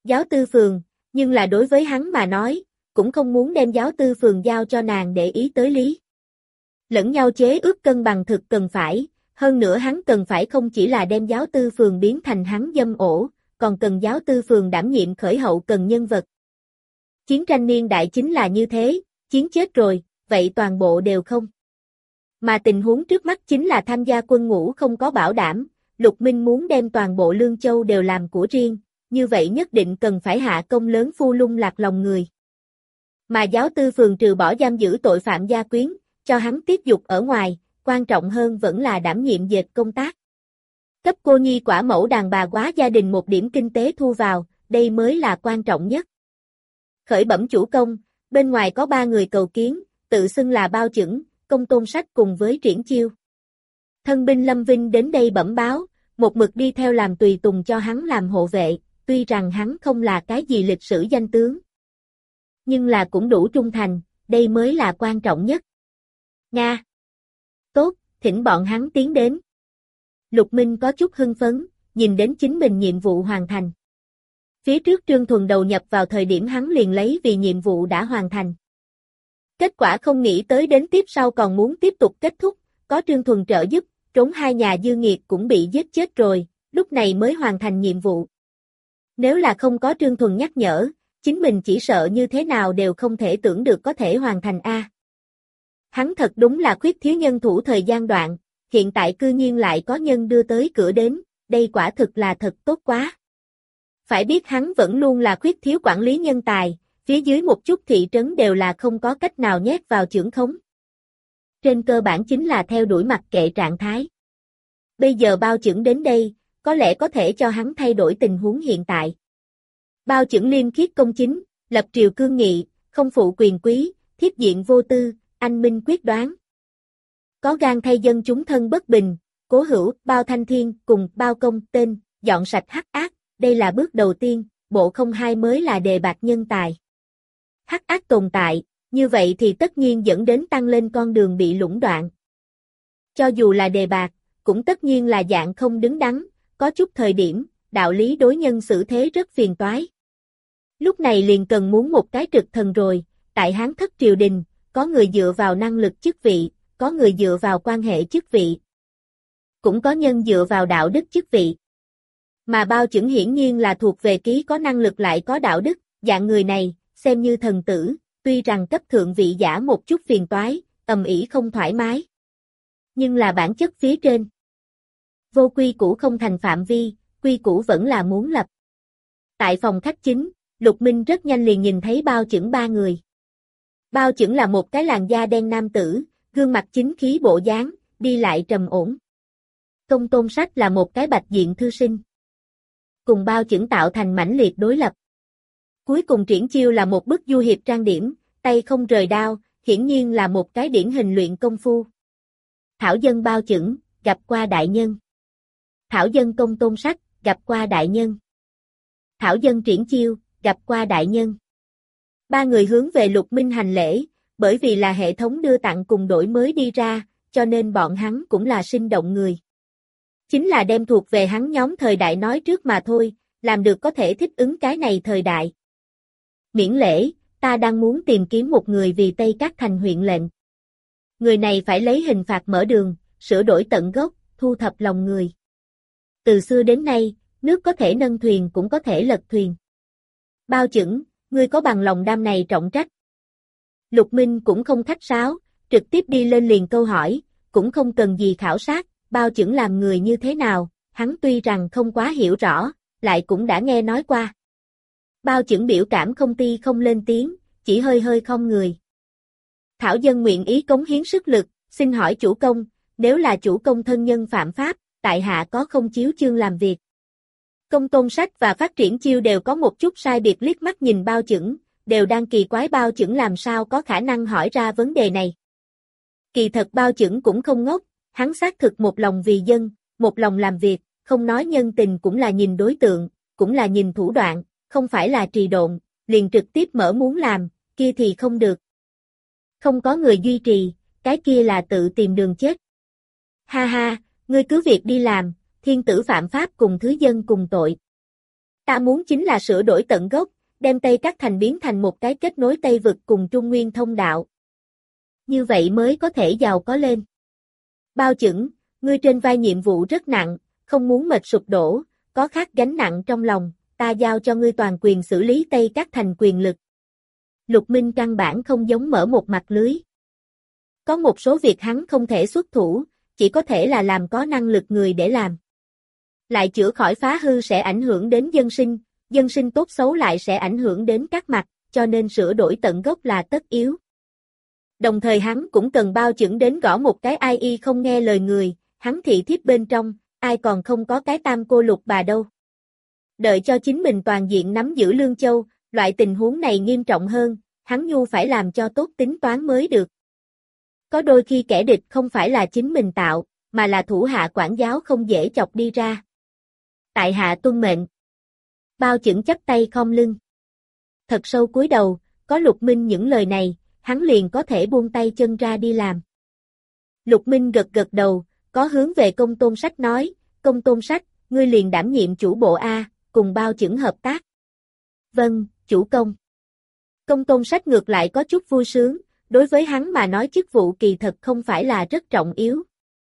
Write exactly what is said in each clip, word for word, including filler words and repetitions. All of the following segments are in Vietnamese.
giáo tư phường, nhưng là đối với hắn mà nói, cũng không muốn đem giáo tư phường giao cho nàng để ý tới lý. Lẫn nhau chế ước cân bằng thực cần phải, hơn nữa hắn cần phải không chỉ là đem giáo tư phường biến thành hắn dâm ổ, còn cần giáo tư phường đảm nhiệm khởi hậu cần nhân vật. Chiến tranh niên đại chính là như thế, chiến chết rồi, vậy toàn bộ đều không. Mà tình huống trước mắt chính là tham gia quân ngũ không có bảo đảm, Lục Minh muốn đem toàn bộ Lương Châu đều làm của riêng, như vậy nhất định cần phải hạ công lớn phu lung lạc lòng người. Mà giáo tư phường trừ bỏ giam giữ tội phạm gia quyến, cho hắn tiếp dục ở ngoài, quan trọng hơn vẫn là đảm nhiệm dệt công tác. Cấp cô nhi quả mẫu đàn bà quá gia đình một điểm kinh tế thu vào, đây mới là quan trọng nhất. Khởi bẩm chủ công, bên ngoài có ba người cầu kiến, tự xưng là Bao Chững, Công Tôn Sách cùng với Triển Chiêu. Thân binh Lâm Vinh đến đây bẩm báo, một mực đi theo làm tùy tùng cho hắn làm hộ vệ, tuy rằng hắn không là cái gì lịch sử danh tướng. Nhưng là cũng đủ trung thành, đây mới là quan trọng nhất. Nga! Tốt, thỉnh bọn hắn tiến đến. Lục Minh có chút hưng phấn, nhìn đến chính mình nhiệm vụ hoàn thành. Phía trước Trương Thuần đầu nhập vào thời điểm hắn liền lấy vì nhiệm vụ đã hoàn thành. Kết quả không nghĩ tới đến tiếp sau còn muốn tiếp tục kết thúc, có Trương Thuần trợ giúp, trốn hai nhà dư nghiệt cũng bị giết chết rồi, lúc này mới hoàn thành nhiệm vụ. Nếu là không có Trương Thuần nhắc nhở, chính mình chỉ sợ như thế nào đều không thể tưởng được có thể hoàn thành A. Hắn thật đúng là khuyết thiếu nhân thủ thời gian đoạn, hiện tại cư nhiên lại có nhân đưa tới cửa đến, đây quả thực là thật tốt quá. Phải biết hắn vẫn luôn là khuyết thiếu quản lý nhân tài, phía dưới một chút thị trấn đều là không có cách nào nhét vào chưởng khống. Trên cơ bản chính là theo đuổi mặc kệ trạng thái. Bây giờ Bao Chững đến đây, có lẽ có thể cho hắn thay đổi tình huống hiện tại. Bao Chững liêm khiết công chính, lập triều cương nghị, không phụ quyền quý, thiết diện vô tư, anh minh quyết đoán. Có gan thay dân chúng thân bất bình, Cố Hữu, Bao Thanh Thiên cùng Bao Công tên, dọn sạch hắc ác, đây là bước đầu tiên, bộ không hai mới là đề bạt nhân tài. Hắc ác tồn tại, như vậy thì tất nhiên dẫn đến tăng lên con đường bị lũng đoạn. Cho dù là đề bạt, cũng tất nhiên là dạng không đứng đắn, có chút thời điểm, đạo lý đối nhân xử thế rất phiền toái. Lúc này liền cần muốn một cái trực thần rồi, tại Hán thất triều đình, có người dựa vào năng lực chức vị, có người dựa vào quan hệ chức vị. Cũng có nhân dựa vào đạo đức chức vị. Mà Bao Chững hiển nhiên là thuộc về ký có năng lực lại có đạo đức, dạng người này, xem như thần tử, tuy rằng cấp thượng vị giả một chút phiền toái, ầm ĩ không thoải mái. Nhưng là bản chất phía trên. Vô quy củ không thành phạm vi, quy củ vẫn là muốn lập. Tại phòng khách chính, Lục Minh rất nhanh liền nhìn thấy Bao Chững ba người. Bao Chững là một cái làn da đen nam tử, gương mặt chính khí bộ dáng, đi lại trầm ổn. Công Tôn Sách là một cái bạch diện thư sinh. Cùng Bao Chững tạo thành mãnh liệt đối lập. Cuối cùng Triển Chiêu là một bức du hiệp trang điểm, tay không rời đao, hiển nhiên là một cái điển hình luyện công phu. Thảo dân Bao Chững, gặp qua đại nhân. Thảo dân Công Tôn Sách, gặp qua đại nhân. Thảo dân Triển Chiêu, gặp qua đại nhân. Ba người hướng về Lục Minh hành lễ, bởi vì là hệ thống đưa tặng cùng đổi mới đi ra, cho nên bọn hắn cũng là sinh động người. Chính là đem thuộc về hắn nhóm thời đại nói trước mà thôi, làm được có thể thích ứng cái này thời đại. Miễn lễ, ta đang muốn tìm kiếm một người vì Tây Các thành huyện lệnh. Người này phải lấy hình phạt mở đường, sửa đổi tận gốc, thu thập lòng người. Từ xưa đến nay, nước có thể nâng thuyền cũng có thể lật thuyền. Bao Chững, ngươi có bằng lòng đam này trọng trách? Lục Minh cũng không khách sáo, trực tiếp đi lên liền câu hỏi, cũng không cần gì khảo sát, Bao Chững làm người như thế nào, hắn tuy rằng không quá hiểu rõ, lại cũng đã nghe nói qua. Bao Chững biểu cảm không ti không lên tiếng, chỉ hơi hơi không người. Thảo dân nguyện ý cống hiến sức lực, xin hỏi chủ công, nếu là chủ công thân nhân phạm pháp, tại hạ có không chiếu chương làm việc. Công Tôn Sách và Phát Triển Chiêu đều có một chút sai biệt liếc mắt nhìn Bao Chững, đều đang kỳ quái Bao Chững làm sao có khả năng hỏi ra vấn đề này. Kỳ thật Bao Chững cũng không ngốc, hắn xác thực một lòng vì dân, một lòng làm việc, không nói nhân tình cũng là nhìn đối tượng, cũng là nhìn thủ đoạn, không phải là trì độn, liền trực tiếp mở muốn làm, kia thì không được. Không có người duy trì, cái kia là tự tìm đường chết. Ha ha, ngươi cứ việc đi làm, thiên tử phạm pháp cùng thứ dân cùng tội. Ta muốn chính là sửa đổi tận gốc, đem Tây Các Thành biến thành một cái kết nối Tây Vực cùng Trung Nguyên thông đạo. Như vậy mới có thể giàu có lên. Bao Chững, ngươi trên vai nhiệm vụ rất nặng, không muốn mệt sụp đổ, có khác gánh nặng trong lòng, ta giao cho ngươi toàn quyền xử lý Tây Các Thành quyền lực. Lục Minh căn bản không giống mở một mặt lưới. Có một số việc hắn không thể xuất thủ, chỉ có thể là làm có năng lực người để làm. Lại chữa khỏi phá hư sẽ ảnh hưởng đến dân sinh, dân sinh tốt xấu lại sẽ ảnh hưởng đến các mặt, cho nên sửa đổi tận gốc là tất yếu. Đồng thời hắn cũng cần Bao Chững đến gõ một cái ai y không nghe lời người, hắn thị thiếp bên trong, ai còn không có cái tam cô lục bà đâu. Đợi cho chính mình toàn diện nắm giữ Lương Châu, loại tình huống này nghiêm trọng hơn, hắn nhu phải làm cho tốt tính toán mới được. Có đôi khi kẻ địch không phải là chính mình tạo, mà là thủ hạ quản giáo không dễ chọc đi ra. Tại hạ tuân mệnh. Bao Chững chắp tay khom lưng. Thật sâu cúi đầu, có Lục Minh những lời này, hắn liền có thể buông tay chân ra đi làm. Lục Minh gật gật đầu, có hướng về Công Tôn Sách nói, Công Tôn Sách, ngươi liền đảm nhiệm chủ bộ A, cùng Bao Chững hợp tác. Vâng, chủ công. Công Tôn Sách ngược lại có chút vui sướng, đối với hắn mà nói chức vụ kỳ thật không phải là rất trọng yếu.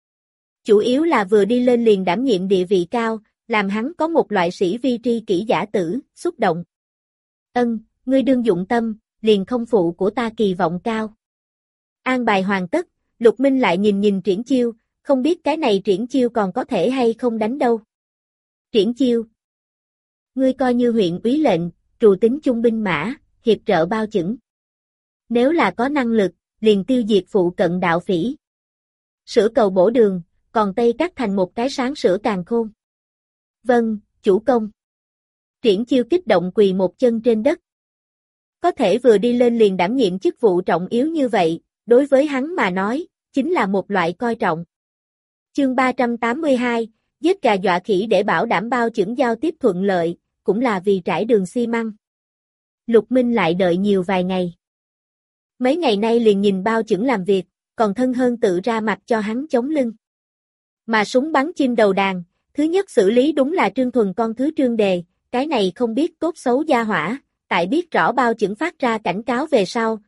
Chủ yếu là vừa đi lên liền đảm nhiệm địa vị cao, làm hắn có một loại sĩ vi tri kỷ giả tử, xúc động. Ân, ngươi đương dụng tâm, liền không phụ của ta kỳ vọng cao. An bài hoàn tất, Lục Minh lại nhìn nhìn Triển Chiêu, không biết cái này Triển Chiêu còn có thể hay không đánh đâu. Triển Chiêu, ngươi coi như huyện úy lệnh, trù tính chung binh mã, hiệp trợ Bao Chững. Nếu là có năng lực, liền tiêu diệt phụ cận đạo phỉ. Sửa cầu bổ đường, còn Tây Các Thành một cái sáng sửa càn khôn. Vâng, chủ công. Triển Chiêu kích động quỳ một chân trên đất. Có thể vừa đi lên liền đảm nhiệm chức vụ trọng yếu như vậy, đối với hắn mà nói, chính là một loại coi trọng. Chương ba trăm tám mươi hai, giết gà dọa khỉ để bảo đảm Bao Chững giao tiếp thuận lợi, cũng là vì trải đường xi măng. Lục Minh lại đợi nhiều vài ngày. Mấy ngày nay liền nhìn Bao Chững làm việc, còn thân hơn tự ra mặt cho hắn chống lưng. Mà súng bắn chim đầu đàn, thứ nhất xử lý đúng là Trương Thuần con thứ Trương Đề, cái này không biết tốt xấu gia hỏa, tại biết rõ Bao Chững phát ra cảnh cáo về sau.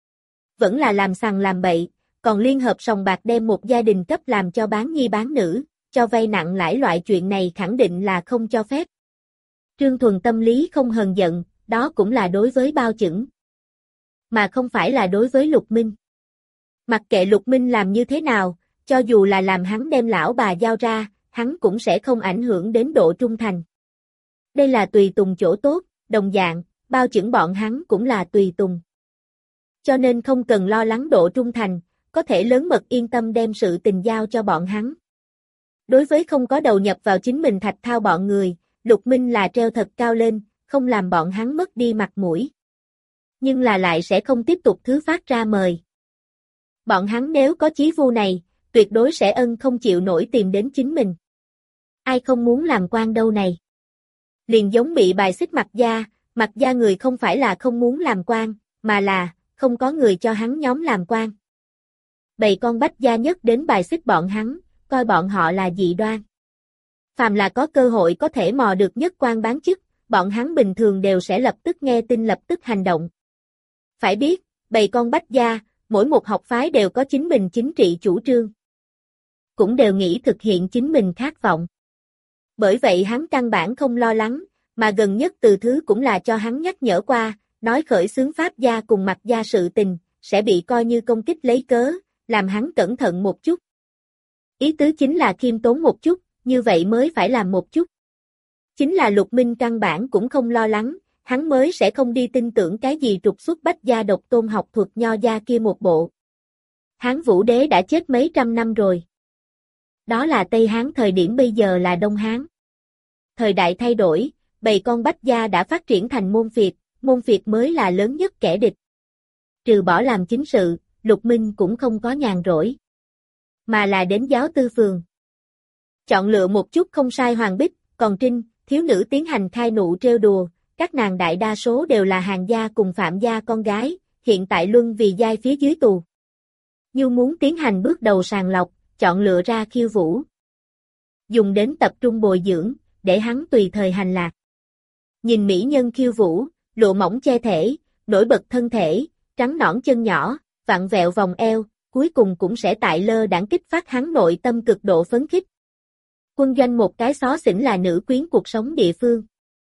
Vẫn là làm sằng làm bậy, còn liên hợp sòng bạc đem một gia đình cấp làm cho bán nhi bán nữ, cho vay nặng lãi loại chuyện này khẳng định là không cho phép. Trương Thuần tâm lý không hờn giận, đó cũng là đối với Bao Chững, mà không phải là đối với Lục Minh. Mặc kệ Lục Minh làm như thế nào, cho dù là làm hắn đem lão bà giao ra, hắn cũng sẽ không ảnh hưởng đến độ trung thành. Đây là tùy tùng chỗ tốt, đồng dạng, Bao Chững bọn hắn cũng là tùy tùng. Cho nên không cần lo lắng độ trung thành, có thể lớn mật yên tâm đem sự tình giao cho bọn hắn. Đối với không có đầu nhập vào chính mình thạch thao bọn người, Lục Minh là treo thật cao lên, không làm bọn hắn mất đi mặt mũi. Nhưng là lại sẽ không tiếp tục thứ phát ra mời. Bọn hắn nếu có chí vu này, tuyệt đối sẽ ân không chịu nổi tìm đến chính mình. Ai không muốn làm quan đâu này? Liền giống bị bài xích Mạc Gia, Mạc Gia người không phải là không muốn làm quan, mà là không có người cho hắn nhóm làm quan. Bầy con Bách Gia nhất đến bài xích bọn hắn, coi bọn họ là dị đoan. Phàm là có cơ hội có thể mò được nhất quan bán chức, bọn hắn bình thường đều sẽ lập tức nghe tin lập tức hành động. Phải biết, bầy con Bách Gia, mỗi một học phái đều có chính mình chính trị chủ trương. Cũng đều nghĩ thực hiện chính mình khát vọng. Bởi vậy hắn căn bản không lo lắng, mà gần nhất Từ Thứ cũng là cho hắn nhắc nhở qua, nói khởi xướng Pháp Gia cùng Mạc Gia sự tình, sẽ bị coi như công kích lấy cớ, làm hắn cẩn thận một chút. Ý tứ chính là khiêm tốn một chút, như vậy mới phải làm một chút. Chính là Lục Minh căn bản cũng không lo lắng, hắn mới sẽ không đi tin tưởng cái gì trục xuất Bách Gia độc tôn học thuật nho gia kia một bộ. Hán Vũ Đế đã chết mấy trăm năm rồi. Đó là Tây Hán thời điểm, bây giờ là Đông Hán. Thời đại thay đổi, bầy con Bách Gia đã phát triển thành môn phiệt, môn phiệt mới là lớn nhất kẻ địch. Trừ bỏ làm chính sự, Lục Minh cũng không có nhàn rỗi, mà là đến giáo tư phường. Chọn lựa một chút không sai Hoàng Bích, còn Trinh, thiếu nữ tiến hành khai nụ trêu đùa, các nàng đại đa số đều là Hàng gia cùng Phạm gia con gái, hiện tại luân vì giai phía dưới tù. Như muốn tiến hành bước đầu sàng lọc, chọn lựa ra khiêu vũ. Dùng đến tập trung bồi dưỡng, để hắn tùy thời hành lạc. Nhìn mỹ nhân khiêu vũ, lụa mỏng che thể, nổi bật thân thể, trắng nõn chân nhỏ, vặn vẹo vòng eo, cuối cùng cũng sẽ tại lơ đãng kích phát hắn nội tâm cực độ phấn khích. Quân doanh một cái xó xỉnh là nữ quyến cuộc sống địa phương.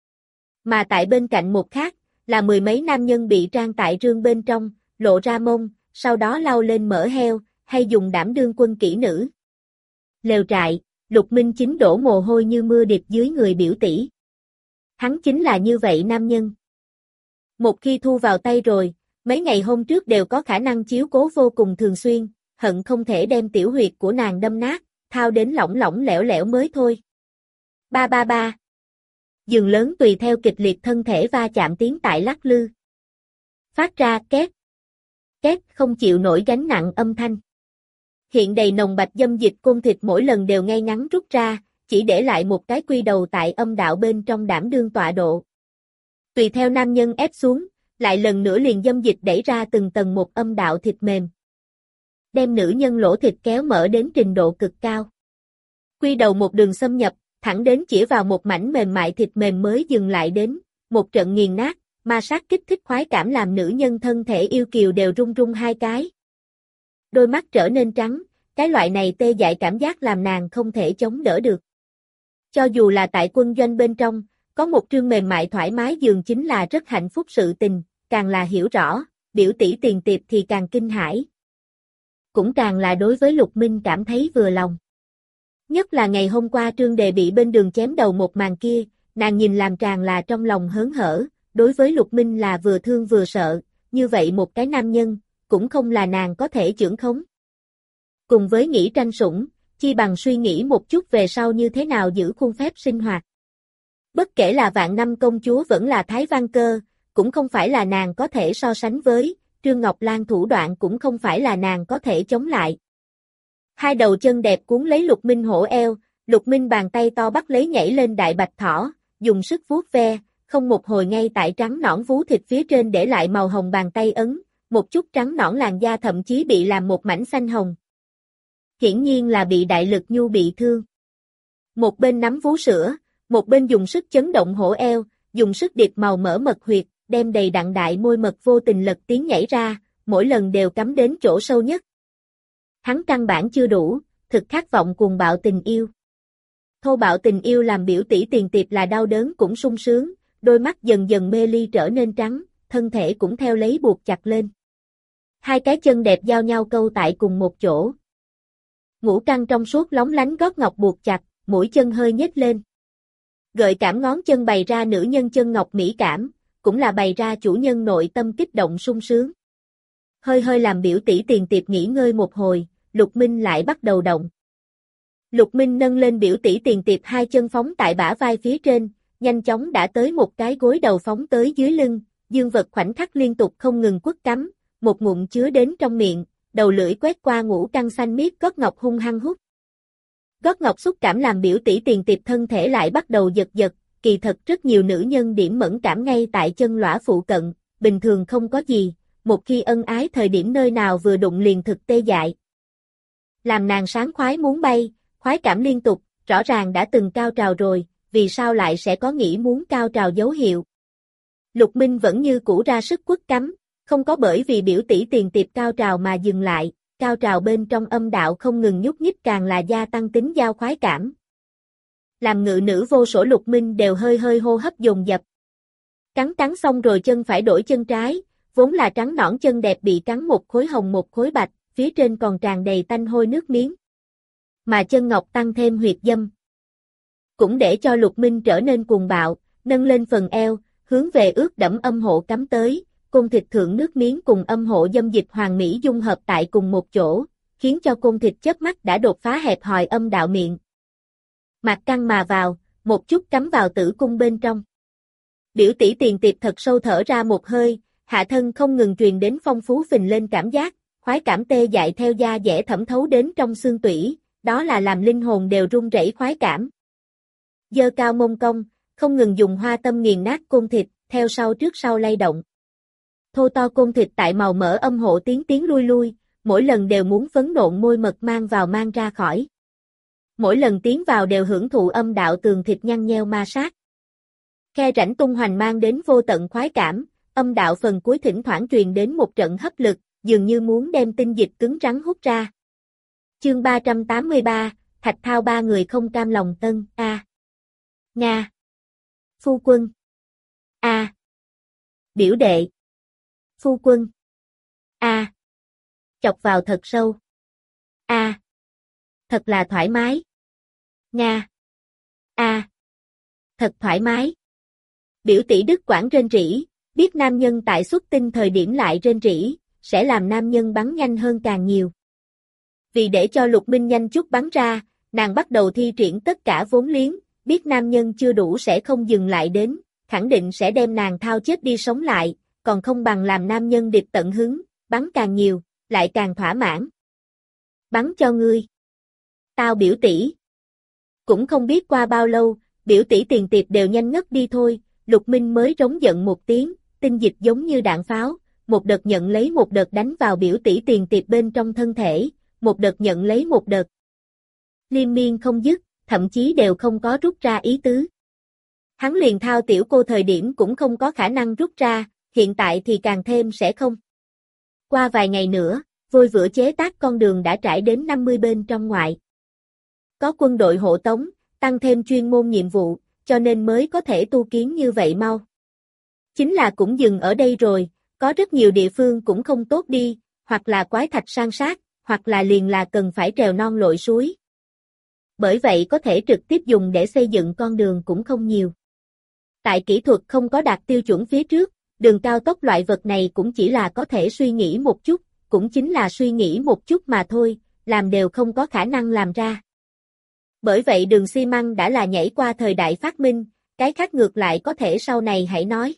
Mà tại bên cạnh một khác, là mười mấy nam nhân bị trang tại rương bên trong, lộ ra mông, sau đó lau lên mỡ heo, hay dùng đảm đương quân kỹ nữ. Lều trại, Lục Minh Chính đổ mồ hôi như mưa điệp dưới người biểu tỷ. Hắn chính là như vậy nam nhân. Một khi thu vào tay rồi, mấy ngày hôm trước đều có khả năng chiếu cố vô cùng thường xuyên, hận không thể đem tiểu huyệt của nàng đâm nát, thao đến lỏng lỏng lẻo lẻo mới thôi. Ba ba ba. Giường lớn tùy theo kịch liệt thân thể va chạm tiếng tại lắc lư. Phát ra két. Két không chịu nổi gánh nặng âm thanh. Hiện đầy nồng bạch dâm dịch côn thịt mỗi lần đều ngay ngắn rút ra, chỉ để lại một cái quy đầu tại âm đạo bên trong đảm đương tọa độ. Tùy theo nam nhân ép xuống, lại lần nữa liền dâm dịch đẩy ra từng tầng một âm đạo thịt mềm. Đem nữ nhân lỗ thịt kéo mở đến trình độ cực cao. Quy đầu một đường xâm nhập, thẳng đến chĩa vào một mảnh mềm mại thịt mềm mới dừng lại đến, một trận nghiền nát, ma sát kích thích khoái cảm làm nữ nhân thân thể yêu kiều đều run run hai cái. Đôi mắt trở nên trắng, cái loại này tê dại cảm giác làm nàng không thể chống đỡ được. Cho dù là tại quân doanh bên trong, có một trương mềm mại thoải mái giường chính là rất hạnh phúc sự tình, càng là hiểu rõ, biểu tỷ Tiền Tiệp thì càng kinh hãi. Cũng càng là đối với Lục Minh cảm thấy vừa lòng. Nhất là ngày hôm qua Trương Đề bị bên đường chém đầu một màn kia, nàng nhìn làm càng là trong lòng hớn hở, đối với Lục Minh là vừa thương vừa sợ, như vậy một cái nam nhân, cũng không là nàng có thể chưởng khống. Cùng với nghĩ tranh sủng, chi bằng suy nghĩ một chút về sau như thế nào giữ khuôn phép sinh hoạt. Bất kể là Vạn Năm công chúa vẫn là Thái Văn Cơ, cũng không phải là nàng có thể so sánh với, Trương Ngọc Lan thủ đoạn cũng không phải là nàng có thể chống lại. Hai đầu chân đẹp cuốn lấy Lục Minh hổ eo, Lục Minh bàn tay to bắt lấy nhảy lên đại bạch thỏ, dùng sức vuốt ve, không một hồi ngay tại trắng nõn vú thịt phía trên để lại màu hồng bàn tay ấn, một chút trắng nõn làn da thậm chí bị làm một mảnh xanh hồng. Hiển nhiên là bị đại lực nhu bị thương. Một bên nắm vú sữa, một bên dùng sức chấn động hổ eo, dùng sức điệp màu mỡ mật huyệt, đem đầy đặn đại môi mật vô tình lật tiếng nhảy ra, mỗi lần đều cắm đến chỗ sâu nhất. Hắn căn bản chưa đủ, thực khát vọng cuồng bạo tình yêu. Thô bạo tình yêu làm biểu tỷ Tiền Tiệp là đau đớn cũng sung sướng, đôi mắt dần dần mê ly trở nên trắng, thân thể cũng theo lấy buộc chặt lên. Hai cái chân đẹp giao nhau câu tại cùng một chỗ. Ngũ căng trong suốt lóng lánh gót ngọc buộc chặt, mũi chân hơi nhếch lên. Gợi cảm ngón chân bày ra nữ nhân chân ngọc mỹ cảm, cũng là bày ra chủ nhân nội tâm kích động sung sướng. Hơi hơi làm biểu tỷ Tiền Tiệp nghỉ ngơi một hồi, Lục Minh lại bắt đầu động. Lục Minh nâng lên biểu tỷ Tiền Tiệp hai chân phóng tại bả vai phía trên, nhanh chóng đã tới một cái gối đầu phóng tới dưới lưng, dương vật khoảnh khắc liên tục không ngừng quất cắm, một ngụm chứa đến trong miệng, đầu lưỡi quét qua ngũ căng xanh miết gót ngọc hung hăng hút. Gót ngọc xúc cảm làm biểu tỷ Tiền Tiệp thân thể lại bắt đầu giật giật, kỳ thật rất nhiều nữ nhân điểm mẫn cảm ngay tại chân lõa phụ cận, bình thường không có gì, một khi ân ái thời điểm nơi nào vừa đụng liền thực tê dại. Làm nàng sáng khoái muốn bay, khoái cảm liên tục, rõ ràng đã từng cao trào rồi, vì sao lại sẽ có nghĩ muốn cao trào dấu hiệu. Lục Minh vẫn như cũ ra sức quất cắm, không có bởi vì biểu tỷ Tiền Tiệp cao trào mà dừng lại, cao trào bên trong âm đạo không ngừng nhúc nhích càng là gia tăng tính giao khoái cảm. Làm ngự nữ vô sổ Lục Minh đều hơi hơi hô hấp dồn dập. Cắn cắn xong rồi chân phải đổi chân trái, vốn là trắng nõn chân đẹp bị cắn một khối hồng một khối bạch, phía trên còn tràn đầy tanh hôi nước miếng. Mà chân ngọc tăng thêm huyệt dâm. Cũng để cho Lục Minh trở nên cuồng bạo, nâng lên phần eo, hướng về ướt đẫm âm hộ cắm tới, côn thịt thượng nước miếng cùng âm hộ dâm dịch hoàng mỹ dung hợp tại cùng một chỗ, khiến cho côn thịt chớp mắt đã đột phá hẹp hòi âm đạo miệng. Mạc căng mà vào, một chút cắm vào tử cung bên trong. Biểu tỷ Tiền Tiệp thật sâu thở ra một hơi, hạ thân không ngừng truyền đến phong phú phình lên cảm giác, khoái cảm tê dại theo da dẻ thẩm thấu đến trong xương tủy, đó là làm linh hồn đều run rẩy khoái cảm. Giơ cao mông cong, không ngừng dùng hoa tâm nghiền nát côn thịt, theo sau trước sau lay động. Thô to côn thịt tại màu mỡ âm hộ tiến tiến lui lui, mỗi lần đều muốn phấn nộn môi mật mang vào mang ra khỏi. Mỗi lần tiến vào đều hưởng thụ âm đạo tường thịt nhăn nheo ma sát. Khe rãnh tung hoành mang đến vô tận khoái cảm, âm đạo phần cuối thỉnh thoảng truyền đến một trận hấp lực, dường như muốn đem tinh dịch cứng rắn hút ra. Chương ba trăm tám mươi ba, Thạch Thao ba người không cam lòng tân, a. Nga. Phu quân. A. Biểu đệ. Phu quân. A. Chọc vào thật sâu. A. Thật là thoải mái. Nga. A. Thật thoải mái. Biểu tỷ Đức Quảng rên rỉ, biết nam nhân tại xuất tinh thời điểm lại rên rỉ, sẽ làm nam nhân bắn nhanh hơn càng nhiều. Vì để cho Lục Minh nhanh chút bắn ra, nàng bắt đầu thi triển tất cả vốn liếng, biết nam nhân chưa đủ sẽ không dừng lại đến, khẳng định sẽ đem nàng thao chết đi sống lại, còn không bằng làm nam nhân điệp tận hứng, bắn càng nhiều, lại càng thỏa mãn. Bắn cho ngươi. Tao biểu tỷ. Cũng không biết qua bao lâu, biểu tỷ tiền tiệp đều nhanh ngất đi thôi, Lục Minh mới rống giận một tiếng, tinh dịch giống như đạn pháo, một đợt nhận lấy một đợt đánh vào biểu tỷ tiền tiệp bên trong thân thể, một đợt nhận lấy một đợt. Liên miên không dứt, thậm chí đều không có rút ra ý tứ. Hắn liền thao tiểu cô thời điểm cũng không có khả năng rút ra, hiện tại thì càng thêm sẽ không. Qua vài ngày nữa, vôi vữa chế tác con đường đã trải đến năm mươi bên trong ngoại. Có quân đội hộ tống, tăng thêm chuyên môn nhiệm vụ, cho nên mới có thể tu kiến như vậy mau. Chính là cũng dừng ở đây rồi, có rất nhiều địa phương cũng không tốt đi, hoặc là quái thạch san sát, hoặc là liền là cần phải trèo non lội suối. Bởi vậy có thể trực tiếp dùng để xây dựng con đường cũng không nhiều. Tại kỹ thuật không có đạt tiêu chuẩn phía trước, đường cao tốc loại vật này cũng chỉ là có thể suy nghĩ một chút, cũng chính là suy nghĩ một chút mà thôi, làm đều không có khả năng làm ra. Bởi vậy đường xi măng đã là nhảy qua thời đại phát minh, cái khác ngược lại có thể sau này hãy nói.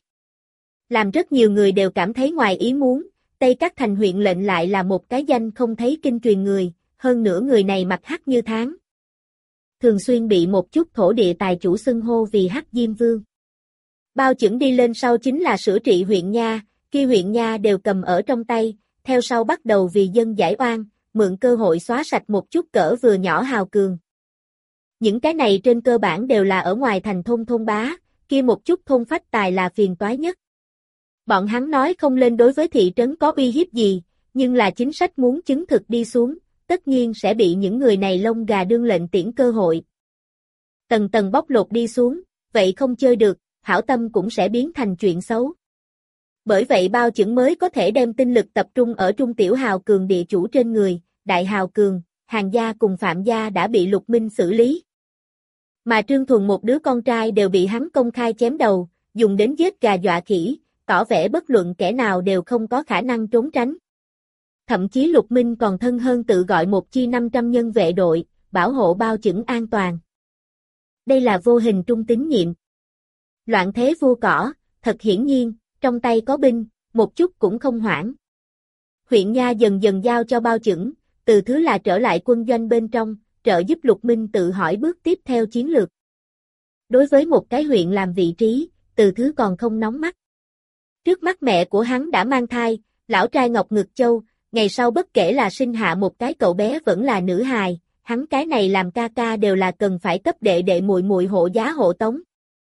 Làm rất nhiều người đều cảm thấy ngoài ý muốn, Tây Cát Thành huyện lệnh lại là một cái danh không thấy kinh truyền người, hơn nữa người này mặt hắc như tháng. Thường xuyên bị một chút thổ địa tài chủ xưng hô vì Hắc Diêm Vương. Bao chững đi lên sau chính là sửa trị huyện nha, kia huyện nha đều cầm ở trong tay, theo sau bắt đầu vì dân giải oan, mượn cơ hội xóa sạch một chút cỡ vừa nhỏ hào cường. Những cái này trên cơ bản đều là ở ngoài thành thôn thôn bá, kia một chút thôn phách tài là phiền toái nhất. Bọn hắn nói không lên đối với thị trấn có uy hiếp gì, nhưng là chính sách muốn chứng thực đi xuống, tất nhiên sẽ bị những người này lông gà đương lệnh tiễn cơ hội. Tầng tầng bóc lột đi xuống, vậy không chơi được, hảo tâm cũng sẽ biến thành chuyện xấu. Bởi vậy bao chững mới có thể đem tinh lực tập trung ở trung tiểu hào cường địa chủ trên người, đại hào cường, Hàng gia cùng Phạm gia đã bị Lục Minh xử lý. Mà Trương Thuần một đứa con trai đều bị hắn công khai chém đầu, dùng đến giết gà dọa khỉ, tỏ vẻ bất luận kẻ nào đều không có khả năng trốn tránh. Thậm chí Lục Minh còn thân hơn tự gọi một chi năm trăm nhân vệ đội, bảo hộ bao chững an toàn. Đây là vô hình trung tín nhiệm. Loạn thế vua cỏ, thật hiển nhiên, trong tay có binh, một chút cũng không hoảng. Huyện nha dần dần giao cho bao chững, từ thứ là trở lại quân doanh bên trong, trợ giúp Lục Minh tự hỏi bước tiếp theo chiến lược. Đối với một cái huyện làm vị trí, từ thứ còn không nóng mắt. Trước mắt mẹ của hắn đã mang thai, lão trai Ngọc Ngực Châu, ngày sau bất kể là sinh hạ một cái cậu bé vẫn là nữ hài, hắn cái này làm ca ca đều là cần phải cấp đệ đệ muội muội hộ giá hộ tống.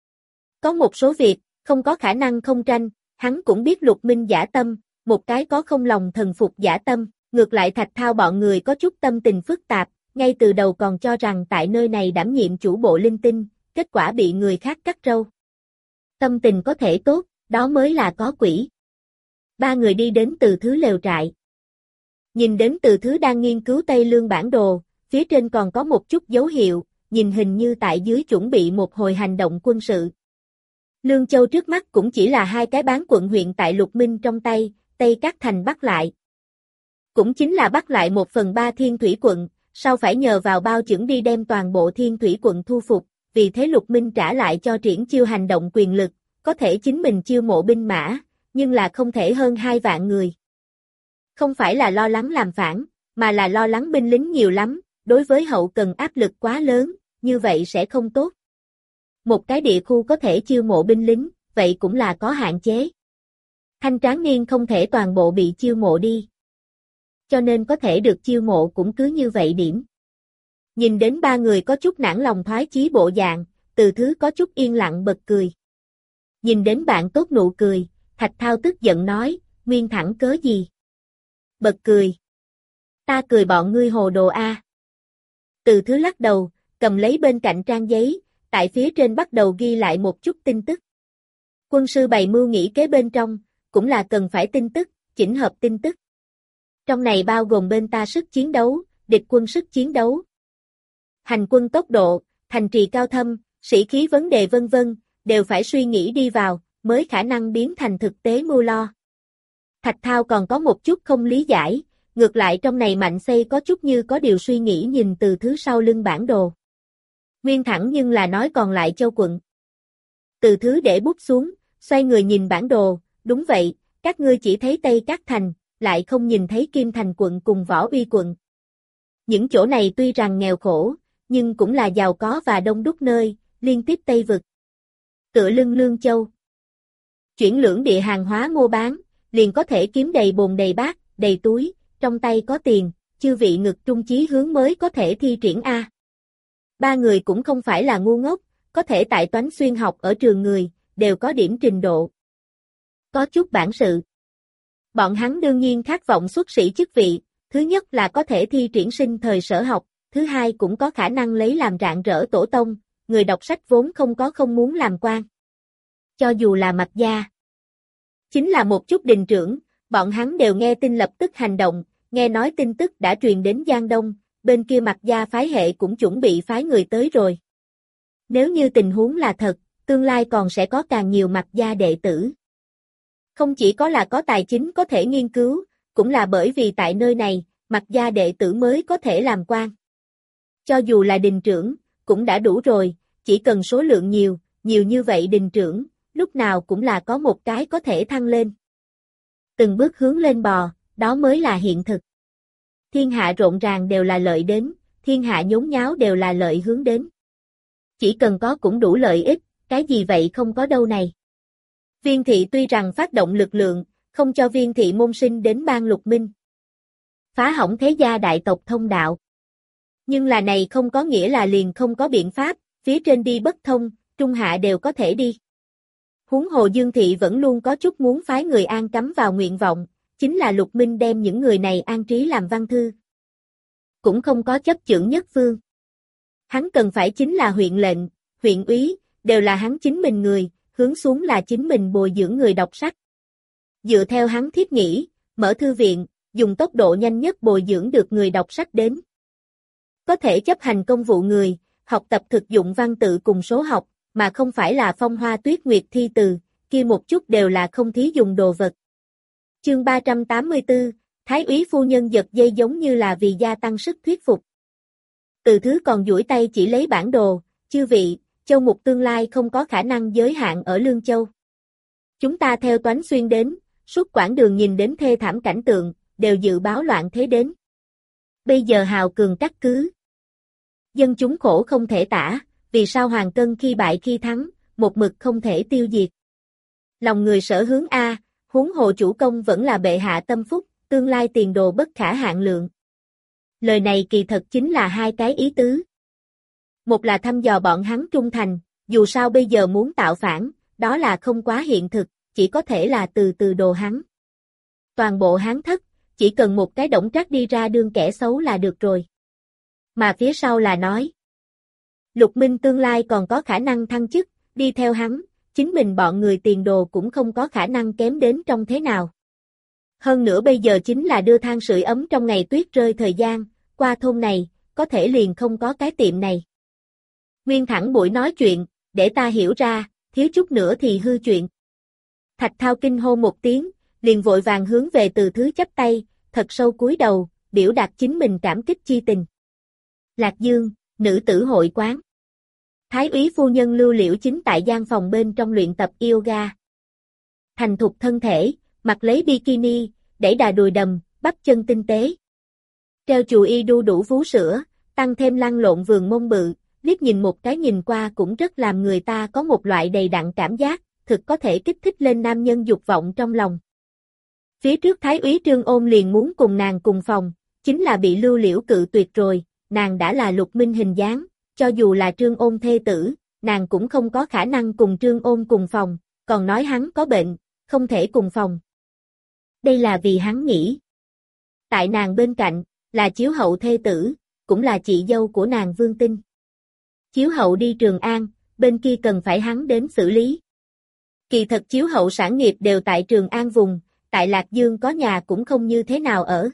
Có một số việc, không có khả năng không tranh, hắn cũng biết Lục Minh giả tâm, một cái có không lòng thần phục giả tâm, ngược lại Thạch Thao bọn người có chút tâm tình phức tạp, ngay từ đầu còn cho rằng tại nơi này đảm nhiệm chủ bộ linh tinh, kết quả bị người khác cắt râu. Tâm tình có thể tốt, đó mới là có quỷ. Ba người đi đến Từ Thứ lều trại. Nhìn đến Từ Thứ đang nghiên cứu Tây Lương bản đồ, phía trên còn có một chút dấu hiệu, nhìn hình như tại dưới chuẩn bị một hồi hành động quân sự. Lương Châu trước mắt cũng chỉ là hai cái bán quận huyện tại Lục Minh trong tay, Tây Cát Thành bắt lại. Cũng chính là bắt lại một phần ba Thiên Thủy quận, sau phải nhờ vào bao chững đi đem toàn bộ Thiên Thủy quận thu phục, vì thế Lục Minh trả lại cho Triển Chiêu hành động quyền lực, có thể chính mình chiêu mộ binh mã, nhưng là không thể hơn hai vạn người. Không phải là lo lắng làm phản, mà là lo lắng binh lính nhiều lắm, đối với hậu cần áp lực quá lớn, như vậy sẽ không tốt. Một cái địa khu có thể chiêu mộ binh lính, vậy cũng là có hạn chế. Thanh Tráng Niên không thể toàn bộ bị chiêu mộ đi. Cho nên có thể được chiêu mộ cũng cứ như vậy điểm. Nhìn đến ba người có chút nản lòng thoái chí bộ dạng, Từ Thứ có chút yên lặng bật cười. Nhìn đến bạn tốt nụ cười, Thạch Thao tức giận nói, Nguyên Thẳng cớ gì? Bật cười. Ta cười bọn ngươi hồ đồ a. Từ Thứ lắc đầu, cầm lấy bên cạnh trang giấy, tại phía trên bắt đầu ghi lại một chút tin tức. Quân sư bày mưu nghĩ kế bên trong, cũng là cần phải tin tức, chỉnh hợp tin tức. Trong này bao gồm bên ta sức chiến đấu, địch quân sức chiến đấu, hành quân tốc độ, thành trì cao thâm, sĩ khí vấn đề vân vân, đều phải suy nghĩ đi vào, mới khả năng biến thành thực tế mưu lo. Thạch Thao còn có một chút không lý giải, ngược lại trong này Mạnh Xây có chút như có điều suy nghĩ nhìn Từ Thứ sau lưng bản đồ. Nguyên Thẳng nhưng là nói còn lại châu quận. Từ Thứ để bút xuống, xoay người nhìn bản đồ, đúng vậy, các ngươi chỉ thấy Tây Các Thành, lại không nhìn thấy Kim Thành quận cùng Võ Uy quận. Những chỗ này tuy rằng nghèo khổ, nhưng cũng là giàu có và đông đúc nơi, liên tiếp Tây Vực. Tựa lưng Lương Châu. Chuyển lưỡng địa hàng hóa mua bán, liền có thể kiếm đầy bồn đầy bát, đầy túi, trong tay có tiền, chư vị ngực trung chí hướng mới có thể thi triển A. Ba người cũng không phải là ngu ngốc, có thể tại Toánh Xuyên học ở trường người, đều có điểm trình độ. Có chút bản sự. Bọn hắn đương nhiên khát vọng xuất sĩ chức vị, thứ nhất là có thể thi triển sinh thời sở học, thứ hai cũng có khả năng lấy làm rạng rỡ tổ tông, người đọc sách vốn không có không muốn làm quan. Cho dù là Mạc gia, chính là một chút đình trưởng, bọn hắn đều nghe tin lập tức hành động, nghe nói tin tức đã truyền đến Giang Đông, bên kia Mạc gia phái hệ cũng chuẩn bị phái người tới rồi. Nếu như tình huống là thật, tương lai còn sẽ có càng nhiều Mạc gia đệ tử. Không chỉ có là có tài chính có thể nghiên cứu, cũng là bởi vì tại nơi này, Mạc gia đệ tử mới có thể làm quan. Cho dù là đình trưởng, cũng đã đủ rồi, chỉ cần số lượng nhiều, nhiều như vậy đình trưởng, lúc nào cũng là có một cái có thể thăng lên. Từng bước hướng lên bò, đó mới là hiện thực. Thiên hạ rộn ràng đều là lợi đến, thiên hạ nhốn nháo đều là lợi hướng đến. Chỉ cần có cũng đủ lợi ích, cái gì vậy không có đâu này. Viên thị tuy rằng phát động lực lượng, không cho viên thị môn sinh đến Bang Lục Minh. Phá hỏng thế gia đại tộc thông đạo. Nhưng là này không có nghĩa là liền không có biện pháp, phía trên đi bất thông, trung hạ đều có thể đi. Huống hồ Dương thị vẫn luôn có chút muốn phái người an cắm vào nguyện vọng, chính là Lục Minh đem những người này an trí làm văn thư. Cũng không có chấp chưởng nhất phương. Hắn cần phải chính là huyện lệnh, huyện úy, đều là hắn chính mình người, hướng xuống là chính mình bồi dưỡng người đọc sách. Dựa theo hắn thiết nghĩ, mở thư viện, dùng tốc độ nhanh nhất bồi dưỡng được người đọc sách đến. Có thể chấp hành công vụ người, học tập thực dụng văn tự cùng số học, mà không phải là phong hoa tuyết nguyệt thi từ, kia một chút đều là không thí dùng đồ vật. Chương ba trăm tám mươi tư, Thái úy phu nhân giật dây giống như là vì gia tăng sức thuyết phục. Từ Thứ còn duỗi tay chỉ lấy bản đồ, chư vị, châu mục tương lai không có khả năng giới hạn ở Lương Châu. Chúng ta theo Toánh Xuyên đến, suốt quãng đường nhìn đến thê thảm cảnh tượng, đều dự báo loạn thế đến. Bây giờ hào cường cắt cứ. Dân chúng khổ không thể tả, vì sao Hoàng Cân khi bại khi thắng, một mực không thể tiêu diệt. Lòng người sở hướng A, huống hồ chủ công vẫn là bệ hạ tâm phúc, tương lai tiền đồ bất khả hạn lượng. Lời này kỳ thật chính là hai cái ý tứ. Một là thăm dò bọn hắn trung thành, dù sao bây giờ muốn tạo phản, đó là không quá hiện thực, chỉ có thể là từ từ đồ hắn. Toàn bộ Hán thất, chỉ cần một cái Đổng Trác đi ra đương kẻ xấu là được rồi. Mà phía sau là nói. Lục Minh tương lai còn có khả năng thăng chức, đi theo hắn, chính mình bọn người tiền đồ cũng không có khả năng kém đến trong thế nào. Hơn nữa bây giờ chính là đưa than sưởi ấm trong ngày tuyết rơi thời gian, qua thôn này, có thể liền không có cái tiệm này. Nguyên Thẳng buổi nói chuyện, để ta hiểu ra, thiếu chút nữa thì hư chuyện. Thạch Thao kinh hô một tiếng, liền vội vàng hướng về Từ Thứ chắp tay, thật sâu cúi đầu, biểu đạt chính mình cảm kích chi tình. Lạc Dương, nữ tử hội quán. Thái úy phu nhân Lưu Liễu chính tại gian phòng bên trong luyện tập yoga. Thành thục thân thể, mặc lấy bikini, đẩy đà đùi đầm, bắp chân tinh tế. Treo chù y đu đủ vú sữa, tăng thêm lăn lộn vườn mông bự, liếc nhìn một cái nhìn qua cũng rất làm người ta có một loại đầy đặn cảm giác, thực có thể kích thích lên nam nhân dục vọng trong lòng. Phía trước Thái úy Trương Ôn liền muốn cùng nàng cùng phòng, chính là bị Lưu Liễu cự tuyệt rồi, nàng đã là Lục Minh hình dáng, cho dù là Trương Ôn thê tử, nàng cũng không có khả năng cùng Trương Ôn cùng phòng, còn nói hắn có bệnh, không thể cùng phòng. Đây là vì hắn nghĩ. Tại nàng bên cạnh, là chiếu hậu thê tử, cũng là chị dâu của nàng Vương Tinh. Chiếu hậu đi Trường An, bên kia cần phải hắn đến xử lý. Kỳ thật chiếu hậu sản nghiệp đều tại Trường An vùng, tại Lạc Dương có nhà cũng không như thế nào ở.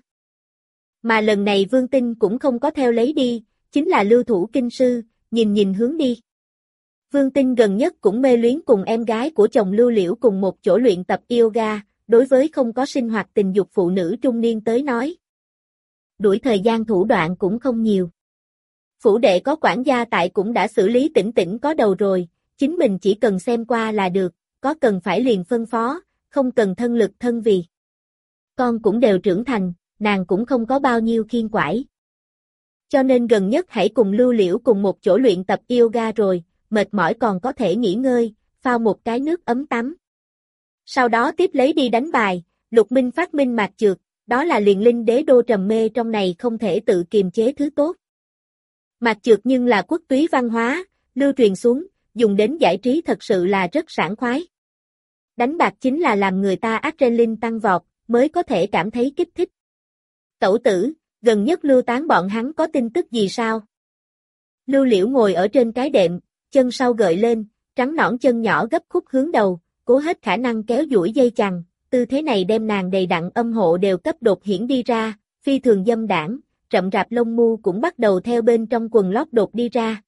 Mà lần này Vương Tinh cũng không có theo lấy đi, chính là lưu thủ kinh sư, nhìn nhìn hướng đi. Vương Tinh gần nhất cũng mê luyến cùng em gái của chồng Lưu Liễu cùng một chỗ luyện tập yoga, đối với không có sinh hoạt tình dục phụ nữ trung niên tới nói. Đuổi thời gian thủ đoạn cũng không nhiều. Phủ đệ có quản gia tại cũng đã xử lý tỉnh tỉnh có đầu rồi, chính mình chỉ cần xem qua là được, có cần phải liền phân phó, không cần thân lực thân vì. Con cũng đều trưởng thành, nàng cũng không có bao nhiêu khiên quải. Cho nên gần nhất hãy cùng Lưu Liễu cùng một chỗ luyện tập yoga rồi, mệt mỏi còn có thể nghỉ ngơi, phao một cái nước ấm tắm. Sau đó tiếp lấy đi đánh bài, Lục Minh phát minh mạc trượt, đó là liền linh đế đô trầm mê trong này không thể tự kiềm chế thứ tốt. Mạc trượt nhưng là quốc túy văn hóa, lưu truyền xuống, dùng đến giải trí thật sự là rất sảng khoái. Đánh bạc chính là làm người ta adrenaline tăng vọt, mới có thể cảm thấy kích thích. Tẩu tử, gần nhất Lưu Tán bọn hắn có tin tức gì sao? Lưu Liễu ngồi ở trên cái đệm, chân sau gợi lên, trắng nõn chân nhỏ gấp khúc hướng đầu, cố hết khả năng kéo duỗi dây chằng, tư thế này đem nàng đầy đặn âm hộ đều cấp đột hiển đi ra, phi thường dâm đảng, rậm rạp lông mu cũng bắt đầu theo bên trong quần lót đột đi ra.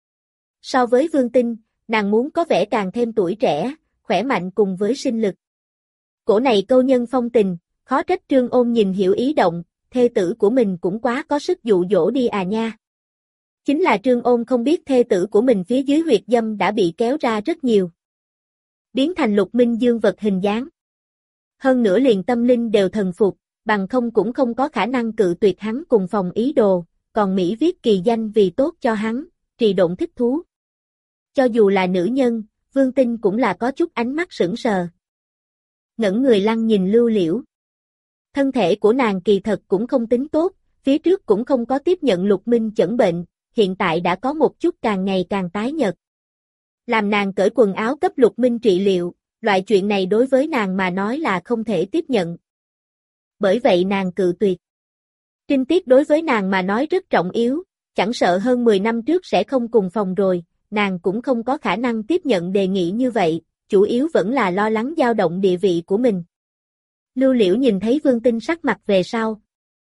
So với Vương Tinh, nàng muốn có vẻ càng thêm tuổi trẻ, khỏe mạnh cùng với sinh lực. Cổ này câu nhân phong tình, khó trách Trương Ôn nhìn hiểu ý động, thê tử của mình cũng quá có sức dụ dỗ đi à nha. Chính là Trương Ôn không biết thê tử của mình phía dưới huyệt dâm đã bị kéo ra rất nhiều. Biến thành Lục Minh dương vật hình dáng. Hơn nữa liền tâm linh đều thần phục, bằng không cũng không có khả năng cự tuyệt hắn cùng phòng ý đồ, còn Mỹ viết kỳ danh vì tốt cho hắn, trì độn thích thú. Cho dù là nữ nhân, Vương Tinh cũng là có chút ánh mắt sững sờ. Ngẩng người lăng nhìn Lưu Liễu. Thân thể của nàng kỳ thật cũng không tính tốt, phía trước cũng không có tiếp nhận Lục Minh chẩn bệnh, hiện tại đã có một chút càng ngày càng tái nhợt. Làm nàng cởi quần áo cấp Lục Minh trị liệu, loại chuyện này đối với nàng mà nói là không thể tiếp nhận. Bởi vậy nàng cự tuyệt. Trinh tiết đối với nàng mà nói rất trọng yếu, chẳng sợ hơn mười năm trước sẽ không cùng phòng rồi, nàng cũng không có khả năng tiếp nhận đề nghị như vậy, chủ yếu vẫn là lo lắng dao động địa vị của mình. Lưu Liễu nhìn thấy Vương Tinh sắc mặt về sau.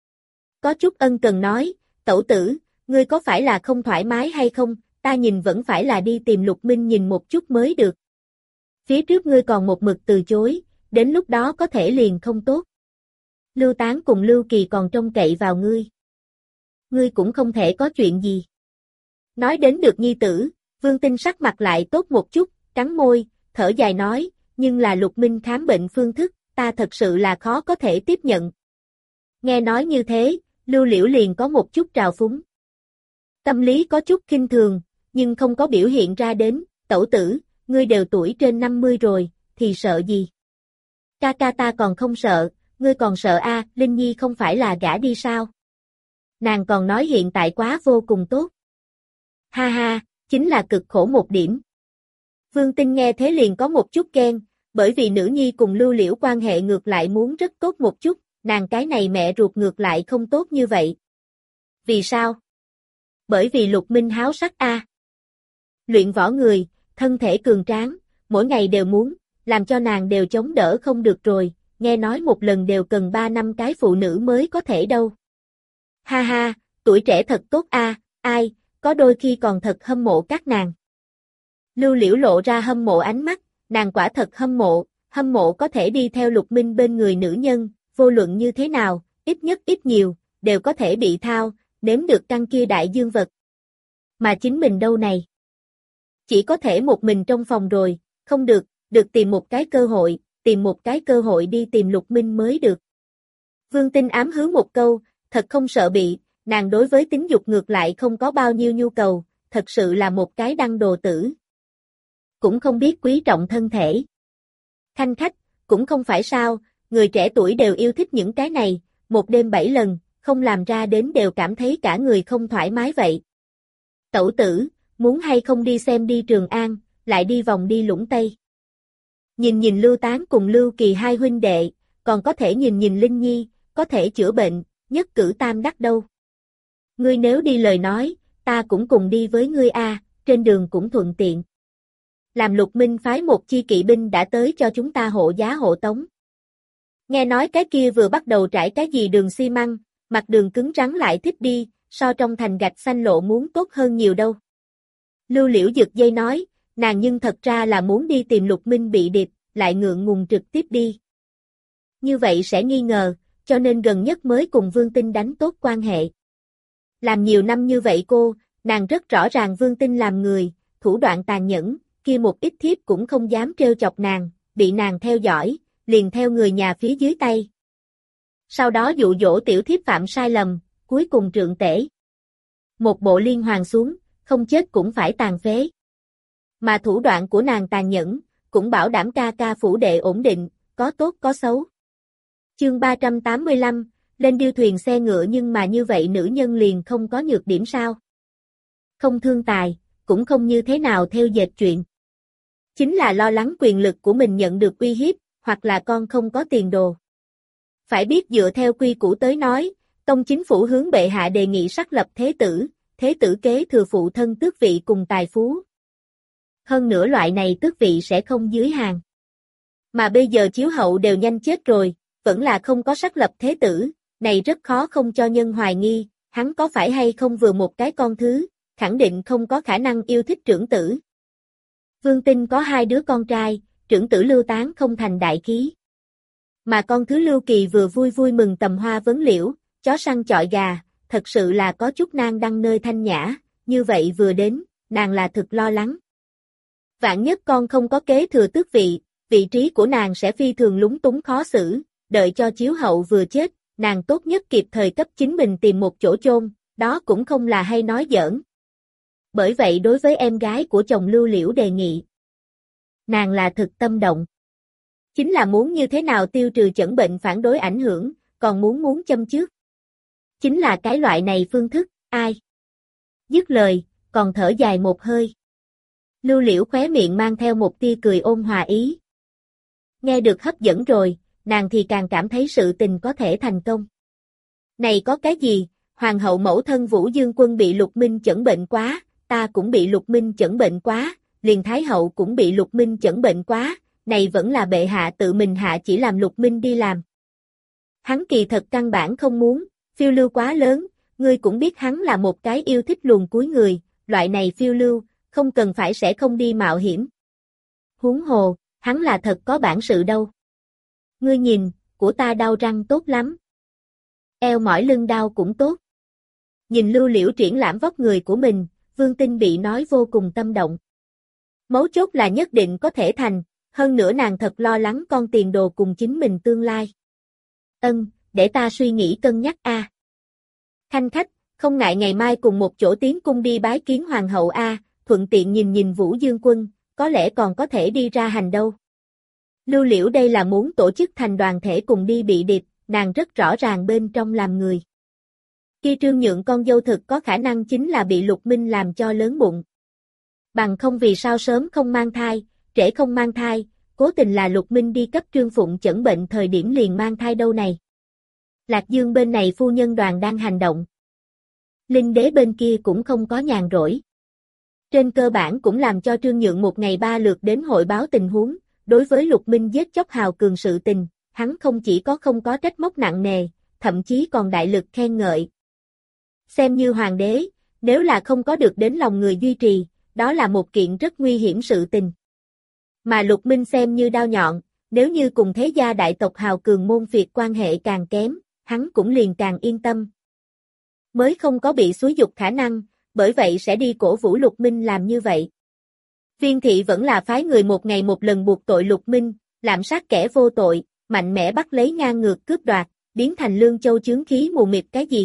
Có chút ân cần nói, tẩu tử, ngươi có phải là không thoải mái hay không, ta nhìn vẫn phải là đi tìm Lục Minh nhìn một chút mới được. Phía trước ngươi còn một mực từ chối, đến lúc đó có thể liền không tốt. Lưu Tán cùng Lưu Kỳ còn trông cậy vào ngươi. Ngươi cũng không thể có chuyện gì. Nói đến được nhi tử, Vương Tinh sắc mặt lại tốt một chút, cắn môi, thở dài nói, nhưng là Lục Minh khám bệnh phương thức, ta thật sự là khó có thể tiếp nhận. Nghe nói như thế, Lưu Liễu liền có một chút trào phúng. Tâm lý có chút khinh thường, nhưng không có biểu hiện ra đến, tẩu tử, ngươi đều tuổi trên năm mươi rồi, thì sợ gì? Ca ca ta còn không sợ, ngươi còn sợ a? À, Linh Nhi không phải là gả đi sao? Nàng còn nói hiện tại quá vô cùng tốt. Ha ha, chính là cực khổ một điểm. Vương Tinh nghe thế liền có một chút ghen, bởi vì nữ nhi cùng Lưu Liễu quan hệ ngược lại muốn rất tốt một chút, nàng cái này mẹ ruột ngược lại không tốt như vậy. Vì sao? Bởi vì Lục Minh háo sắc a. À. Luyện võ người, thân thể cường tráng, mỗi ngày đều muốn, làm cho nàng đều chống đỡ không được rồi, nghe nói một lần đều cần ba năm cái phụ nữ mới có thể đâu. Ha ha, tuổi trẻ thật tốt a, à, ai, có đôi khi còn thật hâm mộ các nàng. Lưu Liễu lộ ra hâm mộ ánh mắt, nàng quả thật hâm mộ, hâm mộ có thể đi theo Lục Minh bên người nữ nhân, vô luận như thế nào, ít nhất ít nhiều, đều có thể bị thao, nếm được căn kia đại dương vật. Mà chính mình đâu này? Chỉ có thể một mình trong phòng rồi, không được, được tìm một cái cơ hội, tìm một cái cơ hội đi tìm Lục Minh mới được. Vương Tinh ám hứa một câu, thật không sợ bị, nàng đối với tính dục ngược lại không có bao nhiêu nhu cầu, thật sự là một cái đăng đồ tử. Cũng không biết quý trọng thân thể. Khanh khách, cũng không phải sao, người trẻ tuổi đều yêu thích những cái này, một đêm bảy lần, không làm ra đến đều cảm thấy cả người không thoải mái vậy. Tẩu tử, muốn hay không đi xem đi Trường An, lại đi vòng đi Lũng Tây. Nhìn nhìn Lưu Tán cùng Lưu Kỳ hai huynh đệ, còn có thể nhìn nhìn Linh Nhi, có thể chữa bệnh, nhất cử tam đắc đâu. Ngươi nếu đi lời nói, ta cũng cùng đi với ngươi a, trên đường cũng thuận tiện. Làm Lục Minh phái một chi kỵ binh đã tới cho chúng ta hộ giá hộ tống. Nghe nói cái kia vừa bắt đầu trải cái gì đường xi măng, mặt đường cứng rắn lại thích đi, so trong thành gạch xanh lộ muốn tốt hơn nhiều đâu. Lưu Liễu giật dây nói, nàng nhưng thật ra là muốn đi tìm Lục Minh bị địch, lại ngượng ngùng trực tiếp đi. Như vậy sẽ nghi ngờ, cho nên gần nhất mới cùng Vương Tinh đánh tốt quan hệ. Làm nhiều năm như vậy cô, nàng rất rõ ràng Vương Tinh làm người, thủ đoạn tàn nhẫn, kia một ít thiếp cũng không dám trêu chọc nàng, bị nàng theo dõi, liền theo người nhà phía dưới tay. Sau đó dụ dỗ tiểu thiếp phạm sai lầm, cuối cùng trượng tể. Một bộ liên hoàn xuống, không chết cũng phải tàn phế. Mà thủ đoạn của nàng tàn nhẫn, cũng bảo đảm ca ca phủ đệ ổn định, có tốt có xấu. Chương ba trăm tám mươi lăm, lên điêu thuyền xe ngựa nhưng mà như vậy nữ nhân liền không có nhược điểm sao? Không thương tài, cũng không như thế nào theo dệt chuyện. Chính là lo lắng quyền lực của mình nhận được uy hiếp, hoặc là con không có tiền đồ. Phải biết dựa theo quy củ tới nói, tông chính phủ hướng bệ hạ đề nghị xác lập thế tử, thế tử kế thừa phụ thân tước vị cùng tài phú. Hơn nữa loại này tước vị sẽ không dưới hàng. Mà bây giờ chiếu hậu đều nhanh chết rồi, vẫn là không có xác lập thế tử, này rất khó không cho nhân hoài nghi, hắn có phải hay không vừa một cái con thứ, khẳng định không có khả năng yêu thích trưởng tử. Vương Tinh có hai đứa con trai, trưởng tử Lưu Tán không thành đại khí. Mà con thứ Lưu Kỳ vừa vui vui mừng tầm hoa vấn liễu, chó săn chọi gà, thật sự là có chút nàng đăng nơi thanh nhã, như vậy vừa đến, nàng là thực lo lắng. Vạn nhất con không có kế thừa tước vị, vị trí của nàng sẽ phi thường lúng túng khó xử, đợi cho chiếu hậu vừa chết, nàng tốt nhất kịp thời cấp chính mình tìm một chỗ chôn, đó cũng không là hay nói giỡn. Bởi vậy đối với em gái của chồng Lưu Liễu đề nghị, nàng là thực tâm động. Chính là muốn như thế nào tiêu trừ chẩn bệnh phản đối ảnh hưởng, còn muốn muốn châm trước. Chính là cái loại này phương thức, ai? Dứt lời, còn thở dài một hơi. Lưu Liễu khóe miệng mang theo một tia cười ôn hòa ý. Nghe được hấp dẫn rồi, nàng thì càng cảm thấy sự tình có thể thành công. Này có cái gì, hoàng hậu mẫu thân Vũ Dương Quân bị Lục Minh chẩn bệnh quá, ta cũng bị Lục Minh chẩn bệnh quá, liền Thái hậu cũng bị Lục Minh chẩn bệnh quá, này vẫn là bệ hạ tự mình hạ chỉ làm Lục Minh đi làm. Hắn kỳ thật căn bản không muốn, phiêu lưu quá lớn, ngươi cũng biết hắn là một cái yêu thích luồn cuối người, loại này phiêu lưu, không cần phải sẽ không đi mạo hiểm. Huống hồ, hắn là thật có bản sự đâu. Ngươi nhìn, của ta đau răng tốt lắm. Eo mỏi lưng đau cũng tốt. Nhìn Lưu Liễu triển lãm vóc người của mình, Vương Tinh bị nói vô cùng tâm động. Mấu chốt là nhất định có thể thành, hơn nữa nàng thật lo lắng con tiền đồ cùng chính mình tương lai. Ân, để ta suy nghĩ cân nhắc a. À. Khanh khách, không ngại ngày mai cùng một chỗ tiến cung đi bái kiến hoàng hậu a, à, thuận tiện nhìn nhìn Vũ Dương Quân, có lẽ còn có thể đi ra hành đâu. Lưu Liễu đây là muốn tổ chức thành đoàn thể cùng đi bị địch, nàng rất rõ ràng bên trong làm người. Khi Trương Nhượng con dâu thực có khả năng chính là bị Lục Minh làm cho lớn bụng. Bằng không vì sao sớm không mang thai, trễ không mang thai, cố tình là Lục Minh đi cấp Trương Phụng chẩn bệnh thời điểm liền mang thai đâu này. Lạc Dương bên này phu nhân đoàn đang hành động. Linh đế bên kia cũng không có nhàn rỗi. Trên cơ bản cũng làm cho Trương Nhượng một ngày ba lượt đến hội báo tình huống, đối với Lục Minh giết chóc hào cường sự tình, hắn không chỉ có không có trách móc nặng nề, thậm chí còn đại lực khen ngợi. Xem như hoàng đế, nếu là không có được đến lòng người duy trì, đó là một kiện rất nguy hiểm sự tình. Mà Lục Minh xem như đao nhọn, nếu như cùng thế gia đại tộc hào cường môn phiệt quan hệ càng kém, hắn cũng liền càng yên tâm. Mới không có bị xúi dục khả năng, bởi vậy sẽ đi cổ vũ Lục Minh làm như vậy. Viên thị vẫn là phái người một ngày một lần buộc tội Lục Minh, lạm sát kẻ vô tội, mạnh mẽ bắt lấy ngang ngược cướp đoạt, biến thành Lương Châu chướng khí mù mịt cái gì.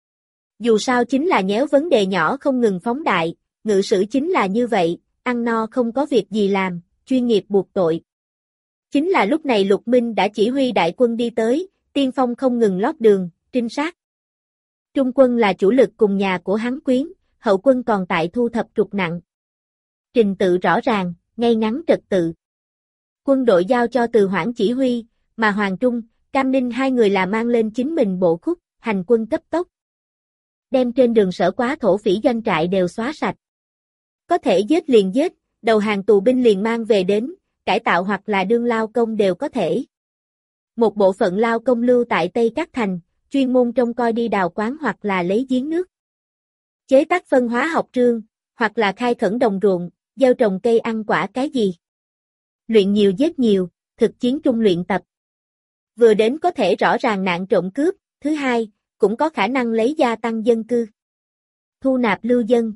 Dù sao chính là nhéo vấn đề nhỏ không ngừng phóng đại, ngự sử chính là như vậy, ăn no không có việc gì làm, chuyên nghiệp buộc tội. Chính là lúc này Lục Minh đã chỉ huy đại quân đi tới, tiên phong không ngừng lót đường, trinh sát. Trung quân là chủ lực cùng nhà của hắn quyến, hậu quân còn tại thu thập trục nặng. Trình tự rõ ràng, ngay ngắn trật tự. Quân đội giao cho Từ Hoảng chỉ huy, mà Hoàng Trung, Cam Ninh hai người là mang lên chính mình bộ khúc, hành quân cấp tốc. Đem trên đường Sở Quá thổ phỉ doanh trại đều xóa sạch. Có thể giết liền giết, đầu hàng tù binh liền mang về đến, cải tạo hoặc là đương lao công đều có thể. Một bộ phận lao công lưu tại Tây Các Thành, chuyên môn trông coi đi đào quán hoặc là lấy giếng nước. Chế tác phân hóa học trương, hoặc là khai khẩn đồng ruộng, gieo trồng cây ăn quả cái gì. Luyện nhiều giết nhiều, thực chiến trung luyện tập. Vừa đến có thể rõ ràng nạn trộm cướp, thứ hai, cũng có khả năng lấy gia tăng dân cư. Thu nạp lưu dân.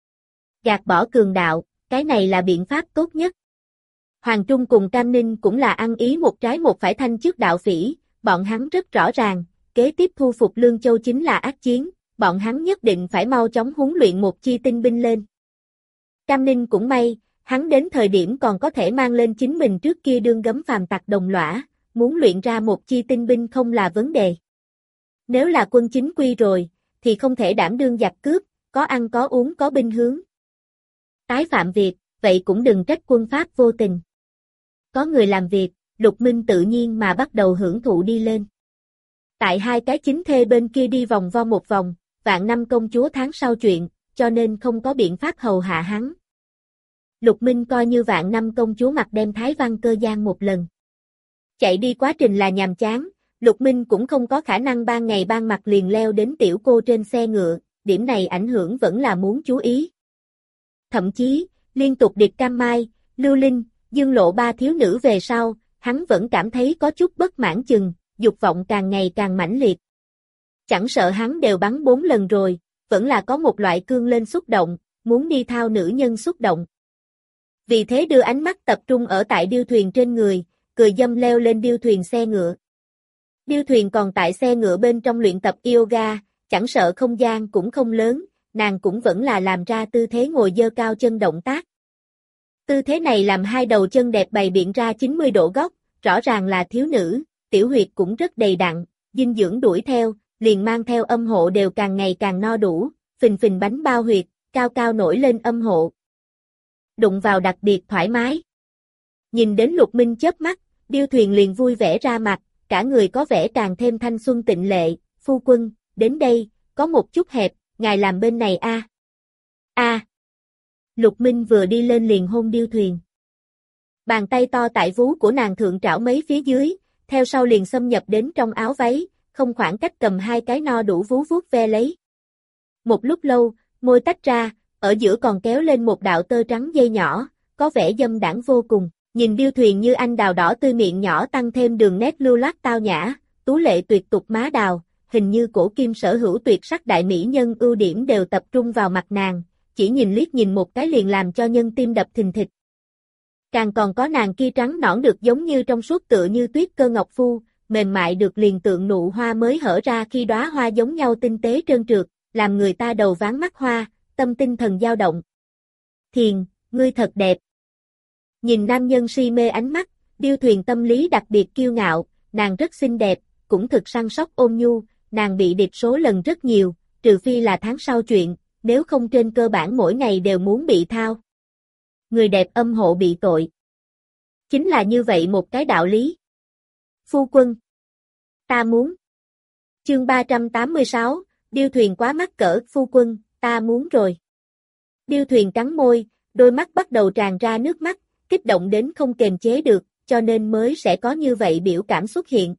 Gạt bỏ cường đạo, cái này là biện pháp tốt nhất. Hoàng Trung cùng Cam Ninh cũng là ăn ý một trái một phải thanh trước đạo phỉ, bọn hắn rất rõ ràng, kế tiếp thu phục Lương Châu chính là ác chiến, bọn hắn nhất định phải mau chóng huấn luyện một chi tinh binh lên. Cam Ninh cũng may, hắn đến thời điểm còn có thể mang lên chính mình trước kia đương gấm phàm tặc đồng lõa, muốn luyện ra một chi tinh binh không là vấn đề. Nếu là quân chính quy rồi, thì không thể đảm đương giặc cướp, có ăn có uống có binh hướng. Tái phạm việc, vậy cũng đừng trách quân Pháp vô tình. Có người làm việc, Lục Minh tự nhiên mà bắt đầu hưởng thụ đi lên. Tại hai cái chính thê bên kia đi vòng vo một vòng, vạn năm công chúa tháng sau chuyện, cho nên không có biện pháp hầu hạ hắn. Lục Minh coi như vạn năm công chúa mặt đem Thái Văn Cơ gian một lần. Chạy đi quá trình là nhàm chán, Lục Minh cũng không có khả năng ban ngày ban mặt liền leo đến tiểu cô trên xe ngựa, điểm này ảnh hưởng vẫn là muốn chú ý. Thậm chí, liên tục điệp Cam Mai, Lưu Linh, Dương Lộ ba thiếu nữ về sau, hắn vẫn cảm thấy có chút bất mãn chừng, dục vọng càng ngày càng mãnh liệt. Chẳng sợ hắn đều bắn bốn lần rồi, vẫn là có một loại cương lên xúc động, muốn đi thao nữ nhân xúc động. Vì thế đưa ánh mắt tập trung ở tại điêu thuyền trên người, cười dâm leo lên điêu thuyền xe ngựa. Điêu thuyền còn tại xe ngựa bên trong luyện tập yoga, chẳng sợ không gian cũng không lớn, nàng cũng vẫn là làm ra tư thế ngồi dơ cao chân động tác. Tư thế này làm hai đầu chân đẹp bày biện ra chín mươi độ góc, rõ ràng là thiếu nữ, tiểu huyệt cũng rất đầy đặn, dinh dưỡng đuổi theo, liền mang theo âm hộ đều càng ngày càng no đủ, phình phình bánh bao huyệt, cao cao nổi lên âm hộ. Đụng vào đặc biệt thoải mái. Nhìn đến Lục Minh chớp mắt, điêu thuyền liền vui vẻ ra mặt, cả người có vẻ càng thêm thanh xuân tịnh lệ, phu quân, đến đây, có một chút hẹp, ngài làm bên này a. A. Lục Minh vừa đi lên liền hôn điêu thuyền. Bàn tay to tại vú của nàng thượng trảo mấy phía dưới, theo sau liền xâm nhập đến trong áo váy, không khoảng cách cầm hai cái no đủ vú vuốt ve lấy. Một lúc lâu, môi tách ra, ở giữa còn kéo lên một đạo tơ trắng dây nhỏ, có vẻ dâm đãng vô cùng. Nhìn điêu thuyền như anh đào đỏ tươi miệng nhỏ tăng thêm đường nét lưu loát tao nhã, tú lệ tuyệt tục má đào, hình như cổ kim sở hữu tuyệt sắc đại mỹ nhân ưu điểm đều tập trung vào mặt nàng, chỉ nhìn liếc nhìn một cái liền làm cho nhân tim đập thình thịch. Càng còn có nàng kia trắng nõn được giống như trong suốt tựa như tuyết cơ ngọc phu, mềm mại được liền tượng nụ hoa mới hở ra khi đóa hoa giống nhau tinh tế trơn trượt, làm người ta đầu váng mắt hoa, tâm tinh thần dao động. Thiền, ngươi thật đẹp. Nhìn nam nhân si mê ánh mắt, điêu thuyền tâm lý đặc biệt kiêu ngạo, nàng rất xinh đẹp, cũng thực săn sóc ôn nhu, nàng bị điệp số lần rất nhiều, trừ phi là tháng sau chuyện, nếu không trên cơ bản mỗi ngày đều muốn bị thao. Người đẹp âm hộ bị tội. Chính là như vậy một cái đạo lý. Phu quân. Ta muốn. Chương ba trăm tám mươi sáu, điêu thuyền quá mắc cỡ, phu quân, ta muốn rồi. Điêu thuyền cắn môi, đôi mắt bắt đầu tràn ra nước mắt, kích động đến không kềm chế được, cho nên mới sẽ có như vậy biểu cảm xuất hiện.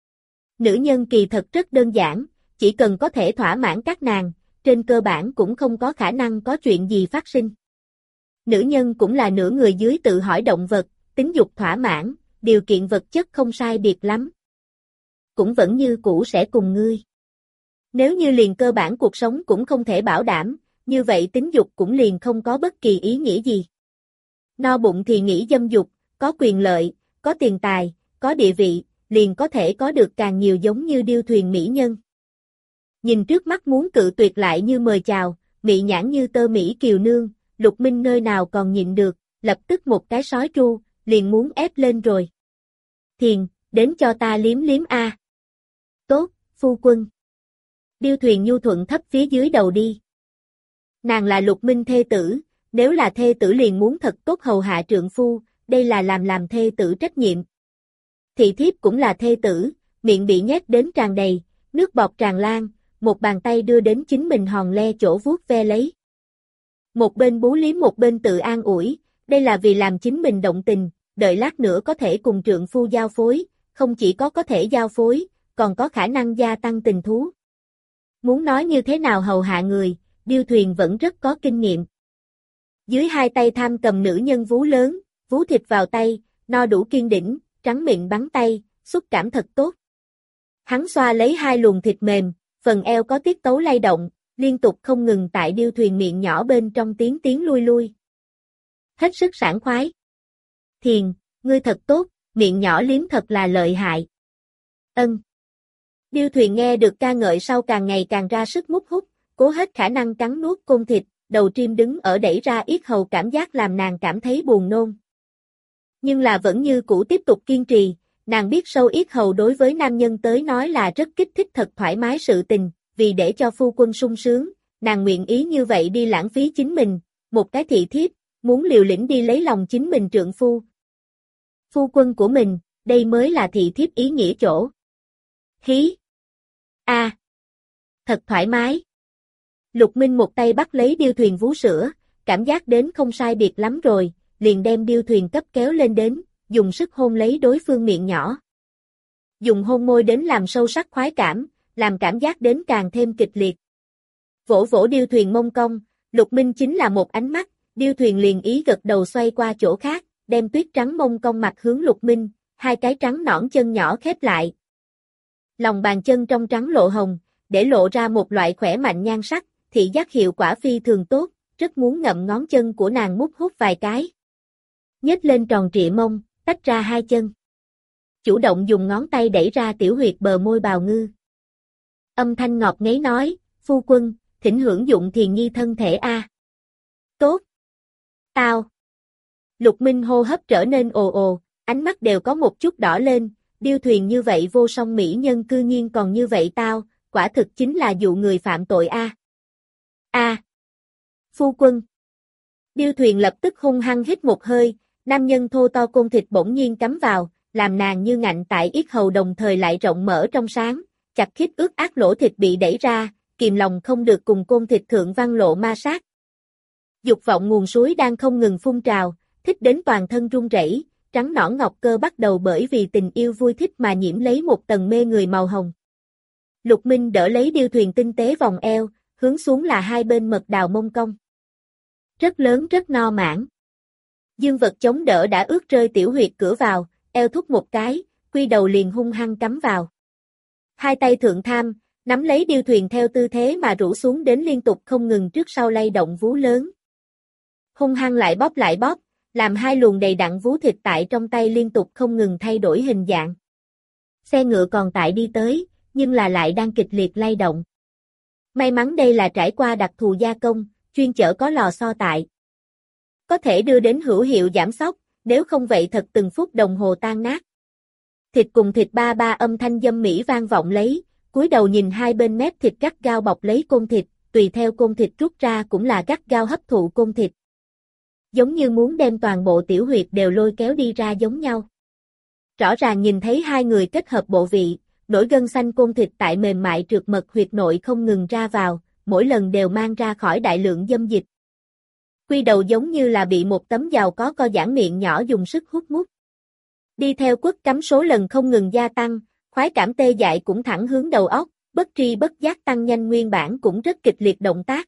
Nữ nhân kỳ thật rất đơn giản, chỉ cần có thể thỏa mãn các nàng, trên cơ bản cũng không có khả năng có chuyện gì phát sinh. Nữ nhân cũng là nửa người dưới tự hỏi động vật, tính dục thỏa mãn, điều kiện vật chất không sai biệt lắm. Cũng vẫn như cũ sẽ cùng ngươi. Nếu như liền cơ bản cuộc sống cũng không thể bảo đảm, như vậy tính dục cũng liền không có bất kỳ ý nghĩa gì. No bụng thì nghĩ dâm dục, có quyền lợi, có tiền tài, có địa vị, liền có thể có được càng nhiều giống như điêu thuyền mỹ nhân. Nhìn trước mắt muốn cự tuyệt lại như mời chào, mị nhãn như tơ mỹ kiều nương, Lục Minh nơi nào còn nhịn được, lập tức một cái sói tru, liền muốn ép lên rồi. Thiền, đến cho ta liếm liếm a. Tốt, phu quân. Điêu thuyền nhu thuận thấp phía dưới đầu đi. Nàng là Lục Minh thê tử, nếu là thê tử liền muốn thật tốt hầu hạ trượng phu, đây là làm làm thê tử trách nhiệm. Thị thiếp cũng là thê tử, miệng bị nhét đến tràn đầy, nước bọt tràn lan, một bàn tay đưa đến chính mình hòn le chỗ vuốt ve lấy. Một bên bú liếm một bên tự an ủi, đây là vì làm chính mình động tình, đợi lát nữa có thể cùng trượng phu giao phối, không chỉ có có thể giao phối, còn có khả năng gia tăng tình thú. Muốn nói như thế nào hầu hạ người, Điêu Thuyền vẫn rất có kinh nghiệm. Dưới hai tay tham cầm nữ nhân vú lớn, vú thịt vào tay, no đủ kiên đỉnh, trắng mịn bắn tay, xúc cảm thật tốt. Hắn xoa lấy hai luồng thịt mềm, phần eo có tiết tấu lay động, liên tục không ngừng tại Điêu Thuyền miệng nhỏ bên trong tiếng tiếng lui lui. Hết sức sảng khoái. Thiền, ngươi thật tốt, miệng nhỏ liếm thật là lợi hại. Ân. Điêu Thuyền nghe được ca ngợi sau càng ngày càng ra sức mút hút, cố hết khả năng cắn nuốt côn thịt, đầu trim đứng ở đẩy ra yết hầu cảm giác làm nàng cảm thấy buồn nôn. Nhưng là vẫn như cũ tiếp tục kiên trì, nàng biết sâu yết hầu đối với nam nhân tới nói là rất kích thích thật thoải mái sự tình, vì để cho phu quân sung sướng, nàng nguyện ý như vậy đi lãng phí chính mình, một cái thị thiếp, muốn liều lĩnh đi lấy lòng chính mình trượng phu. Phu quân của mình, đây mới là thị thiếp ý nghĩa chỗ. Hí! A! À. Thật thoải mái. Lục Minh một tay bắt lấy Điêu Thuyền vú sữa, cảm giác đến không sai biệt lắm rồi, liền đem Điêu Thuyền cấp kéo lên đến, dùng sức hôn lấy đối phương miệng nhỏ. Dùng hôn môi đến làm sâu sắc khoái cảm, làm cảm giác đến càng thêm kịch liệt. Vỗ vỗ Điêu Thuyền mông cong, Lục Minh chính là một ánh mắt, Điêu Thuyền liền ý gật đầu xoay qua chỗ khác, đem tuyết trắng mông cong mặt hướng Lục Minh, hai cái trắng nõn chân nhỏ khép lại. Lòng bàn chân trong trắng lộ hồng, để lộ ra một loại khỏe mạnh nhan sắc, thị giác hiệu quả phi thường tốt, rất muốn ngậm ngón chân của nàng mút hút vài cái. Nhếch lên tròn trịa mông, tách ra hai chân. Chủ động dùng ngón tay đẩy ra tiểu huyệt bờ môi bào ngư. Âm thanh ngọt ngấy nói, phu quân, thỉnh hưởng dụng Thiền Nhi thân thể a. Tốt. Tao. Lục Minh hô hấp trở nên ồ ồ, ánh mắt đều có một chút đỏ lên, Điêu Thuyền như vậy vô song mỹ nhân cư nhiên còn như vậy tao, quả thực chính là dụ người phạm tội a. A. Phu quân. Điêu Thuyền lập tức hung hăng hít một hơi, nam nhân thô to côn thịt bỗng nhiên cắm vào, làm nàng như ngạnh tại yết hầu đồng thời lại rộng mở trong sáng, chặt khít ướt át lỗ thịt bị đẩy ra, kìm lòng không được cùng côn thịt thượng văn lộ ma sát. Dục vọng nguồn suối đang không ngừng phun trào, thích đến toàn thân run rẩy, trắng nõn ngọc cơ bắt đầu bởi vì tình yêu vui thích mà nhiễm lấy một tầng mê người màu hồng. Lục Minh đỡ lấy Điêu Thuyền tinh tế vòng eo, hướng xuống là hai bên mật đào mông cong. Rất lớn rất no mãn. Dương vật chống đỡ đã ướt rơi tiểu huyệt cửa vào, eo thúc một cái, quy đầu liền hung hăng cắm vào. Hai tay thượng tham, nắm lấy Điêu Thuyền theo tư thế mà rũ xuống đến liên tục không ngừng trước sau lay động vú lớn. Hung hăng lại bóp lại bóp, làm hai luồng đầy đặn vú thịt tại trong tay liên tục không ngừng thay đổi hình dạng. Xe ngựa còn tại đi tới, nhưng là lại đang kịch liệt lay động. May mắn đây là trải qua đặc thù gia công, chuyên chở có lò xo tại. Có thể đưa đến hữu hiệu giảm xóc, nếu không vậy thật từng phút đồng hồ tan nát. Thịt cùng thịt ba ba âm thanh dâm mỹ vang vọng lấy, cúi đầu nhìn hai bên mép thịt gắt gao bọc lấy côn thịt, tùy theo côn thịt rút ra cũng là gắt gao hấp thụ côn thịt. Giống như muốn đem toàn bộ tiểu huyệt đều lôi kéo đi ra giống nhau. Rõ ràng nhìn thấy hai người kết hợp bộ vị, nổi gân xanh côn thịt tại mềm mại trượt mật huyệt nội không ngừng ra vào, mỗi lần đều mang ra khỏi đại lượng dâm dịch. Quy đầu giống như là bị một tấm giàu có co giãn miệng nhỏ dùng sức hút mút. Đi theo quất cắm số lần không ngừng gia tăng, khoái cảm tê dại cũng thẳng hướng đầu óc, bất tri bất giác tăng nhanh nguyên bản cũng rất kịch liệt động tác.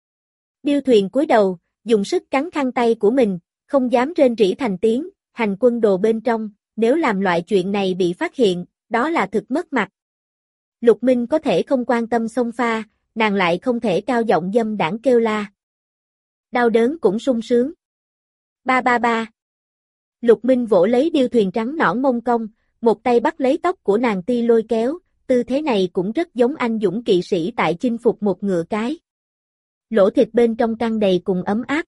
Điêu Thuyền cúi đầu, dùng sức cắn khăn tay của mình, không dám rên rỉ thành tiếng, hành quân đồ bên trong, nếu làm loại chuyện này bị phát hiện, đó là thực mất mặt. Lục Minh có thể không quan tâm xông pha, nàng lại không thể cao giọng dâm đảng kêu la. Đau đớn cũng sung sướng. Ba ba ba. Lục Minh vỗ lấy Điêu Thuyền trắng nõn mông cong, một tay bắt lấy tóc của nàng ti lôi kéo, tư thế này cũng rất giống anh dũng kỵ sĩ tại chinh phục một ngựa cái. Lỗ thịt bên trong căng đầy cùng ấm áp.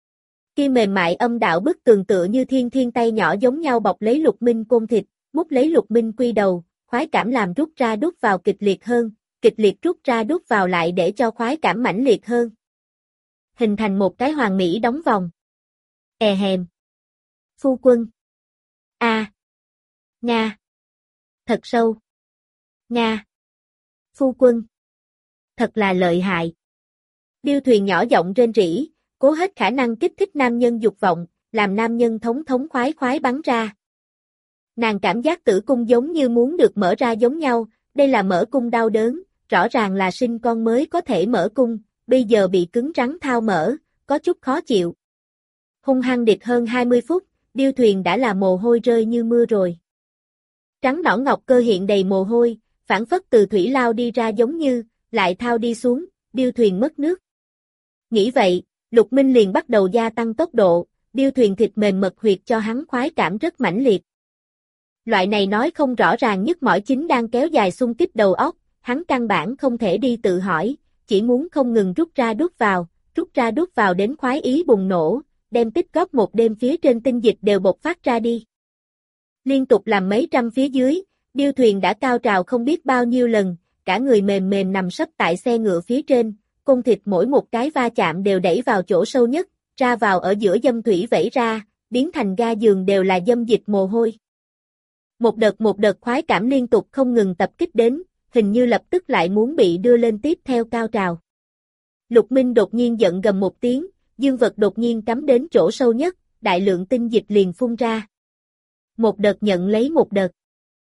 Khi mềm mại âm đạo bức tường tựa như thiên thiên tay nhỏ giống nhau bọc lấy Lục Minh côn thịt, mút lấy Lục Minh quy đầu, khoái cảm làm rút ra đút vào kịch liệt hơn, kịch liệt rút ra đút vào lại để cho khoái cảm mãnh liệt hơn. Hình thành một cái hoàn mỹ đóng vòng. E hèm. Phu quân. A. À. Nga. Thật sâu. Nga. Phu quân. Thật là lợi hại. Điêu Thuyền nhỏ giọng rên rỉ, cố hết khả năng kích thích nam nhân dục vọng, làm nam nhân thống thống khoái khoái bắn ra. Nàng cảm giác tử cung giống như muốn được mở ra giống nhau, đây là mở cung đau đớn, rõ ràng là sinh con mới có thể mở cung, bây giờ bị cứng rắn thao mở, có chút khó chịu. Hung hăng địch hơn hai mươi phút, Điêu Thuyền đã là mồ hôi rơi như mưa rồi. Trắng nõn ngọc cơ hiện đầy mồ hôi, phảng phất từ thủy lao đi ra giống như, lại thao đi xuống, Điêu Thuyền mất nước. Nghĩ vậy, Lục Minh liền bắt đầu gia tăng tốc độ, Điêu Thuyền thịt mềm mật huyệt cho hắn khoái cảm rất mãnh liệt. Loại này nói không rõ ràng nhức mỏi chính đang kéo dài xung kích đầu óc, hắn căn bản không thể đi tự hỏi, chỉ muốn không ngừng rút ra đút vào, rút ra đút vào đến khoái ý bùng nổ, đem tích góp một đêm phía trên tinh dịch đều bộc phát ra đi. Liên tục làm mấy trăm phía dưới, Điêu Thuyền đã cao trào không biết bao nhiêu lần, cả người mềm mềm nằm sấp tại xe ngựa phía trên, cung thịt mỗi một cái va chạm đều đẩy vào chỗ sâu nhất, ra vào ở giữa dâm thủy vẩy ra, biến thành ga giường đều là dâm dịch mồ hôi. Một đợt một đợt khoái cảm liên tục không ngừng tập kích đến, hình như lập tức lại muốn bị đưa lên tiếp theo cao trào. Lục Minh đột nhiên giận gầm một tiếng, dương vật đột nhiên cắm đến chỗ sâu nhất, đại lượng tinh dịch liền phun ra. Một đợt nhận lấy một đợt.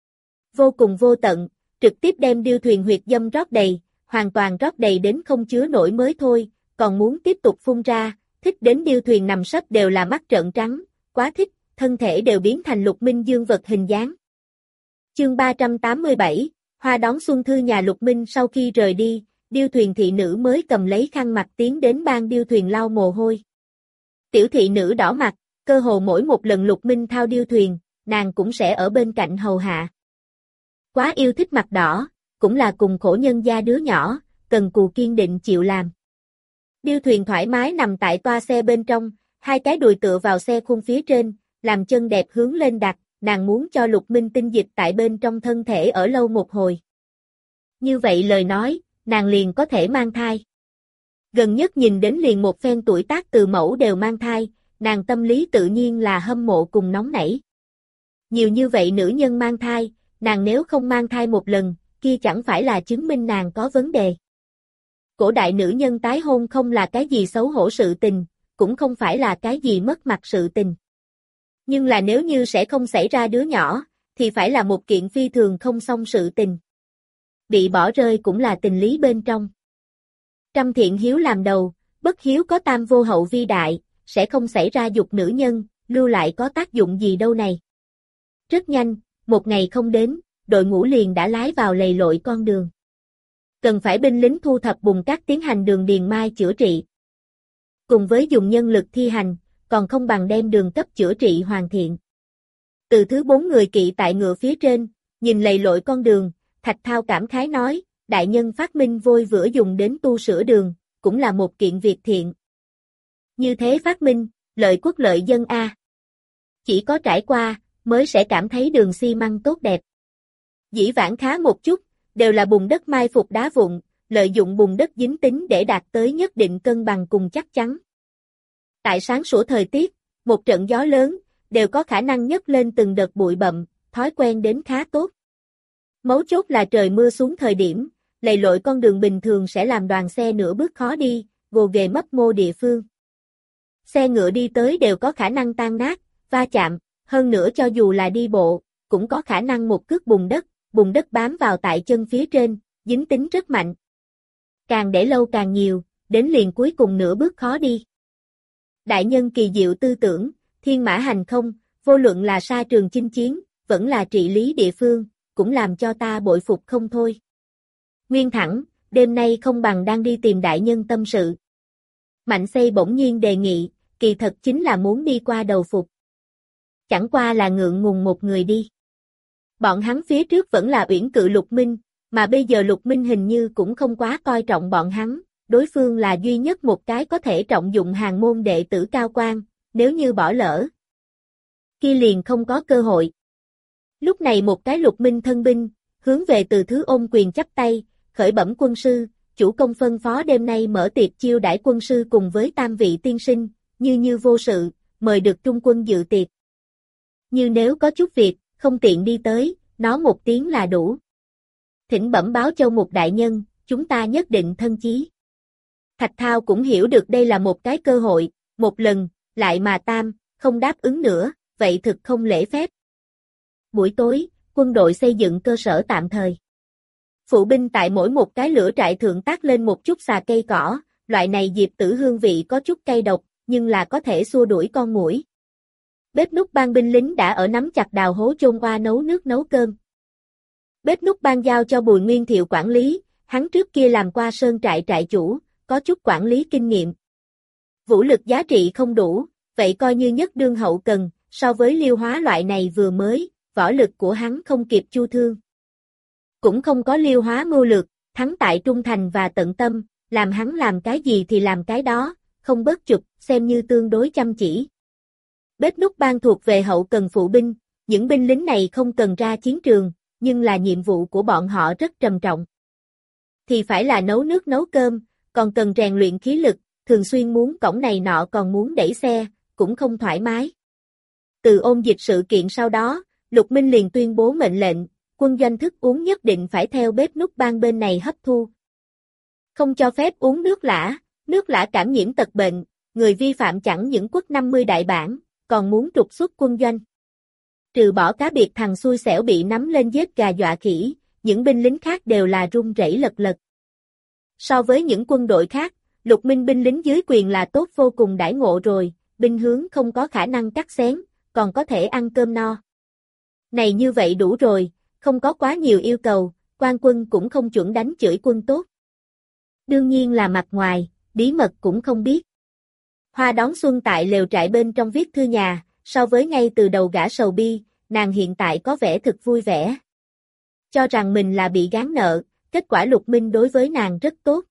Vô cùng vô tận, trực tiếp đem Điêu Thuyền huyệt dâm rót đầy, hoàn toàn rót đầy đến không chứa nổi mới thôi, còn muốn tiếp tục phun ra, thích đến Điêu Thuyền nằm sấp đều là mắt trợn trắng, quá thích, thân thể đều biến thành Lục Minh dương vật hình dáng. Chương ba trăm tám mươi bảy, Hoa đón xuân thư nhà Lục Minh sau khi rời đi, Điêu Thuyền thị nữ mới cầm lấy khăn mặt tiến đến ban Điêu Thuyền lau mồ hôi. Tiểu thị nữ đỏ mặt, cơ hồ mỗi một lần Lục Minh thao Điêu Thuyền, nàng cũng sẽ ở bên cạnh hầu hạ. Quá yêu thích mặt đỏ, cũng là cùng khổ nhân gia đứa nhỏ, cần cù kiên định chịu làm. Điêu Thuyền thoải mái nằm tại toa xe bên trong, hai cái đùi tựa vào xe khung phía trên, làm chân đẹp hướng lên đặt, nàng muốn cho Lục Minh tinh dịch tại bên trong thân thể ở lâu một hồi. Như vậy lời nói, nàng liền có thể mang thai. Gần nhất nhìn đến liền một phen tuổi tác từ mẫu đều mang thai, nàng tâm lý tự nhiên là hâm mộ cùng nóng nảy. Nhiều như vậy nữ nhân mang thai, nàng nếu không mang thai một lần, kia chẳng phải là chứng minh nàng có vấn đề. Cổ đại nữ nhân tái hôn không là cái gì xấu hổ sự tình, cũng không phải là cái gì mất mặt sự tình. Nhưng là nếu như sẽ không xảy ra đứa nhỏ, thì phải là một kiện phi thường không xong sự tình. Bị bỏ rơi cũng là tình lý bên trong. Trăm thiện hiếu làm đầu, bất hiếu có tam vô hậu vi đại, sẽ không xảy ra dục nữ nhân, lưu lại có tác dụng gì đâu này. Rất nhanh, một ngày không đến, đội ngũ liền đã lái vào lầy lội con đường. Cần phải binh lính thu thập bùn cát tiến hành đường điền mai chữa trị. Cùng với dùng nhân lực thi hành, còn không bằng đem đường cấp chữa trị hoàn thiện. Từ thứ bốn người kỵ tại ngựa phía trên, nhìn lầy lội con đường, Thạch Thao cảm khái nói, đại nhân phát minh vôi vữa dùng đến tu sửa đường, cũng là một kiện việc thiện. Như thế phát minh, lợi quốc lợi dân a. Chỉ có trải qua, mới sẽ cảm thấy đường xi măng tốt đẹp. Dĩ vãng khá một chút, đều là bùn đất mai phục đá vụn, lợi dụng bùn đất dính tính để đạt tới nhất định cân bằng cùng chắc chắn. Tại sáng sủa thời tiết, một trận gió lớn, đều có khả năng nhấc lên từng đợt bụi bặm, thói quen đến khá tốt. Mấu chốt là trời mưa xuống thời điểm, lầy lội con đường bình thường sẽ làm đoàn xe nửa bước khó đi, gồ ghề mấp mô địa phương. Xe ngựa đi tới đều có khả năng tan nát, va chạm, hơn nữa cho dù là đi bộ, cũng có khả năng một cước bùn đất, bùn đất bám vào tại chân phía trên, dính tính rất mạnh. Càng để lâu càng nhiều, đến liền cuối cùng nửa bước khó đi. Đại nhân kỳ diệu tư tưởng, thiên mã hành không, vô luận là sa trường chinh chiến, vẫn là trị lý địa phương, cũng làm cho ta bội phục không thôi. Nguyên thẳng, đêm nay không bằng đang đi tìm đại nhân tâm sự. Mạnh Xây bỗng nhiên đề nghị, kỳ thật chính là muốn đi qua đầu phục. Chẳng qua là ngượng ngùng một người đi. Bọn hắn phía trước vẫn là uyển cự Lục Minh, mà bây giờ Lục Minh hình như cũng không quá coi trọng bọn hắn, đối phương là duy nhất một cái có thể trọng dụng hàng môn đệ tử cao quan, nếu như bỏ lỡ, kia liền không có cơ hội. Lúc này một cái Lục Minh thân binh, hướng về Từ Thứ ôm quyền chắp tay, khởi bẩm quân sư, chủ công phân phó đêm nay mở tiệc chiêu đãi quân sư cùng với tam vị tiên sinh, như như vô sự, mời được trung quân dự tiệc. Như nếu có chút việc, không tiện đi tới, nói một tiếng là đủ. Thỉnh bẩm báo Châu Mục đại nhân, chúng ta nhất định thân chí. Thạch Thao cũng hiểu được đây là một cái cơ hội, một lần, lại mà tam, không đáp ứng nữa, vậy thực không lễ phép. Buổi tối, quân đội xây dựng cơ sở tạm thời. Phụ binh tại mỗi một cái lửa trại thượng tác lên một chút xà cây cỏ, loại này diệp tử hương vị có chút cay độc, nhưng là có thể xua đuổi con muỗi. Bếp núc ban binh lính đã ở nắm chặt đào hố chôn oa nấu nước nấu cơm. Bếp núc ban giao cho Bùi Nguyên Thiệu quản lý, hắn trước kia làm qua sơn trại trại chủ, có chút quản lý kinh nghiệm. Vũ lực giá trị không đủ, vậy coi như nhất đương hậu cần, so với Liêu Hóa loại này vừa mới, võ lực của hắn không kịp Chu Thương. Cũng không có Liêu Hóa mưu lược, thắng tại trung thành và tận tâm, làm hắn làm cái gì thì làm cái đó, không bớt chụp, xem như tương đối chăm chỉ. Bếp núc ban thuộc về hậu cần phụ binh, những binh lính này không cần ra chiến trường, nhưng là nhiệm vụ của bọn họ rất trầm trọng. Thì phải là nấu nước nấu cơm, còn cần rèn luyện khí lực, thường xuyên muốn cổng này nọ còn muốn đẩy xe, cũng không thoải mái. Từ ôn dịch sự kiện sau đó, Lục Minh liền tuyên bố mệnh lệnh, quân doanh thức uống nhất định phải theo bếp núc ban bên này hấp thu. Không cho phép uống nước lã, nước lã cảm nhiễm tật bệnh, người vi phạm chẳng những quất năm mươi đại bản, còn muốn trục xuất quân doanh. Trừ bỏ cá biệt thằng xui xẻo bị nắm lên giết gà dọa khỉ, những binh lính khác đều là run rẩy lật lật. So với những quân đội khác, Lục Minh binh lính dưới quyền là tốt vô cùng đãi ngộ rồi, binh hướng không có khả năng cắt xén, còn có thể ăn cơm no. Này như vậy đủ rồi, không có quá nhiều yêu cầu, quan quân cũng không chuẩn đánh chửi quân tốt. Đương nhiên là mặt ngoài, bí mật cũng không biết. Hoa đón xuân tại lều trại bên trong viết thư nhà, so với ngay từ đầu gã sầu bi, nàng hiện tại có vẻ thực vui vẻ. Cho rằng mình là bị gán nợ, kết quả Lục Minh đối với nàng rất tốt.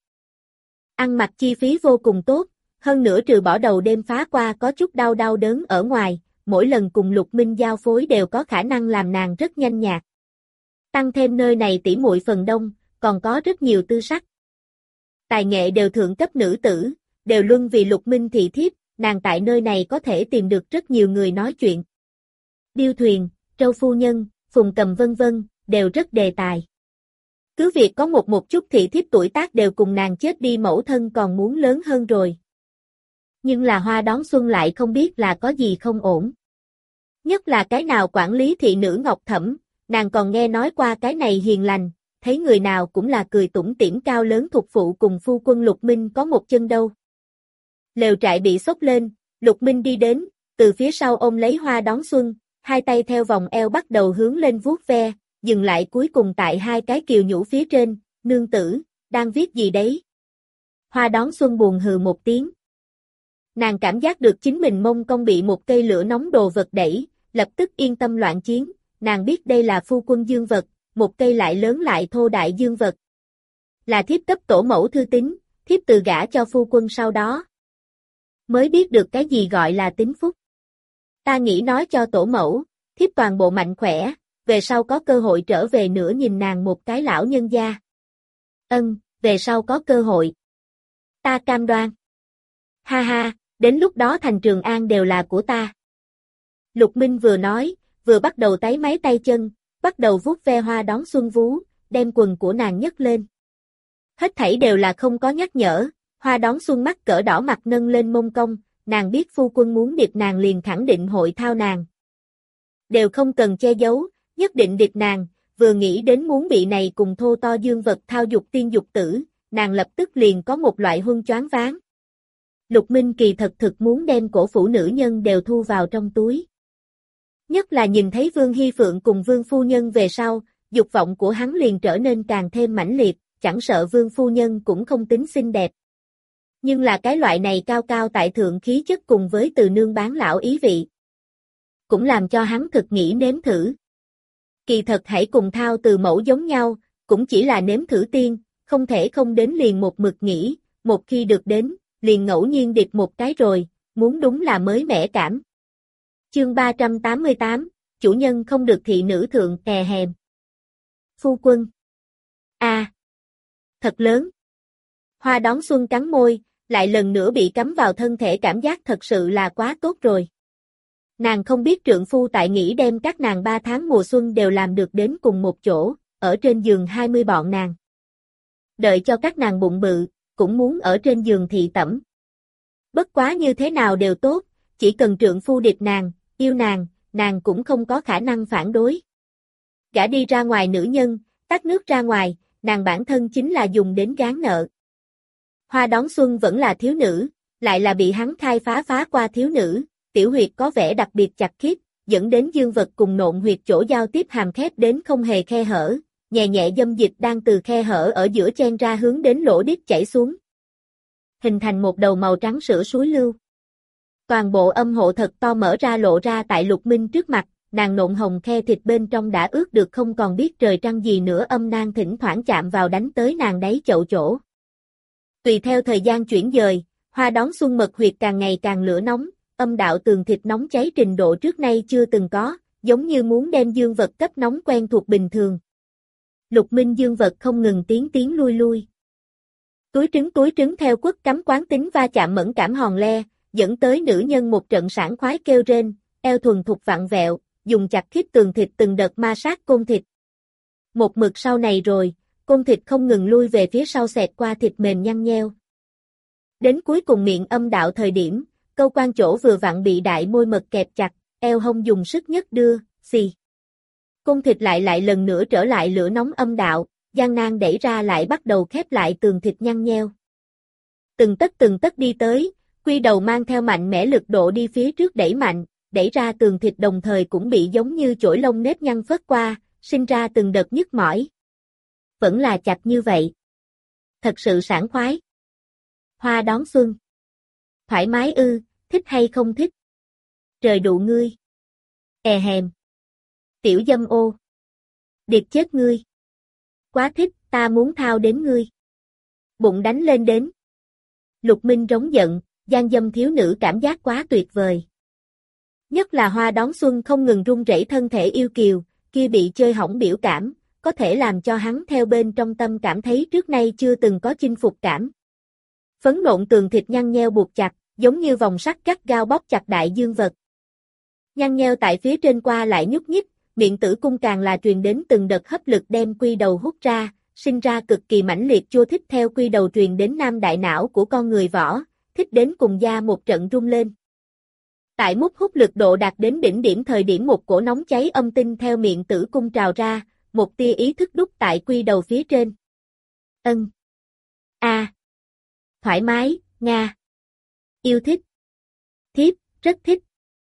Ăn mặc chi phí vô cùng tốt, hơn nữa trừ bỏ đầu đêm phá qua có chút đau đau đớn ở ngoài, mỗi lần cùng Lục Minh giao phối đều có khả năng làm nàng rất nhanh nhạt. Tăng thêm nơi này tỉ muội phần đông, còn có rất nhiều tư sắc. Tài nghệ đều thượng cấp nữ tử, đều luân vì Lục Minh thị thiếp, nàng tại nơi này có thể tìm được rất nhiều người nói chuyện. Điêu Thuyền, Trâu Phu Nhân, Phùng Cầm vân vân, đều rất đề tài. Cứ việc có một một chút thị thiếp tuổi tác đều cùng nàng chết đi mẫu thân còn muốn lớn hơn rồi. Nhưng là Hoa đón xuân lại không biết là có gì không ổn. Nhất là cái nào quản lý thị nữ Ngọc Thẩm, nàng còn nghe nói qua cái này hiền lành, thấy người nào cũng là cười tủm tỉm cao lớn thuộc phụ cùng phu quân Lục Minh có một chân đâu. Lều trại bị xốc lên, Lục Minh đi đến, từ phía sau ôm lấy Hoa đón xuân, hai tay theo vòng eo bắt đầu hướng lên vuốt ve, dừng lại cuối cùng tại hai cái kiều nhũ phía trên, nương tử, đang viết gì đấy? Hoa đón xuân buồn hừ một tiếng. Nàng cảm giác được chính mình mông cong bị một cây lửa nóng đồ vật đẩy, lập tức yên tâm loạn chiến, nàng biết đây là phu quân dương vật, một cây lại lớn lại thô đại dương vật. Là thiếp cấp tổ mẫu thư tín, thiếp từ gả cho phu quân sau đó. Mới biết được cái gì gọi là tín phúc. Ta nghĩ nói cho tổ mẫu, thiếp toàn bộ mạnh khỏe, về sau có cơ hội trở về nữa nhìn nàng một cái lão nhân gia. Ân, về sau có cơ hội. Ta cam đoan. Ha ha, đến lúc đó thành Trường An đều là của ta. Lục Minh vừa nói, vừa bắt đầu táy máy tay chân, bắt đầu vuốt ve Hoa đón xuân vú, đem quần của nàng nhấc lên. Hết thảy đều là không có nhắc nhở, Hoa đón xuân mắt cỡ đỏ mặt nâng lên mông cong, nàng biết phu quân muốn điệp nàng liền khẳng định hội thao nàng. Đều không cần che giấu, nhất định điệp nàng, vừa nghĩ đến muốn bị này cùng thô to dương vật thao dục tiên dục tử, nàng lập tức liền có một loại huân choáng váng. Lục Minh kỳ thật thực muốn đem cổ phủ nữ nhân đều thu vào trong túi. Nhất là nhìn thấy Vương Hy Phượng cùng Vương Phu Nhân về sau, dục vọng của hắn liền trở nên càng thêm mãnh liệt, chẳng sợ Vương Phu Nhân cũng không tính xinh đẹp. Nhưng là cái loại này cao cao tại thượng khí chất cùng với từ nương bán lão ý vị. Cũng làm cho hắn thực nghĩ nếm thử. Kỳ thật hãy cùng thao từ mẫu giống nhau, cũng chỉ là nếm thử tiên, không thể không đến liền một mực nghĩ, một khi được đến, liền ngẫu nhiên điệp một cái rồi, muốn đúng là mới mẻ cảm. Chương ba trăm tám mươi tám, chủ nhân không được thị nữ thượng tè hèm. Phu quân. A. À, thật lớn. Hoa đón xuân cắn môi, lại lần nữa bị cắm vào thân thể cảm giác thật sự là quá tốt rồi. Nàng không biết trượng phu tại nghĩ đem các nàng ba tháng mùa xuân đều làm được đến cùng một chỗ, ở trên giường hai mươi bọn nàng. Đợi cho các nàng bụng bự, cũng muốn ở trên giường thị tẩm. Bất quá như thế nào đều tốt, chỉ cần trượng phu địch nàng, yêu nàng, nàng cũng không có khả năng phản đối. Gả đi ra ngoài nữ nhân, tắt nước ra ngoài, nàng bản thân chính là dùng đến gán nợ. Hoa Đón Xuân vẫn là thiếu nữ, lại là bị hắn khai phá phá qua thiếu nữ, tiểu huyệt có vẻ đặc biệt chặt khít, dẫn đến dương vật cùng nộn huyệt chỗ giao tiếp hàm khép đến không hề khe hở, nhẹ nhẹ dâm dịch đang từ khe hở ở giữa chen ra hướng đến lỗ đít chảy xuống. Hình thành một đầu màu trắng sữa suối lưu. Toàn bộ âm hộ thật to mở ra lộ ra tại Lục Minh trước mặt, nàng nộn hồng khe thịt bên trong đã ướt được không còn biết trời trăng gì nữa, âm nang thỉnh thoảng chạm vào đánh tới nàng đáy chậu chỗ. Tùy theo thời gian chuyển dời, Hoa Đón Xuân mật huyệt càng ngày càng lửa nóng, âm đạo tường thịt nóng cháy trình độ trước nay chưa từng có, giống như muốn đem dương vật cấp nóng quen thuộc bình thường. Lục Minh dương vật không ngừng tiến tiến lui lui. Túi trứng túi trứng theo quất cắm quán tính va chạm mẫn cảm hòn le, dẫn tới nữ nhân một trận sảng khoái kêu rên, eo thuần thục vặn vẹo, dùng chặt khít tường thịt từng đợt ma sát côn thịt. Một mực sau này rồi, côn thịt không ngừng lui về phía sau xẹt qua thịt mềm nhăn nheo. Đến cuối cùng miệng âm đạo thời điểm, câu quan chỗ vừa vặn bị đại môi mật kẹp chặt, eo hông dùng sức nhất đưa, xì. Côn thịt lại lại lần nữa trở lại lửa nóng âm đạo, gian nan đẩy ra lại bắt đầu khép lại tường thịt nhăn nheo. Từng tấc từng tấc đi tới, quy đầu mang theo mạnh mẽ lực độ đi phía trước đẩy mạnh, đẩy ra tường thịt đồng thời cũng bị giống như chổi lông nếp nhăn phớt qua, sinh ra từng đợt nhức mỏi. Vẫn là chặt như vậy. Thật sự sảng khoái. Hoa Đón Xuân. Thoải mái ư, thích hay không thích? Trời đụ ngươi. È hèm. Tiểu dâm ô. Điệp chết ngươi. Quá thích, ta muốn thao đến ngươi. Bụng đánh lên đến. Lục Minh rống giận, gian dâm thiếu nữ cảm giác quá tuyệt vời. Nhất là Hoa Đón Xuân không ngừng run rẩy thân thể yêu kiều, kia bị chơi hỏng biểu cảm, có thể làm cho hắn theo bên trong tâm cảm thấy trước nay chưa từng có chinh phục cảm. Phấn nộn tường thịt nhăn nheo buộc chặt, giống như vòng sắt cắt gao bóp chặt đại dương vật. Nhăn nheo tại phía trên qua lại nhúc nhích, miệng tử cung càng là truyền đến từng đợt hấp lực đem quy đầu hút ra, sinh ra cực kỳ mãnh liệt chua thích theo quy đầu truyền đến nam đại não của con người võ, thích đến cùng da một trận rung lên. Tại mút hút lực độ đạt đến đỉnh điểm thời điểm một cổ nóng cháy âm tinh theo miệng tử cung trào ra, một tia ý thức đúc tại quy đầu phía trên. Ân. A. À. Thoải mái, Nga. Yêu thích. Thiếp, rất thích.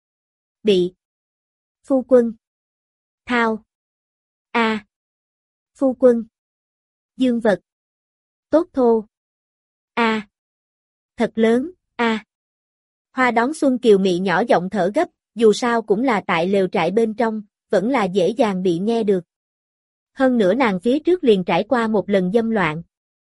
Bị. Phu quân. Thao. A. À. Phu quân. Dương vật. Tốt thô. A. À. Thật lớn, A. À. Hoa Đón Xuân kiều mị nhỏ giọng thở gấp, dù sao cũng là tại lều trại bên trong, vẫn là dễ dàng bị nghe được. Hơn nữa nàng phía trước liền trải qua một lần dâm loạn.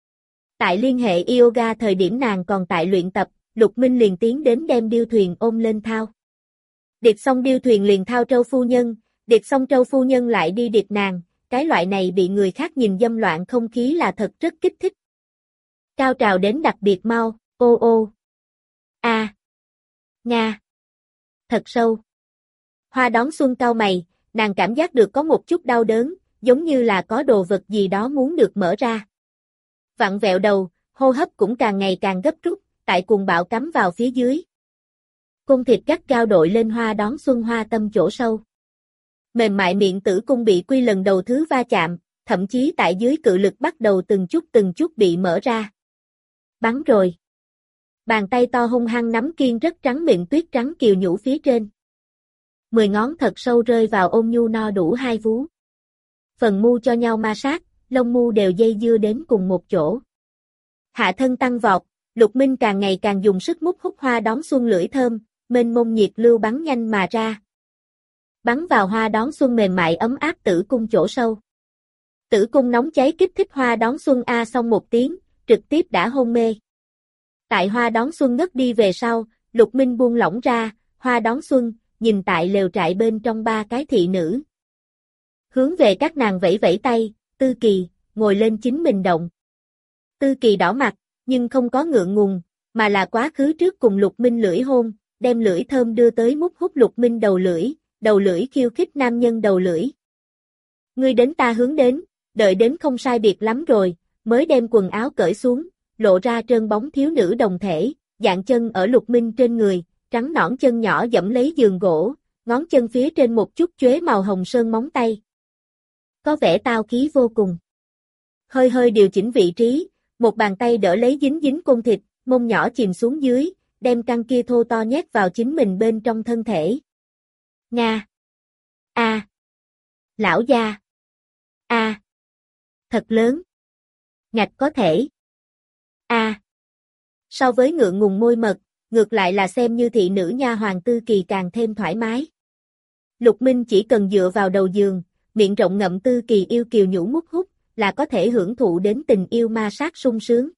Tại liên hệ yoga thời điểm nàng còn tại luyện tập, Lục Minh liền tiến đến đem điêu thuyền ôm lên thao. Điệp xong điêu thuyền liền thao Trâu phu nhân, điệp xong Trâu phu nhân lại đi điệp nàng, cái loại này bị người khác nhìn dâm loạn không khí là thật rất kích thích. Cao trào đến đặc biệt mau, ô ô. A. À. Nga. Thật sâu. Hoa Đón Xuân cau mày, nàng cảm giác được có một chút đau đớn, giống như là có đồ vật gì đó muốn được mở ra. Vặn vẹo đầu, hô hấp cũng càng ngày càng gấp rút, tại cuồng bạo cắm vào phía dưới. Cung thịt gắt gao đội lên Hoa Đón Xuân hoa tâm chỗ sâu. Mềm mại miệng tử cung bị quy lần đầu thứ va chạm, thậm chí tại dưới cự lực bắt đầu từng chút từng chút bị mở ra. Bắn rồi. Bàn tay to hung hăng nắm kiên rất trắng miệng tuyết trắng kiều nhũ phía trên. Mười ngón thật sâu rơi vào ôm nhu no đủ hai vú. Phần mu cho nhau ma sát, lông mu đều dây dưa đến cùng một chỗ. Hạ thân tăng vọt, Lục Minh càng ngày càng dùng sức mút hút Hoa Đón Xuân lưỡi thơm, mênh mông nhiệt lưu bắn nhanh mà ra. Bắn vào Hoa Đón Xuân mềm mại ấm áp tử cung chỗ sâu. Tử cung nóng cháy kích thích Hoa Đón Xuân a xong một tiếng, trực tiếp đã hôn mê. Tại Hoa Đón Xuân ngất đi về sau, Lục Minh buông lỏng ra, Hoa Đón Xuân, nhìn tại lều trại bên trong ba cái thị nữ. Hướng về các nàng vẫy vẫy tay, Tư Kỳ, ngồi lên chính mình động. Tư Kỳ đỏ mặt, nhưng không có ngượng ngùng, mà là quá khứ trước cùng Lục Minh lưỡi hôn, đem lưỡi thơm đưa tới mút hút Lục Minh đầu lưỡi, đầu lưỡi khiêu khích nam nhân đầu lưỡi. Ngươi đến ta hướng đến, đợi đến không sai biệt lắm rồi, mới đem quần áo cởi xuống, lộ ra trơn bóng thiếu nữ đồng thể, dạng chân ở Lục Minh trên người, trắng nõn chân nhỏ dẫm lấy giường gỗ, ngón chân phía trên một chút chuế màu hồng sơn móng tay. Có vẻ tao khí vô cùng. Hơi hơi điều chỉnh vị trí, một bàn tay đỡ lấy dính dính côn thịt, mông nhỏ chìm xuống dưới, đem căn kia thô to nhét vào chính mình bên trong thân thể. Nga. A. À. Lão gia. A. À. Thật lớn. Ngạch có thể. A. À. So với ngượng ngùng môi mật, ngược lại là xem như thị nữ nha hoàng Tư Kỳ càng thêm thoải mái. Lục Minh chỉ cần dựa vào đầu giường, miệng rộng ngậm Tư Kỳ yêu kiều nhũ mút hút, là có thể hưởng thụ đến tình yêu ma sát sung sướng.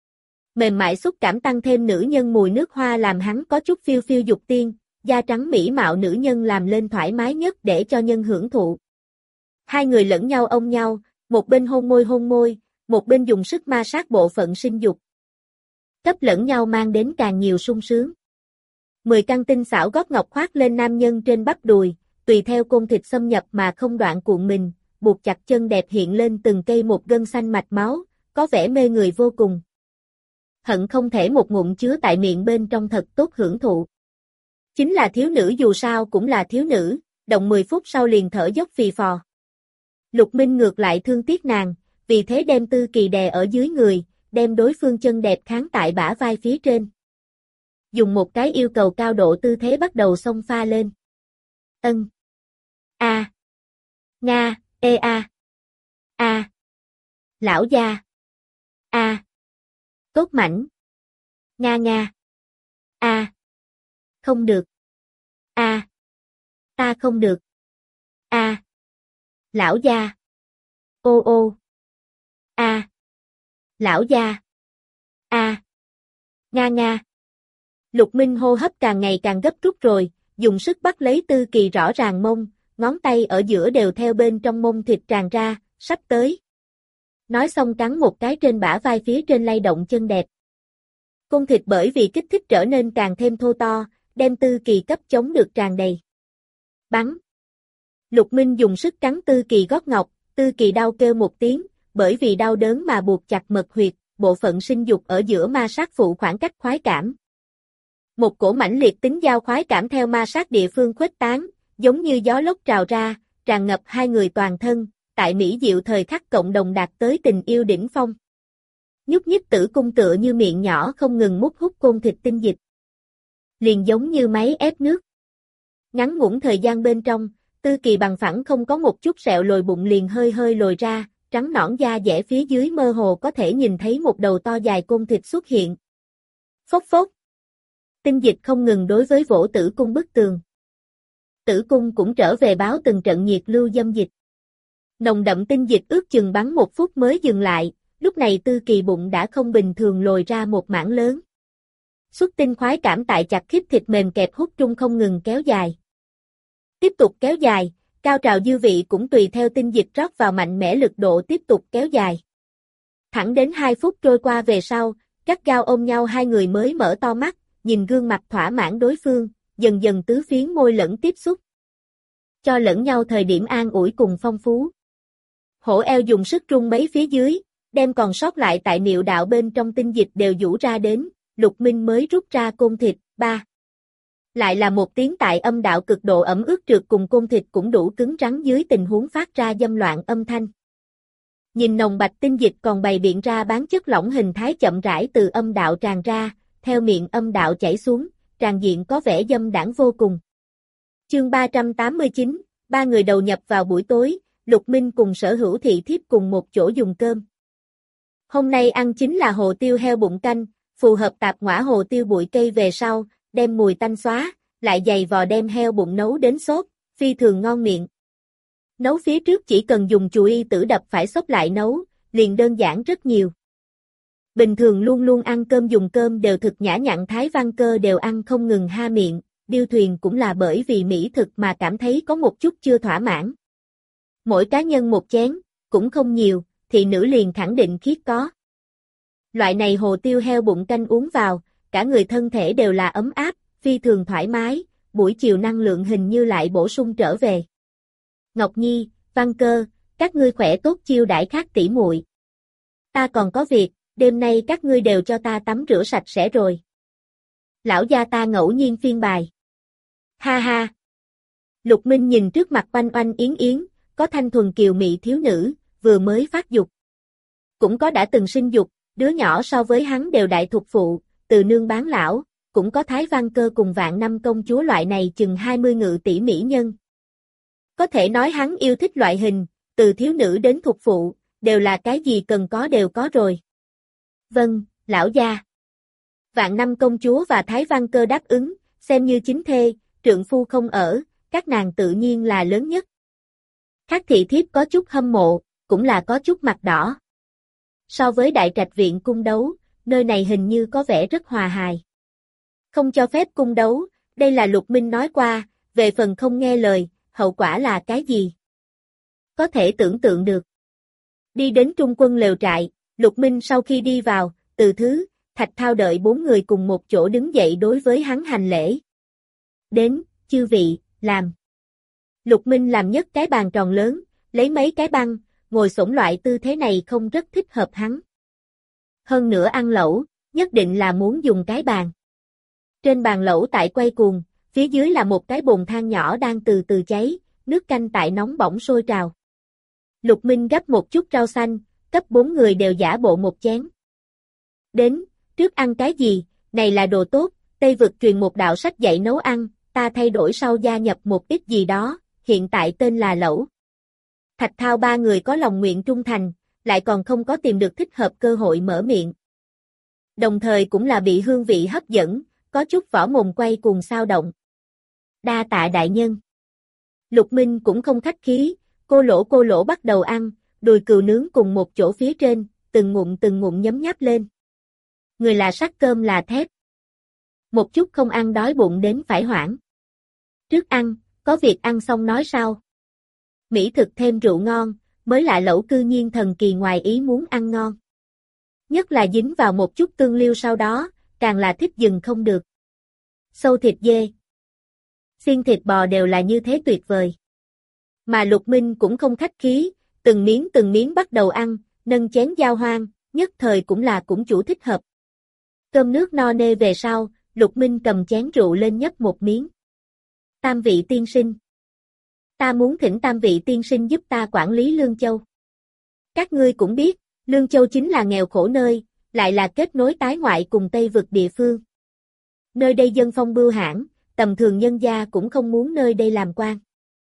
Mềm mại xúc cảm tăng thêm nữ nhân mùi nước hoa làm hắn có chút phiêu phiêu dục tiên, da trắng mỹ mạo nữ nhân làm lên thoải mái nhất để cho nhân hưởng thụ. Hai người lẫn nhau ôm nhau, một bên hôn môi hôn môi, một bên dùng sức ma sát bộ phận sinh dục. Cấp lẫn nhau mang đến càng nhiều sung sướng. Mười căn tinh xảo gót ngọc khoác lên nam nhân trên bắp đùi, tùy theo côn thịt xâm nhập mà không đoạn cuộn mình, buộc chặt chân đẹp hiện lên từng cây một gân xanh mạch máu, có vẻ mê người vô cùng. Hận không thể một ngụm chứa tại miệng bên trong thật tốt hưởng thụ. Chính là thiếu nữ dù sao cũng là thiếu nữ, động mười phút sau liền thở dốc phì phò. Lục Minh ngược lại thương tiếc nàng, vì thế đem Tư Kỳ đè ở dưới người, đem đối phương chân đẹp kháng tại bả vai phía trên. Dùng một cái yêu cầu cao độ tư thế bắt đầu xông pha lên. Ân. A. À. Nga, ê a. A. À. Lão gia. A. À. Tốt mảnh. Nga nga. A. À. Không được. A. À. Ta không được. A. À. Lão gia. Ô ô. A. À. Lão gia. A. À. Nga nga. Lục Minh hô hấp càng ngày càng gấp rút rồi, dùng sức bắt lấy Tư Kỳ rõ ràng mông, ngón tay ở giữa đều theo bên trong mông thịt tràn ra, sắp tới. Nói xong cắn một cái trên bả vai phía trên lay động chân đẹp. Côn thịt bởi vì kích thích trở nên càng thêm thô to, đem Tư Kỳ cấp chống được tràn đầy. Bắn. Lục Minh dùng sức cắn Tư Kỳ gót ngọc, Tư Kỳ đau kêu một tiếng, bởi vì đau đớn mà buộc chặt mật huyệt, bộ phận sinh dục ở giữa ma sát phụ khoảng cách khoái cảm. Một cổ mãnh liệt tính giao khoái cảm theo ma sát địa phương khuếch tán, giống như gió lốc trào ra, tràn ngập hai người toàn thân, tại mỹ diệu thời khắc cộng đồng đạt tới tình yêu đỉnh phong. Nhúc nhích tử cung tựa như miệng nhỏ không ngừng mút hút côn thịt tinh dịch. Liền giống như máy ép nước. Ngắn ngủn thời gian bên trong, Tư Kỳ bằng phẳng không có một chút sẹo lồi bụng liền hơi hơi lồi ra, trắng nõn da dẻ phía dưới mơ hồ có thể nhìn thấy một đầu to dài côn thịt xuất hiện. Phốc phốc. Tinh dịch không ngừng đối với vỗ tử cung bức tường. Tử cung cũng trở về báo từng trận nhiệt lưu dâm dịch. Nồng đậm tinh dịch ước chừng bắn một phút mới dừng lại, lúc này Tư Kỳ bụng đã không bình thường lồi ra một mảng lớn. Xuất tinh khoái cảm tại chặt khít thịt mềm kẹp hút trung không ngừng kéo dài. Tiếp tục kéo dài, cao trào dư vị cũng tùy theo tinh dịch rót vào mạnh mẽ lực độ tiếp tục kéo dài. Thẳng đến hai phút trôi qua về sau, gắt gao ôm nhau hai người mới mở to mắt, nhìn gương mặt thỏa mãn đối phương, dần dần tứ phiến môi lẫn tiếp xúc. Cho lẫn nhau thời điểm an ủi cùng phong phú. Hổ eo dùng sức rung mấy phía dưới, đem còn sót lại tại niệu đạo bên trong tinh dịch đều vũ ra đến, Lục Minh mới rút ra côn thịt, ba. Lại là một tiếng tại âm đạo cực độ ẩm ướt trượt cùng côn thịt cũng đủ cứng rắn dưới tình huống phát ra dâm loạn âm thanh. Nhìn nồng bạch tinh dịch còn bày biện ra bán chất lỏng hình thái chậm rãi từ âm đạo tràn ra, theo miệng âm đạo chảy xuống, tràn diện có vẻ dâm đãng vô cùng. Chương ba trăm tám mươi chín, ba người đầu nhập vào buổi tối, Lục Minh cùng Sở Hữu thị thiếp cùng một chỗ dùng cơm. Hôm nay ăn chính là hồ tiêu heo bụng canh, phù hợp tạp ngõa hồ tiêu bụi cây về sau, đem mùi tanh xóa, lại dày vò đem heo bụng nấu đến sốt, phi thường ngon miệng. Nấu phía trước chỉ cần dùng chùi y tử đập phải xốp lại nấu, liền đơn giản rất nhiều. Bình thường luôn luôn ăn cơm dùng cơm đều thực nhã nhặn Thái Văn Cơ đều ăn không ngừng ha miệng, Điêu Thuyền cũng là bởi vì mỹ thực mà cảm thấy có một chút chưa thỏa mãn. Mỗi cá nhân một chén, cũng không nhiều, thì nữ liền khẳng định khiết có. Loại này hồ tiêu heo bụng canh uống vào, cả người thân thể đều là ấm áp, phi thường thoải mái, buổi chiều năng lượng hình như lại bổ sung trở về. Ngọc Nhi, Văn Cơ, các ngươi khỏe tốt chiêu đãi khác tỷ muội. Ta còn có việc, đêm nay các ngươi đều cho ta tắm rửa sạch sẽ rồi. Lão gia ta ngẫu nhiên phiên bài. Ha ha. Lục Minh nhìn trước mặt oanh oanh yến yến, có thanh thuần kiều mị thiếu nữ, vừa mới phát dục. Cũng có đã từng sinh dục, đứa nhỏ so với hắn đều đại thục phụ, từ nương bán lão, cũng có Thái Văn Cơ cùng Vạn Năm công chúa loại này chừng hai mươi ngự tỷ mỹ nhân. Có thể nói hắn yêu thích loại hình, từ thiếu nữ đến thục phụ, đều là cái gì cần có đều có rồi. Vâng, lão gia. Vạn Năm công chúa và Thái Văn Cơ đáp ứng, xem như chính thê, trượng phu không ở, các nàng tự nhiên là lớn nhất. Khác thị thiếp có chút hâm mộ, cũng là có chút mặt đỏ. So với đại trạch viện cung đấu, nơi này hình như có vẻ rất hòa hài. Không cho phép cung đấu, đây là Lục Minh nói qua, về phần không nghe lời, hậu quả là cái gì? Có thể tưởng tượng được. Đi đến trung quân lều trại, Lục Minh sau khi đi vào, Từ Thứ, Thạch Thao đợi bốn người cùng một chỗ đứng dậy đối với hắn hành lễ. Đến, chư vị, làm. Lục Minh làm nhất cái bàn tròn lớn, lấy mấy cái băng, ngồi xổm loại tư thế này không rất thích hợp hắn. Hơn nữa ăn lẩu, nhất định là muốn dùng cái bàn. Trên bàn lẩu tại quay cuồng, phía dưới là một cái bồn than nhỏ đang từ từ cháy, nước canh tại nóng bỏng sôi trào. Lục Minh gấp một chút rau xanh, cấp bốn người đều giả bộ một chén. Đến, trước ăn cái gì, này là đồ tốt, Tây Vực truyền một đạo sách dạy nấu ăn, ta thay đổi sau gia nhập một ít gì đó, hiện tại tên là lẩu. Thạch Thao ba người có lòng nguyện trung thành, lại còn không có tìm được thích hợp cơ hội mở miệng. Đồng thời cũng là bị hương vị hấp dẫn, có chút vỏ mồm quay cuồng sao động. Đa tạ đại nhân. Lục Minh cũng không khách khí, cô lỗ cô lỗ bắt đầu ăn, đùi cừu nướng cùng một chỗ phía trên, từng ngụm từng ngụm nhấm nháp lên. Người là sắt cơm là thép. Một chút không ăn đói bụng đến phải hoảng. Trước ăn, có việc ăn xong nói sau. Mỹ thực thêm rượu ngon, mới lạ lẩu cư nhiên thần kỳ ngoài ý muốn ăn ngon. Nhất là dính vào một chút tương liêu sau đó, càng là thích dừng không được. Sâu thịt dê, xiên thịt bò đều là như thế tuyệt vời. Mà Lục Minh cũng không khách khí, từng miếng từng miếng bắt đầu ăn, nâng chén giao hoan, nhất thời cũng là cũng chủ thích hợp. Cơm nước no nê về sau, Lục Minh cầm chén rượu lên nhấp một miếng. Tam vị tiên sinh. Ta muốn thỉnh tam vị tiên sinh giúp ta quản lý Lương Châu. Các ngươi cũng biết, Lương Châu chính là nghèo khổ nơi, lại là kết nối tái ngoại cùng Tây Vực địa phương. Nơi đây dân phong bưu hãn, tầm thường nhân gia cũng không muốn nơi đây làm quan.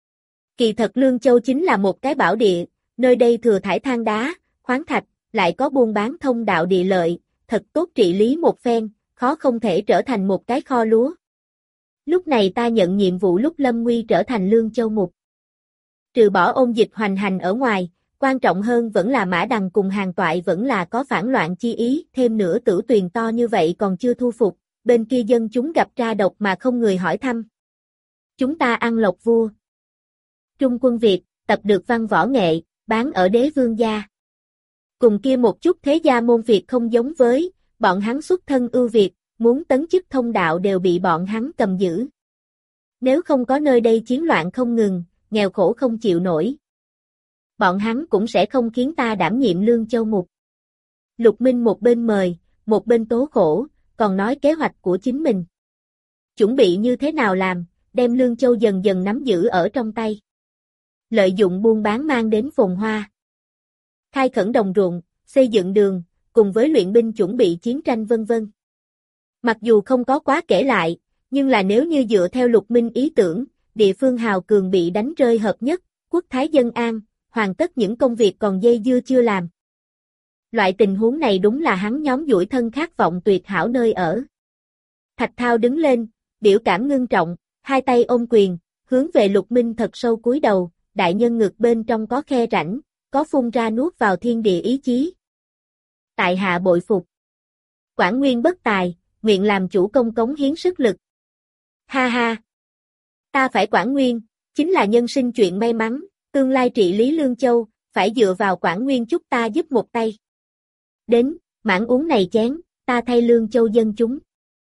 Kỳ thật Lương Châu chính là một cái bảo địa, nơi đây thừa thải than đá, khoáng thạch, lại có buôn bán thông đạo địa lợi, thật tốt trị lý một phen, khó không thể trở thành một cái kho lúa. Lúc này ta nhận nhiệm vụ lúc lâm nguy trở thành Lương Châu mục. Trừ bỏ ôn dịch hoành hành ở ngoài, quan trọng hơn vẫn là Mã Đằng cùng Hàn Toại vẫn là có phản loạn chi ý, thêm nữa Tử Tuyền to như vậy còn chưa thu phục, bên kia dân chúng gặp tra độc mà không người hỏi thăm. Chúng ta ăn lộc vua. Trung quân Việt, tập được văn võ nghệ, bán ở đế vương gia. Cùng kia một chút thế gia môn Việt không giống với, bọn hắn xuất thân ưu Việt, muốn tấn chức thông đạo đều bị bọn hắn cầm giữ. Nếu không có nơi đây chiến loạn không ngừng, nghèo khổ không chịu nổi, bọn hắn cũng sẽ không khiến ta đảm nhiệm Lương Châu mục. Lục Minh một bên mời, một bên tố khổ, còn nói kế hoạch của chính mình. Chuẩn bị như thế nào làm, đem Lương Châu dần dần nắm giữ ở trong tay. Lợi dụng buôn bán mang đến phồn hoa. Khai khẩn đồng ruộng, xây dựng đường, cùng với luyện binh chuẩn bị chiến tranh vân vân. Mặc dù không có quá kể lại, nhưng là nếu như dựa theo Lục Minh ý tưởng, địa phương hào cường bị đánh rơi hợp nhất, quốc thái dân an, hoàn tất những công việc còn dây dưa chưa làm. Loại tình huống này đúng là hắn nhóm duỗi thân khát vọng tuyệt hảo nơi ở. Thạch Thao đứng lên, biểu cảm ngưng trọng, hai tay ôm quyền, hướng về Lục Minh thật sâu cúi đầu, đại nhân ngực bên trong có khe rãnh, có phun ra nuốt vào thiên địa ý chí. Tại hạ bội phục. Quản nguyên bất tài, nguyện làm chủ công cống hiến sức lực. Ha ha. Ta phải Quản Nguyên, chính là nhân sinh chuyện may mắn, tương lai trị lý Lương Châu, phải dựa vào Quản Nguyên chúc ta giúp một tay. Đến, mãn uống này chén, ta thay Lương Châu dân chúng.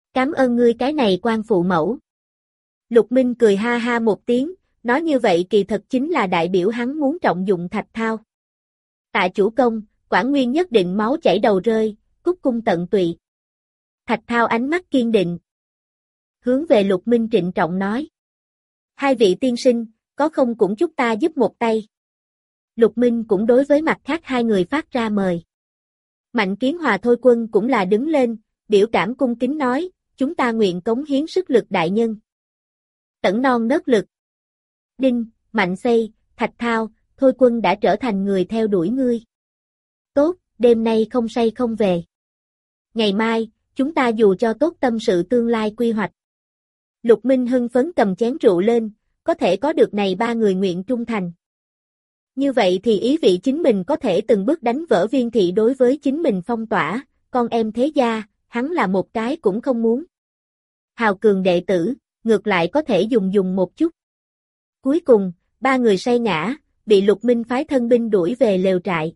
Cảm ơn ngươi cái này quan phụ mẫu. Lục Minh cười ha ha một tiếng, nói như vậy kỳ thật chính là đại biểu hắn muốn trọng dụng Thạch Thao. Tạ chủ công, Quản Nguyên nhất định máu chảy đầu rơi, cúc cung tận tụy. Thạch Thao ánh mắt kiên định. Hướng về Lục Minh trịnh trọng nói. Hai vị tiên sinh, có không cũng giúp ta giúp một tay. Lục Minh cũng đối với mặt khác hai người phát ra mời. Mạnh Kiến Hòa Thôi Quân cũng là đứng lên, biểu cảm cung kính nói, chúng ta nguyện cống hiến sức lực đại nhân. Tẩn non nớt lực. Đinh, Mạnh Xây, Thạch Thao, Thôi Quân đã trở thành người theo đuổi ngươi. Tốt, đêm nay không say không về. Ngày mai, chúng ta dù cho tốt tâm sự tương lai quy hoạch. Lục Minh hưng phấn cầm chén rượu lên, có thể có được này ba người nguyện trung thành. Như vậy thì ý vị chính mình có thể từng bước đánh vỡ Viên thị đối với chính mình phong tỏa, con em thế gia, hắn là một cái cũng không muốn. Hào cường đệ tử, ngược lại có thể dùng dùng một chút. Cuối cùng, ba người say ngã, bị Lục Minh phái thân binh đuổi về lều trại.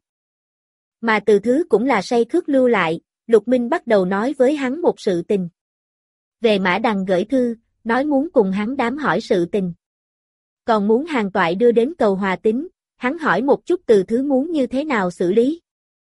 Mà Từ Thứ cũng là say khước lưu lại, Lục Minh bắt đầu nói với hắn một sự tình. Về Mã Đằng gửi thư, nói muốn cùng hắn đám hỏi sự tình. Còn muốn Hàn Toại đưa đến cầu hòa tín, hắn hỏi một chút Từ Thứ muốn như thế nào xử lý.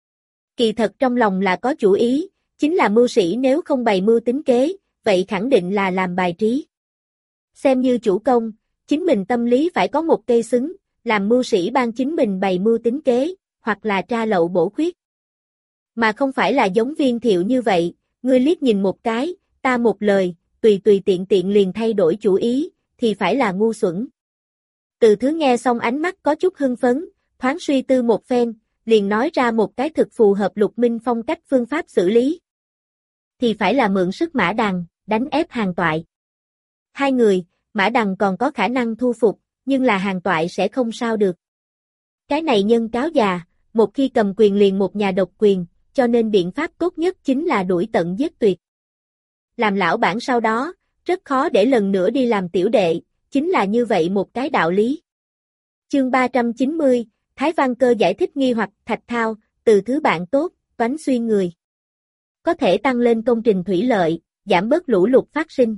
Kỳ thật trong lòng là có chủ ý, chính là mưu sĩ nếu không bày mưu tính kế, vậy khẳng định là làm bài trí. Xem như chủ công, chính mình tâm lý phải có một cây xứng, làm mưu sĩ ban chính mình bày mưu tính kế, hoặc là tra lậu bổ khuyết. Mà không phải là giống Viên Thiệu như vậy, ngươi liếc nhìn một cái, ta một lời, tùy tùy tiện tiện liền thay đổi chủ ý, thì phải là ngu xuẩn. Từ Thứ nghe xong ánh mắt có chút hưng phấn, thoáng suy tư một phen, liền nói ra một cái thực phù hợp Lục Minh phong cách phương pháp xử lý. Thì phải là mượn sức Mã Đằng, đánh ép Hàn Toại. Hai người, Mã Đằng còn có khả năng thu phục, nhưng là Hàn Toại sẽ không sao được. Cái này nhân cáo già, một khi cầm quyền liền một nhà độc quyền, cho nên biện pháp tốt nhất chính là đuổi tận giết tuyệt. Làm lão bản sau đó, rất khó để lần nữa đi làm tiểu đệ, chính là như vậy một cái đạo lý. Chương ba trăm chín mươi, Thái Văn Cơ giải thích nghi hoặc Thạch Thao, Từ Thứ bạn tốt, toánh xuyên người. Có thể tăng lên công trình thủy lợi, giảm bớt lũ lụt phát sinh.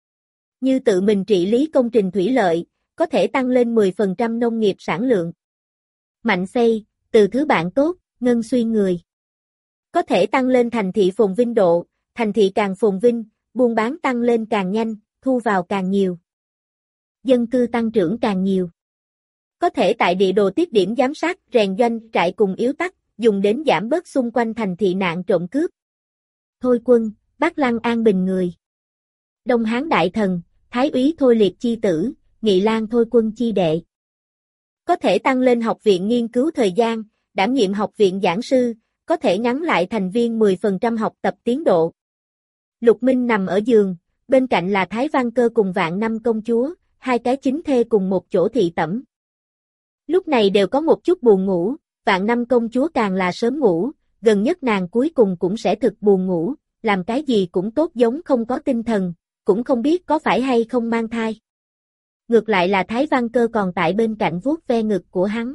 Như tự mình trị lý công trình thủy lợi, có thể tăng lên mười phần trăm nông nghiệp sản lượng. Mạnh Xây, Từ Thứ bạn tốt, ngân xuyên người. Có thể tăng lên thành thị phồn vinh độ, thành thị càng phồn vinh, buôn bán tăng lên càng nhanh, thu vào càng nhiều. Dân cư tăng trưởng càng nhiều. Có thể tại địa đồ tiết điểm giám sát, rèn doanh, trại cùng yếu tắc, dùng đến giảm bớt xung quanh thành thị nạn trộm cướp. Thôi Quân, Bắc Lăng An Bình người. Đông Hán Đại Thần, Thái úy Thôi Liệt chi tử, Nghị Lang Thôi Quân chi đệ. Có thể tăng lên học viện nghiên cứu thời gian, đảm nhiệm học viện giảng sư, có thể ngắn lại thành viên mười phần trăm học tập tiến độ. Lục Minh nằm ở giường, bên cạnh là Thái Văn Cơ cùng Vạn Năm công chúa, hai cái chính thê cùng một chỗ thị tẩm. Lúc này đều có một chút buồn ngủ, Vạn Năm công chúa càng là sớm ngủ, gần nhất nàng cuối cùng cũng sẽ thực buồn ngủ, làm cái gì cũng tốt giống không có tinh thần, cũng không biết có phải hay không mang thai. Ngược lại là Thái Văn Cơ còn tại bên cạnh vuốt ve ngực của hắn.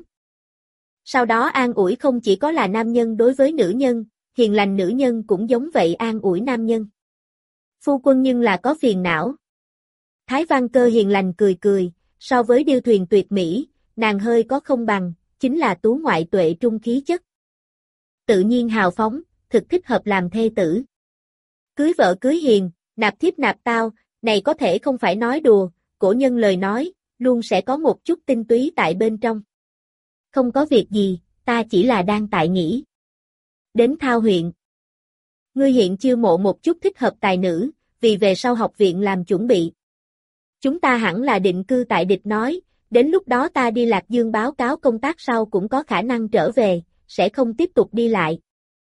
Sau đó an ủi không chỉ có là nam nhân đối với nữ nhân, hiền lành nữ nhân cũng giống vậy an ủi nam nhân. Phu quân nhưng là có phiền não. Thái Văn Cơ hiền lành cười cười, so với điêu thuyền tuyệt mỹ, nàng hơi có không bằng, chính là tú ngoại tuệ trung khí chất. Tự nhiên hào phóng, thực thích hợp làm thê tử. Cưới vợ cưới hiền, nạp thiếp nạp tao, này có thể không phải nói đùa, cổ nhân lời nói, luôn sẽ có một chút tinh túy tại bên trong. Không có việc gì, ta chỉ là đang tại nghỉ. Đến Thao huyện. Ngươi hiện chiêu mộ một chút thích hợp tài nữ, vì về sau học viện làm chuẩn bị. Chúng ta hẳn là định cư tại địch nói, đến lúc đó ta đi Lạc Dương báo cáo công tác sau cũng có khả năng trở về, sẽ không tiếp tục đi lại.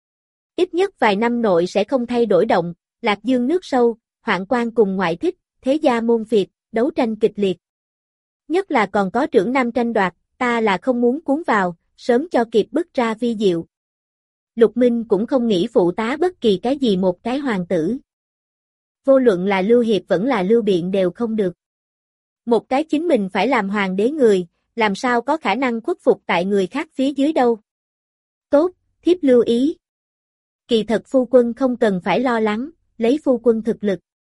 Ít nhất vài năm nội sẽ không thay đổi động, Lạc Dương nước sâu, hoạn quan cùng ngoại thích, thế gia môn phiệt, đấu tranh kịch liệt. Nhất là còn có trưởng nam tranh đoạt, ta là không muốn cuốn vào, sớm cho kịp bức ra vi diệu. Lục Minh cũng không nghĩ phụ tá bất kỳ cái gì một cái hoàng tử. Vô luận là Lưu Hiệp vẫn là Lưu Biện đều không được. Một cái chính mình phải làm hoàng đế người, làm sao có khả năng khuất phục tại người khác phía dưới đâu. Tốt, thiếp lưu ý. Kỳ thật phu quân không cần phải lo lắng, lấy phu quân thực lực.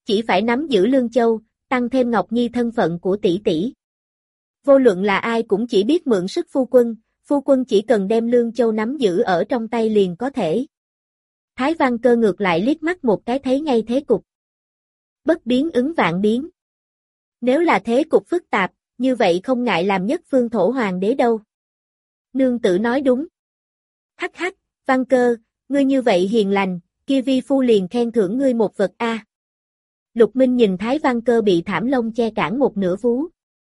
Chỉ phải nắm giữ Lương Châu, tăng thêm Ngọc Nhi thân phận của tỷ tỷ. Vô luận là ai cũng chỉ biết mượn sức phu quân, phu quân chỉ cần đem Lương Châu nắm giữ ở trong tay liền có thể. Thái Văn Cơ ngược lại liếc mắt một cái thấy ngay thế cục. Bất biến ứng vạn biến. Nếu là thế cục phức tạp, như vậy không ngại làm nhất phương thổ hoàng đế đâu. Nương tử nói đúng. Hắc hắc, Văn Cơ, ngươi như vậy hiền lành, kia vi phu liền khen thưởng ngươi một vật a. Lục Minh nhìn Thái Văn Cơ bị thảm lông che cản một nửa vú.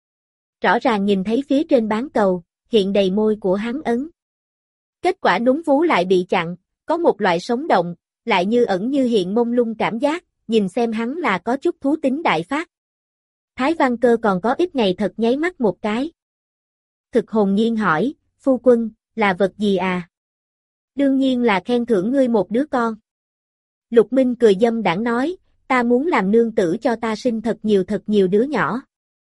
Rõ ràng nhìn thấy phía trên bán cầu, hiện đầy môi của hắn ấn. Kết quả núm vú lại bị chặn, có một loại sống động, lại như ẩn như hiện mông lung cảm giác, nhìn xem hắn là có chút thú tính đại phát. Thái Văn Cơ còn có ít ngày thật nháy mắt một cái. Thực hồn nhiên hỏi, phu quân, là vật gì à? Đương nhiên là khen thưởng ngươi một đứa con. Lục Minh cười dâm đãng nói, ta muốn làm nương tử cho ta sinh thật nhiều thật nhiều đứa nhỏ.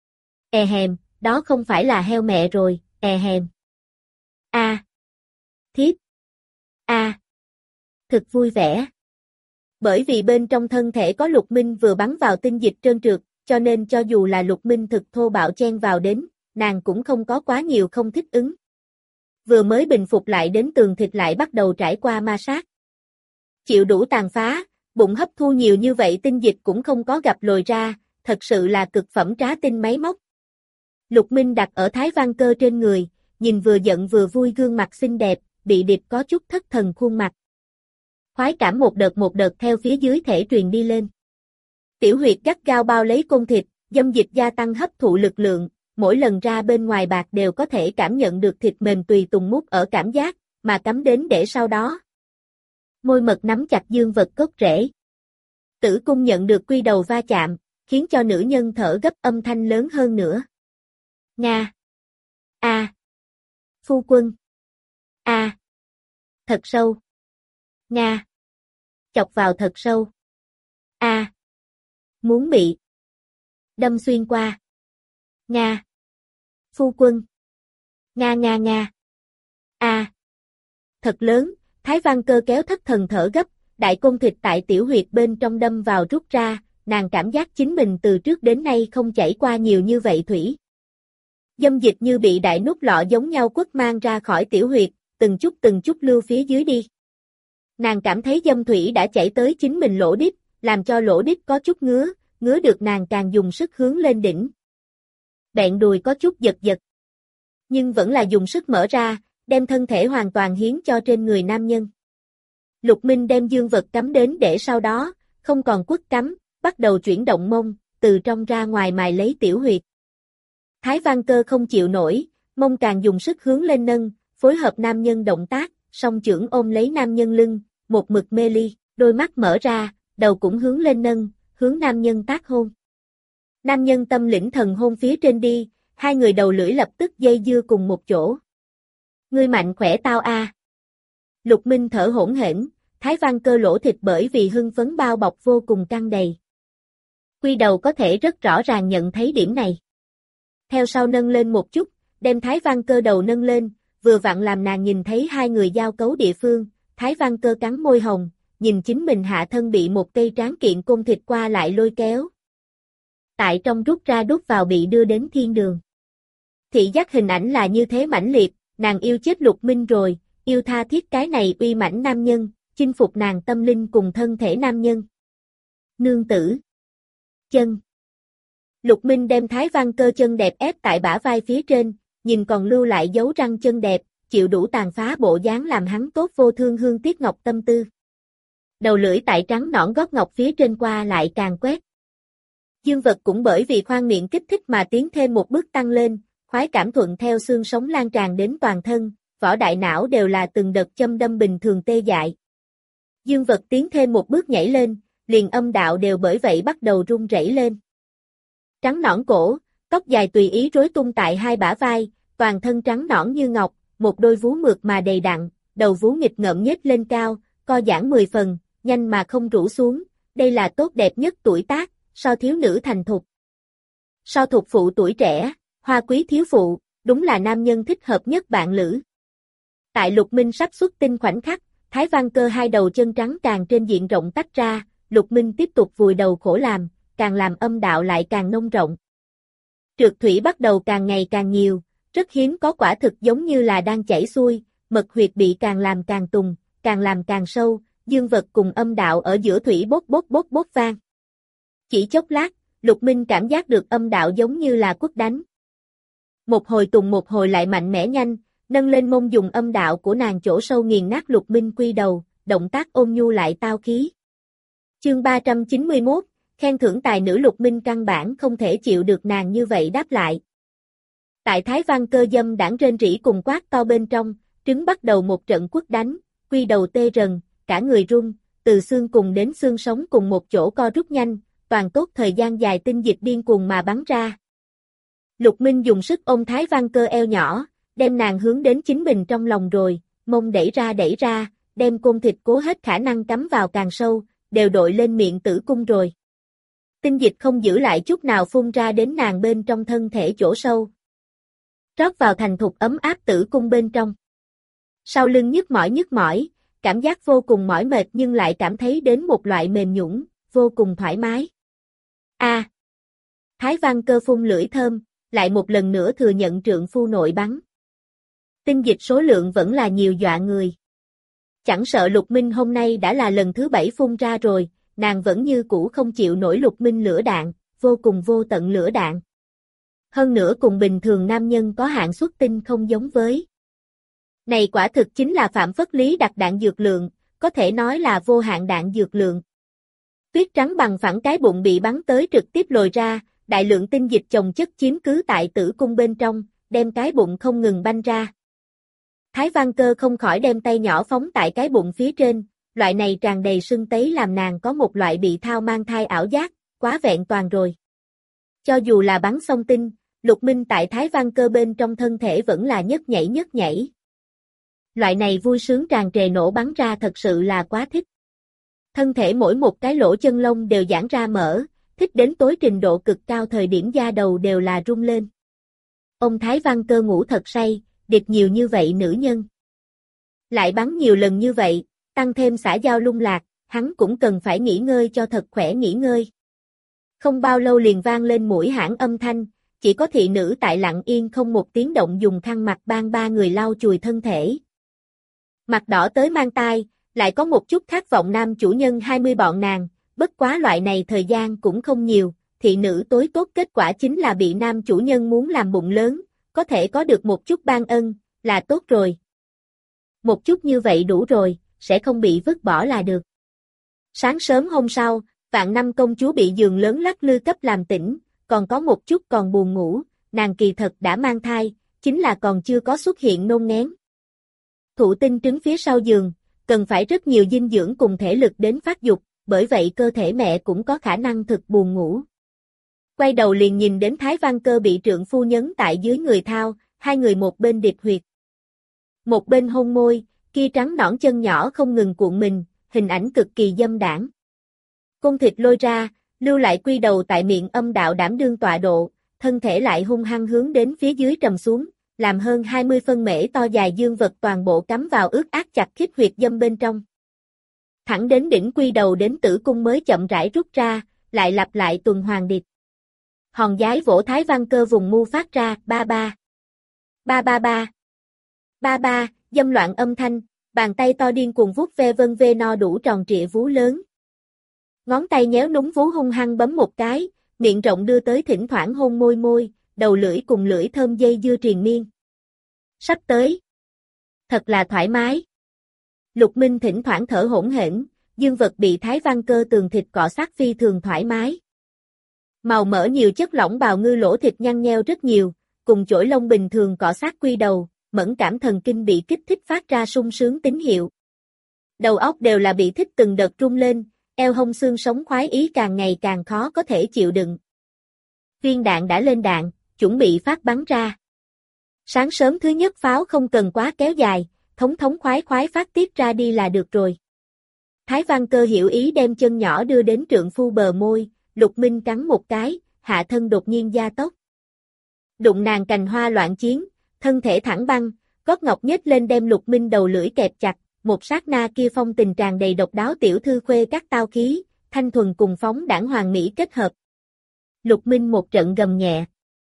E hèm, đó không phải là heo mẹ rồi, e hèm. A. À. Thiếp. A. À. Thực vui vẻ. Bởi vì bên trong thân thể có Lục Minh vừa bắn vào tinh dịch trơn trượt, cho nên cho dù là Lục Minh thực thô bạo chen vào đến, nàng cũng không có quá nhiều không thích ứng. Vừa mới bình phục lại đến tường thịt lại bắt đầu trải qua ma sát. Chịu đủ tàn phá, bụng hấp thu nhiều như vậy tinh dịch cũng không có gặp lồi ra, thật sự là cực phẩm trá tinh máy móc. Lục Minh đặt ở Thái Văn Cơ trên người, nhìn vừa giận vừa vui gương mặt xinh đẹp, bị điệp có chút thất thần khuôn mặt. Khoái cảm một đợt một đợt theo phía dưới thể truyền đi lên. Tiểu huyệt gắt gao bao lấy côn thịt, dâm dịch gia tăng hấp thụ lực lượng, mỗi lần ra bên ngoài bạc đều có thể cảm nhận được thịt mềm tùy tùng mút ở cảm giác, mà cắm đến để sau đó. Môi mật nắm chặt dương vật cốt rễ. Tử cung nhận được quy đầu va chạm, khiến cho nữ nhân thở gấp âm thanh lớn hơn nữa. Nga. A. À. Phu quân. A. À. Thật sâu. Nga. Chọc vào thật sâu. A. À. Muốn bị. Đâm xuyên qua. Nga. Phu quân. Nga nga nga. A. À. Thật lớn, Thái Văn Cơ kéo thất thần thở gấp, đại côn thịt tại tiểu huyệt bên trong đâm vào rút ra, nàng cảm giác chính mình từ trước đến nay không chảy qua nhiều như vậy thủy. Dâm dịch như bị đại nút lọ giống nhau quất mang ra khỏi tiểu huyệt, từng chút từng chút lưu phía dưới đi. Nàng cảm thấy dâm thủy đã chảy tới chính mình lỗ đít, làm cho lỗ đít có chút ngứa, ngứa được nàng càng dùng sức hướng lên đỉnh. Bẹn đùi có chút giật giật. Nhưng vẫn là dùng sức mở ra, đem thân thể hoàn toàn hiến cho trên người nam nhân. Lục Minh đem dương vật cắm đến để sau đó, không còn quất cắm, bắt đầu chuyển động mông, từ trong ra ngoài mài lấy tiểu huyệt. Thái Văn Cơ không chịu nổi, mông càng dùng sức hướng lên nâng, phối hợp nam nhân động tác, song chưởng ôm lấy nam nhân lưng, một mực mê ly, đôi mắt mở ra, đầu cũng hướng lên nâng, hướng nam nhân tác hôn. Nam nhân tâm lĩnh thần hôn phía trên đi, hai người đầu lưỡi lập tức dây dưa cùng một chỗ. Ngươi mạnh khỏe tao a. Lục Minh thở hổn hển, Thái Văn Cơ lỗ thịt bởi vì hưng phấn bao bọc vô cùng căng đầy. Quy đầu có thể rất rõ ràng nhận thấy điểm này. Theo sau nâng lên một chút, đem Thái Văn Cơ đầu nâng lên, vừa vặn làm nàng nhìn thấy hai người giao cấu địa phương, Thái Văn Cơ cắn môi hồng, nhìn chính mình hạ thân bị một cây tráng kiện côn thịt qua lại lôi kéo. Tại trong rút ra đút vào bị đưa đến thiên đường. Thị giác hình ảnh là như thế mãnh liệt, nàng yêu chết Lục Minh rồi, yêu tha thiết cái này uy mãnh nam nhân, chinh phục nàng tâm linh cùng thân thể nam nhân. Nương tử. Chân. Lục Minh đem Thái Văn Cơ chân đẹp ép tại bả vai phía trên, nhìn còn lưu lại dấu răng chân đẹp, chịu đủ tàn phá bộ dáng làm hắn tốt vô thương hương tiếc ngọc tâm tư. Đầu lưỡi tại trắng nõn gót ngọc phía trên qua lại càng quét. Dương vật cũng bởi vì khoang miệng kích thích mà tiến thêm một bước tăng lên, khoái cảm thuận theo xương sống lan tràn đến toàn thân, vỏ đại não đều là từng đợt châm đâm bình thường tê dại. Dương vật tiến thêm một bước nhảy lên, liền âm đạo đều bởi vậy bắt đầu rung rẩy lên. Trắng nõn cổ, tóc dài tùy ý rối tung tại hai bả vai, toàn thân trắng nõn như ngọc, một đôi vú mượt mà đầy đặn, đầu vú nghịch ngợm nhếch lên cao, co giãn mười phần, nhanh mà không rũ xuống, đây là tốt đẹp nhất tuổi tác, so thiếu nữ thành thục. So thục phụ tuổi trẻ, hoa quý thiếu phụ, đúng là nam nhân thích hợp nhất bạn lữ. Tại Lục Minh sắp xuất tinh khoảnh khắc, Thái Văn Cơ hai đầu chân trắng càng trên diện rộng tách ra, Lục Minh tiếp tục vùi đầu khổ làm, càng làm âm đạo lại càng nông rộng. Trượt thủy bắt đầu càng ngày càng nhiều, rất hiếm có quả thực giống như là đang chảy xuôi, mật huyệt bị càng làm càng tùng, càng làm càng sâu, dương vật cùng âm đạo ở giữa thủy bốc bốc bốc bốc vang. Chỉ chốc lát, Lục Minh cảm giác được âm đạo giống như là quất đánh. Một hồi tùng một hồi lại mạnh mẽ nhanh, nâng lên mông dùng âm đạo của nàng chỗ sâu nghiền nát Lục Minh quy đầu, động tác ôn nhu lại tao khí. Chương ba trăm chín mươi mốt, khen thưởng tài nữ. Lục Minh căn bản không thể chịu được nàng như vậy đáp lại. Tại Thái Văn Cơ dâm đãng rên rỉ cùng quát to bên trong, trứng bắt đầu một trận quất đánh, quy đầu tê rần, cả người run, từ xương cùng đến xương sống cùng một chỗ co rút nhanh, toàn tốt thời gian dài tinh dịch điên cuồng mà bắn ra. Lục Minh dùng sức ôm Thái Văn Cơ eo nhỏ, đem nàng hướng đến chính mình trong lòng rồi, mông đẩy ra đẩy ra, đem côn thịt cố hết khả năng cắm vào càng sâu, đều đội lên miệng tử cung rồi. Tinh dịch không giữ lại chút nào phun ra đến nàng bên trong thân thể chỗ sâu. Rót vào thành thục ấm áp tử cung bên trong. Sau lưng nhức mỏi nhức mỏi, cảm giác vô cùng mỏi mệt nhưng lại cảm thấy đến một loại mềm nhũn, vô cùng thoải mái. A. À, Thái Văn Cơ phun lưỡi thơm, lại một lần nữa thừa nhận trượng phu nội bắn. Tinh dịch số lượng vẫn là nhiều dọa người. Chẳng sợ Lục Minh hôm nay đã là lần thứ bảy phun ra rồi, nàng vẫn như cũ không chịu nổi Lục Minh lửa đạn, vô cùng vô tận lửa đạn. Hơn nữa cùng bình thường nam nhân có hạn xuất tinh không giống với. Này quả thực chính là Phạm Phất Lý đặt đạn dược lượng, có thể nói là vô hạn đạn dược lượng. Tuyết trắng bằng phẳng cái bụng bị bắn tới trực tiếp lồi ra, đại lượng tinh dịch chồng chất chiếm cứ tại tử cung bên trong, đem cái bụng không ngừng banh ra. Thái Văn Cơ không khỏi đem tay nhỏ phóng tại cái bụng phía trên, loại này tràn đầy sưng tấy làm nàng có một loại bị thao mang thai ảo giác, quá vẹn toàn rồi. Cho dù là bắn xong tinh, Lục Minh tại Thái Văn Cơ bên trong thân thể vẫn là nhấc nhảy nhấc nhảy. Loại này vui sướng tràn trề nổ bắn ra thật sự là quá thích. Thân thể mỗi một cái lỗ chân lông đều giãn ra mở, thích đến tối trình độ cực cao thời điểm da đầu đều là rung lên. Ông Thái Văn Cơ ngủ thật say, điệp nhiều như vậy nữ nhân. Lại bắn nhiều lần như vậy, tăng thêm xã giao lung lạc, hắn cũng cần phải nghỉ ngơi cho thật khỏe nghỉ ngơi. Không bao lâu liền vang lên mũi hãn âm thanh, chỉ có thị nữ tại lặng yên không một tiếng động dùng khăn mặt ban ba người lau chùi thân thể. Mặt đỏ tới mang tai, lại có một chút khát vọng nam chủ nhân hai mươi bọn nàng, bất quá loại này thời gian cũng không nhiều, thị nữ tối tốt kết quả chính là bị nam chủ nhân muốn làm bụng lớn, có thể có được một chút ban ân, là tốt rồi. Một chút như vậy đủ rồi, sẽ không bị vứt bỏ là được. Sáng sớm hôm sau, Vạn Năm công chúa bị giường lớn lắc lư cấp làm tỉnh, còn có một chút còn buồn ngủ, nàng kỳ thật đã mang thai, chính là còn chưa có xuất hiện nôn ngén. Thụ tinh trứng phía sau giường, cần phải rất nhiều dinh dưỡng cùng thể lực đến phát dục, bởi vậy cơ thể mẹ cũng có khả năng thực buồn ngủ. Quay đầu liền nhìn đến Thái Văn Cơ bị trượng phu nhấn tại dưới người thao, hai người một bên điệp huyệt. Một bên hôn môi, kia trắng nõn chân nhỏ không ngừng cuộn mình, hình ảnh cực kỳ dâm đãng. Côn thịt lôi ra, lưu lại quy đầu tại miệng âm đạo đảm đương tọa độ, thân thể lại hung hăng hướng đến phía dưới trầm xuống, làm hơn hai mươi phân mễ to dài dương vật toàn bộ cắm vào ướt át chặt khít huyệt dâm bên trong. Thẳng đến đỉnh quy đầu đến tử cung mới chậm rãi rút ra, lại lặp lại tuần hoàn điệp. Hòn giái vỗ Thái Văn Cơ vùng mu phát ra, ba ba. Ba ba ba. Ba ba, dâm loạn âm thanh, bàn tay to điên cuồng vuốt ve vân ve no đủ tròn trịa vú lớn. Ngón tay nhéo núng vú hung hăng bấm một cái, miệng rộng đưa tới thỉnh thoảng hôn môi môi, đầu lưỡi cùng lưỡi thơm dây dưa triền miên. Sắp tới. Thật là thoải mái. Lục Minh thỉnh thoảng thở hỗn hển, dương vật bị Thái Văn Cơ tường thịt cọ sát phi thường thoải mái. Màu mỡ nhiều chất lỏng bào ngư lỗ thịt nhăn nheo rất nhiều, cùng chổi lông bình thường cọ sát quy đầu, mẫn cảm thần kinh bị kích thích phát ra sung sướng tín hiệu. Đầu óc đều là bị thích từng đợt rung lên, eo hông xương sống khoái ý càng ngày càng khó có thể chịu đựng. Viên đạn đã lên đạn, chuẩn bị phát bắn ra. Sáng sớm thứ nhất pháo không cần quá kéo dài, thống thống khoái khoái phát tiết ra đi là được rồi. Thái Văn Cơ hiểu ý đem chân nhỏ đưa đến trượng phu bờ môi, Lục Minh cắn một cái, hạ thân đột nhiên gia tốc. Đụng nàng cành hoa loạn chiến, thân thể thẳng băng, gót ngọc nhếch lên đem Lục Minh đầu lưỡi kẹp chặt, một sát na kia phong tình tràn đầy độc đáo tiểu thư khuê các tao khí, thanh thuần cùng phóng đãng hoàng mỹ kết hợp, Lục Minh một trận gầm nhẹ.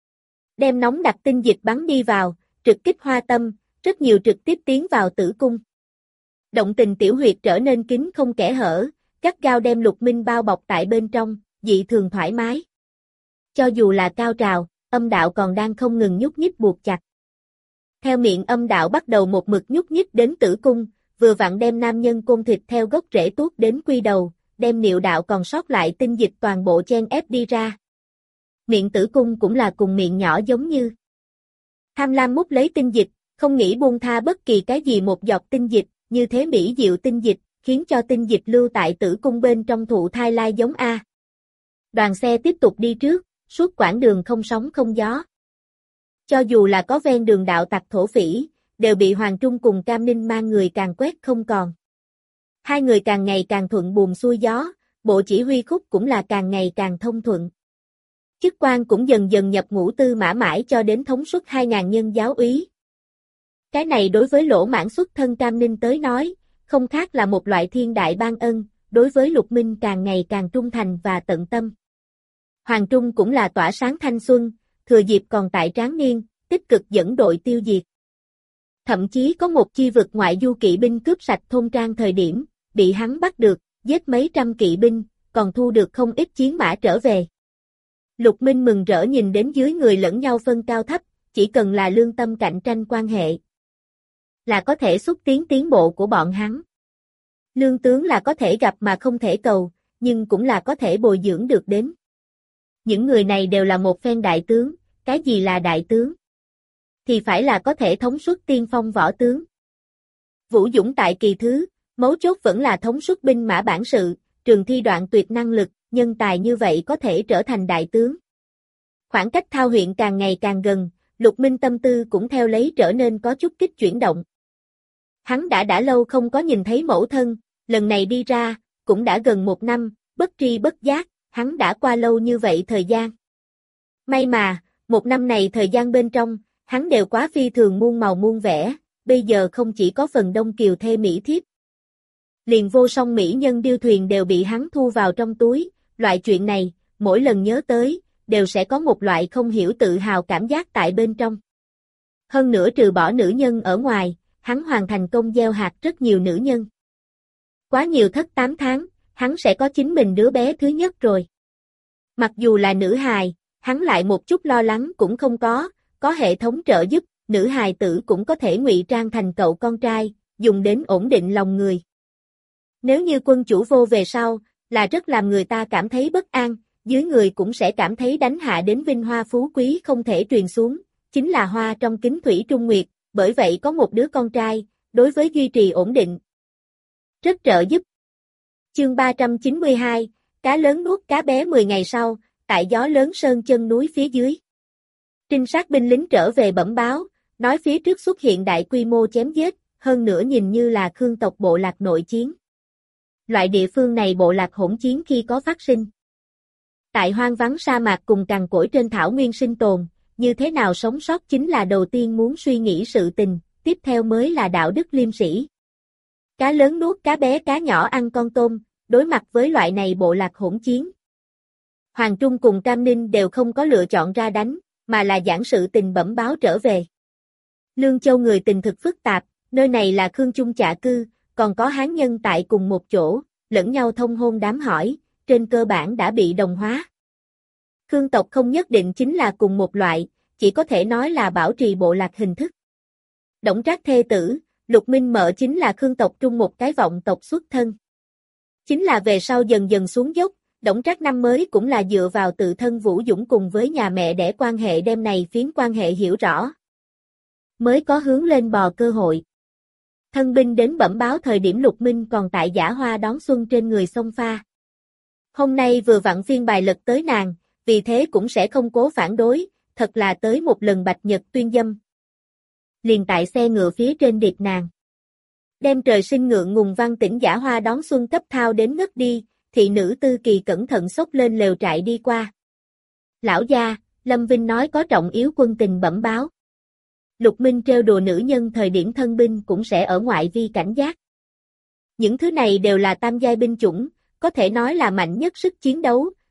Đem nóng đặc tinh dịch bắn đi vào, trực kích hoa tâm, rất nhiều trực tiếp tiến vào tử cung. Động tình tiểu huyệt trở nên kín không kẽ hở, gắt gao đem Lục Minh bao bọc tại bên trong, dị thường thoải mái. Cho dù là cao trào, âm đạo còn đang không ngừng nhúc nhích buộc chặt. Theo miệng âm đạo bắt đầu một mực nhúc nhích đến tử cung, vừa vặn đem nam nhân côn thịt theo gốc rễ tuốt đến quy đầu, đem niệu đạo còn sót lại tinh dịch toàn bộ chen ép đi ra. Miệng tử cung cũng là cùng miệng nhỏ giống như. Tham lam mút lấy tinh dịch, không nghĩ buông tha bất kỳ cái gì một giọt tinh dịch, như thế mỹ diệu tinh dịch, khiến cho tinh dịch lưu tại tử cung bên trong thụ thai lai giống A. Đoàn xe tiếp tục đi trước, suốt quãng đường không sóng không gió. Cho dù là có ven đường đạo tặc thổ phỉ, đều bị Hoàng Trung cùng Cam Ninh mang người càng quét không còn. Hai người càng ngày càng thuận buồm xuôi gió, bộ chỉ huy khúc cũng là càng ngày càng thông thuận. Chức quan cũng dần dần nhập ngũ tư mã mãi cho đến thống suất hai ngàn nhân giáo úy. Cái này đối với lỗ mãn xuất thân Cam Ninh tới nói, không khác là một loại thiên đại ban ân, đối với Lục Minh càng ngày càng trung thành và tận tâm. Hoàng Trung cũng là tỏa sáng thanh xuân, thừa dịp còn tại tráng niên, tích cực dẫn đội tiêu diệt. Thậm chí có một chi vực ngoại du kỵ binh cướp sạch thôn trang thời điểm, bị hắn bắt được, giết mấy trăm kỵ binh, còn thu được không ít chiến mã trở về. Lục Minh mừng rỡ nhìn đến dưới người lẫn nhau phân cao thấp, chỉ cần là lương tâm cạnh tranh quan hệ, là có thể xúc tiến tiến bộ của bọn hắn. Lương tướng là có thể gặp mà không thể cầu, nhưng cũng là có thể bồi dưỡng được đến. Những người này đều là một phen đại tướng, cái gì là đại tướng? Thì phải là có thể thống suất tiên phong võ tướng. Vũ dũng tại kỳ thứ, mấu chốt vẫn là thống suất binh mã bản sự, trường thi đoạn tuyệt năng lực, nhân tài như vậy có thể trở thành đại tướng. Khoảng cách Thao huyện càng ngày càng gần, Lục Minh tâm tư cũng theo lấy trở nên có chút kích chuyển động. Hắn đã đã lâu không có nhìn thấy mẫu thân, lần này đi ra, cũng đã gần một năm, bất tri bất giác, hắn đã qua lâu như vậy thời gian. May mà, một năm này thời gian bên trong, hắn đều quá phi thường muôn màu muôn vẻ, bây giờ không chỉ có phần đông kiều thê mỹ thiếp. Liền vô song mỹ nhân điêu thuyền đều bị hắn thu vào trong túi, loại chuyện này, mỗi lần nhớ tới, đều sẽ có một loại không hiểu tự hào cảm giác tại bên trong. Hơn nữa trừ bỏ nữ nhân ở ngoài, hắn hoàn thành công gieo hạt rất nhiều nữ nhân. Quá nhiều thất tám tháng, hắn sẽ có chính mình đứa bé thứ nhất rồi. Mặc dù là nữ hài, hắn lại một chút lo lắng cũng không có, có hệ thống trợ giúp, nữ hài tử cũng có thể ngụy trang thành cậu con trai, dùng đến ổn định lòng người. Nếu như quân chủ vô về sau, là rất làm người ta cảm thấy bất an, dưới người cũng sẽ cảm thấy đánh hạ đến vinh hoa phú quý không thể truyền xuống, chính là hoa trong kính thủy trung nguyệt, bởi vậy có một đứa con trai, đối với duy trì ổn định rất trợ giúp. Chương ba trăm chín mươi hai, cá lớn nuốt cá bé mười ngày sau, tại gió lớn sơn chân núi phía dưới. Trinh sát binh lính trở về bẩm báo, nói phía trước xuất hiện đại quy mô chém giết, hơn nữa nhìn như là Khương tộc bộ lạc nội chiến. Loại địa phương này bộ lạc hỗn chiến khi có phát sinh. Tại hoang vắng sa mạc cùng cằn cỗi trên thảo nguyên sinh tồn, như thế nào sống sót chính là đầu tiên muốn suy nghĩ sự tình, tiếp theo mới là đạo đức liêm sĩ. Cá lớn nuốt cá bé, cá nhỏ ăn con tôm, đối mặt với loại này bộ lạc hỗn chiến. Hoàng Trung cùng Cam Ninh đều không có lựa chọn ra đánh, mà là giảng sự tình bẩm báo trở về. Lương Châu người tình thực phức tạp, nơi này là Khương Trung chạ cư, còn có Hán nhân tại cùng một chỗ, lẫn nhau thông hôn đám hỏi, trên cơ bản đã bị đồng hóa. Khương tộc không nhất định chính là cùng một loại, chỉ có thể nói là bảo trì bộ lạc hình thức. Đổng Trác thê tử, Lục Minh Mợ chính là Khương tộc trung một cái vọng tộc xuất thân. Chính là về sau dần dần xuống dốc, Đổng Trác năm mới cũng là dựa vào tự thân Vũ Dũng cùng với nhà mẹ đẻ quan hệ đem này phiến quan hệ hiểu rõ. Mới có hướng lên bò cơ hội. Thân binh đến bẩm báo thời điểm Lục Minh còn tại Giã Hoa đón xuân trên người sông pha. Hôm nay vừa vặn phiên bài lật tới nàng, vì thế cũng sẽ không cố phản đối, thật là tới một lần bạch nhật tuyên dâm. Liền tại xe ngựa phía trên điệp nàng. Đem trời sinh ngượng ngùng văn tỉnh Giã Hoa đón xuân cấp thao đến ngất đi, thị nữ Tư Kỳ cẩn thận xốc lên lều trại đi qua. Lão gia, Lâm Vinh nói có trọng yếu quân tình bẩm báo. Lục Minh trêu đùa nữ nhân thời điểm thân binh cũng sẽ ở ngoại vi cảnh giác. Những thứ này đều là tam giai binh chủng, có thể nói là mạnh nhất sức chiến đấu,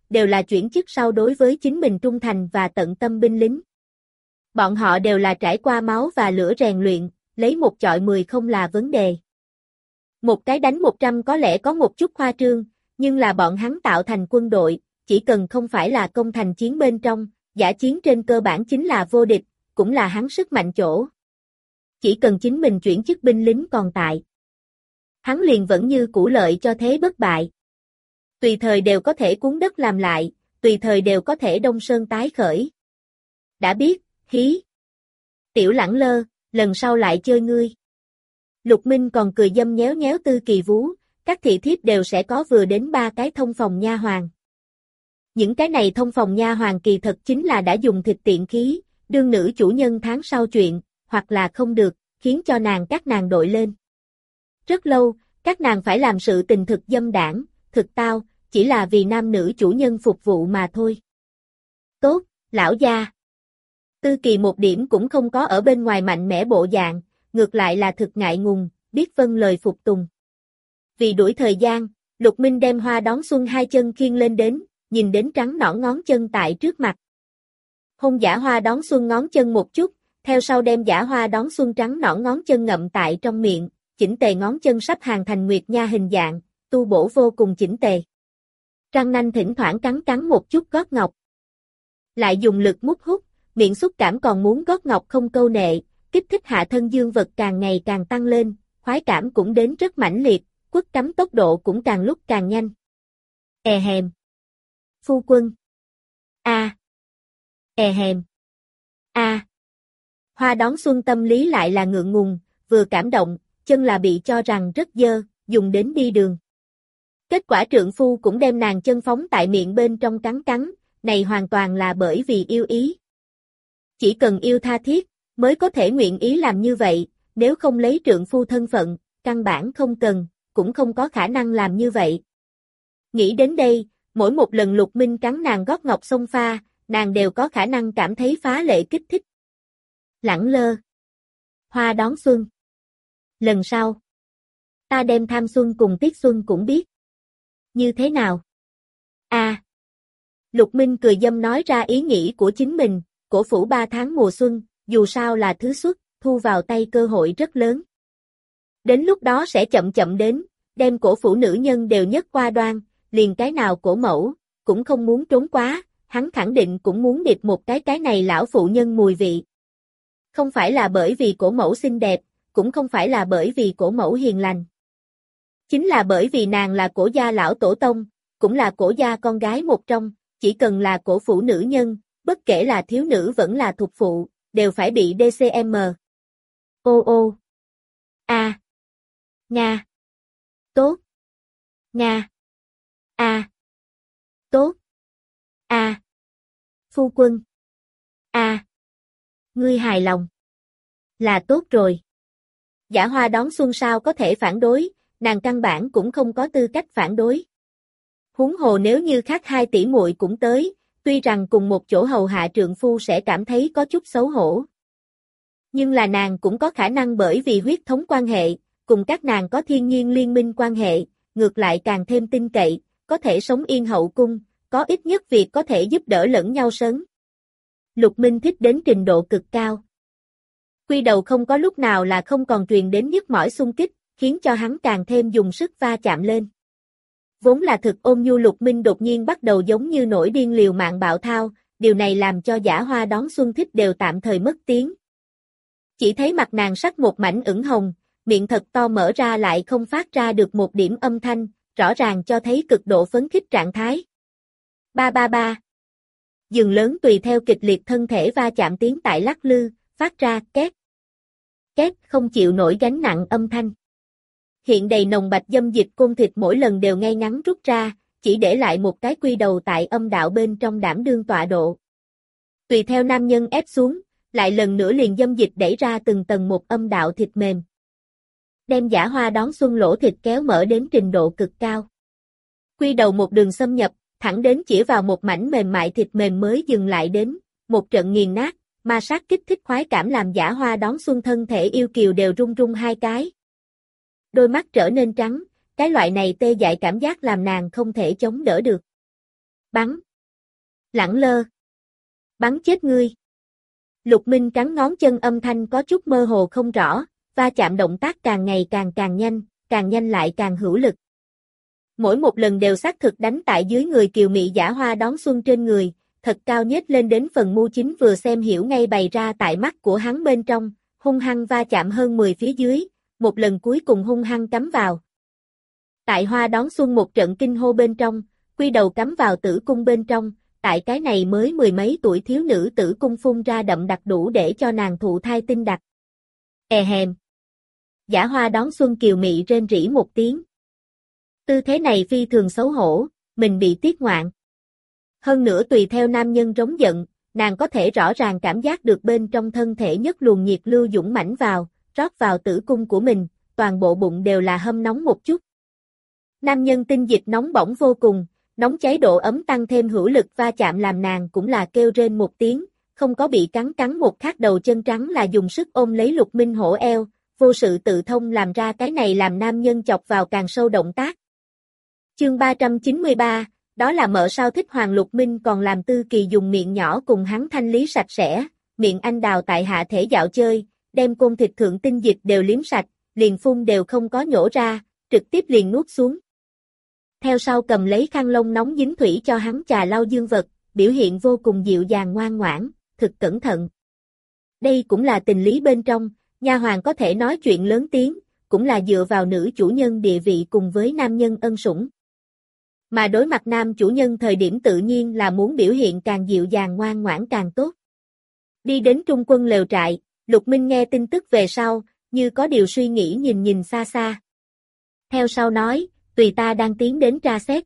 đều là chuyển chức sau đối với chính mình trung thành và tận tâm binh lính. Bọn họ đều là trải qua máu và lửa rèn luyện, lấy một chọi mười không là vấn đề. Một cái đánh một trăm có lẽ có một chút khoa trương, nhưng là bọn hắn tạo thành quân đội, chỉ cần không phải là công thành chiến bên trong, dã chiến trên cơ bản chính là vô địch, cũng là hắn sức mạnh chỗ. Chỉ cần chính mình chuyển chức binh lính còn tại. Hắn liền vẫn như cũ lợi cho thế bất bại. Tùy thời đều có thể cuốn đất làm lại, tùy thời đều có thể đông sơn tái khởi. Đã biết, hí. Tiểu Lẳng Lơ, lần sau lại chơi ngươi. Lục Minh còn cười dâm nhéo nhéo Tư Kỳ vú, các thị thiếp đều sẽ có vừa đến ba cái thông phòng nha hoàn. Những cái này thông phòng nha hoàn kỳ thật chính là đã dùng thịt tiện khí, đương nữ chủ nhân tháng sau chuyện, hoặc là không được, khiến cho nàng các nàng đội lên. Rất lâu, các nàng phải làm sự tình thực dâm đảng, thực tao, chỉ là vì nam nữ chủ nhân phục vụ mà thôi. Tốt, lão gia. Tư Kỳ một điểm cũng không có ở bên ngoài mạnh mẽ bộ dạng, ngược lại là thực ngại ngùng, biết vâng lời phục tùng. Vì đuổi thời gian, Lục Minh đem Hoa Đón Xuân hai chân khiêng lên đến, nhìn đến trắng nõn ngón chân tại trước mặt. Hôn giả Hoa Đón Xuân ngón chân một chút, theo sau đem giả Hoa Đón Xuân trắng nõn ngón chân ngậm tại trong miệng, chỉnh tề ngón chân sắp hàng thành nguyệt nha hình dạng, tu bổ vô cùng chỉnh tề. Răng nanh thỉnh thoảng cắn cắn một chút gót ngọc. Lại dùng lực mút hút, miệng xúc cảm còn muốn gót ngọc không câu nệ, kích thích hạ thân dương vật càng ngày càng tăng lên, khoái cảm cũng đến rất mãnh liệt, quất cắm tốc độ cũng càng lúc càng nhanh. E hèm. Phu quân. A. À. E hèm. A. À. Hoa Đón Xuân tâm lý lại là ngượng ngùng, vừa cảm động, chân là bị cho rằng rất dơ, dùng đến đi đường. Kết quả trượng phu cũng đem nàng chân phóng tại miệng bên trong cắn cắn, này hoàn toàn là bởi vì yêu ý. Chỉ cần yêu tha thiết, mới có thể nguyện ý làm như vậy, nếu không lấy trượng phu thân phận, căn bản không cần, cũng không có khả năng làm như vậy. Nghĩ đến đây, mỗi một lần Lục Minh cắn nàng gót ngọc xông pha, nàng đều có khả năng cảm thấy phá lệ kích thích. Lẳng Lơ. Hoa Đón Xuân. Lần sau, ta đem Tham Xuân cùng Tiết Xuân cũng biết. Như thế nào? A. À. Lục Minh cười dâm nói ra ý nghĩ của chính mình, cổ phủ ba tháng mùa xuân, dù sao là thứ xuất, thu vào tay cơ hội rất lớn. Đến lúc đó sẽ chậm chậm đến, đem cổ phủ nữ nhân đều nhất qua đoan, liền cái nào cổ mẫu, cũng không muốn trốn quá, hắn khẳng định cũng muốn điệp một cái cái này lão phụ nhân mùi vị. Không phải là bởi vì cổ mẫu xinh đẹp, cũng không phải là bởi vì cổ mẫu hiền lành. Chính là bởi vì nàng là cổ gia lão tổ tông, cũng là cổ gia con gái một trong, chỉ cần là cổ phủ nữ nhân, bất kể là thiếu nữ vẫn là thục phụ, đều phải bị đê xê em. Ô ô. A. À. Nga. Tốt. Nga. A. À. Tốt. A. À. Phu quân. A. À. Ngươi hài lòng. Là tốt rồi. Giả Hoa Đón Xuân sao có thể phản đối, nàng căn bản cũng không có tư cách phản đối. Huống hồ nếu như khác hai tỷ muội cũng tới, tuy rằng cùng một chỗ hầu hạ trượng phu sẽ cảm thấy có chút xấu hổ. Nhưng là nàng cũng có khả năng bởi vì huyết thống quan hệ, cùng các nàng có thiên nhiên liên minh quan hệ, ngược lại càng thêm tin cậy, có thể sống yên hậu cung, có ít nhất việc có thể giúp đỡ lẫn nhau sớm. Lục Minh thích đến trình độ cực cao. Quy đầu không có lúc nào là không còn truyền đến nhức mỏi xung kích, khiến cho hắn càng thêm dùng sức va chạm lên. Vốn là thực ôn nhu Lục Minh đột nhiên bắt đầu giống như nổi điên liều mạng bạo thao, điều này làm cho Giả Hoa Đón Xuân thích đều tạm thời mất tiếng. Chỉ thấy mặt nàng sắc một mảnh ửng hồng, miệng thật to mở ra lại không phát ra được một điểm âm thanh, rõ ràng cho thấy cực độ phấn khích trạng thái. Ba ba ba. Giường lớn tùy theo kịch liệt thân thể va chạm tiếng tại lắc lư, phát ra két. Két không chịu nổi gánh nặng âm thanh. Hiện đầy nồng bạch dâm dịch côn thịt mỗi lần đều ngay ngắn rút ra, chỉ để lại một cái quy đầu tại âm đạo bên trong đảm đương tọa độ. Tùy theo nam nhân ép xuống, lại lần nữa liền dâm dịch đẩy ra từng tầng một âm đạo thịt mềm. Đem Giả Hoa Đón Xuân lỗ thịt kéo mở đến trình độ cực cao. Quy đầu một đường xâm nhập, thẳng đến chỉ vào một mảnh mềm mại thịt mềm mới dừng lại đến, một trận nghiền nát, ma sát kích thích khoái cảm làm Giả Hoa Đón Xuân thân thể yêu kiều đều rung rung hai cái. Đôi mắt trở nên trắng, cái loại này tê dại cảm giác làm nàng không thể chống đỡ được. Bắn. Lẳng lơ. Bắn chết ngươi. Lục Minh cắn ngón chân, âm thanh có chút mơ hồ không rõ, va chạm động tác càng ngày càng càng nhanh, càng nhanh lại càng hữu lực. Mỗi một lần đều xác thực đánh tại dưới người kiều mị Giả Hoa Đón Xuân trên người, thật cao nhếch lên đến phần mu chính vừa xem hiểu ngay bày ra tại mắt của hắn bên trong, hung hăng va chạm hơn mười phía dưới, một lần cuối cùng hung hăng cắm vào. Tại Hoa Đón Xuân một trận kinh hô bên trong, quy đầu cắm vào tử cung bên trong, tại cái này mới mười mấy tuổi thiếu nữ tử cung phun ra đậm đặc đủ để cho nàng thụ thai tinh đặc. E hèm. Giả Hoa Đón Xuân kiều mị rên rỉ một tiếng. Tư thế này phi thường xấu hổ, mình bị tiết ngoạn. Hơn nữa tùy theo nam nhân rống giận, nàng có thể rõ ràng cảm giác được bên trong thân thể nhất luồng nhiệt lưu dũng mãnh vào, rót vào tử cung của mình, toàn bộ bụng đều là hâm nóng một chút. Nam nhân tinh dịch nóng bỏng vô cùng, nóng cháy độ ấm tăng thêm hữu lực va chạm làm nàng cũng là kêu rên một tiếng, không có bị cắn cắn một khát đầu chân trắng là dùng sức ôm lấy Lục Minh hổ eo, vô sự tự thông làm ra cái này làm nam nhân chọc vào càng sâu động tác. Chương ba trăm chín mươi ba, đó là mợ sao thích Hoàng. Lục Minh còn làm Tư Kỳ dùng miệng nhỏ cùng hắn thanh lý sạch sẽ, miệng anh đào tại hạ thể dạo chơi, đem côn thịt thượng tinh dịch đều liếm sạch, liền phun đều không có nhổ ra, trực tiếp liền nuốt xuống. Theo sau cầm lấy khăn lông nóng dính thủy cho hắn chà lau dương vật, biểu hiện vô cùng dịu dàng ngoan ngoãn, thực cẩn thận. Đây cũng là tình lý bên trong, nha hoàn có thể nói chuyện lớn tiếng, cũng là dựa vào nữ chủ nhân địa vị cùng với nam nhân ân sủng. Mà đối mặt nam chủ nhân thời điểm tự nhiên là muốn biểu hiện càng dịu dàng ngoan ngoãn càng tốt. Đi đến trung quân lều trại, Lục Minh nghe tin tức về sau, như có điều suy nghĩ nhìn nhìn xa xa. Theo sau nói, tùy ta đang tiến đến tra xét.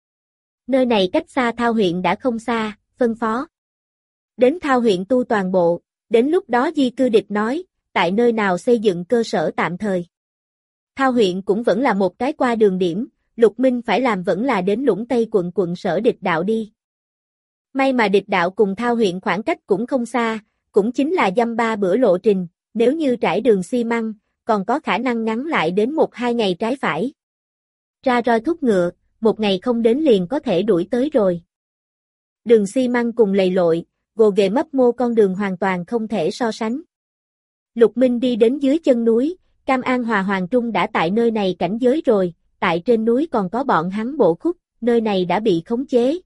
Nơi này cách xa Thao huyện đã không xa, phân phó. Đến Thao huyện tu toàn bộ, đến lúc đó di cư địch nói, tại nơi nào xây dựng cơ sở tạm thời. Thao huyện cũng vẫn là một cái qua đường điểm, Lục Minh phải làm vẫn là đến Lũng Tây quận quận sở địch đạo đi. May mà địch đạo cùng Thao huyện khoảng cách cũng không xa, cũng chính là dăm ba bữa lộ trình, nếu như trải đường xi măng, còn có khả năng ngắn lại đến một hai ngày trái phải. Ra roi thúc ngựa, một ngày không đến liền có thể đuổi tới rồi. Đường xi măng cùng lầy lội, gồ ghề mấp mô con đường hoàn toàn không thể so sánh. Lục Minh đi đến dưới chân núi, Cam An Hòa Hoàng Trung đã tại nơi này cảnh giới rồi, tại trên núi còn có bọn hắn bộ khúc, nơi này đã bị khống chế.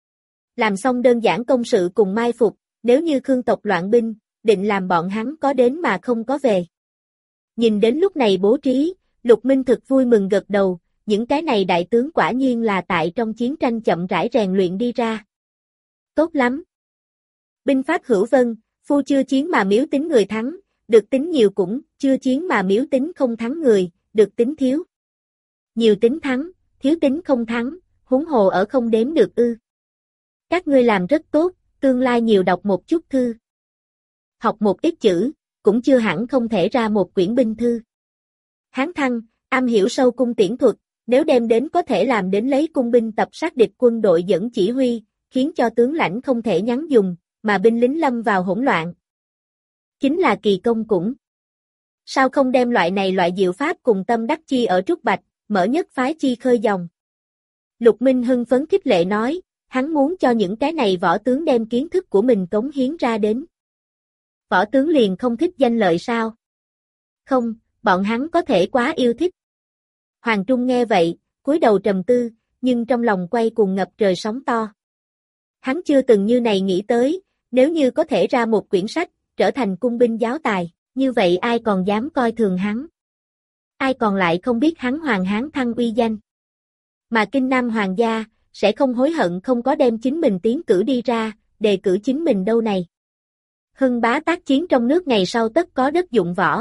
Làm xong đơn giản công sự cùng mai phục, nếu như Khương tộc loạn binh, định làm bọn hắn có đến mà không có về. Nhìn đến lúc này bố trí, Lục Minh thực vui mừng gật đầu, những cái này đại tướng quả nhiên là tại trong chiến tranh chậm rãi rèn luyện đi ra. Tốt lắm. Binh pháp hữu vân, phu chưa chiến mà miếu tính người thắng, được tính nhiều cũng, chưa chiến mà miếu tính không thắng người, được tính thiếu. Nhiều tính thắng, thiếu tính không thắng, huống hồ ở không đếm được ư. Các ngươi làm rất tốt, tương lai nhiều đọc một chút thư. Học một ít chữ, cũng chưa hẳn không thể ra một quyển binh thư. Hán Thăng, am hiểu sâu cung tiễn thuật, nếu đem đến có thể làm đến lấy cung binh tập sát địch quân đội dẫn chỉ huy, khiến cho tướng lãnh không thể nhắn dùng, mà binh lính lâm vào hỗn loạn. Chính là kỳ công cũng. Sao không đem loại này loại diệu pháp cùng tâm đắc chi ở Trúc Bạch, mở nhất phái chi khơi dòng. Lục Minh hưng phấn khích lệ nói, hắn muốn cho những cái này võ tướng đem kiến thức của mình cống hiến ra đến. Võ tướng liền không thích danh lợi sao? Không, bọn hắn có thể quá yêu thích. Hoàng Trung nghe vậy, cúi đầu trầm tư, nhưng trong lòng quay cuồng ngập trời sóng to. Hắn chưa từng như này nghĩ tới, nếu như có thể ra một quyển sách, trở thành cung binh giáo tài, như vậy ai còn dám coi thường hắn? Ai còn lại không biết hắn Hoàng Hán Thăng uy danh? Mà Kinh Nam Hoàng gia, sẽ không hối hận không có đem chính mình tiến cử đi ra, đề cử chính mình đâu này. Hưng bá tác chiến trong nước ngày sau tất có đất dụng võ.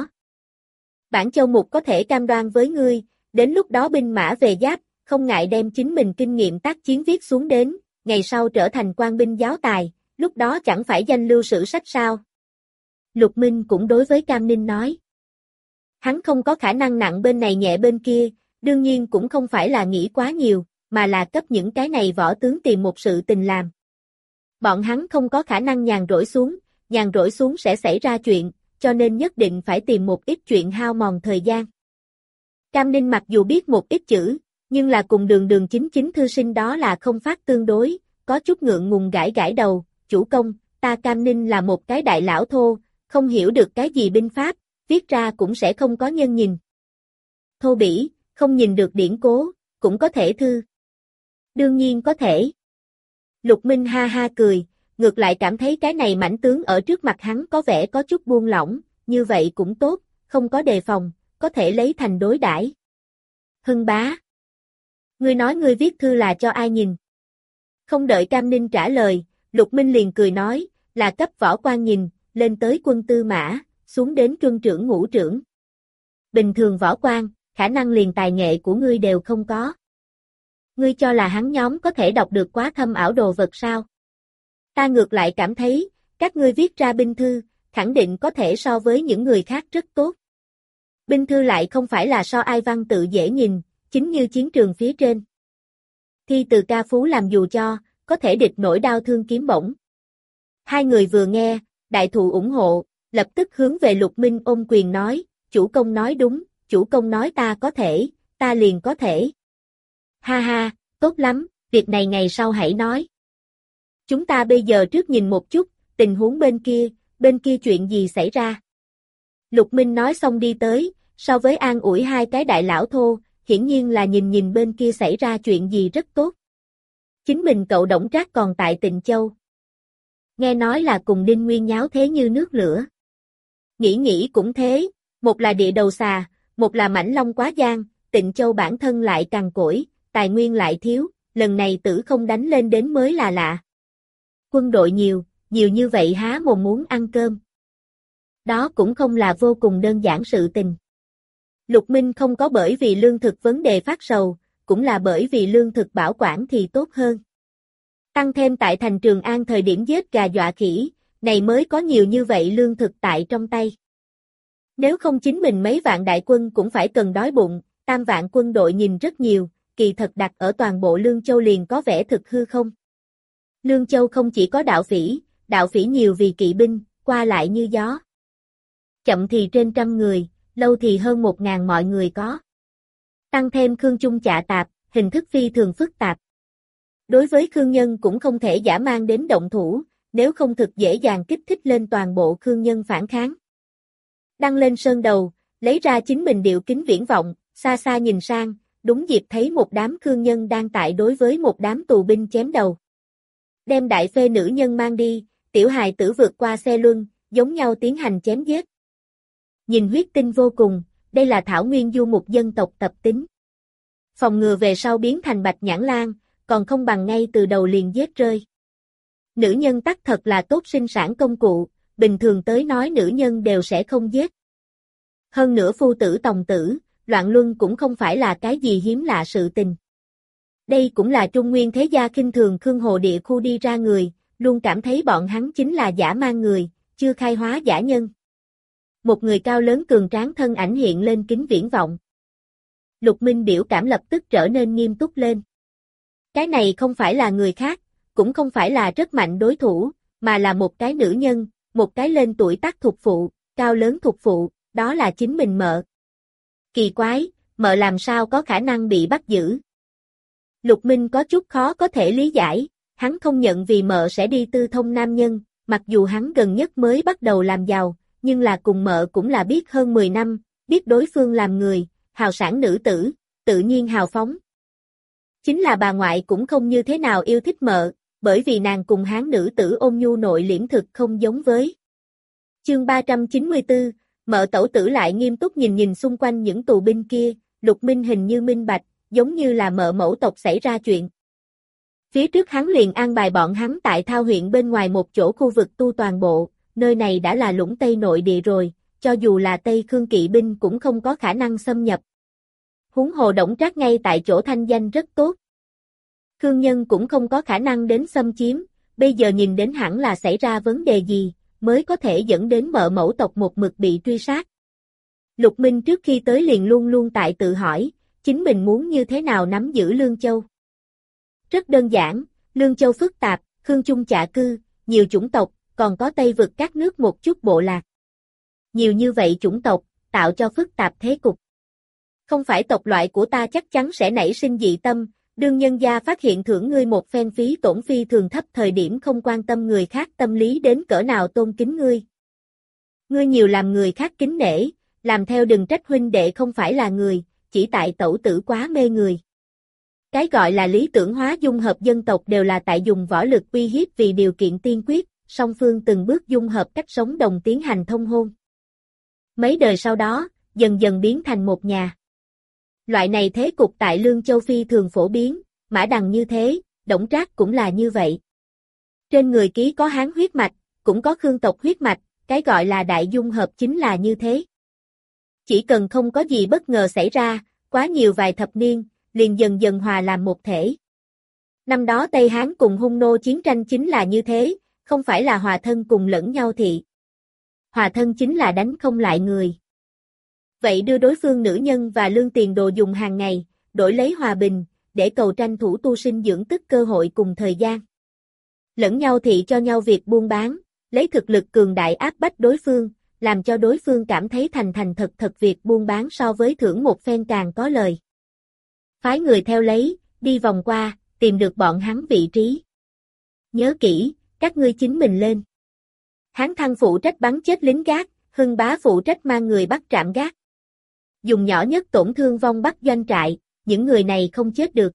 Bản Châu Mục có thể cam đoan với ngươi, đến lúc đó binh mã về giáp, không ngại đem chính mình kinh nghiệm tác chiến viết xuống đến, ngày sau trở thành quan binh giáo tài, lúc đó chẳng phải danh lưu sử sách sao. Lục Minh cũng đối với Cam Ninh nói. Hắn không có khả năng nặng bên này nhẹ bên kia, đương nhiên cũng không phải là nghĩ quá nhiều, mà là cấp những cái này võ tướng tìm một sự tình làm. Bọn hắn không có khả năng nhàn rỗi xuống, nhàn rỗi xuống sẽ xảy ra chuyện, cho nên nhất định phải tìm một ít chuyện hao mòn thời gian. Cam Ninh mặc dù biết một ít chữ, nhưng là cùng đường đường chính chính thư sinh đó là không phát tương đối, có chút ngượng ngùng gãi gãi đầu, chủ công, ta Cam Ninh là một cái đại lão thô, không hiểu được cái gì binh pháp, viết ra cũng sẽ không có nhân nhìn. Thô bỉ, không nhìn được điển cố, cũng có thể thư. Đương nhiên có thể. Lục Minh ha ha cười, ngược lại cảm thấy cái này mãnh tướng ở trước mặt hắn có vẻ có chút buông lỏng, như vậy cũng tốt, không có đề phòng, có thể lấy thành đối đãi. Hưng bá. Ngươi nói ngươi viết thư là cho ai nhìn? Không đợi Cam Ninh trả lời, Lục Minh liền cười nói, là cấp võ quan nhìn, lên tới quân tư mã, xuống đến truân trưởng ngũ trưởng. Bình thường võ quan, khả năng liền tài nghệ của ngươi đều không có. Ngươi cho là hắn nhóm có thể đọc được quá thâm ảo đồ vật sao? Ta ngược lại cảm thấy, các ngươi viết ra binh thư, khẳng định có thể so với những người khác rất tốt. Binh thư lại không phải là so ai văn tự dễ nhìn, chính như chiến trường phía trên. Thi từ ca phú làm dù cho, có thể địch nổi đao thương kiếm bổng. Hai người vừa nghe, đại thụ ủng hộ, lập tức hướng về Lục Minh ôm quyền nói, chủ công nói đúng, chủ công nói ta có thể, ta liền có thể. Ha ha, tốt lắm, việc này ngày sau hãy nói. Chúng ta bây giờ trước nhìn một chút, tình huống bên kia, bên kia chuyện gì xảy ra. Lục Minh nói xong đi tới, so với an ủi hai cái đại lão thô, hiển nhiên là nhìn nhìn bên kia xảy ra chuyện gì rất tốt. Chính mình cậu Đổng Trác còn tại Tịnh Châu. Nghe nói là cùng Đinh Nguyên nháo thế như nước lửa. Nghĩ nghĩ cũng thế, một là địa đầu xà, một là mãnh long quá giang, Tịnh Châu bản thân lại cằn cỗi, tài nguyên lại thiếu, lần này tử không đánh lên đến mới là lạ. Quân đội nhiều, nhiều như vậy há mồm muốn ăn cơm. Đó cũng không là vô cùng đơn giản sự tình. Lục Minh không có bởi vì lương thực vấn đề phát sầu, cũng là bởi vì lương thực bảo quản thì tốt hơn. Tăng thêm tại thành Trường An thời điểm giết gà dọa khỉ, này mới có nhiều như vậy lương thực tại trong tay. Nếu không chính mình mấy vạn đại quân cũng phải cần đói bụng, tam vạn quân đội nhìn rất nhiều, kỳ thật đặt ở toàn bộ Lương Châu liền có vẻ thực hư không. Lương Châu không chỉ có đạo phỉ, đạo phỉ nhiều vì kỵ binh, qua lại như gió. Chậm thì trên trăm người, lâu thì hơn một ngàn mọi người có. Tăng thêm Khương Chung chạ tạp, hình thức phi thường phức tạp. Đối với Khương Nhân cũng không thể giả mang đến động thủ, nếu không thực dễ dàng kích thích lên toàn bộ Khương Nhân phản kháng. Đăng lên sơn đầu, lấy ra chính mình điệu kính viễn vọng, xa xa nhìn sang, đúng dịp thấy một đám Khương Nhân đang tại đối với một đám tù binh chém đầu. Đem đại phê nữ nhân mang đi, tiểu hài tử vượt qua xe luân, giống nhau tiến hành chém giết. Nhìn huyết tinh vô cùng, đây là thảo nguyên du mục dân tộc tập tính. Phòng ngừa về sau biến thành bạch nhãn lang, còn không bằng ngay từ đầu liền giết rơi. Nữ nhân tắc thật là tốt sinh sản công cụ, bình thường tới nói nữ nhân đều sẽ không giết. Hơn nữa phu tử tòng tử, loạn luân cũng không phải là cái gì hiếm lạ sự tình. Đây cũng là Trung Nguyên thế gia khinh thường Khương Hồ địa khu đi ra người, luôn cảm thấy bọn hắn chính là giả mang người, chưa khai hóa giả nhân. Một người cao lớn cường tráng thân ảnh hiện lên kính viễn vọng. Lục Minh biểu cảm lập tức trở nên nghiêm túc lên. Cái này không phải là người khác, cũng không phải là rất mạnh đối thủ, mà là một cái nữ nhân, một cái lên tuổi tác thuộc phụ, cao lớn thuộc phụ, đó là chính mình mợ. Kỳ quái, mợ làm sao có khả năng bị bắt giữ? Lục Minh có chút khó có thể lý giải, hắn không nhận vì mợ sẽ đi tư thông nam nhân, mặc dù hắn gần nhất mới bắt đầu làm giàu, nhưng là cùng mợ cũng là biết hơn mười năm, biết đối phương làm người, hào sản nữ tử, tự nhiên hào phóng. Chính là bà ngoại cũng không như thế nào yêu thích mợ, bởi vì nàng cùng hán nữ tử ôn nhu nội liễm thực không giống với. Chương ba trăm chín mươi tư, mợ tẩu tử lại nghiêm túc nhìn nhìn xung quanh những tù binh kia, Lục Minh hình như minh bạch, giống như là mợ mẫu tộc xảy ra chuyện. Phía trước hắn liền an bài bọn hắn tại Thao huyện bên ngoài một chỗ khu vực tu toàn bộ, nơi này đã là lũng Tây nội địa rồi, cho dù là Tây Khương kỵ binh cũng không có khả năng xâm nhập. Huống hồ Đổng Trác ngay tại chỗ thanh danh rất tốt. Khương Nhân cũng không có khả năng đến xâm chiếm, bây giờ nhìn đến hẳn là xảy ra vấn đề gì, mới có thể dẫn đến mợ mẫu tộc một mực bị truy sát. Lục Minh trước khi tới liền luôn luôn tại tự hỏi, chính mình muốn như thế nào nắm giữ Lương Châu. Rất đơn giản, Lương Châu phức tạp, Khương Chung chạ cư, nhiều chủng tộc, còn có Tây vực các nước một chút bộ lạc. Nhiều như vậy chủng tộc, tạo cho phức tạp thế cục. Không phải tộc loại của ta chắc chắn sẽ nảy sinh dị tâm, Đương nhân gia phát hiện thưởng ngươi một phen phí tổn phi thường thấp thời điểm không quan tâm người khác tâm lý đến cỡ nào tôn kính ngươi. Ngươi nhiều làm người khác kính nể, làm theo đừng trách huynh đệ không phải là người, chỉ tại tẩu tử quá mê người. Cái gọi là lý tưởng hóa dung hợp dân tộc đều là tại dùng võ lực uy hiếp vì điều kiện tiên quyết, song phương từng bước dung hợp cách sống đồng tiến hành thông hôn. Mấy đời sau đó, dần dần biến thành một nhà. Loại này thế cục tại Lương Châu Phi thường phổ biến, Mã Đằng như thế, Đổng Trác cũng là như vậy. Trên người ký có Hán huyết mạch, cũng có Khương tộc huyết mạch, cái gọi là đại dung hợp chính là như thế. Chỉ cần không có gì bất ngờ xảy ra, quá nhiều vài thập niên, liền dần dần hòa làm một thể. Năm đó Tây Hán cùng Hung nô chiến tranh chính là như thế, không phải là hòa thân cùng lẫn nhau thị. Hòa thân chính là đánh không lại người. Vậy đưa đối phương nữ nhân và lương tiền đồ dùng hàng ngày, đổi lấy hòa bình, để cầu tranh thủ tu sinh dưỡng tức cơ hội cùng thời gian. Lẫn nhau thị cho nhau việc buôn bán, lấy thực lực cường đại áp bách đối phương, làm cho đối phương cảm thấy thành thành thật thật việc buôn bán so với thưởng một phen càng có lời. Phái người theo lấy, đi vòng qua, tìm được bọn hắn vị trí. Nhớ kỹ, các ngươi chính mình lên. Hán Thăng phụ trách bắn chết lính gác, Hưng Bá phụ trách mang người bắt trạm gác. Dùng nhỏ nhất tổn thương vong bắt doanh trại, những người này không chết được.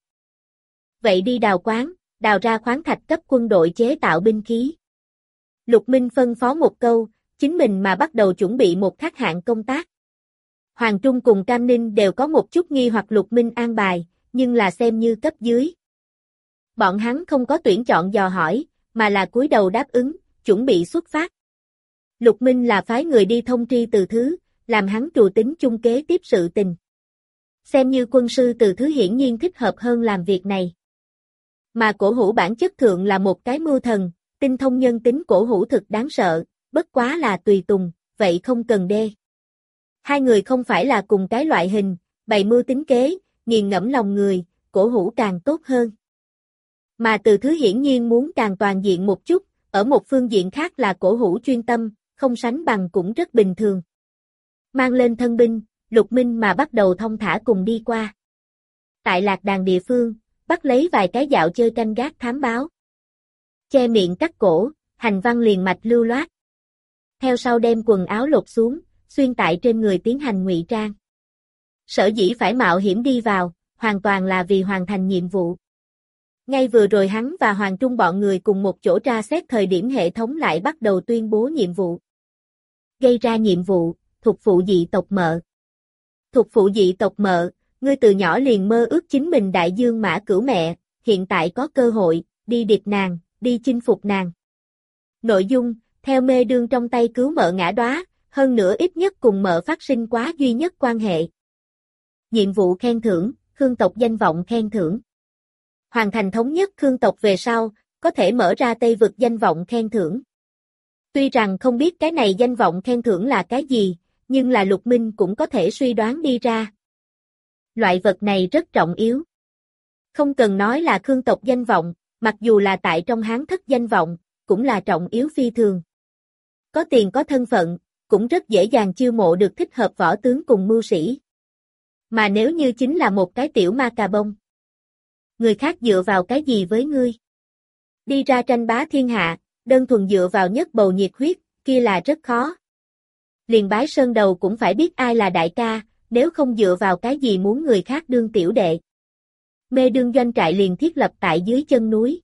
Vậy đi đào quán, đào ra khoáng thạch cấp quân đội chế tạo binh khí. Lục Minh phân phó một câu, chính mình mà bắt đầu chuẩn bị một khác hạng công tác. Hoàng Trung cùng Cam Ninh đều có một chút nghi hoặc Lục Minh an bài, nhưng là xem như cấp dưới. Bọn hắn không có tuyển chọn dò hỏi, mà là cúi đầu đáp ứng, chuẩn bị xuất phát. Lục Minh là phái người đi thông tri Từ Thứ, làm hắn trù tính chung kế tiếp sự tình. Xem như quân sư Từ Thứ hiển nhiên thích hợp hơn làm việc này. Mà Cổ Hủ bản chất thượng là một cái mưu thần, tinh thông nhân tính Cổ Hủ thực đáng sợ, bất quá là tùy tùng, vậy không cần đê. Hai người không phải là cùng cái loại hình, bày mưu tính kế, nghiền ngẫm lòng người, Cổ Hủ càng tốt hơn. Mà Từ Thứ hiển nhiên muốn càng toàn diện một chút, ở một phương diện khác là Cổ Hủ chuyên tâm, không sánh bằng cũng rất bình thường. Mang lên thân binh, Lục Minh mà bắt đầu thông thả cùng đi qua. Tại lạc đàn địa phương, bắt lấy vài cái dạo chơi canh gác thám báo. Che miệng cắt cổ, hành văn liền mạch lưu loát. Theo sau đem quần áo lột xuống, xuyên tại trên người tiến hành ngụy trang. Sở dĩ phải mạo hiểm đi vào, hoàn toàn là vì hoàn thành nhiệm vụ. Ngay vừa rồi hắn và Hoàng Trung bọn người cùng một chỗ tra xét thời điểm hệ thống lại bắt đầu tuyên bố nhiệm vụ. Gây ra nhiệm vụ, thuộc phụ dị tộc Mợ. Thuộc phụ dị tộc Mợ, ngươi từ nhỏ liền mơ ước chính mình đại dương mã cửu mẹ, hiện tại có cơ hội, đi điệp nàng, đi chinh phục nàng. Nội dung, theo mê đương trong tay cứu Mợ ngã đóa, hơn nữa ít nhất cùng Mợ phát sinh quá duy nhất quan hệ. Nhiệm vụ khen thưởng, Khương tộc danh vọng khen thưởng. Hoàn thành thống nhất Khương tộc về sau, có thể mở ra Tây vực danh vọng khen thưởng. Tuy rằng không biết cái này danh vọng khen thưởng là cái gì, nhưng là Lục Minh cũng có thể suy đoán đi ra. Loại vật này rất trọng yếu. Không cần nói là Khương tộc danh vọng, mặc dù là tại trong Hán thất danh vọng, cũng là trọng yếu phi thường. Có tiền có thân phận, cũng rất dễ dàng chiêu mộ được thích hợp võ tướng cùng mưu sĩ. Mà nếu như chính là một cái tiểu ma cà bông, người khác dựa vào cái gì với ngươi? Đi ra tranh bá thiên hạ, đơn thuần dựa vào nhất bầu nhiệt huyết, kia là rất khó. Liền bái sơn đầu cũng phải biết ai là đại ca, nếu không dựa vào cái gì muốn người khác đương tiểu đệ. Mê đương doanh trại liền thiết lập tại dưới chân núi.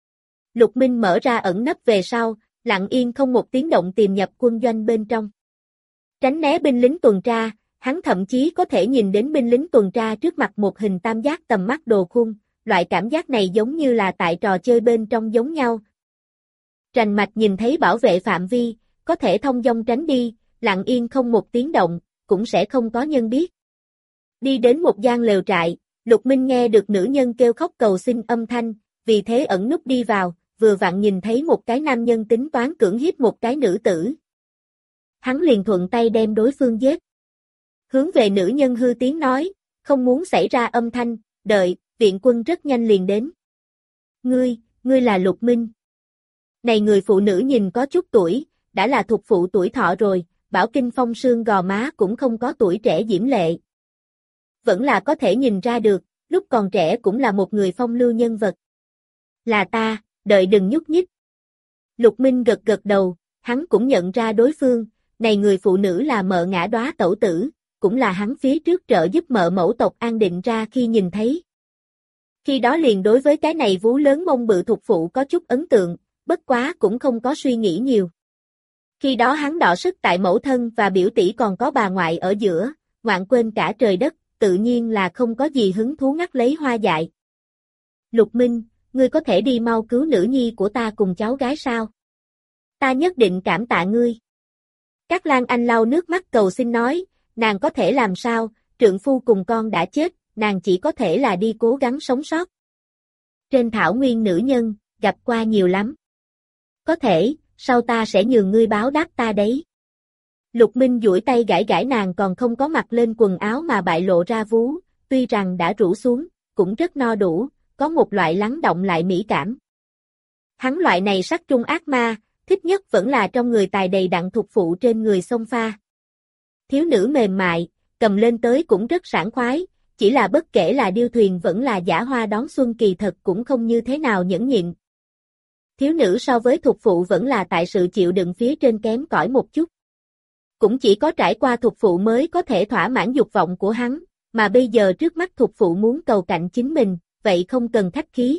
Lục Minh mở ra ẩn nấp về sau, lặng yên không một tiếng động tìm nhập quân doanh bên trong. Tránh né binh lính tuần tra, hắn thậm chí có thể nhìn đến binh lính tuần tra trước mặt một hình tam giác tầm mắt đồ khung, loại cảm giác này giống như là tại trò chơi bên trong giống nhau. Rành mạch nhìn thấy bảo vệ phạm vi, có thể thông dong tránh đi, lặng yên không một tiếng động, cũng sẽ không có nhân biết. Đi đến một gian lều trại, Lục Minh nghe được nữ nhân kêu khóc cầu xin âm thanh, vì thế ẩn núp đi vào, vừa vặn nhìn thấy một cái nam nhân tính toán cưỡng hiếp một cái nữ tử. Hắn liền thuận tay đem đối phương giết. Hướng về nữ nhân hư tiếng nói, không muốn xảy ra âm thanh, đợi, viện quân rất nhanh liền đến. Ngươi, ngươi là Lục Minh. Này người phụ nữ nhìn có chút tuổi, đã là thuộc phụ tuổi thọ rồi, bảo kinh phong sương gò má cũng không có tuổi trẻ diễm lệ. Vẫn là có thể nhìn ra được, lúc còn trẻ cũng là một người phong lưu nhân vật. Là ta, đợi đừng nhúc nhích. Lục Minh gật gật đầu, hắn cũng nhận ra đối phương, này người phụ nữ là Mợ Ngã Đóa tẩu tử, cũng là hắn phía trước trợ giúp Mợ mẫu tộc An Định ra khi nhìn thấy. Khi đó liền đối với cái này vú lớn mông bự thục phụ có chút ấn tượng, bất quá cũng không có suy nghĩ nhiều. Khi đó hắn đọ sức tại mẫu thân và biểu tỷ còn có bà ngoại ở giữa, ngoạn quên cả trời đất, tự nhiên là không có gì hứng thú ngắt lấy hoa dại. Lục Minh, ngươi có thể đi mau cứu nữ nhi của ta cùng cháu gái sao? Ta nhất định cảm tạ ngươi. Các Lan Anh lau nước mắt cầu xin nói, nàng có thể làm sao, trượng phu cùng con đã chết, nàng chỉ có thể là đi cố gắng sống sót. Trên thảo nguyên nữ nhân, gặp qua nhiều lắm. Có thể, sau ta sẽ nhường ngươi báo đáp ta đấy. Lục Minh duỗi tay gãi gãi nàng còn không có mặc lên quần áo mà bại lộ ra vú, tuy rằng đã rũ xuống, cũng rất no đủ, có một loại lắng động lại mỹ cảm. Hắn loại này sắc trung ác ma, thích nhất vẫn là trong người tài đầy đặn thục phụ trên người sông pha. Thiếu nữ mềm mại, cầm lên tới cũng rất sảng khoái, chỉ là bất kể là điêu thuyền vẫn là giả hoa đón xuân kỳ thật cũng không như thế nào nhẫn nhịn. Thiếu nữ so với thục phụ vẫn là tại sự chịu đựng phía trên kém cỏi một chút. Cũng chỉ có trải qua thục phụ mới có thể thỏa mãn dục vọng của hắn, mà bây giờ trước mắt thục phụ muốn cầu cạnh chính mình, vậy không cần khách khí.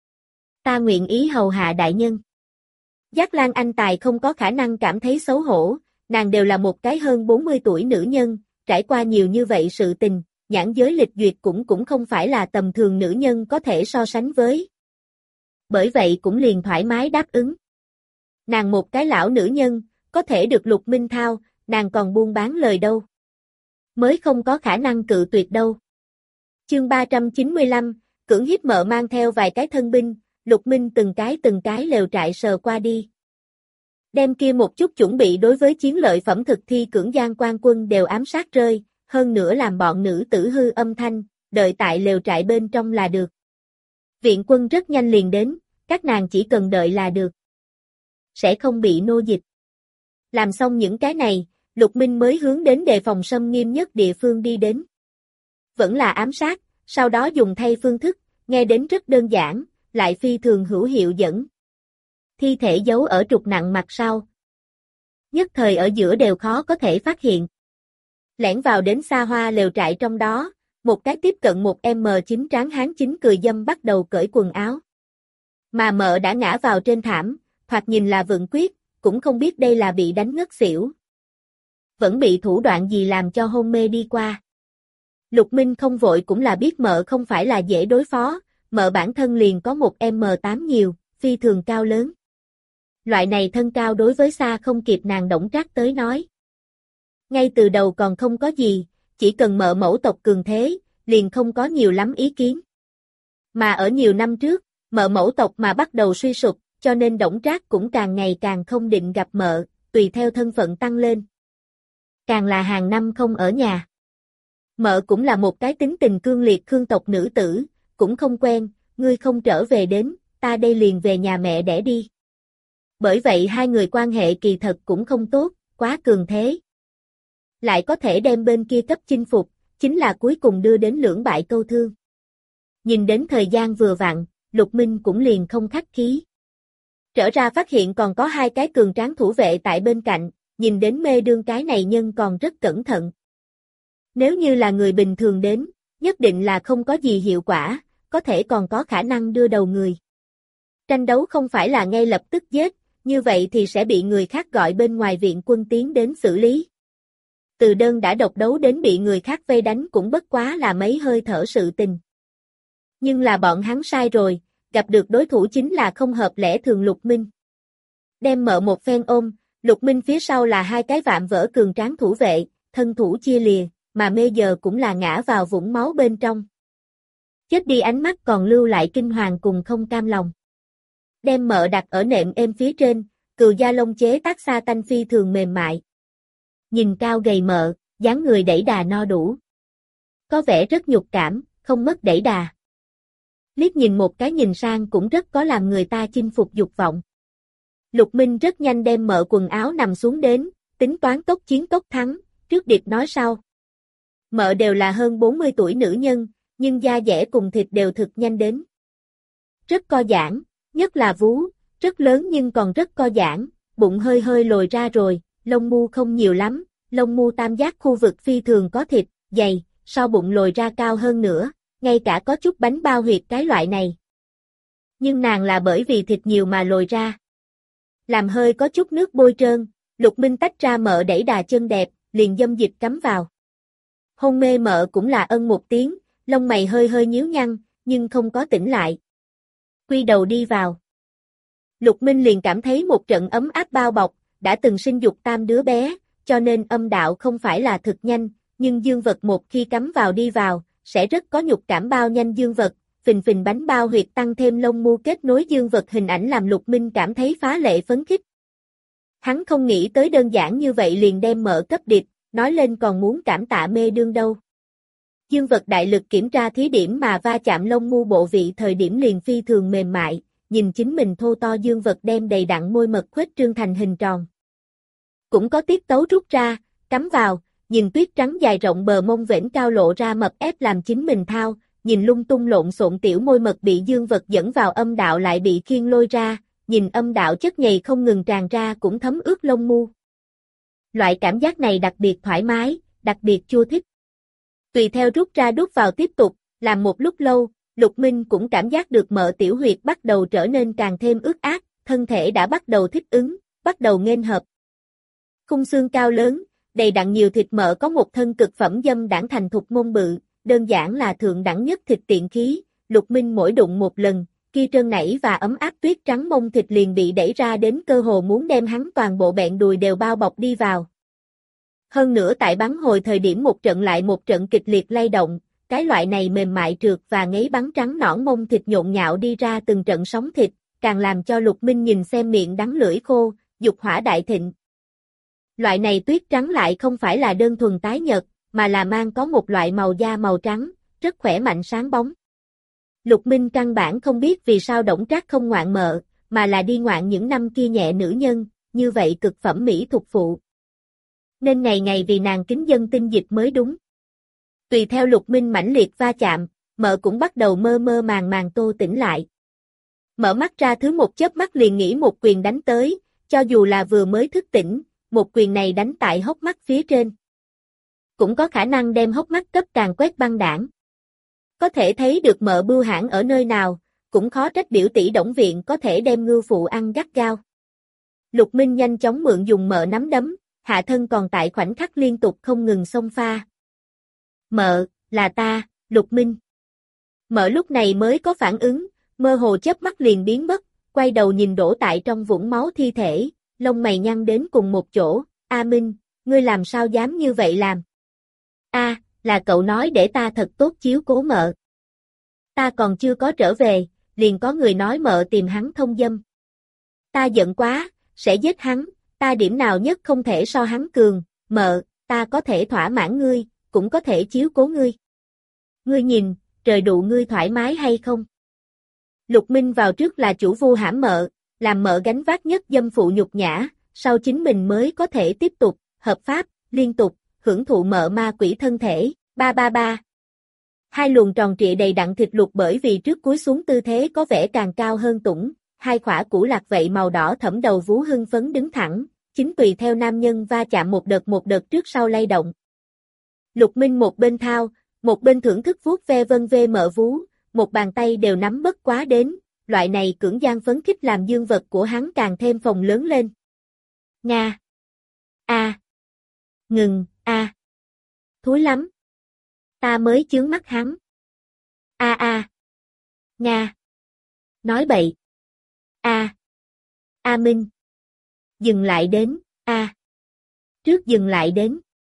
Ta nguyện ý hầu hạ đại nhân. Giác Lan Anh Tài không có khả năng cảm thấy xấu hổ, nàng đều là một cái hơn bốn mươi tuổi nữ nhân, trải qua nhiều như vậy sự tình, nhãn giới lịch duyệt cũng cũng không phải là tầm thường nữ nhân có thể so sánh với. Bởi vậy cũng liền thoải mái đáp ứng. Nàng một cái lão nữ nhân, có thể được Lục Minh thao, nàng còn buôn bán lời đâu. Mới không có khả năng cự tuyệt đâu. Chương ba trăm chín mươi lăm, cưỡng hiếp Mợ mang theo vài cái thân binh, Lục Minh từng cái từng cái lều trại sờ qua đi. Đem kia một chút chuẩn bị đối với chiến lợi phẩm thực thi cưỡng gian quan quân đều ám sát rơi, hơn nữa làm bọn nữ tử hư âm thanh, đợi tại lều trại bên trong là được. Viện quân rất nhanh liền đến, các nàng chỉ cần đợi là được. Sẽ không bị nô dịch. Làm xong những cái này, Lục Minh mới hướng đến đề phòng xâm nghiêm nhất địa phương đi đến. Vẫn là ám sát, sau đó dùng thay phương thức, nghe đến rất đơn giản, lại phi thường hữu hiệu dẫn. Thi thể giấu ở trục nặng mặt sau. Nhất thời ở giữa đều khó có thể phát hiện. Lẻn vào đến xa hoa lều trại trong đó, một cái tiếp cận một em chín tráng hán chính cười dâm bắt đầu cởi quần áo. Mà Mợ đã ngã vào trên thảm, thoạt nhìn là vượng quyết, cũng không biết đây là bị đánh ngất xỉu. Vẫn bị thủ đoạn gì làm cho hôn mê đi qua. Lục Minh không vội cũng là biết Mợ không phải là dễ đối phó, Mợ bản thân liền có một em tám nhiều, phi thường cao lớn. Loại này thân cao đối với xa không kịp nàng Đổng Trác tới nói. Ngay từ đầu còn không có gì, chỉ cần Mợ mẫu tộc cường thế, liền không có nhiều lắm ý kiến. Mà ở nhiều năm trước, Mợ mẫu tộc mà bắt đầu suy sụp, cho nên Đổng Trác cũng càng ngày càng không định gặp Mợ, tùy theo thân phận tăng lên. Càng là hàng năm không ở nhà. Mợ cũng là một cái tính tình cương liệt khương tộc nữ tử, cũng không quen, ngươi không trở về đến, ta đây liền về nhà mẹ đẻ đi. Bởi vậy hai người quan hệ kỳ thật cũng không tốt, quá cường thế. Lại có thể đem bên kia cấp chinh phục, chính là cuối cùng đưa đến lưỡng bại câu thương. Nhìn đến thời gian vừa vặn, Lục Minh cũng liền không khách khí. Trở ra phát hiện còn có hai cái cường tráng thủ vệ tại bên cạnh, nhìn đến mê đương cái này nhân còn rất cẩn thận. Nếu như là người bình thường đến, nhất định là không có gì hiệu quả, có thể còn có khả năng đưa đầu người. Tranh đấu không phải là ngay lập tức giết, như vậy thì sẽ bị người khác gọi bên ngoài viện quân tiến đến xử lý. Từ đơn đã độc đấu đến bị người khác vây đánh cũng bất quá là mấy hơi thở sự tình. Nhưng là bọn hắn sai rồi, gặp được đối thủ chính là không hợp lẽ thường Lục Minh. Đem Mợ một phen ôm, Lục Minh phía sau là hai cái vạm vỡ cường tráng thủ vệ, thân thủ chia lìa, mà mê giờ cũng là ngã vào vũng máu bên trong. Chết đi ánh mắt còn lưu lại kinh hoàng cùng không cam lòng. Đem Mợ đặt ở nệm êm phía trên, cừu da lông chế tác sa tanh phi thường mềm mại. Nhìn cao gầy Mợ, dáng người đẩy đà no đủ. Có vẻ rất nhục cảm, không mất đẩy đà. Liếc nhìn một cái nhìn sang cũng rất có làm người ta chinh phục dục vọng. Lục Minh rất nhanh đem Mợ quần áo nằm xuống đến, tính toán tốc chiến tốc thắng, trước địch nói sau. Mợ đều là hơn bốn mươi tuổi nữ nhân, nhưng da dẻ cùng thịt đều thực nhanh đến. Rất co giãn, nhất là vú, rất lớn nhưng còn rất co giãn, bụng hơi hơi lồi ra rồi, lông mu không nhiều lắm, lông mu tam giác khu vực phi thường có thịt, dày, sau bụng lồi ra cao hơn nữa, ngay cả có chút bánh bao huyệt cái loại này. Nhưng nàng là bởi vì thịt nhiều mà lồi ra. Làm hơi có chút nước bôi trơn, Lục Minh tách ra mợ đẩy đà chân đẹp, liền dâm dịch cắm vào. Hôn mê mợ cũng là ân một tiếng, lông mày hơi hơi nhíu nhăn, nhưng không có tỉnh lại. Quy đầu đi vào. Lục Minh liền cảm thấy một trận ấm áp bao bọc, đã từng sinh dục tam đứa bé, cho nên âm đạo không phải là thực nhanh, nhưng dương vật một khi cắm vào đi vào, sẽ rất có nhục cảm bao nhanh dương vật, phình phình bánh bao huyệt tăng thêm lông mu kết nối dương vật hình ảnh làm Lục Minh cảm thấy phá lệ phấn khích. Hắn không nghĩ tới đơn giản như vậy liền đem mợ cấp điệp, nói lên còn muốn cảm tạ mê đương đâu. Dương vật đại lực kiểm tra thí điểm mà va chạm lông mu bộ vị thời điểm liền phi thường mềm mại, nhìn chính mình thô to dương vật đem đầy đặn môi mật khuếch trương thành hình tròn. Cũng có tiết tấu rút ra, cắm vào, nhìn tuyết trắng dài rộng bờ mông vểnh cao lộ ra mập ép làm chính mình thao, nhìn lung tung lộn xộn tiểu môi mật bị dương vật dẫn vào âm đạo lại bị khiêng lôi ra, nhìn âm đạo chất nhầy không ngừng tràn ra cũng thấm ướt lông mu. Loại cảm giác này đặc biệt thoải mái, đặc biệt chua thích. Tùy theo rút ra đút vào tiếp tục, làm một lúc lâu, Lục Minh cũng cảm giác được mợ tiểu huyệt bắt đầu trở nên càng thêm ướt át, thân thể đã bắt đầu thích ứng, bắt đầu nghênh hợp. Khung xương cao lớn, đầy đặn nhiều thịt mỡ có một thân cực phẩm dâm đãng thành thục mông bự, đơn giản là thượng đẳng nhất thịt tiện khí, Lục Minh mỗi đụng một lần, kia trơn nảy và ấm áp tuyết trắng mông thịt liền bị đẩy ra đến cơ hồ muốn đem hắn toàn bộ bẹn đùi đều bao bọc đi vào. Hơn nữa tại bắn hồi thời điểm một trận lại một trận kịch liệt lay động, cái loại này mềm mại trượt và ngấy bắn trắng nõn mông thịt nhộn nhạo đi ra từng trận sóng thịt, càng làm cho Lục Minh nhìn xem miệng đắng lưỡi khô, dục hỏa đại thịnh. Loại này tuyết trắng lại không phải là đơn thuần tái nhợt, mà là mang có một loại màu da màu trắng, rất khỏe mạnh sáng bóng. Lục Minh căn bản không biết vì sao Đổng Trác không ngoạn mợ, mà là đi ngoạn những năm kia nhẹ nữ nhân, như vậy cực phẩm mỹ thuộc phụ. Nên ngày ngày vì nàng kính dân tinh dịch mới đúng. Tùy theo Lục Minh mãnh liệt va chạm, mợ cũng bắt đầu mơ mơ màng màng tô tỉnh lại. Mở mắt ra thứ một chớp mắt liền nghĩ một quyền đánh tới, cho dù là vừa mới thức tỉnh, một quyền này đánh tại hốc mắt phía trên. Cũng có khả năng đem hốc mắt cấp càng quét băng đảng. Có thể thấy được mợ bưu hãn ở nơi nào, cũng khó trách biểu tỷ Đổng Viện có thể đem ngư phụ ăn gắt gao. Lục Minh nhanh chóng mượn dùng mợ nắm đấm, hạ thân còn tại khoảnh khắc liên tục không ngừng xông pha. Mợ, là ta, Lục Minh. Mợ lúc này mới có phản ứng, mơ hồ chớp mắt liền biến mất, quay đầu nhìn đổ tại trong vũng máu thi thể, lông mày nhăn đến cùng một chỗ, A Minh, ngươi làm sao dám như vậy làm? A, là cậu nói để ta thật tốt chiếu cố mợ. Ta còn chưa có trở về, liền có người nói mợ tìm hắn thông dâm. Ta giận quá, sẽ giết hắn, ta điểm nào nhất không thể so hắn cường, mợ, ta có thể thỏa mãn ngươi, cũng có thể chiếu cố ngươi. Ngươi nhìn, trời đụ ngươi thoải mái hay không? Lục Minh vào trước là chủ vu hãm mợ, làm mợ gánh vác nhất dâm phụ nhục nhã, sau chính mình mới có thể tiếp tục, hợp pháp, liên tục, hưởng thụ mợ ma quỷ thân thể, ba ba ba. Hai luồng tròn trịa đầy đặn thịt lục bởi vì trước cúi xuống tư thế có vẻ càng cao hơn tủng, hai khỏa củ lạc vậy màu đỏ thẫm đầu vú hưng phấn đứng thẳng, chính tùy theo nam nhân va chạm một đợt một đợt trước sau lay động. Lục Minh một bên thao, một bên thưởng thức vuốt ve vân vê mợ vú, một bàn tay đều nắm bất quá đến, loại này cưỡng gian phấn khích làm dương vật của hắn càng thêm phồng lớn lên. Nga. A. Ngừng, a. Thúi lắm. Ta mới chướng mắt hắn. A a. Nga. Nói bậy. A. A Minh. Dừng lại đến, a. Trước dừng lại đến.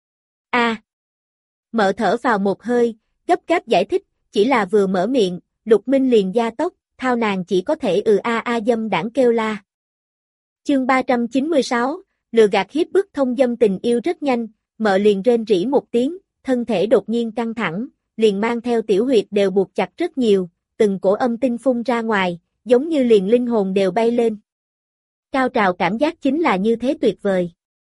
A. Mợ thở vào một hơi, gấp gáp giải thích, chỉ là vừa mở miệng, Lục Minh liền gia tốc, thao nàng chỉ có thể ừ a a dâm đảng kêu la. Chương ba trăm chín mươi sáu, lừa gạt hiếp bức thông dâm tình yêu rất nhanh, mợ liền rên rỉ một tiếng, thân thể đột nhiên căng thẳng, liền mang theo tiểu huyệt đều buộc chặt rất nhiều, từng cổ âm tinh phun ra ngoài, giống như liền linh hồn đều bay lên. Cao trào cảm giác chính là như thế tuyệt vời.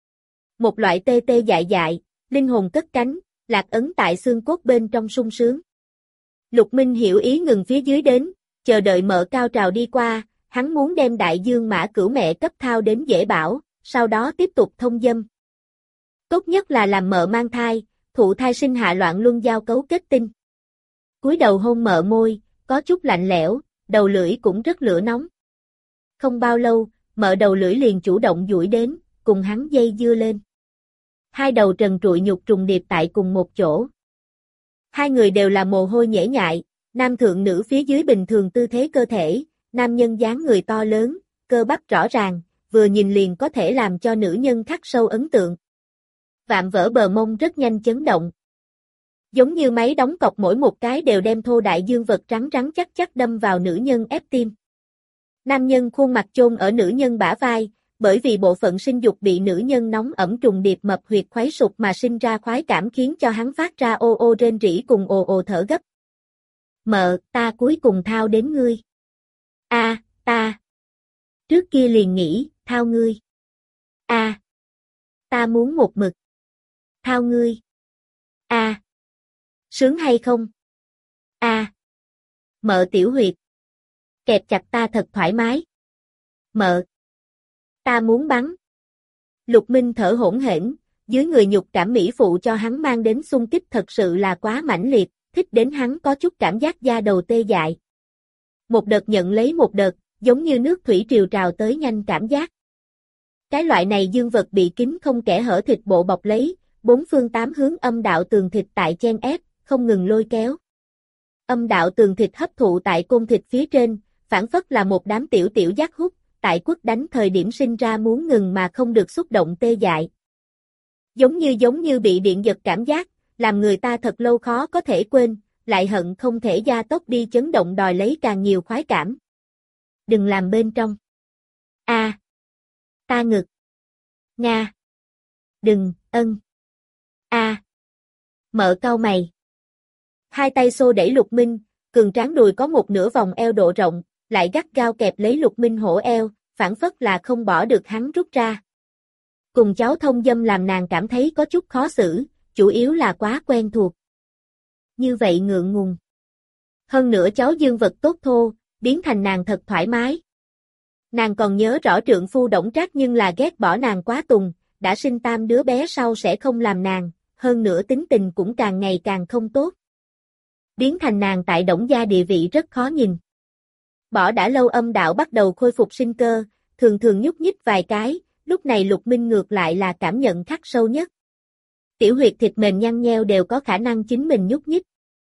Một loại tê tê dại dại, linh hồn cất cánh, lạc ấn tại xương cốt bên trong sung sướng. Lục Minh hiểu ý ngừng phía dưới đến, chờ đợi Mợ cao trào đi qua, hắn muốn đem đại dương mã cửu mẹ cấp thao đến dễ bảo, sau đó tiếp tục thông dâm. Tốt nhất là làm Mợ mang thai, thụ thai sinh hạ loạn luân giao cấu kết tinh. Cúi đầu hôn Mợ môi, có chút lạnh lẽo, đầu lưỡi cũng rất lửa nóng. Không bao lâu, Mợ đầu lưỡi liền chủ động duỗi đến, cùng hắn dây dưa lên. Hai đầu trần trụi nhục trùng điệp tại cùng một chỗ. Hai người đều là mồ hôi nhễ nhại, nam thượng nữ phía dưới bình thường tư thế cơ thể, nam nhân dáng người to lớn, cơ bắp rõ ràng, vừa nhìn liền có thể làm cho nữ nhân khắc sâu ấn tượng. Vạm vỡ bờ mông rất nhanh chấn động. Giống như máy đóng cọc mỗi một cái đều đem thô đại dương vật trắng trắng chắc chắc đâm vào nữ nhân ép tim. Nam nhân khuôn mặt chôn ở nữ nhân bả vai, bởi vì bộ phận sinh dục bị nữ nhân nóng ẩm trùng điệp mập huyệt khuấy sụp mà sinh ra khoái cảm khiến cho hắn phát ra ô ô rên rỉ cùng ồ ồ thở gấp. Mợ, ta cuối cùng thao đến ngươi. A, à, ta. Trước kia liền nghĩ, thao ngươi. A. À, ta muốn một mực. Thao ngươi. A. À, sướng hay không? A. À, mợ tiểu huyệt. Kẹp chặt ta thật thoải mái. Mợ. Ta muốn bắn. Lục Minh thở hổn hển, dưới người nhục cảm mỹ phụ cho hắn mang đến xung kích thật sự là quá mãnh liệt, thích đến hắn có chút cảm giác da đầu tê dại. Một đợt nhận lấy một đợt, giống như nước thủy triều trào tới nhanh cảm giác. Cái loại này dương vật bị kín không kẽ hở thịt bộ bọc lấy, bốn phương tám hướng âm đạo tường thịt tại chen ép, không ngừng lôi kéo. Âm đạo tường thịt hấp thụ tại côn thịt phía trên, phản phất là một đám tiểu tiểu giác hút, tại quất đánh thời điểm sinh ra muốn ngừng mà không được xúc động tê dại. Giống như giống như bị điện giật cảm giác, làm người ta thật lâu khó có thể quên, lại hận không thể gia tốc đi chấn động đòi lấy càng nhiều khoái cảm. Đừng làm bên trong. A. À, ta ngực. Nga. Đừng, ân. A. À, Mợ cau mày. Hai tay xô đẩy Lục Minh, cường tráng đùi có một nửa vòng eo độ rộng, lại gắt gao kẹp lấy Lục Minh hổ eo, phản phất là không bỏ được hắn rút ra. Cùng cháu thông dâm làm nàng cảm thấy có chút khó xử, chủ yếu là quá quen thuộc. Như vậy ngượng ngùng. Hơn nữa cháu dương vật tốt thô, biến thành nàng thật thoải mái. Nàng còn nhớ rõ trượng phu Đổng Trác nhưng là ghét bỏ nàng quá tùng, đã sinh tam đứa bé sau sẽ không làm nàng, hơn nữa tính tình cũng càng ngày càng không tốt. Biến thành nàng tại Đổng gia địa vị rất khó nhìn. Bỏ đã lâu âm đạo bắt đầu khôi phục sinh cơ, thường thường nhúc nhích vài cái, lúc này Lục Minh ngược lại là cảm nhận khắc sâu nhất. Tiểu huyệt thịt mềm nhăn nheo đều có khả năng chính mình nhúc nhích.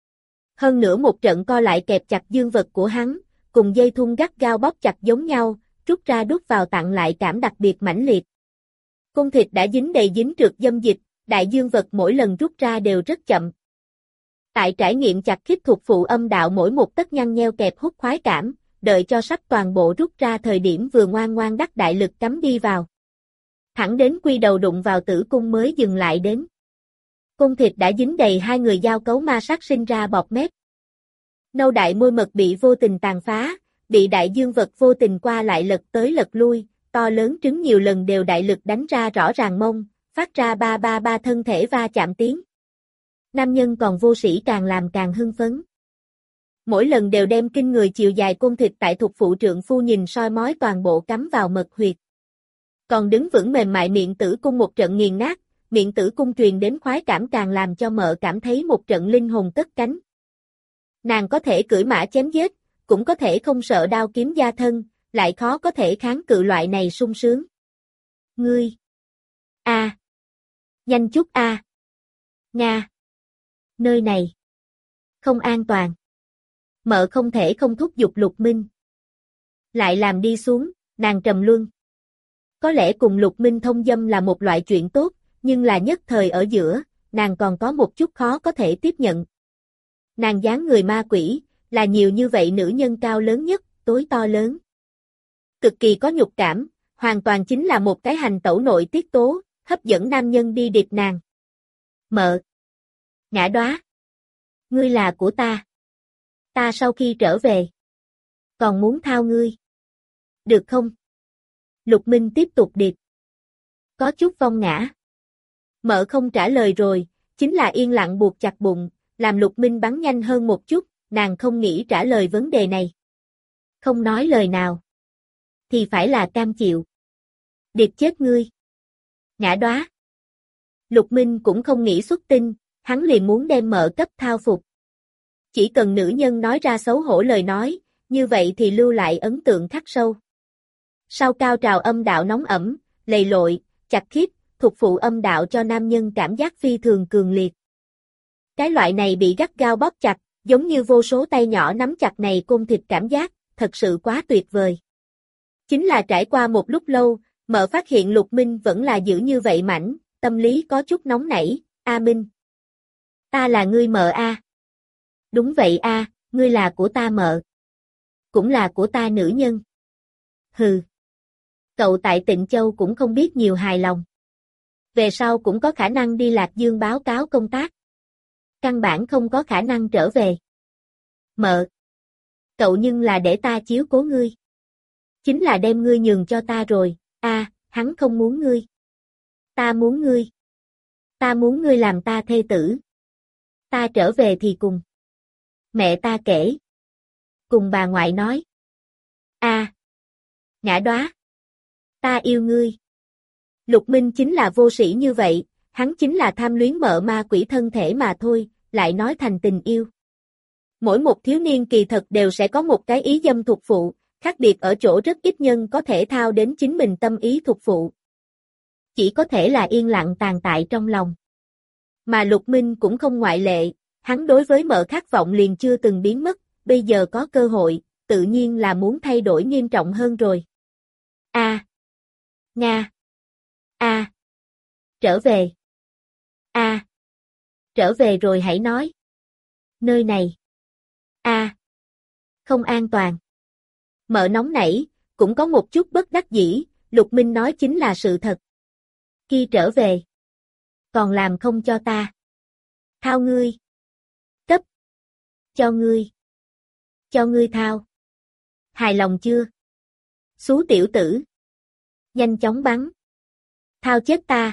Hơn nữa một trận co lại kẹp chặt dương vật của hắn, cùng dây thun gắt gao bóp chặt giống nhau, rút ra đút vào tặng lại cảm đặc biệt mãnh liệt. Cung thịt đã dính đầy dính trượt dâm dịch, đại dương vật mỗi lần rút ra đều rất chậm. Tại trải nghiệm chặt khít thuộc phụ âm đạo mỗi một tấc nhăn nheo kẹp hút khoái cảm, đợi cho sắp toàn bộ rút ra thời điểm vừa ngoan ngoan đắc đại lực cắm đi vào. Thẳng đến quy đầu đụng vào tử cung mới dừng lại đến. Cung thịt đã dính đầy hai người giao cấu ma sát sinh ra bọt mép. Nâu đại môi mật bị vô tình tàn phá, bị đại dương vật vô tình qua lại lật tới lật lui, to lớn trứng nhiều lần đều đại lực đánh ra rõ ràng mông, phát ra ba ba ba thân thể va chạm tiếng. Nam nhân còn vô sĩ càng làm càng hưng phấn. Mỗi lần đều đem kinh người chiều dài cung thịt tại thuộc phụ trượng phu nhìn soi mói toàn bộ cắm vào mật huyệt. Còn đứng vững mềm mại miệng tử cung một trận nghiền nát, miệng tử cung truyền đến khoái cảm càng làm cho Mợ cảm thấy một trận linh hồn cất cánh. Nàng có thể cưỡi mã chém giết, cũng có thể không sợ đao kiếm gia thân, lại khó có thể kháng cự loại này sung sướng. Ngươi! A! À. Nhanh chút a! À. Nga! Nơi này! Không an toàn! Mợ không thể không thúc giục Lục Minh. Lại làm đi xuống, nàng trầm luân. Có lẽ cùng Lục Minh thông dâm là một loại chuyện tốt, nhưng là nhất thời ở giữa, nàng còn có một chút khó có thể tiếp nhận. Nàng dáng người ma quỷ, là nhiều như vậy nữ nhân cao lớn nhất, tối to lớn. Cực kỳ có nhục cảm, hoàn toàn chính là một cái hành tẩu nội tiết tố, hấp dẫn nam nhân đi điệp nàng. Mợ! Ngã đóa! Ngươi là của ta! Ta sau khi trở về, còn muốn thao ngươi. Được không? Lục Minh tiếp tục điệp. Có chút vong ngã. Mợ không trả lời rồi, chính là yên lặng buộc chặt bụng, làm Lục Minh bắn nhanh hơn một chút, nàng không nghĩ trả lời vấn đề này. Không nói lời nào. Thì phải là cam chịu. Điệp chết ngươi. Ngã đóa. Lục Minh cũng không nghĩ xuất tinh, hắn liền muốn đem Mợ cấp thao phục. Chỉ cần nữ nhân nói ra xấu hổ lời nói, như vậy thì lưu lại ấn tượng khắc sâu. Sau cao trào âm đạo nóng ẩm, lầy lội, chặt khít, thuộc phụ âm đạo cho nam nhân cảm giác phi thường cường liệt. Cái loại này bị gắt gao bóp chặt, giống như vô số tay nhỏ nắm chặt này côn thịt cảm giác, thật sự quá tuyệt vời. Chính là trải qua một lúc lâu, Mợ phát hiện Lục Minh vẫn là giữ như vậy mảnh, tâm lý có chút nóng nảy. A Minh. Ta là ngươi Mợ a. Đúng vậy a, ngươi là của ta Mợ. Cũng là của ta nữ nhân. Hừ. Cậu tại Tịnh Châu cũng không biết nhiều hài lòng. Về sau cũng có khả năng đi Lạc Dương báo cáo công tác. Căn bản không có khả năng trở về. Mợ. Cậu nhưng là để ta chiếu cố ngươi. Chính là đem ngươi nhường cho ta rồi. A, à, hắn không muốn ngươi. Ta muốn ngươi. Ta muốn ngươi làm ta thê tử. Ta trở về thì cùng. Mẹ ta kể. Cùng bà ngoại nói. A. À, Ngã đóa. Ta yêu ngươi. Lục Minh chính là vô sĩ như vậy, hắn chính là tham luyến Mợ ma quỷ thân thể mà thôi, lại nói thành tình yêu. Mỗi một thiếu niên kỳ thật đều sẽ có một cái ý dâm thuộc phụ, khác biệt ở chỗ rất ít nhân có thể thao đến chính mình tâm ý thuộc phụ. Chỉ có thể là yên lặng tàn tại trong lòng. Mà Lục Minh cũng không ngoại lệ, hắn đối với Mợ khát vọng liền chưa từng biến mất, bây giờ có cơ hội, tự nhiên là muốn thay đổi nghiêm trọng hơn rồi. A. À. Nga. A. À. Trở về. A. À. Trở về rồi hãy nói. Nơi này. A. À. Không an toàn. Mợ nóng nảy, cũng có một chút bất đắc dĩ, Lục Minh nói chính là sự thật. Khi trở về. Còn làm không cho ta. Thao ngươi. Cấp. Cho ngươi. Cho ngươi thao. Hài lòng chưa? Xú tiểu tử. Nhanh chóng bắn. Thao chết ta.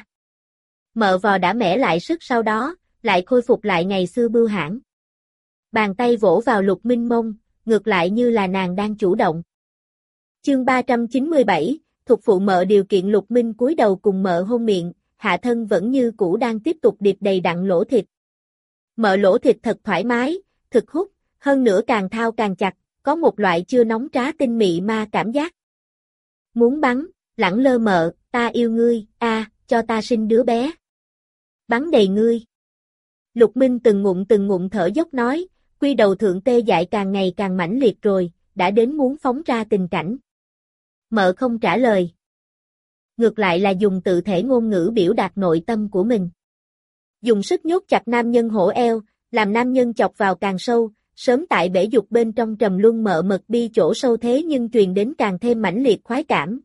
Mợ vò đã mẻ lại sức sau đó, lại khôi phục lại ngày xưa bưu hãn. Bàn tay vỗ vào Lục Minh mông, ngược lại như là nàng đang chủ động. Chương ba trăm chín mươi bảy, thuộc phụ Mợ điều kiện Lục Minh cúi đầu cùng Mợ hôn miệng, hạ thân vẫn như cũ đang tiếp tục điệp đầy đặn lỗ thịt. Mợ lỗ thịt thật thoải mái, thực hút, hơn nữa càng thao càng chặt, có một loại chưa nóng trá tinh mị ma cảm giác. Muốn bắn, lẳng lơ Mợ, ta yêu ngươi, a, à, cho ta sinh đứa bé. Bắn đầy ngươi. Lục Minh từng ngụm từng ngụm thở dốc nói, quy đầu thượng tê dại càng ngày càng mãnh liệt rồi, đã đến muốn phóng ra tình cảnh. Mợ không trả lời. Ngược lại là dùng tự thể ngôn ngữ biểu đạt nội tâm của mình. Dùng sức nhốt chặt nam nhân hổ eo, làm nam nhân chọc vào càng sâu, sớm tại bể dục bên trong trầm luân Mợ mật bi chỗ sâu thế nhưng truyền đến càng thêm mãnh liệt khoái cảm.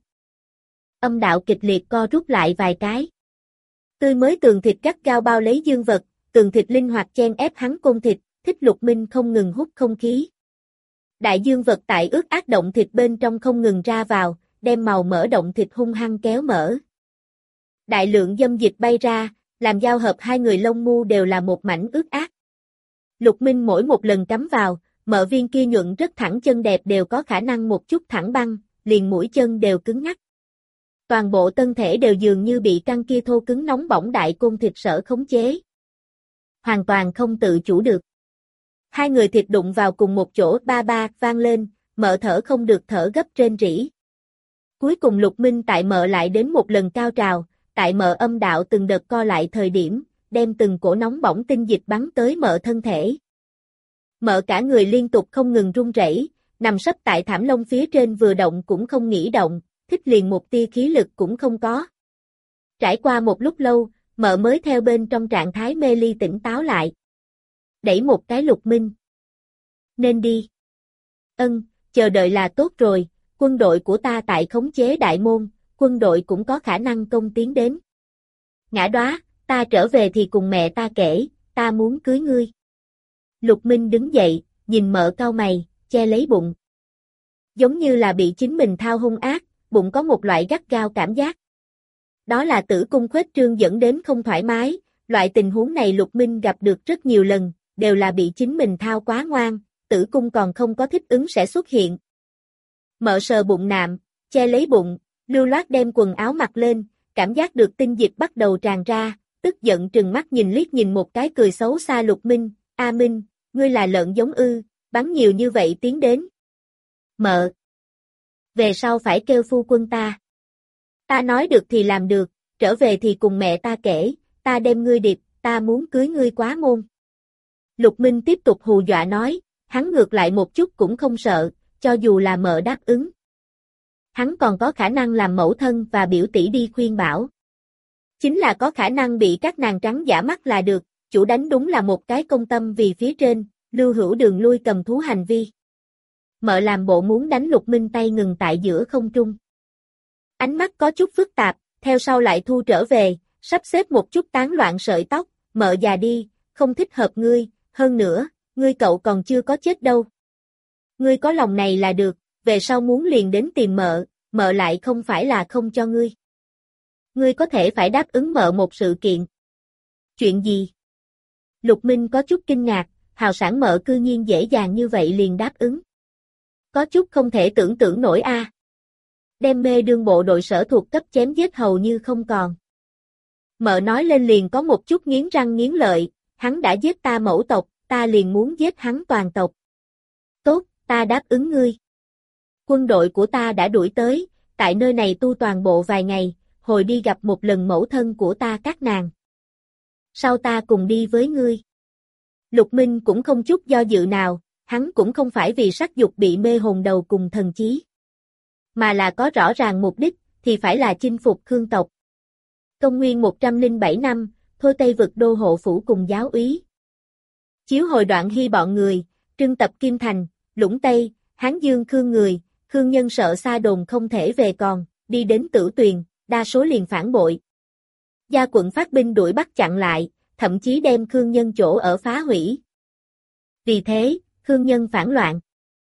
Âm đạo kịch liệt co rút lại vài cái. Tươi mới tường thịt gắt gao bao lấy dương vật, tường thịt linh hoạt chen ép hắn côn thịt, thích Lục Minh không ngừng hút không khí. Đại dương vật tại ướt át động thịt bên trong không ngừng ra vào, đem màu mỡ động thịt hung hăng kéo mở. Đại lượng dâm dịch bay ra, làm giao hợp hai người lông mu đều là một mảnh ướt át. Lục Minh mỗi một lần cắm vào, Mợ viên kia nhuận rất thẳng chân đẹp đều có khả năng một chút thẳng băng, liền mũi chân đều cứng ngắc. Toàn bộ thân thể đều dường như bị căng kia thô cứng nóng bỏng đại côn thịt sở khống chế. Hoàn toàn không tự chủ được. Hai người thịt đụng vào cùng một chỗ ba ba vang lên, Mợ thở không được thở gấp rên rỉ. Cuối cùng Lục Minh tại Mợ lại đến một lần cao trào, tại Mợ âm đạo từng đợt co lại thời điểm, đem từng cổ nóng bỏng tinh dịch bắn tới Mợ thân thể. Mợ cả người liên tục không ngừng run rẩy, nằm sấp tại thảm lông phía trên vừa động cũng không nghĩ động, thích liền một tia khí lực cũng không có. Trải qua một lúc lâu, Mợ mới theo bên trong trạng thái mê ly tỉnh táo lại. Đẩy một cái Lục Minh. Nên đi. Ân, chờ đợi là tốt rồi, quân đội của ta tại khống chế đại môn, quân đội cũng có khả năng công tiến đến. Ngã đóa, ta trở về thì cùng mẹ ta kể, ta muốn cưới ngươi. Lục Minh đứng dậy, nhìn Mợ cau mày, che lấy bụng. Giống như là bị chính mình thao hung ác, bụng có một loại gắt gao cảm giác. Đó là tử cung khuếch trương dẫn đến không thoải mái, loại tình huống này Lục Minh gặp được rất nhiều lần, đều là bị chính mình thao quá ngoan, tử cung còn không có thích ứng sẽ xuất hiện. Mợ sờ bụng nạm, che lấy bụng, lưu loát đem quần áo mặc lên, cảm giác được tinh dịch bắt đầu tràn ra, tức giận trừng mắt nhìn liếc nhìn một cái cười xấu xa Lục Minh, A Minh, ngươi là lợn giống ư, bắn nhiều như vậy tiến đến. Mợ. Về sau phải kêu phu quân ta. Ta nói được thì làm được, trở về thì cùng mẹ ta kể, ta đem ngươi điệp, ta muốn cưới ngươi quá môn. Lục Minh tiếp tục hù dọa nói, hắn ngược lại một chút cũng không sợ, cho dù là mợ đáp ứng. Hắn còn có khả năng làm mẫu thân và biểu tỷ đi khuyên bảo. Chính là có khả năng bị các nàng trắng giả mắt là được, chủ đánh đúng là một cái công tâm vì phía trên, Lưu Hữu Đường lui cầm thú hành vi. Mợ làm bộ muốn đánh Lục Minh tay ngừng tại giữa không trung. Ánh mắt có chút phức tạp, theo sau lại thu trở về, sắp xếp một chút tán loạn sợi tóc, mợ già đi, không thích hợp ngươi, hơn nữa, ngươi cậu còn chưa có chết đâu. Ngươi có lòng này là được, về sau muốn liền đến tìm mợ, mợ lại không phải là không cho ngươi. Ngươi có thể phải đáp ứng mợ một sự kiện. Chuyện gì? Lục Minh có chút kinh ngạc, hào sản mợ cư nhiên dễ dàng như vậy liền đáp ứng. Có chút không thể tưởng tượng nổi a. À. Đem mê đương bộ đội sở thuộc cấp chém giết hầu như không còn. Mợ nói lên liền có một chút nghiến răng nghiến lợi, hắn đã giết ta mẫu tộc, ta liền muốn giết hắn toàn tộc. Tốt, ta đáp ứng ngươi. Quân đội của ta đã đuổi tới, tại nơi này tu toàn bộ vài ngày, hồi đi gặp một lần mẫu thân của ta các nàng. Sau ta cùng đi với ngươi. Lục Minh cũng không chút do dự nào, hắn cũng không phải vì sắc dục bị mê hồn đầu cùng thần chí. Mà là có rõ ràng mục đích, thì phải là chinh phục Khương tộc. Công nguyên một trăm lẻ bảy năm, Thôi Tây vực đô hộ phủ cùng giáo úy. Chiếu hồi Đoạn Hy bọn người, trưng tập Kim Thành, Lũng Tây, Hán Dương Khương người, Khương nhân sợ xa đồn không thể về còn, đi đến Tử Tuyền, đa số liền phản bội. Gia quận phát binh đuổi bắt chặn lại, thậm chí đem Khương nhân chỗ ở phá hủy. Vì thế, Khương nhân phản loạn.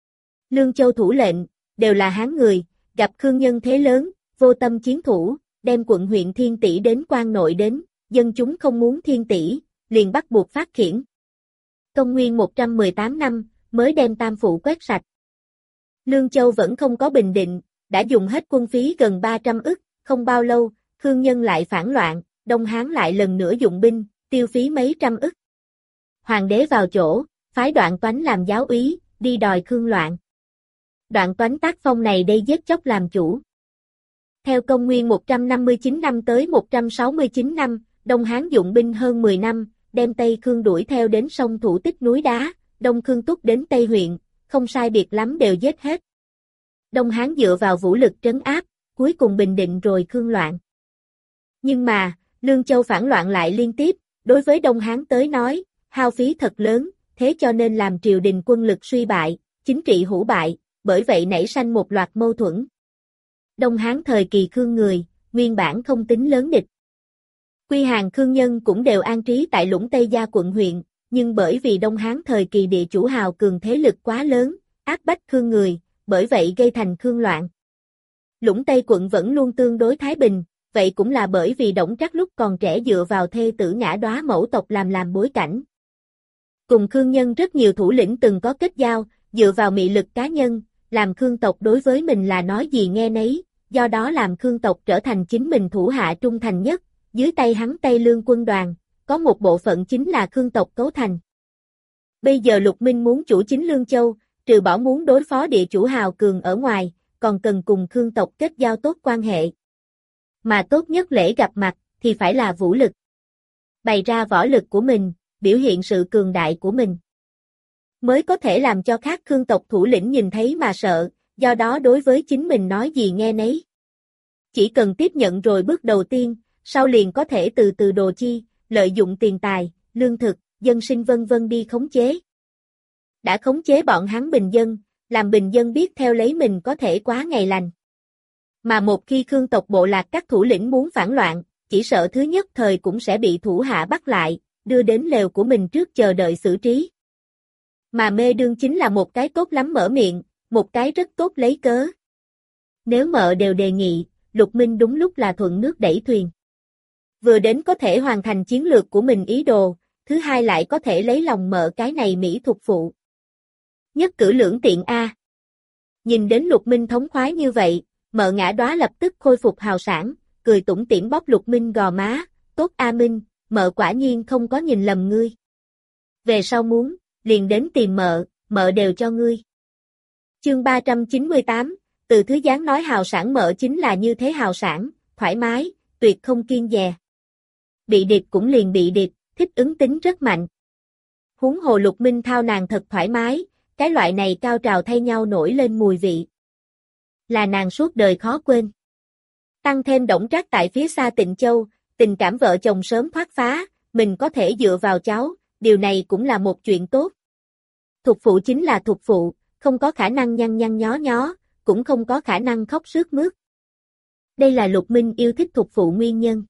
Lương Châu thủ lệnh, đều là Hán người, gặp Khương nhân thế lớn, vô tâm chiến thủ, đem quận huyện Thiên Tỷ đến quan nội đến, dân chúng không muốn Thiên Tỷ, liền bắt buộc phát khiển. Công nguyên một trăm mười tám năm, mới đem Tam Phụ quét sạch. Lương Châu vẫn không có bình định, đã dùng hết quân phí gần ba trăm ức, không bao lâu, Khương nhân lại phản loạn, Đông Hán lại lần nữa dụng binh, tiêu phí mấy trăm ức. Hoàng đế vào chỗ, phái Đoạn Toánh làm giáo úy, đi đòi Khương loạn. Đoạn Toánh tác phong này đây giết chóc làm chủ. Theo công nguyên một trăm năm mươi chín năm tới một trăm sáu mươi chín năm, Đông Hán dụng binh hơn mười năm, đem Tây Khương đuổi theo đến sông Thủ Tích núi đá, Đông Khương Túc đến Tây huyện, không sai biệt lắm đều giết hết. Đông Hán dựa vào vũ lực trấn áp, cuối cùng bình định rồi Khương loạn. Nhưng mà, Lương Châu phản loạn lại liên tiếp, đối với Đông Hán tới nói, hao phí thật lớn, thế cho nên làm triều đình quân lực suy bại, chính trị hủ bại, bởi vậy nảy sanh một loạt mâu thuẫn. Đông Hán thời kỳ Khương người, nguyên bản không tính lớn địch. Quy hàng Khương nhân cũng đều an trí tại Lũng Tây Gia quận huyện, nhưng bởi vì Đông Hán thời kỳ địa chủ hào cường thế lực quá lớn, áp bách Khương người, bởi vậy gây thành Khương loạn. Lũng Tây quận vẫn luôn tương đối thái bình, vậy cũng là bởi vì Đổng Trác lúc còn trẻ dựa vào thê tử ngã đóa mẫu tộc làm làm bối cảnh. Cùng Khương nhân rất nhiều thủ lĩnh từng có kết giao, dựa vào mị lực cá nhân, làm Khương tộc đối với mình là nói gì nghe nấy, do đó làm Khương tộc trở thành chính mình thủ hạ trung thành nhất, dưới tay hắn Tây Lương quân đoàn, có một bộ phận chính là Khương tộc cấu thành. Bây giờ Lục Minh muốn chủ chính Lương Châu, trừ bỏ muốn đối phó địa chủ hào cường ở ngoài, còn cần cùng Khương tộc kết giao tốt quan hệ. Mà tốt nhất lễ gặp mặt, thì phải là vũ lực. Bày ra võ lực của mình, biểu hiện sự cường đại của mình. Mới có thể làm cho khác Khương tộc thủ lĩnh nhìn thấy mà sợ, do đó đối với chính mình nói gì nghe nấy. Chỉ cần tiếp nhận rồi bước đầu tiên, sau liền có thể từ từ đồ chi, lợi dụng tiền tài, lương thực, dân sinh vân vân đi khống chế. Đã khống chế bọn hắn bình dân, làm bình dân biết theo lấy mình có thể quá ngày lành. Mà một khi Khương tộc bộ lạc các thủ lĩnh muốn phản loạn, chỉ sợ thứ nhất thời cũng sẽ bị thủ hạ bắt lại, đưa đến lều của mình trước chờ đợi xử trí. Mà mê đương chính là một cái tốt lắm mở miệng, một cái rất tốt lấy cớ. Nếu mợ đều đề nghị, Lục Minh đúng lúc là thuận nước đẩy thuyền. Vừa đến có thể hoàn thành chiến lược của mình ý đồ, thứ hai lại có thể lấy lòng mợ cái này mỹ thuộc phụ. Nhất cử lưỡng tiện a. Nhìn đến Lục Minh thống khoái như vậy, Mợ Ngã Đóa lập tức khôi phục hào sảng, cười tủm tỉm bóp Lục Minh gò má, tốt a Minh, mợ quả nhiên không có nhìn lầm ngươi. Về sau muốn, liền đến tìm mợ, mợ đều cho ngươi. Chương ba trăm chín mươi tám, Từ Thứ Giáng nói hào sảng mợ chính là như thế hào sảng, thoải mái, tuyệt không kiêng dè. Bị điệp cũng liền bị điệp, thích ứng tính rất mạnh. Huống hồ Lục Minh thao nàng thật thoải mái, cái loại này cao trào thay nhau nổi lên mùi vị. Là nàng suốt đời khó quên. Tăng thêm Đổng Trác tại phía xa Tịnh Châu, tình cảm vợ chồng sớm thoát phá, mình có thể dựa vào cháu, điều này cũng là một chuyện tốt. Thục phụ chính là thục phụ, không có khả năng nhăn nhăn nhó nhó, cũng không có khả năng khóc sướt mướt. Đây là Lục Minh yêu thích thục phụ nguyên nhân.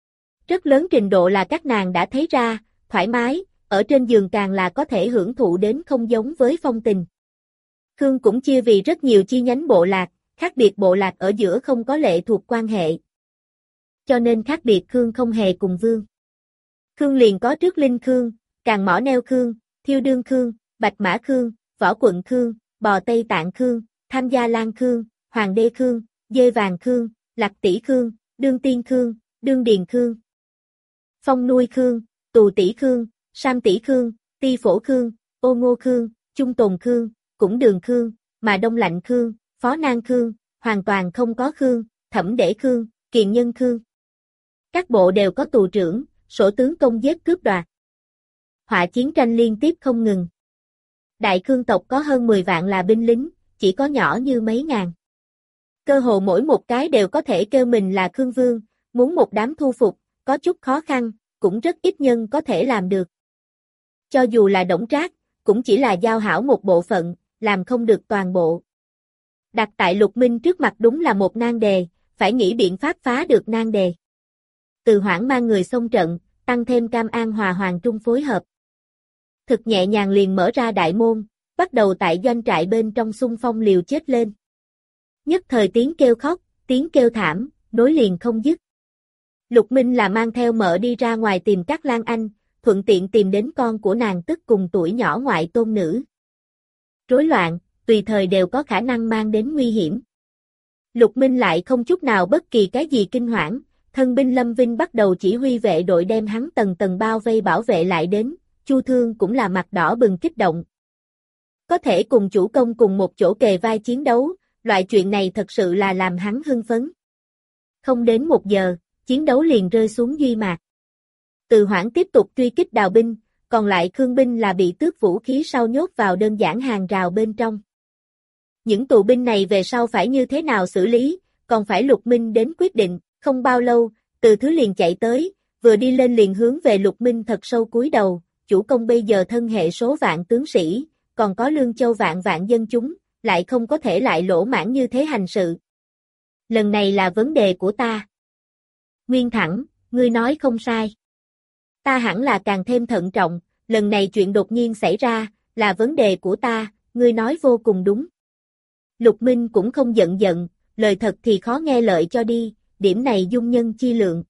Rất lớn trình độ là các nàng đã thấy ra, thoải mái, ở trên giường càng là có thể hưởng thụ đến không giống với phong tình. Khương cũng chia vì rất nhiều chi nhánh bộ lạc, khác biệt bộ lạc ở giữa không có lệ thuộc quan hệ. Cho nên khác biệt Khương không hề cùng vương. Khương liền có Trước Linh Khương, Càng Mỏ Neo Khương, Thiêu Đương Khương, Bạch Mã Khương, Võ Quận Khương, Bò Tây Tạng Khương, Tham Gia Lan Khương, Hoàng Đê Khương, Dê Vàng Khương, Lạc Tỷ Khương, Đương Tiên Khương, Đương Điền Khương, Phong Nuôi Khương, Tù Tỷ Khương, Sam Tỷ Khương, Ti Phổ Khương, Ô Ngô Khương, Trung Tồn Khương, Cũng Đường Khương, Mà Đông Lạnh Khương, Phó Nang Khương, hoàn toàn không có Khương, Thẩm Để Khương, Kiền Nhân Khương. Các bộ đều có tù trưởng, sổ tướng công giết cướp đoạt. Họa chiến tranh liên tiếp không ngừng. Đại Khương tộc có hơn mười vạn là binh lính, chỉ có nhỏ như mấy ngàn. Cơ hồ mỗi một cái đều có thể kêu mình là Khương Vương, muốn một đám thu phục, có chút khó khăn, cũng rất ít nhân có thể làm được. Cho dù là Đổng Trác, cũng chỉ là giao hảo một bộ phận, làm không được toàn bộ. Đặt tại Lục Minh trước mặt đúng là một nan đề, phải nghĩ biện pháp phá được nan đề. Từ Hoảng mang người xông trận, tăng thêm Cam An Hòa Hoàng Trung phối hợp. Thực nhẹ nhàng liền mở ra đại môn, bắt đầu tại doanh trại bên trong xung phong liều chết lên. Nhất thời tiếng kêu khóc, tiếng kêu thảm, nối liền không dứt. Lục Minh là mang theo mợ đi ra ngoài tìm Cát Lan Anh, thuận tiện tìm đến con của nàng tức cùng tuổi nhỏ ngoại tôn nữ. Rối loạn, tùy thời đều có khả năng mang đến nguy hiểm. Lục Minh lại không chút nào bất kỳ cái gì kinh hoảng, thân binh Lâm Vinh bắt đầu chỉ huy vệ đội đem hắn tầng tầng bao vây bảo vệ lại đến, Chu Thương cũng là mặt đỏ bừng kích động. Có thể cùng chủ công cùng một chỗ kề vai chiến đấu, loại chuyện này thật sự là làm hắn hưng phấn. Không đến một giờ, chiến đấu liền rơi xuống duy mạc. Từ Hoảng tiếp tục truy kích Đào binh, còn lại Khương binh là bị tước vũ khí sau nhốt vào đơn giản hàng rào bên trong. Những tù binh này về sau phải như thế nào xử lý, còn phải Lục Minh đến quyết định, không bao lâu, Từ Thứ liền chạy tới, vừa đi lên liền hướng về Lục Minh thật sâu cúi đầu, chủ công bây giờ thân hệ số vạn tướng sĩ, còn có Lương Châu vạn vạn dân chúng, lại không có thể lại lỗ mãng như thế hành sự. Lần này là vấn đề của ta. Nguyên Thẳng, ngươi nói không sai. Ta hẳn là càng thêm thận trọng, lần này chuyện đột nhiên xảy ra, là vấn đề của ta, ngươi nói vô cùng đúng. Lục Minh cũng không giận giận, lời thật thì khó nghe lợi cho đi, điểm này dung nhân chi lượng.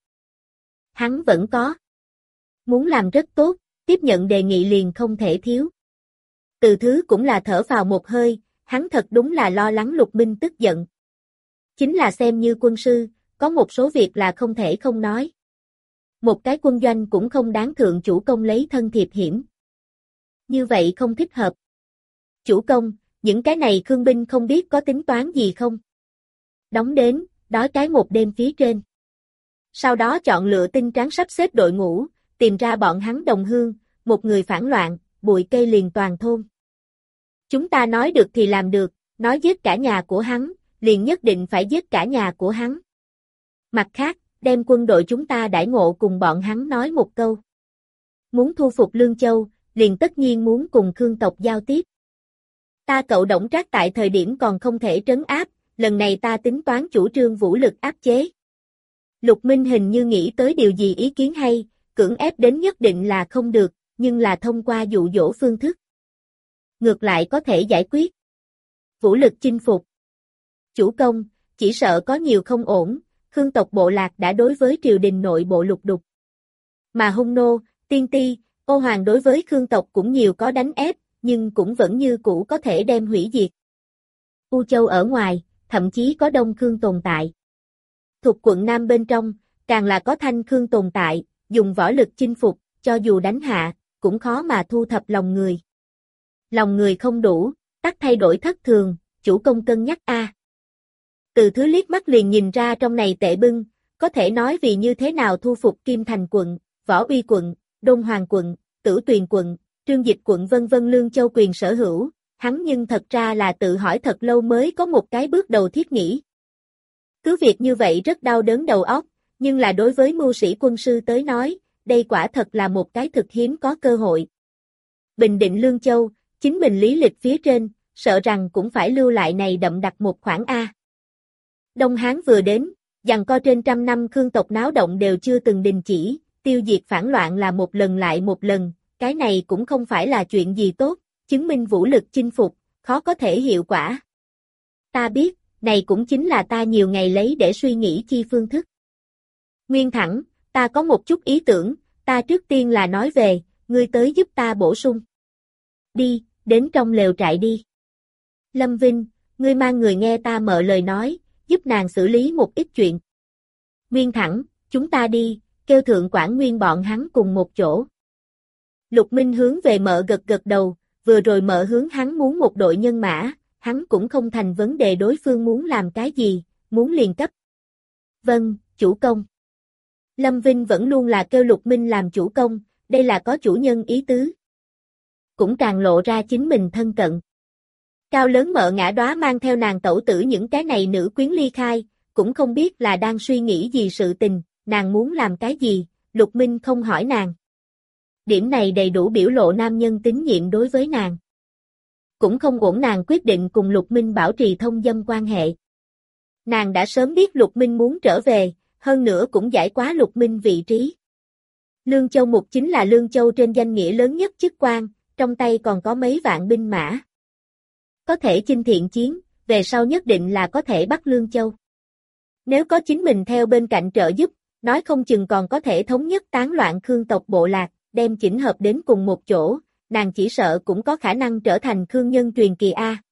Hắn vẫn có. Muốn làm rất tốt, tiếp nhận đề nghị liền không thể thiếu. Từ Thứ cũng là thở vào một hơi, hắn thật đúng là lo lắng Lục Minh tức giận. Chính là xem như quân sư, có một số việc là không thể không nói. Một cái quân doanh cũng không đáng thượng chủ công lấy thân thiệp hiểm. Như vậy không thích hợp. Chủ công, những cái này Khương binh không biết có tính toán gì không? Đóng đến, đói cái một đêm phía trên. Sau đó chọn lựa tinh tráng sắp xếp đội ngũ, tìm ra bọn hắn đồng hương, một người phản loạn, bụi cây liền toàn thôn. Chúng ta nói được thì làm được, nói giết cả nhà của hắn, liền nhất định phải giết cả nhà của hắn. Mặt khác, đem quân đội chúng ta đãi ngộ cùng bọn hắn nói một câu. Muốn thu phục Lương Châu, liền tất nhiên muốn cùng Khương tộc giao tiếp. Ta cậu Đổng Trác tại thời điểm còn không thể trấn áp, lần này ta tính toán chủ trương vũ lực áp chế. Lục Minh hình như nghĩ tới điều gì ý kiến hay, cưỡng ép đến nhất định là không được, nhưng là thông qua dụ dỗ phương thức. Ngược lại có thể giải quyết. Vũ lực chinh phục. Chủ công, chỉ sợ có nhiều không ổn, Khương tộc bộ lạc đã đối với triều đình nội bộ lục đục. Mà Hung Nô, Tiên Ti, Ô Hoàng đối với Khương tộc cũng nhiều có đánh ép, nhưng cũng vẫn như cũ có thể đem hủy diệt. U Châu ở ngoài, thậm chí có Đông Khương tồn tại. Thuộc quận Nam bên trong, càng là có Thanh Khương tồn tại, dùng võ lực chinh phục, cho dù đánh hạ, cũng khó mà thu thập lòng người. Lòng người không đủ, tắc thay đổi thất thường, chủ công cân nhắc a. Từ Thứ liếc mắt liền nhìn ra trong này tệ bưng, có thể nói vì như thế nào thu phục Kim Thành quận, Võ Uy quận, Đôn Hoàng quận, Tử Tuyền quận, Trương Dịch quận vân vân Lương Châu quyền sở hữu, hắn nhưng thật ra là tự hỏi thật lâu mới có một cái bước đầu thiết nghĩ. Cứ việc như vậy rất đau đớn đầu óc, nhưng là đối với mưu sĩ quân sư tới nói, đây quả thật là một cái thực hiếm có cơ hội. Bình định Lương Châu, chính mình lý lịch phía trên, sợ rằng cũng phải lưu lại này đậm đặc một khoản A. Đông Hán vừa đến, giằng co trên trăm năm Khương tộc náo động đều chưa từng đình chỉ, tiêu diệt phản loạn là một lần lại một lần, cái này cũng không phải là chuyện gì tốt, chứng minh vũ lực chinh phục, khó có thể hiệu quả. Ta biết, này cũng chính là ta nhiều ngày lấy để suy nghĩ chi phương thức. Nguyên Thẳng, ta có một chút ý tưởng, ta trước tiên là nói về, ngươi tới giúp ta bổ sung. Đi, đến trong lều trại đi. Lâm Vinh, ngươi mang người nghe ta mợ lời nói, giúp nàng xử lý một ít chuyện. Nguyên Thẳng, chúng ta đi, kêu thượng quản nguyên bọn hắn cùng một chỗ. Lục Minh hướng về mợ gật gật đầu, vừa rồi mợ hướng hắn muốn một đội nhân mã, hắn cũng không thành vấn đề đối phương muốn làm cái gì, muốn liền cấp. Vâng, chủ công. Lâm Vinh vẫn luôn là kêu Lục Minh làm chủ công, đây là có chủ nhân ý tứ. Cũng càng lộ ra chính mình thân cận. Cao lớn mợ ngã đóa mang theo nàng tẩu tử những cái này nữ quyến ly khai, cũng không biết là đang suy nghĩ gì sự tình, nàng muốn làm cái gì, Lục Minh không hỏi nàng. Điểm này đầy đủ biểu lộ nam nhân tín nhiệm đối với nàng. Cũng không ổn nàng quyết định cùng Lục Minh bảo trì thông dâm quan hệ. Nàng đã sớm biết Lục Minh muốn trở về, hơn nữa cũng giải quá Lục Minh vị trí. Lương Châu Mục chính là Lương Châu trên danh nghĩa lớn nhất chức quan, trong tay còn có mấy vạn binh mã. Có thể chinh thiện chiến, về sau nhất định là có thể bắt Lương Châu. Nếu có chính mình theo bên cạnh trợ giúp, nói không chừng còn có thể thống nhất tán loạn Khương tộc bộ lạc, đem chỉnh hợp đến cùng một chỗ, nàng chỉ sợ cũng có khả năng trở thành Khương nhân truyền kỳ A.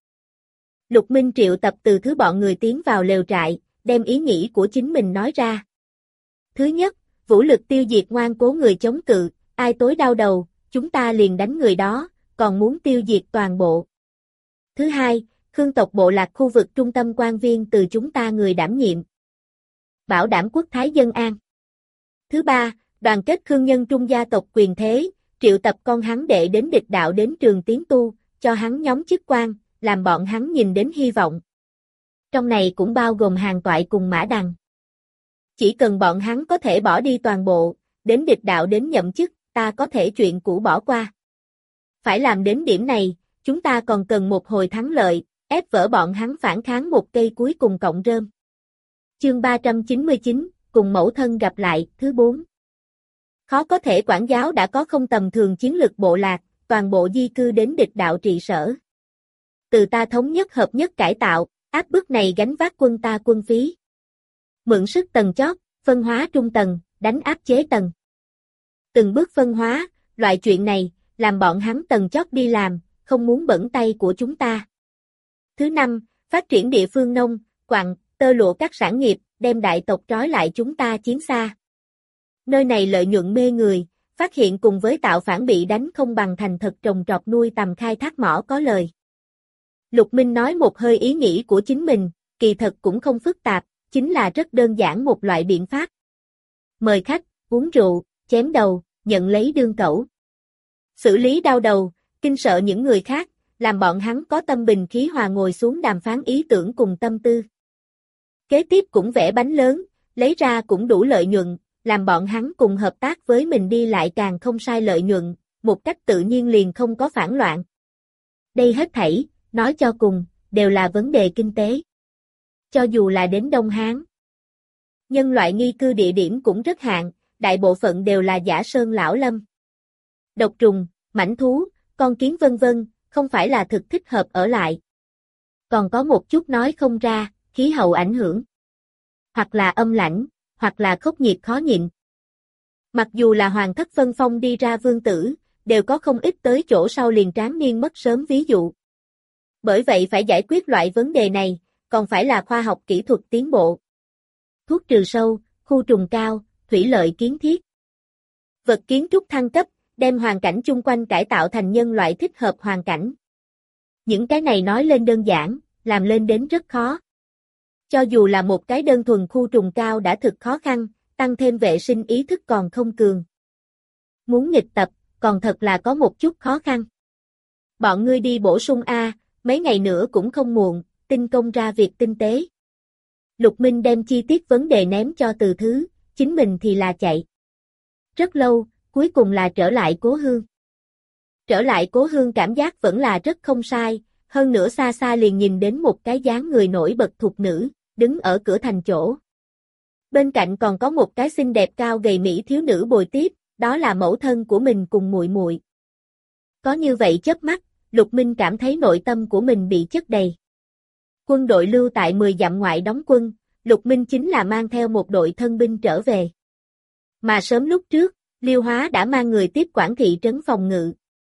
Lục Minh triệu tập từ thứ bọn người tiến vào lều trại, đem ý nghĩ của chính mình nói ra. Thứ nhất, vũ lực tiêu diệt ngoan cố người chống cự, ai tối đau đầu, chúng ta liền đánh người đó, còn muốn tiêu diệt toàn bộ. Thứ hai, Khương tộc bộ lạc khu vực trung tâm quan viên từ chúng ta người đảm nhiệm. Bảo đảm quốc thái dân an. Thứ ba, đoàn kết Khương nhân trung gia tộc quyền thế, triệu tập con hắn đệ đến địch đạo đến trường tiến tu, cho hắn nhóm chức quan, làm bọn hắn nhìn đến hy vọng. Trong này cũng bao gồm Hàn Toại cùng Mã Đằng. Chỉ cần bọn hắn có thể bỏ đi toàn bộ, đến địch đạo đến nhậm chức, ta có thể chuyện cũ bỏ qua. Phải làm đến điểm này, chúng ta còn cần một hồi thắng lợi, ép vỡ bọn hắn phản kháng một cây cuối cùng cộng rơm. Chương ba trăm chín mươi chín, cùng mẫu thân gặp lại, thứ bốn. Khó có thể quản giáo đã có không tầm thường chiến lực bộ lạc, toàn bộ di cư đến địch đạo trị sở. Từ ta thống nhất hợp nhất cải tạo, áp bức này gánh vác quân ta quân phí. Mượn sức tầng chót, phân hóa trung tầng, đánh áp chế tầng. Từng bước phân hóa, loại chuyện này, làm bọn hắn tầng chót đi làm, không muốn bẩn tay của chúng ta. Thứ năm, phát triển địa phương nông, quặng, tơ lụa các sản nghiệp, đem đại tộc trói lại chúng ta chiến xa. Nơi này lợi nhuận mê người, phát hiện cùng với tạo phản bị đánh không bằng thành thật trồng trọt nuôi tầm khai thác mỏ có lời. Lục Minh nói một hơi ý nghĩ của chính mình, kỳ thật cũng không phức tạp, chính là rất đơn giản một loại biện pháp. Mời khách, uống rượu, chém đầu, nhận lấy đương cẩu. Xử lý đau đầu, kinh sợ những người khác, làm bọn hắn có tâm bình khí hòa ngồi xuống đàm phán ý tưởng cùng tâm tư. Kế tiếp cũng vẽ bánh lớn, lấy ra cũng đủ lợi nhuận, làm bọn hắn cùng hợp tác với mình đi lại càng không sai lợi nhuận, một cách tự nhiên liền không có phản loạn. Đây hết thảy, nói cho cùng, đều là vấn đề kinh tế. Cho dù là đến Đông Hán, nhân loại nghi cư địa điểm cũng rất hạn, đại bộ phận đều là giả sơn lão lâm. Độc trùng, mãnh thú, con kiến vân vân, không phải là thực thích hợp ở lại. Còn có một chút nói không ra, khí hậu ảnh hưởng. Hoặc là âm lãnh, hoặc là khốc nhiệt khó nhịn. Mặc dù là hoàng thất phân phong đi ra vương tử, đều có không ít tới chỗ sau liền tráng niên mất sớm ví dụ. Bởi vậy phải giải quyết loại vấn đề này, còn phải là khoa học kỹ thuật tiến bộ. Thuốc trừ sâu, khu trùng cao, thủy lợi kiến thiết. Vật kiến trúc thăng cấp, đem hoàn cảnh chung quanh cải tạo thành nhân loại thích hợp hoàn cảnh. Những cái này nói lên đơn giản, làm lên đến rất khó. Cho dù là một cái đơn thuần khu trùng cao đã thực khó khăn, tăng thêm vệ sinh ý thức còn không cường. Muốn nghịch tập, còn thật là có một chút khó khăn. Bọn ngươi đi bổ sung A, mấy ngày nữa cũng không muộn, tinh công ra việc tinh tế. Lục Minh đem chi tiết vấn đề ném cho Từ Thứ, chính mình thì là chạy. Rất lâu, cuối cùng là trở lại Cố Hương. Trở lại Cố Hương cảm giác vẫn là rất không sai, hơn nữa xa xa liền nhìn đến một cái dáng người nổi bật thục nữ, đứng ở cửa thành chỗ. Bên cạnh còn có một cái xinh đẹp cao gầy mỹ thiếu nữ bồi tiếp, đó là mẫu thân của mình cùng muội muội. Có như vậy chớp mắt, Lục Minh cảm thấy nội tâm của mình bị chất đầy. Quân đội lưu tại mười dặm ngoại đóng quân, Lục Minh chính là mang theo một đội thân binh trở về. Mà sớm lúc trước, Liêu Hóa đã mang người tiếp quản thị trấn phòng ngự.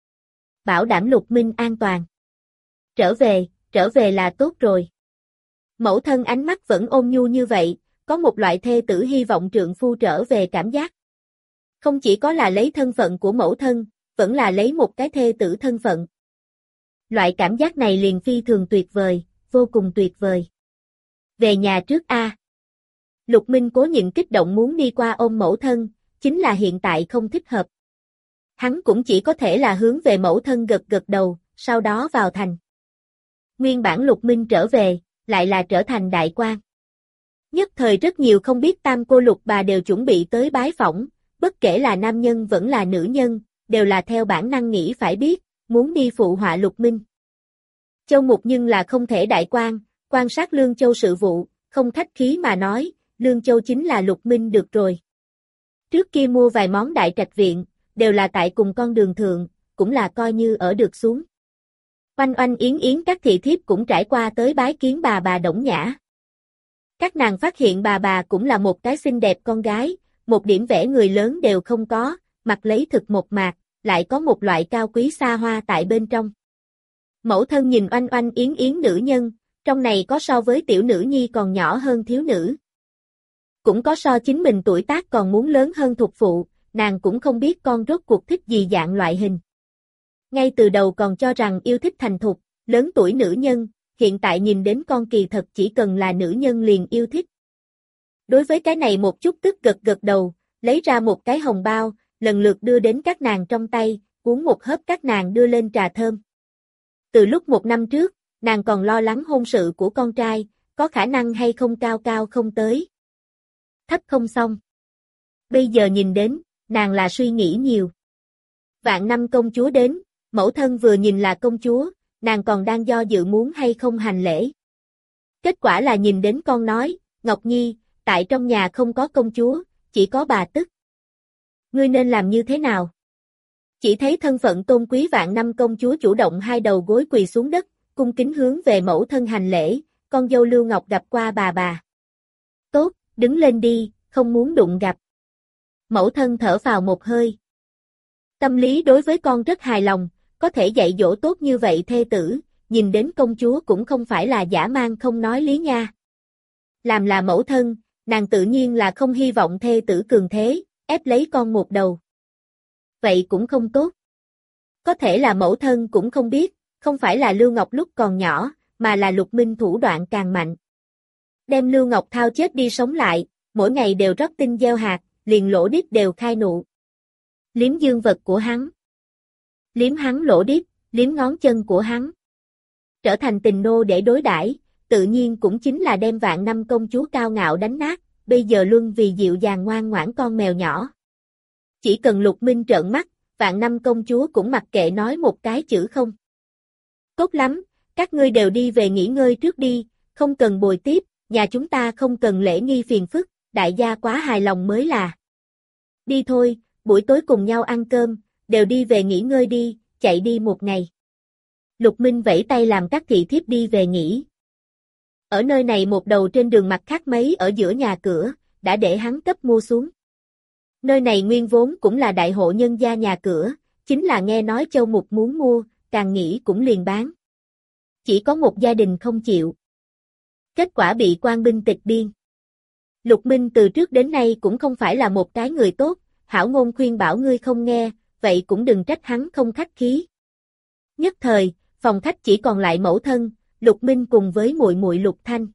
Bảo đảm Lục Minh an toàn. Trở về, trở về là tốt rồi. Mẫu thân ánh mắt vẫn ôn nhu như vậy, có một loại thê tử hy vọng trượng phu trở về cảm giác. Không chỉ có là lấy thân phận của mẫu thân, vẫn là lấy một cái thê tử thân phận. Loại cảm giác này liền phi thường tuyệt vời, vô cùng tuyệt vời. Về nhà trước a. Lục Minh cố nhịn kích động muốn đi qua ôm mẫu thân, chính là hiện tại không thích hợp. Hắn cũng chỉ có thể là hướng về mẫu thân gật gật đầu, sau đó vào thành. Nguyên bản Lục Minh trở về, lại là trở thành đại quan. Nhất thời rất nhiều không biết tam cô Lục bà đều chuẩn bị tới bái phỏng, bất kể là nam nhân vẫn là nữ nhân, đều là theo bản năng nghĩ phải biết, muốn đi phụ họa Lục Minh. Châu Mục nhưng là không thể đại quan, quan sát Lương Châu sự vụ, không khách khí mà nói, Lương Châu chính là Lục Minh được rồi. Trước kia mua vài món đại trạch viện, đều là tại cùng con đường thượng, cũng là coi như ở được xuống. Oanh oanh yến yến các thị thiếp cũng trải qua tới bái kiến bà bà Đổng Nhã. Các nàng phát hiện bà bà cũng là một cái xinh đẹp con gái, một điểm vẻ người lớn đều không có, mặt lấy thực một mạc, lại có một loại cao quý xa hoa tại bên trong. Mẫu thân nhìn oanh oanh yến yến nữ nhân, trong này có so với tiểu nữ nhi còn nhỏ hơn thiếu nữ. Cũng có so chính mình tuổi tác còn muốn lớn hơn thục phụ, nàng cũng không biết con rốt cuộc thích gì dạng loại hình. Ngay từ đầu còn cho rằng yêu thích thành thục, lớn tuổi nữ nhân, hiện tại nhìn đến con kỳ thật chỉ cần là nữ nhân liền yêu thích. Đối với cái này một chút tức gật gật đầu, lấy ra một cái hồng bao, lần lượt đưa đến các nàng trong tay, uống một hớp các nàng đưa lên trà thơm. Từ lúc một năm trước, nàng còn lo lắng hôn sự của con trai, có khả năng hay không cao cao không tới. Thấp không xong. Bây giờ nhìn đến, nàng là suy nghĩ nhiều. Vạn năm công chúa đến, mẫu thân vừa nhìn là công chúa, nàng còn đang do dự muốn hay không hành lễ. Kết quả là nhìn đến con nói, Ngọc Nhi, tại trong nhà không có công chúa, chỉ có bà tức. Ngươi nên làm như thế nào? Chỉ thấy thân phận tôn quý vạn năm công chúa chủ động hai đầu gối quỳ xuống đất, cung kính hướng về mẫu thân hành lễ, con dâu Lưu Ngọc gặp qua bà bà. Tốt, đứng lên đi, không muốn đụng gặp. Mẫu thân thở vào một hơi. Tâm lý đối với con rất hài lòng, có thể dạy dỗ tốt như vậy thê tử, nhìn đến công chúa cũng không phải là giả mang không nói lý nha. Làm là mẫu thân, nàng tự nhiên là không hy vọng thê tử cường thế, ép lấy con một đầu. Vậy cũng không tốt. Có thể là mẫu thân cũng không biết, không phải là Lưu Ngọc lúc còn nhỏ, mà là Lục Minh thủ đoạn càng mạnh. Đem Lưu Ngọc thao chết đi sống lại, mỗi ngày đều rót tinh gieo hạt, liền lỗ đít đều khai nụ. Liếm dương vật của hắn. Liếm hắn lỗ đít, liếm ngón chân của hắn. Trở thành tình nô để đối đãi, tự nhiên cũng chính là đem vạn năm công chúa cao ngạo đánh nát, bây giờ luân vì dịu dàng ngoan ngoãn con mèo nhỏ. Chỉ cần Lục Minh trợn mắt, vạn năm công chúa cũng mặc kệ nói một cái chữ không. Tốt lắm, các ngươi đều đi về nghỉ ngơi trước đi, không cần bồi tiếp, nhà chúng ta không cần lễ nghi phiền phức, đại gia quá hài lòng mới là. Đi thôi, buổi tối cùng nhau ăn cơm, đều đi về nghỉ ngơi đi, chạy đi một ngày. Lục Minh vẫy tay làm các thị thiếp đi về nghỉ. Ở nơi này một đầu trên đường mặt khác mấy ở giữa nhà cửa, đã để hắn cấp mua xuống. Nơi này nguyên vốn cũng là đại hộ nhân gia nhà cửa, chính là nghe nói Châu Mục muốn mua, càng nghĩ cũng liền bán. Chỉ có một gia đình không chịu. Kết quả bị quan binh tịch biên. Lục Minh từ trước đến nay cũng không phải là một cái người tốt, hảo ngôn khuyên bảo ngươi không nghe, vậy cũng đừng trách hắn không khách khí. Nhất thời, phòng khách chỉ còn lại mẫu thân, Lục Minh cùng với muội muội Lục Thanh.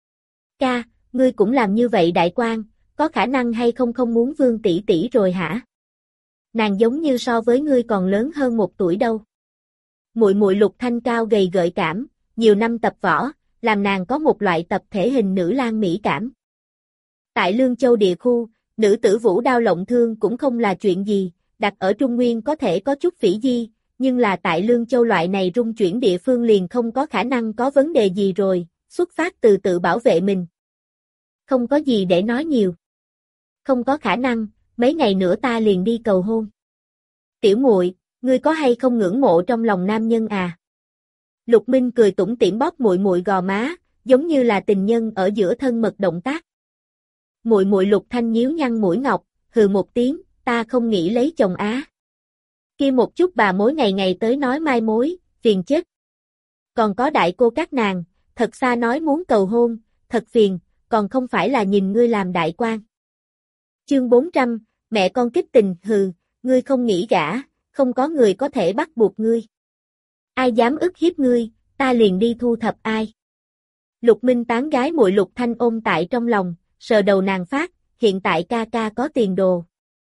Ca, ngươi cũng làm như vậy đại quan, có khả năng hay không không muốn Vương tỷ tỷ rồi hả? Nàng giống như so với ngươi còn lớn hơn một tuổi đâu. Muội muội Lục Thanh cao gầy gợi cảm, nhiều năm tập võ, làm nàng có một loại tập thể hình nữ lang mỹ cảm. Tại Lương Châu địa khu, nữ tử vũ đao lộng thương cũng không là chuyện gì, đặt ở Trung Nguyên có thể có chút phỉ di, nhưng là tại Lương Châu loại này rung chuyển địa phương liền không có khả năng có vấn đề gì rồi, xuất phát từ tự bảo vệ mình. Không có gì để nói nhiều. Không có khả năng, mấy ngày nữa ta liền đi cầu hôn. Tiểu muội, ngươi có hay không ngưỡng mộ trong lòng nam nhân à? Lục Minh cười tủm tỉm bóp muội muội gò má, giống như là tình nhân ở giữa thân mật động tác. Muội muội Lục Thanh nhíu nhăn mũi ngọc, hừ một tiếng, ta không nghĩ lấy chồng á. Kia một chút bà mối ngày ngày tới nói mai mối, phiền chết. Còn có đại cô các nàng, thật xa nói muốn cầu hôn, thật phiền, còn không phải là nhìn ngươi làm đại quan. Chương bốn trăm, mẹ con kích tình, hừ, ngươi không nghĩ gả, không có người có thể bắt buộc ngươi. Ai dám ức hiếp ngươi, ta liền đi thu thập ai. Lục Minh tán gái muội Lục Thanh ôm tại trong lòng, sờ đầu nàng phát, hiện tại ca ca có tiền đồ.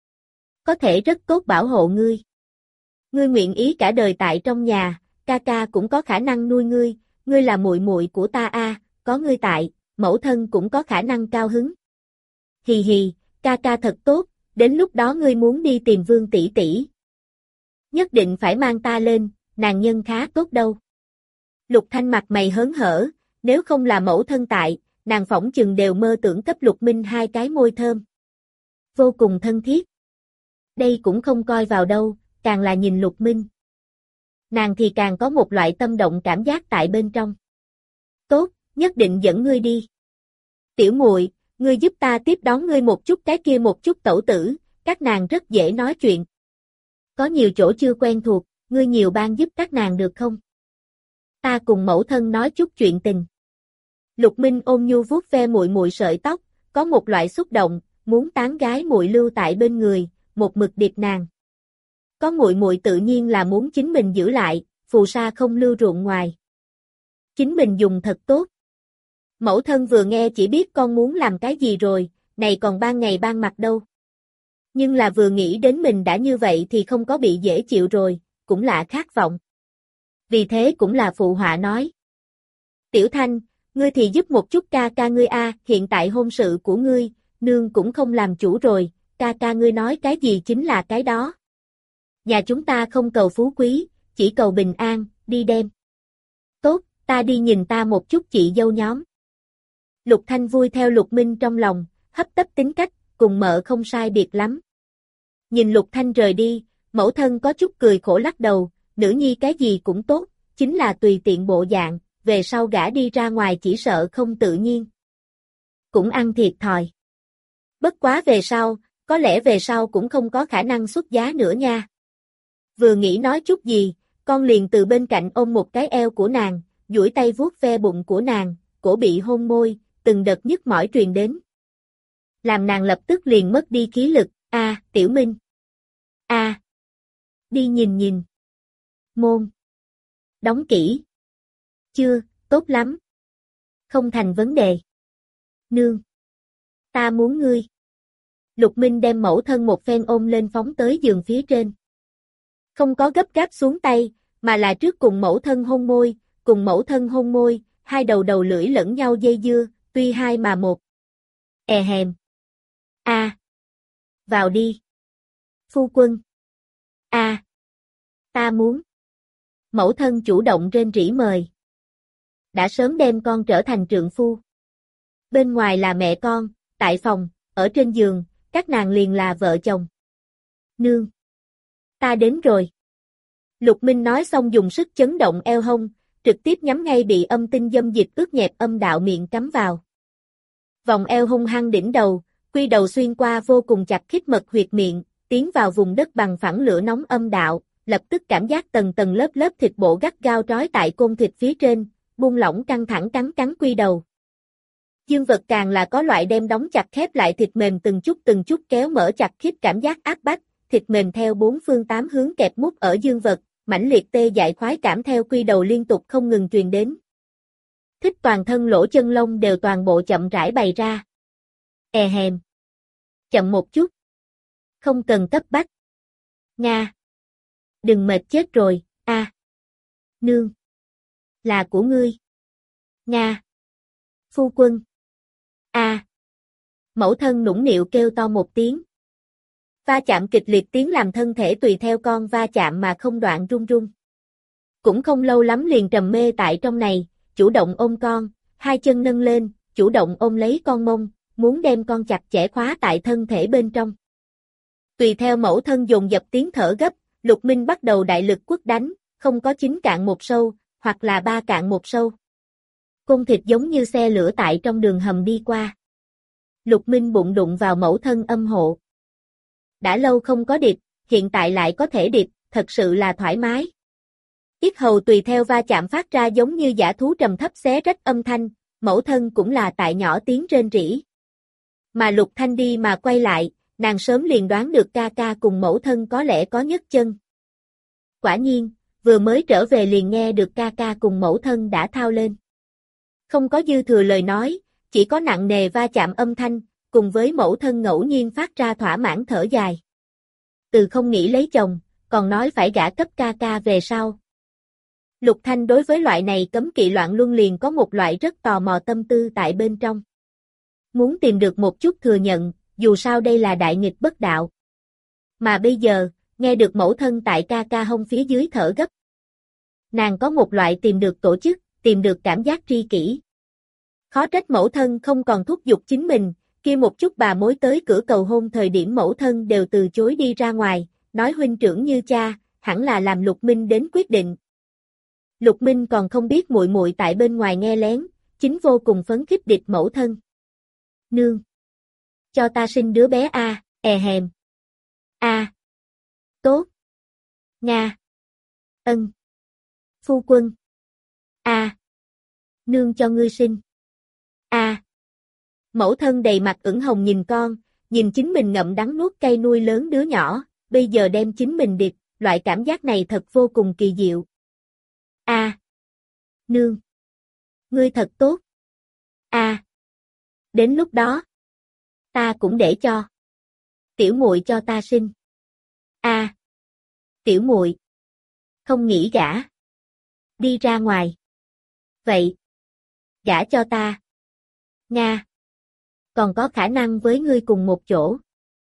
Có thể rất tốt bảo hộ ngươi. Ngươi nguyện ý cả đời tại trong nhà, ca ca cũng có khả năng nuôi ngươi, ngươi là muội muội của ta a, có ngươi tại, mẫu thân cũng có khả năng cao hứng. Hì hì, ca ca thật tốt, đến lúc đó ngươi muốn đi tìm Vương tỷ tỷ. Nhất định phải mang ta lên, nàng nhân khá tốt đâu. Lục Thanh mặt mày hớn hở, nếu không là mẫu thân tại, nàng phỏng chừng đều mơ tưởng cấp Lục Minh hai cái môi thơm. Vô cùng thân thiết. Đây cũng không coi vào đâu, càng là nhìn Lục Minh. Nàng thì càng có một loại tâm động cảm giác tại bên trong. Tốt, nhất định dẫn ngươi đi. Tiểu muội, ngươi giúp ta tiếp đón ngươi một chút cái kia một chút tẩu tử, các nàng rất dễ nói chuyện. Có nhiều chỗ chưa quen thuộc, ngươi nhiều ban giúp các nàng được không? Ta cùng mẫu thân nói chút chuyện tình. Lục Minh ôm nhu vuốt ve muội muội sợi tóc, có một loại xúc động, muốn tán gái muội lưu tại bên người, một mực điệp nàng. Có muội muội tự nhiên là muốn chính mình giữ lại, phù sa không lưu ruộng ngoài. Chính mình dùng thật tốt. Mẫu thân vừa nghe chỉ biết con muốn làm cái gì rồi, này còn ban ngày ban mặt đâu. Nhưng là vừa nghĩ đến mình đã như vậy thì không có bị dễ chịu rồi, cũng lạ khát vọng. Vì thế cũng là phụ họa nói. Tiểu Thanh, ngươi thì giúp một chút ca ca ngươi a, hiện tại hôn sự của ngươi, nương cũng không làm chủ rồi, ca ca ngươi nói cái gì chính là cái đó. Nhà chúng ta không cầu phú quý, chỉ cầu bình an, đi đem. Tốt, ta đi nhìn ta một chút chị dâu nhóm. Lục Thanh vui theo Lục Minh trong lòng, hấp tấp tính cách, cùng mợ không sai biệt lắm. Nhìn Lục Thanh rời đi, mẫu thân có chút cười khổ lắc đầu, nữ nhi cái gì cũng tốt, chính là tùy tiện bộ dạng, về sau gả đi ra ngoài chỉ sợ không tự nhiên. Cũng ăn thiệt thòi. Bất quá về sau, có lẽ về sau cũng không có khả năng xuất giá nữa nha. Vừa nghĩ nói chút gì, con liền từ bên cạnh ôm một cái eo của nàng, duỗi tay vuốt ve bụng của nàng, cổ bị hôn môi, từng đợt nhức mỏi truyền đến. Làm nàng lập tức liền mất đi khí lực, a, à, Tiểu Minh. A. À. Đi nhìn nhìn. Môn. Đóng kỹ. Chưa, tốt lắm. Không thành vấn đề. Nương. Ta muốn ngươi. Lục Minh đem mẫu thân một phen ôm lên phóng tới giường phía trên. Không có gấp gáp xuống tay, mà là trước cùng mẫu thân hôn môi, cùng mẫu thân hôn môi, hai đầu đầu lưỡi lẫn nhau dây dưa, tuy hai mà một. E hèm. A. À. Vào đi. Phu quân. A. À. Ta muốn. Mẫu thân chủ động rên rỉ mời. Đã sớm đem con trở thành trượng phu. Bên ngoài là mẹ con, tại phòng, ở trên giường, các nàng liền là vợ chồng. Nương. Ta đến rồi. Lục Minh nói xong dùng sức chấn động eo hông, trực tiếp nhắm ngay bị âm tinh dâm dịch ướt nhẹp âm đạo miệng cắm vào. Vòng eo hung hăng đỉnh đầu, quy đầu xuyên qua vô cùng chặt khít mật huyệt miệng, tiến vào vùng đất bằng phẳng lửa nóng âm đạo, lập tức cảm giác tầng tầng lớp lớp thịt bộ gắt gao trói tại côn thịt phía trên, buông lỏng căng thẳng cắn cắn quy đầu. Dương vật càng là có loại đem đóng chặt khép lại thịt mềm từng chút từng chút kéo mở chặt khiếp cảm giác áp bách, thịt mềm theo bốn phương tám hướng kẹp mút ở dương vật, mãnh liệt tê dại khoái cảm theo quy đầu liên tục không ngừng truyền đến. Thích toàn thân lỗ chân lông đều toàn bộ chậm rãi bày ra. E hèm. Chậm một chút. Không cần cấp bách. Nga. Đừng mệt chết rồi, a. À. Nương. Là của ngươi. Nga. Phu quân. A. À. Mẫu thân nũng nịu kêu to một tiếng. Va chạm kịch liệt tiếng làm thân thể tùy theo con va chạm mà không đoạn run run. Cũng không lâu lắm liền trầm mê tại trong này, chủ động ôm con, hai chân nâng lên, chủ động ôm lấy con mông, muốn đem con chặt chẽ khóa tại thân thể bên trong. Tùy theo mẫu thân dồn dập tiếng thở gấp, Lục Minh bắt đầu đại lực quất đánh, không có chín cạn một sâu, hoặc là ba cạn một sâu. Côn thịt giống như xe lửa tại trong đường hầm đi qua. Lục Minh bụng đụng vào mẫu thân âm hộ. Đã lâu không có điệp, hiện tại lại có thể điệp, thật sự là thoải mái. Yết hầu tùy theo va chạm phát ra giống như dã thú trầm thấp xé rách âm thanh, mẫu thân cũng là tại nhỏ tiếng rên rỉ. Mà Lục Thanh đi mà quay lại, nàng sớm liền đoán được ca ca cùng mẫu thân có lẽ có nhất chân. Quả nhiên, vừa mới trở về liền nghe được ca ca cùng mẫu thân đã thao lên. Không có dư thừa lời nói, chỉ có nặng nề va chạm âm thanh, cùng với mẫu thân ngẫu nhiên phát ra thỏa mãn thở dài. Từ không nghĩ lấy chồng, còn nói phải gả cấp ca ca về sau. Lục Thanh đối với loại này cấm kỵ loạn luân liền có một loại rất tò mò tâm tư tại bên trong. Muốn tìm được một chút thừa nhận, dù sao đây là đại nghịch bất đạo. Mà bây giờ, nghe được mẫu thân tại ca ca hông phía dưới thở gấp. Nàng có một loại tìm được tổ chức, tìm được cảm giác tri kỷ. Khó trách mẫu thân không còn thúc giục chính mình, kia một chút bà mối tới cửa cầu hôn thời điểm mẫu thân đều từ chối đi ra ngoài, nói huynh trưởng như cha, hẳn là làm Lục Minh đến quyết định. Lục Minh còn không biết muội muội tại bên ngoài nghe lén, chính vô cùng phấn khích địch mẫu thân. Nương! Cho ta sinh đứa bé a, à, è hèm. A. À. Tốt. Nga. Ân. Phu quân. A. À. Nương cho ngươi sinh. A. À. Mẫu thân đầy mặt ửng hồng nhìn con, nhìn chính mình ngậm đắng nuốt cay nuôi lớn đứa nhỏ, bây giờ đem chính mình điệp, loại cảm giác này thật vô cùng kỳ diệu. A. À. Nương. Ngươi thật tốt. A. À. Đến lúc đó, ta cũng để cho tiểu muội cho ta sinh. A. À. Tiểu muội không nghĩ gả. Đi ra ngoài. Vậy, gả cho ta. Nga. Còn có khả năng với ngươi cùng một chỗ.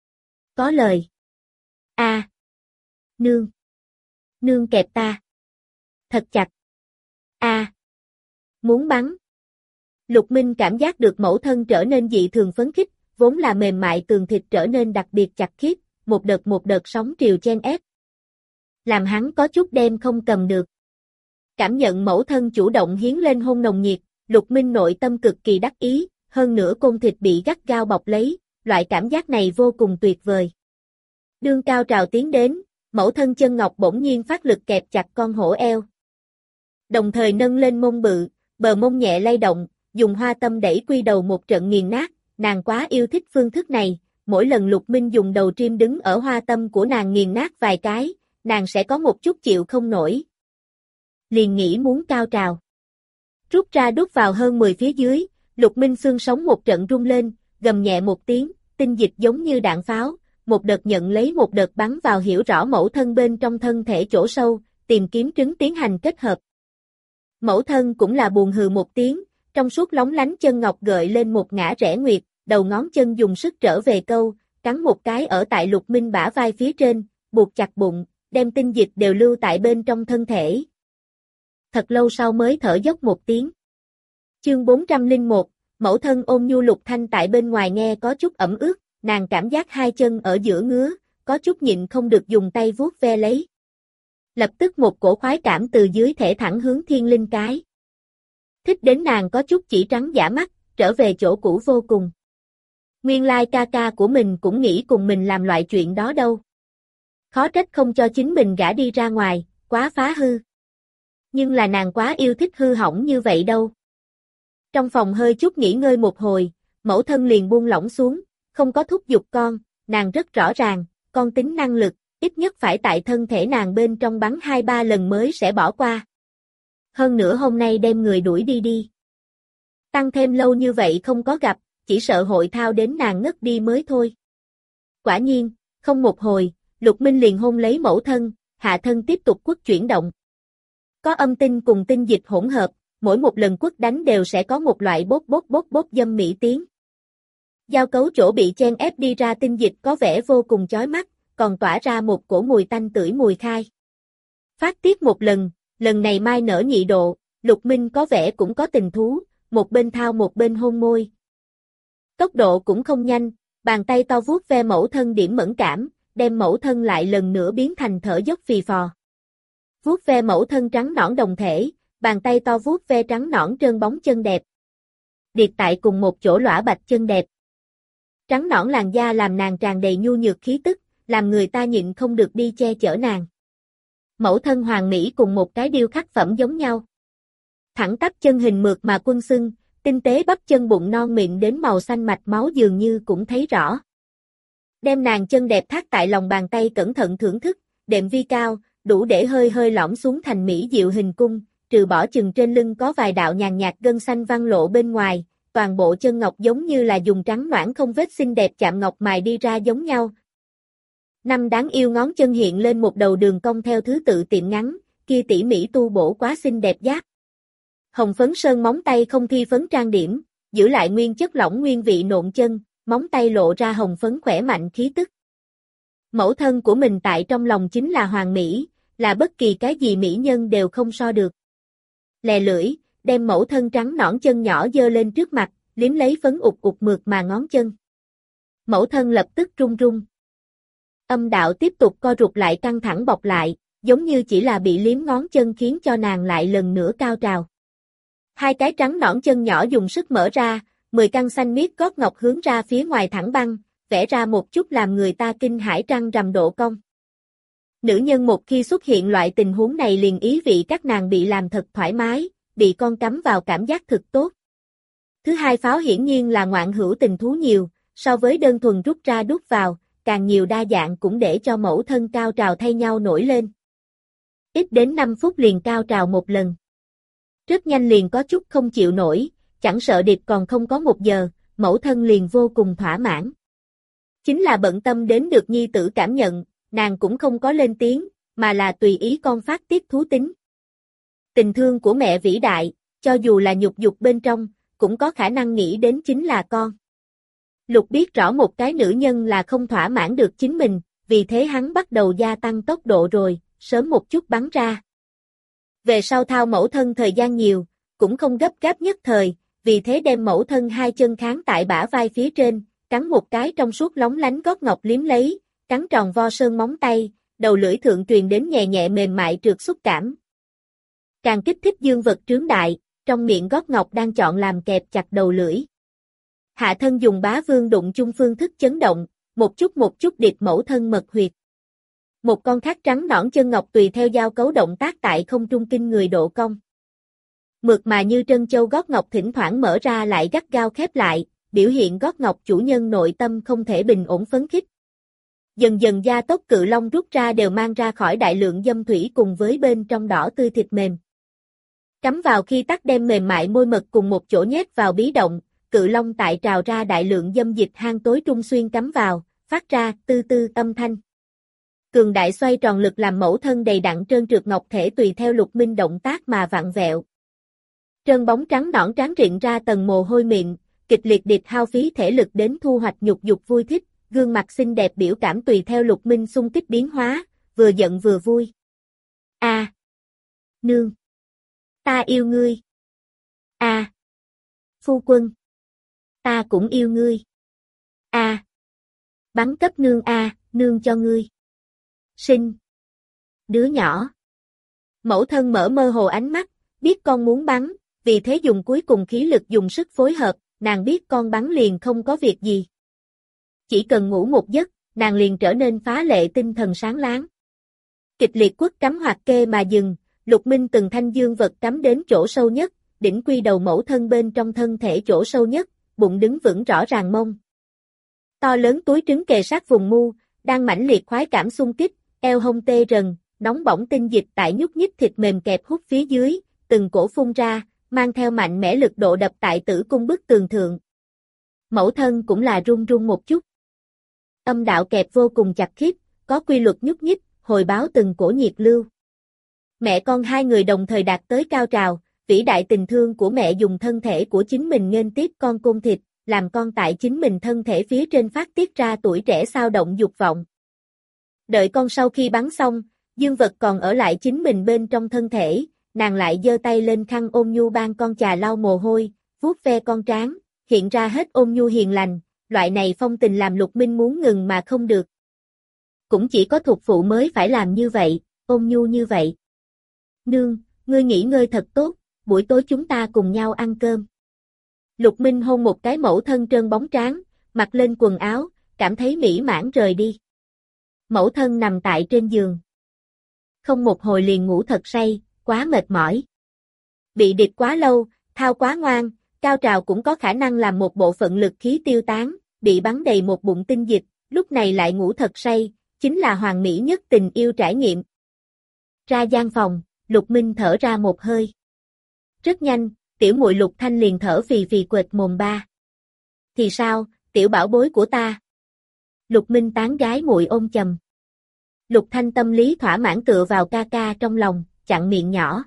Có lời. A. À. Nương. Nương kẹp ta. Thật chặt. A. À. Muốn bắn. Lục Minh cảm giác được mẫu thân trở nên dị thường phấn khích, vốn là mềm mại tường thịt trở nên đặc biệt chặt khít, một đợt một đợt sóng triều chen ép. Làm hắn có chút đêm không cầm được. Cảm nhận mẫu thân chủ động hiến lên hôn nồng nhiệt, Lục Minh nội tâm cực kỳ đắc ý, hơn nữa côn thịt bị gắt gao bọc lấy, loại cảm giác này vô cùng tuyệt vời. Đương cao trào tiến đến, mẫu thân chân ngọc bỗng nhiên phát lực kẹp chặt con hổ eo. Đồng thời nâng lên mông bự, bờ mông nhẹ lay động, dùng hoa tâm đẩy quy đầu một trận nghiền nát, nàng quá yêu thích phương thức này, mỗi lần Lục Minh dùng đầu trim đứng ở hoa tâm của nàng nghiền nát vài cái, nàng sẽ có một chút chịu không nổi. Liền nghĩ muốn cao trào. Rút ra đút vào hơn mười phía dưới, Lục Minh xương sống một trận rung lên, gầm nhẹ một tiếng, tinh dịch giống như đạn pháo, một đợt nhận lấy một đợt bắn vào hiểu rõ mẫu thân bên trong thân thể chỗ sâu, tìm kiếm trứng tiến hành kết hợp. Mẫu thân cũng là buồn hừ một tiếng, trong suốt lóng lánh chân ngọc gợi lên một ngã rẽ nguyệt, đầu ngón chân dùng sức trở về câu, cắn một cái ở tại Lục Minh bả vai phía trên, buộc chặt bụng, đem tinh dịch đều lưu tại bên trong thân thể. Thật lâu sau mới thở dốc một tiếng. Chương bốn trăm lẻ một, mẫu thân ôm nhu Lục Thanh tại bên ngoài nghe có chút ẩm ướt, nàng cảm giác hai chân ở giữa ngứa, có chút nhịn không được dùng tay vuốt ve lấy. Lập tức một cổ khoái cảm từ dưới thể thẳng hướng thiên linh cái. Thích đến nàng có chút chỉ trắng giả mắt, trở về chỗ cũ vô cùng. Nguyên lai ca ca của mình cũng nghĩ cùng mình làm loại chuyện đó đâu. Khó trách không cho chính mình gả đi ra ngoài, quá phá hư. Nhưng là nàng quá yêu thích hư hỏng như vậy đâu. Trong phòng hơi chút nghỉ ngơi một hồi, mẫu thân liền buông lỏng xuống, không có thúc giục con, nàng rất rõ ràng, con tính năng lực, ít nhất phải tại thân thể nàng bên trong bắn hai ba lần mới sẽ bỏ qua. Hơn nữa hôm nay đem người đuổi đi đi. Tăng thêm lâu như vậy không có gặp, chỉ sợ hội thao đến nàng ngất đi mới thôi. Quả nhiên, không một hồi, Lục Minh liền hôn lấy mẫu thân, hạ thân tiếp tục quất chuyển động. Có âm tinh cùng tinh dịch hỗn hợp, mỗi một lần quất đánh đều sẽ có một loại bốt bốt bốt bốt dâm mỹ tiếng. Giao cấu chỗ bị chen ép đi ra tinh dịch có vẻ vô cùng chói mắt, còn tỏa ra một cổ mùi tanh tưởi mùi khai. Phát tiết một lần, lần này mai nở nhị độ, Lục Minh có vẻ cũng có tình thú, một bên thao một bên hôn môi. Tốc độ cũng không nhanh, bàn tay to vuốt ve mẫu thân điểm mẫn cảm, đem mẫu thân lại lần nữa biến thành thở dốc phì phò. Vuốt ve mẫu thân trắng nõn đồng thể, bàn tay to vuốt ve trắng nõn trơn bóng chân đẹp. Điệt tại cùng một chỗ lõa bạch chân đẹp. Trắng nõn làn da làm nàng tràn đầy nhu nhược khí tức, làm người ta nhịn không được đi che chở nàng. Mẫu thân hoàng mỹ cùng một cái điêu khắc phẩm giống nhau. Thẳng tắp chân hình mượt mà quân xưng, tinh tế bắp chân bụng non mịn đến màu xanh mạch máu dường như cũng thấy rõ. Đem nàng chân đẹp thắt tại lòng bàn tay cẩn thận thưởng thức, đệm vi cao, đủ để hơi hơi lõm xuống thành mỹ diệu hình cung, trừ bỏ chừng trên lưng có vài đạo nhàn nhạt gân xanh văng lộ bên ngoài, toàn bộ chân ngọc giống như là dùng trắng noãn không vết xinh đẹp chạm ngọc mài đi ra giống nhau. Năm đáng yêu ngón chân hiện lên một đầu đường cong theo thứ tự tiệm ngắn, kia tỉ mỉ tu bổ quá xinh đẹp giáp. Hồng phấn sơn móng tay không thi phấn trang điểm, giữ lại nguyên chất lỏng nguyên vị nộn chân, móng tay lộ ra hồng phấn khỏe mạnh khí tức. Mẫu thân của mình tại trong lòng chính là hoàng mỹ, là bất kỳ cái gì mỹ nhân đều không so được. Lè lưỡi, đem mẫu thân trắng nõn chân nhỏ giơ lên trước mặt, liếm lấy phấn ụt ụt mượt mà ngón chân. Mẫu thân lập tức run run. Âm đạo tiếp tục co rụt lại căng thẳng bọc lại, giống như chỉ là bị liếm ngón chân khiến cho nàng lại lần nữa cao trào. Hai cái trắng nõn chân nhỏ dùng sức mở ra, mười căn xanh miết gót ngọc hướng ra phía ngoài thẳng băng, vẽ ra một chút làm người ta kinh hãi trăng rằm độ cong. Nữ nhân một khi xuất hiện loại tình huống này liền ý vị các nàng bị làm thật thoải mái, bị con cắm vào cảm giác thực tốt. Thứ hai pháo hiển nhiên là ngoạn hữu tình thú nhiều, so với đơn thuần rút ra đút vào, càng nhiều đa dạng cũng để cho mẫu thân cao trào thay nhau nổi lên. Ít đến năm phút liền cao trào một lần. Rất nhanh liền có chút không chịu nổi, chẳng sợ điệp còn không có một giờ, mẫu thân liền vô cùng thỏa mãn. Chính là bận tâm đến được nhi tử cảm nhận, nàng cũng không có lên tiếng, mà là tùy ý con phát tiết thú tính. Tình thương của mẹ vĩ đại, cho dù là nhục dục bên trong, cũng có khả năng nghĩ đến chính là con. Lục biết rõ một cái nữ nhân là không thỏa mãn được chính mình, vì thế hắn bắt đầu gia tăng tốc độ rồi, sớm một chút bắn ra. Về sau thao mẫu thân thời gian nhiều, cũng không gấp gáp nhất thời, vì thế đem mẫu thân hai chân kháng tại bả vai phía trên, cắn một cái trong suốt lóng lánh gót ngọc liếm lấy, cắn tròn vo sơn móng tay, đầu lưỡi thượng truyền đến nhẹ nhẹ mềm mại trượt xúc cảm. Càng kích thích dương vật trướng đại, trong miệng gót ngọc đang chọn làm kẹp chặt đầu lưỡi. Hạ thân dùng bá vương đụng chung phương thức chấn động, một chút một chút điệp mẫu thân mật huyệt. Một con khác trắng nõn chân ngọc tùy theo giao cấu động tác tại không trung kinh người độ cong. Mượt mà như trân châu gót ngọc thỉnh thoảng mở ra lại gắt gao khép lại, biểu hiện gót ngọc chủ nhân nội tâm không thể bình ổn phấn khích. Dần dần gia tốc cự long rút ra đều mang ra khỏi đại lượng dâm thủy cùng với bên trong đỏ tươi thịt mềm. Cắm vào khi tắt đem mềm mại môi mật cùng một chỗ nhét vào bí động, cự long tại trào ra đại lượng dâm dịch hang tối trung xuyên cắm vào, phát ra tư tư âm thanh. Cường đại xoay tròn lực làm mẫu thân đầy đặn trơn trượt ngọc thể tùy theo Lục Minh động tác mà vặn vẹo. Trơn bóng trắng nõn tráng rịn ra tầng mồ hôi mịn, kịch liệt điệp hao phí thể lực đến thu hoạch nhục dục vui thích, gương mặt xinh đẹp biểu cảm tùy theo Lục Minh xung kích biến hóa, vừa giận vừa vui. A, à, nương, ta yêu ngươi. A, à, phu quân, ta cũng yêu ngươi. A, à, bắn cấp nương a, à, nương cho ngươi. Sinh đứa nhỏ. Mẫu thân mở mơ hồ ánh mắt, biết con muốn bắn, vì thế dùng cuối cùng khí lực dùng sức phối hợp, nàng biết con bắn liền không có việc gì. Chỉ cần ngủ một giấc, nàng liền trở nên phá lệ tinh thần sáng láng. Kịch liệt quất cắm hoặc kê mà dừng, Lục Minh từng thanh dương vật cắm đến chỗ sâu nhất, đỉnh quy đầu mẫu thân bên trong thân thể chỗ sâu nhất, bụng đứng vững rõ ràng mông. To lớn túi trứng kề sát vùng mu, đang mãnh liệt khoái cảm xung kích, eo hông tê rần, nóng bỏng tinh dịch tại nhúc nhích thịt mềm kẹp hút phía dưới, từng cổ phun ra, mang theo mạnh mẽ lực độ đập tại tử cung bức tường thượng. Mẫu thân cũng là run run một chút. Âm đạo kẹp vô cùng chặt khít, có quy luật nhúc nhích, hồi báo từng cổ nhiệt lưu. Mẹ con hai người đồng thời đạt tới cao trào, vĩ đại tình thương của mẹ dùng thân thể của chính mình nghênh tiếp con côn thịt, làm con tại chính mình thân thể phía trên phát tiết ra tuổi trẻ xao động dục vọng. Đợi con sau khi bắn xong, dương vật còn ở lại chính mình bên trong thân thể, nàng lại giơ tay lên khăn ôn nhu ban con chà lau mồ hôi, vuốt ve con trán, hiện ra hết ôn nhu hiền lành, loại này phong tình làm Lục Minh muốn ngừng mà không được. Cũng chỉ có thuộc phụ mới phải làm như vậy, ôn nhu như vậy. Nương, ngươi nghỉ ngơi thật tốt, buổi tối chúng ta cùng nhau ăn cơm. Lục Minh hôn một cái mẫu thân trơn bóng trán, mặc lên quần áo, cảm thấy mỹ mãn rời đi. Mẫu thân nằm tại trên giường. Không một hồi liền ngủ thật say, quá mệt mỏi. Bị địch quá lâu, thao quá ngoan, cao trào cũng có khả năng làm một bộ phận lực khí tiêu tán, bị bắn đầy một bụng tinh dịch, lúc này lại ngủ thật say, chính là hoàn mỹ nhất tình yêu trải nghiệm. Ra gian phòng, Lục Minh thở ra một hơi. Rất nhanh, tiểu muội Lục Thanh liền thở phì phì quệt mồm ba. Thì sao, tiểu bảo bối của ta? Lục Minh tán gái muội ôm chầm. Lục Thanh tâm lý thỏa mãn tựa vào ca ca trong lòng, chặn miệng nhỏ.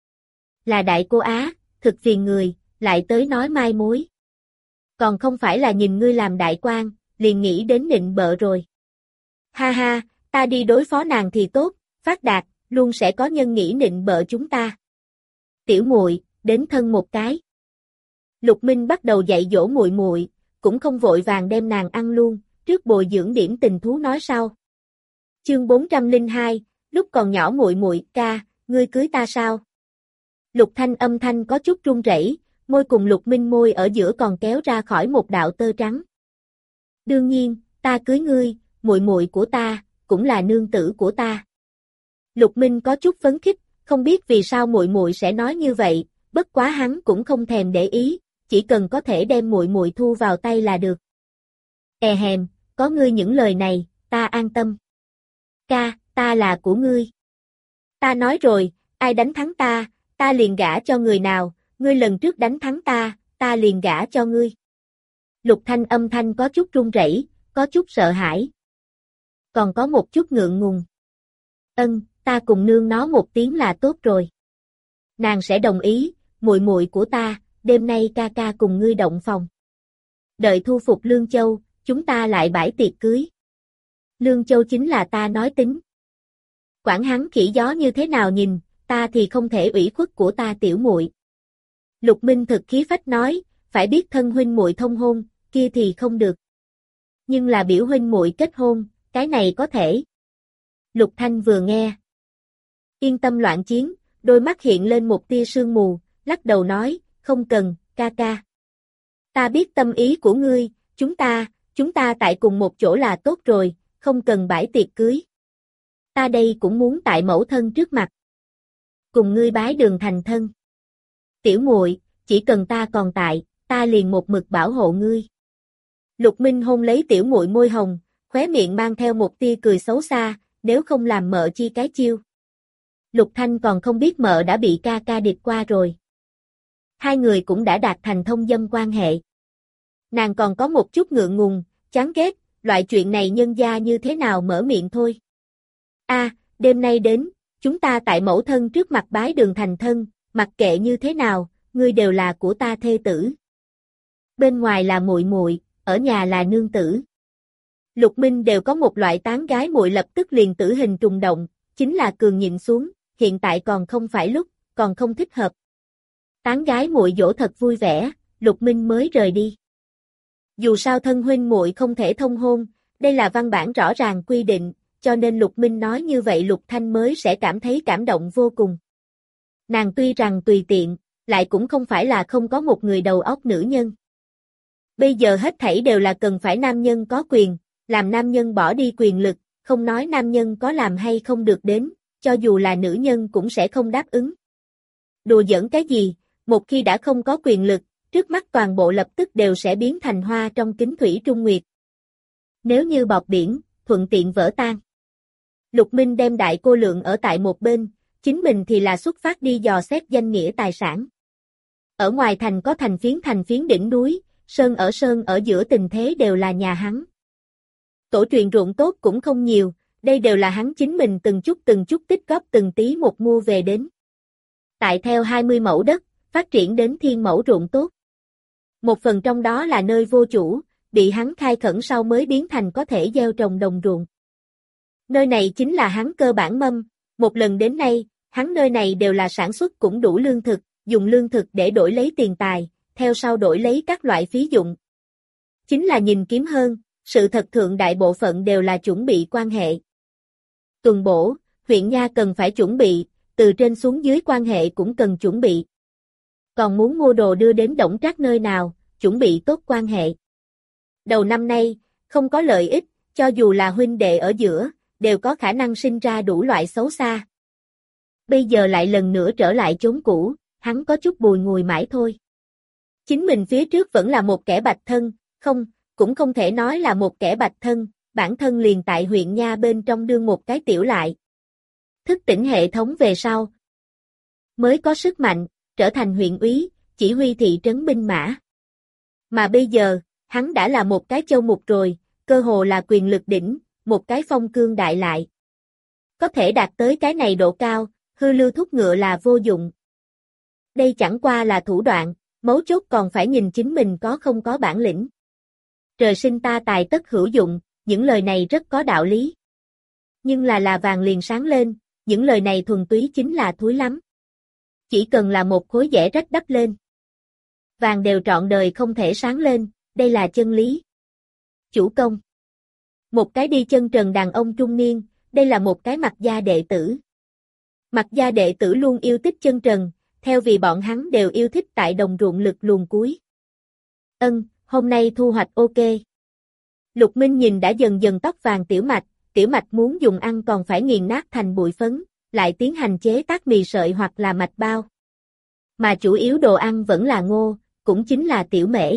Là đại cô Á, thực phiền người, lại tới nói mai mối. Còn không phải là nhìn ngươi làm đại quan, liền nghĩ đến nịnh bợ rồi. Ha ha, ta đi đối phó nàng thì tốt, phát đạt, luôn sẽ có nhân nghĩ nịnh bợ chúng ta. Tiểu muội, đến thân một cái. Lục Minh bắt đầu dạy dỗ muội muội, cũng không vội vàng đem nàng ăn luôn, trước bồi dưỡng điểm tình thú nói sau. Chương bốn trăm lẻ hai, lúc còn nhỏ muội muội, ca, ngươi cưới ta sao? Lục Thanh âm thanh có chút run rẩy, môi cùng Lục Minh môi ở giữa còn kéo ra khỏi một đạo tơ trắng. Đương nhiên, ta cưới ngươi, muội muội của ta, cũng là nương tử của ta. Lục Minh có chút phấn khích, không biết vì sao muội muội sẽ nói như vậy, bất quá hắn cũng không thèm để ý, chỉ cần có thể đem muội muội thu vào tay là được. E hèm, có ngươi những lời này, ta an tâm. Ca, ta là của ngươi. Ta nói rồi, ai đánh thắng ta, ta liền gả cho người nào, ngươi lần trước đánh thắng ta, ta liền gả cho ngươi. Lục Thanh âm thanh có chút run rẩy, có chút sợ hãi. Còn có một chút ngượng ngùng. Ân, ta cùng nương nó một tiếng là tốt rồi. Nàng sẽ đồng ý, muội muội của ta, đêm nay ca ca cùng ngươi động phòng. Đợi thu phục Lương Châu, chúng ta lại bãi tiệc cưới. Lương Châu chính là ta nói tính. Quản hắn khỉ gió như thế nào nhìn, ta thì không thể ủy khuất của ta tiểu muội. Lục Minh thực khí phách nói, phải biết thân huynh muội thông hôn, kia thì không được. Nhưng là biểu huynh muội kết hôn, cái này có thể. Lục Thanh vừa nghe. Yên tâm loạn chiến, đôi mắt hiện lên một tia sương mù, lắc đầu nói, không cần, ca ca. Ta biết tâm ý của ngươi, chúng ta, chúng ta tại cùng một chỗ là tốt rồi, không cần bãi tiệc cưới. Ta đây cũng muốn tại mẫu thân trước mặt. Cùng ngươi bái đường thành thân. Tiểu muội, chỉ cần ta còn tại, ta liền một mực bảo hộ ngươi. Lục Minh hôn lấy tiểu muội môi hồng, khóe miệng mang theo một tia cười xấu xa, nếu không làm mợ chi cái chiêu. Lục Thanh còn không biết mợ đã bị ca ca địch qua rồi. Hai người cũng đã đạt thành thông dâm quan hệ. Nàng còn có một chút ngượng ngùng, chán ghét, loại chuyện này nhân gia như thế nào mở miệng thôi. A, à, đêm nay đến, chúng ta tại mẫu thân trước mặt bái đường thành thân, mặc kệ như thế nào, ngươi đều là của ta thê tử. Bên ngoài là muội muội, ở nhà là nương tử. Lục Minh đều có một loại tán gái muội lập tức liền tử hình trùng động, chính là cường nhịn xuống, hiện tại còn không phải lúc, còn không thích hợp. Tán gái muội dỗ thật vui vẻ, Lục Minh mới rời đi. Dù sao thân huynh muội không thể thông hôn, đây là văn bản rõ ràng quy định, cho nên Lục Minh nói như vậy Lục Thanh mới sẽ cảm thấy cảm động vô cùng. Nàng tuy rằng tùy tiện, lại cũng không phải là không có một người đầu óc nữ nhân. Bây giờ hết thảy đều là cần phải nam nhân có quyền, Làm nam nhân bỏ đi quyền lực, không nói nam nhân có làm hay không được đến, cho dù là nữ nhân cũng sẽ không đáp ứng. Đùa giỡn cái gì, một khi đã không có quyền lực, trước mắt toàn bộ lập tức đều sẽ biến thành hoa trong kính thủy trung nguyệt. Nếu như bọt biển, thuận tiện vỡ tan. Lục Minh đem đại cô lượng ở tại một bên, chính mình thì là xuất phát đi dò xét danh nghĩa tài sản. Ở ngoài thành có thành phiến thành phiến đỉnh núi, sơn ở sơn ở giữa tình thế đều là nhà hắn. Tổ truyền ruộng tốt cũng không nhiều, đây đều là hắn chính mình từng chút từng chút tích góp từng tí một mua về đến. Tại theo hai mươi mẫu đất, phát triển đến thiên mẫu ruộng tốt. Một phần trong đó là nơi vô chủ, bị hắn khai khẩn sau mới biến thành có thể gieo trồng đồng ruộng. Nơi này chính là hắn cơ bản mâm, một lần đến nay, hắn nơi này đều là sản xuất cũng đủ lương thực, dùng lương thực để đổi lấy tiền tài, theo sau đổi lấy các loại phí dụng. Chính là nhìn kiếm hơn, sự thật thượng đại bộ phận đều là chuẩn bị quan hệ. Tuần bổ, huyện nha cần phải chuẩn bị, từ trên xuống dưới quan hệ cũng cần chuẩn bị. Còn muốn mua đồ đưa đến Đổng Trác nơi nào, chuẩn bị tốt quan hệ. Đầu năm nay, không có lợi ích, cho dù là huynh đệ ở giữa, đều có khả năng sinh ra đủ loại xấu xa. Bây giờ lại lần nữa trở lại chốn cũ, hắn có chút bùi ngùi mãi thôi. Chính mình phía trước vẫn là một kẻ bạch thân, không, cũng không thể nói là một kẻ bạch thân, bản thân liền tại huyện nha bên trong đương một cái tiểu lại. Thức tỉnh hệ thống về sau, mới có sức mạnh, trở thành huyện úy, chỉ huy thị trấn binh mã. Mà bây giờ, hắn đã là một cái châu mục rồi, cơ hồ là quyền lực đỉnh, một cái phong cương đại lại. Có thể đạt tới cái này độ cao, hư lưu thúc ngựa là vô dụng. Đây chẳng qua là thủ đoạn, mấu chốt còn phải nhìn chính mình có không có bản lĩnh. Trời sinh ta tài tất hữu dụng, những lời này rất có đạo lý. Nhưng là là vàng liền sáng lên, những lời này thuần túy chính là thúi lắm. Chỉ cần là một khối dẻ rách đắp lên. Vàng đều trọn đời không thể sáng lên, đây là chân lý. Chủ công. Một cái đi chân trần đàn ông trung niên, đây là một cái mặc gia đệ tử. Mặc gia đệ tử luôn yêu thích chân trần, theo vì bọn hắn đều yêu thích tại đồng ruộng lực luồn cuối. Ân, hôm nay thu hoạch ok. Lục Minh nhìn đã dần dần tóc vàng tiểu mạch, tiểu mạch muốn dùng ăn còn phải nghiền nát thành bụi phấn, lại tiến hành chế tác mì sợi hoặc là mạch bao. Mà chủ yếu đồ ăn vẫn là ngô, cũng chính là tiểu mễ.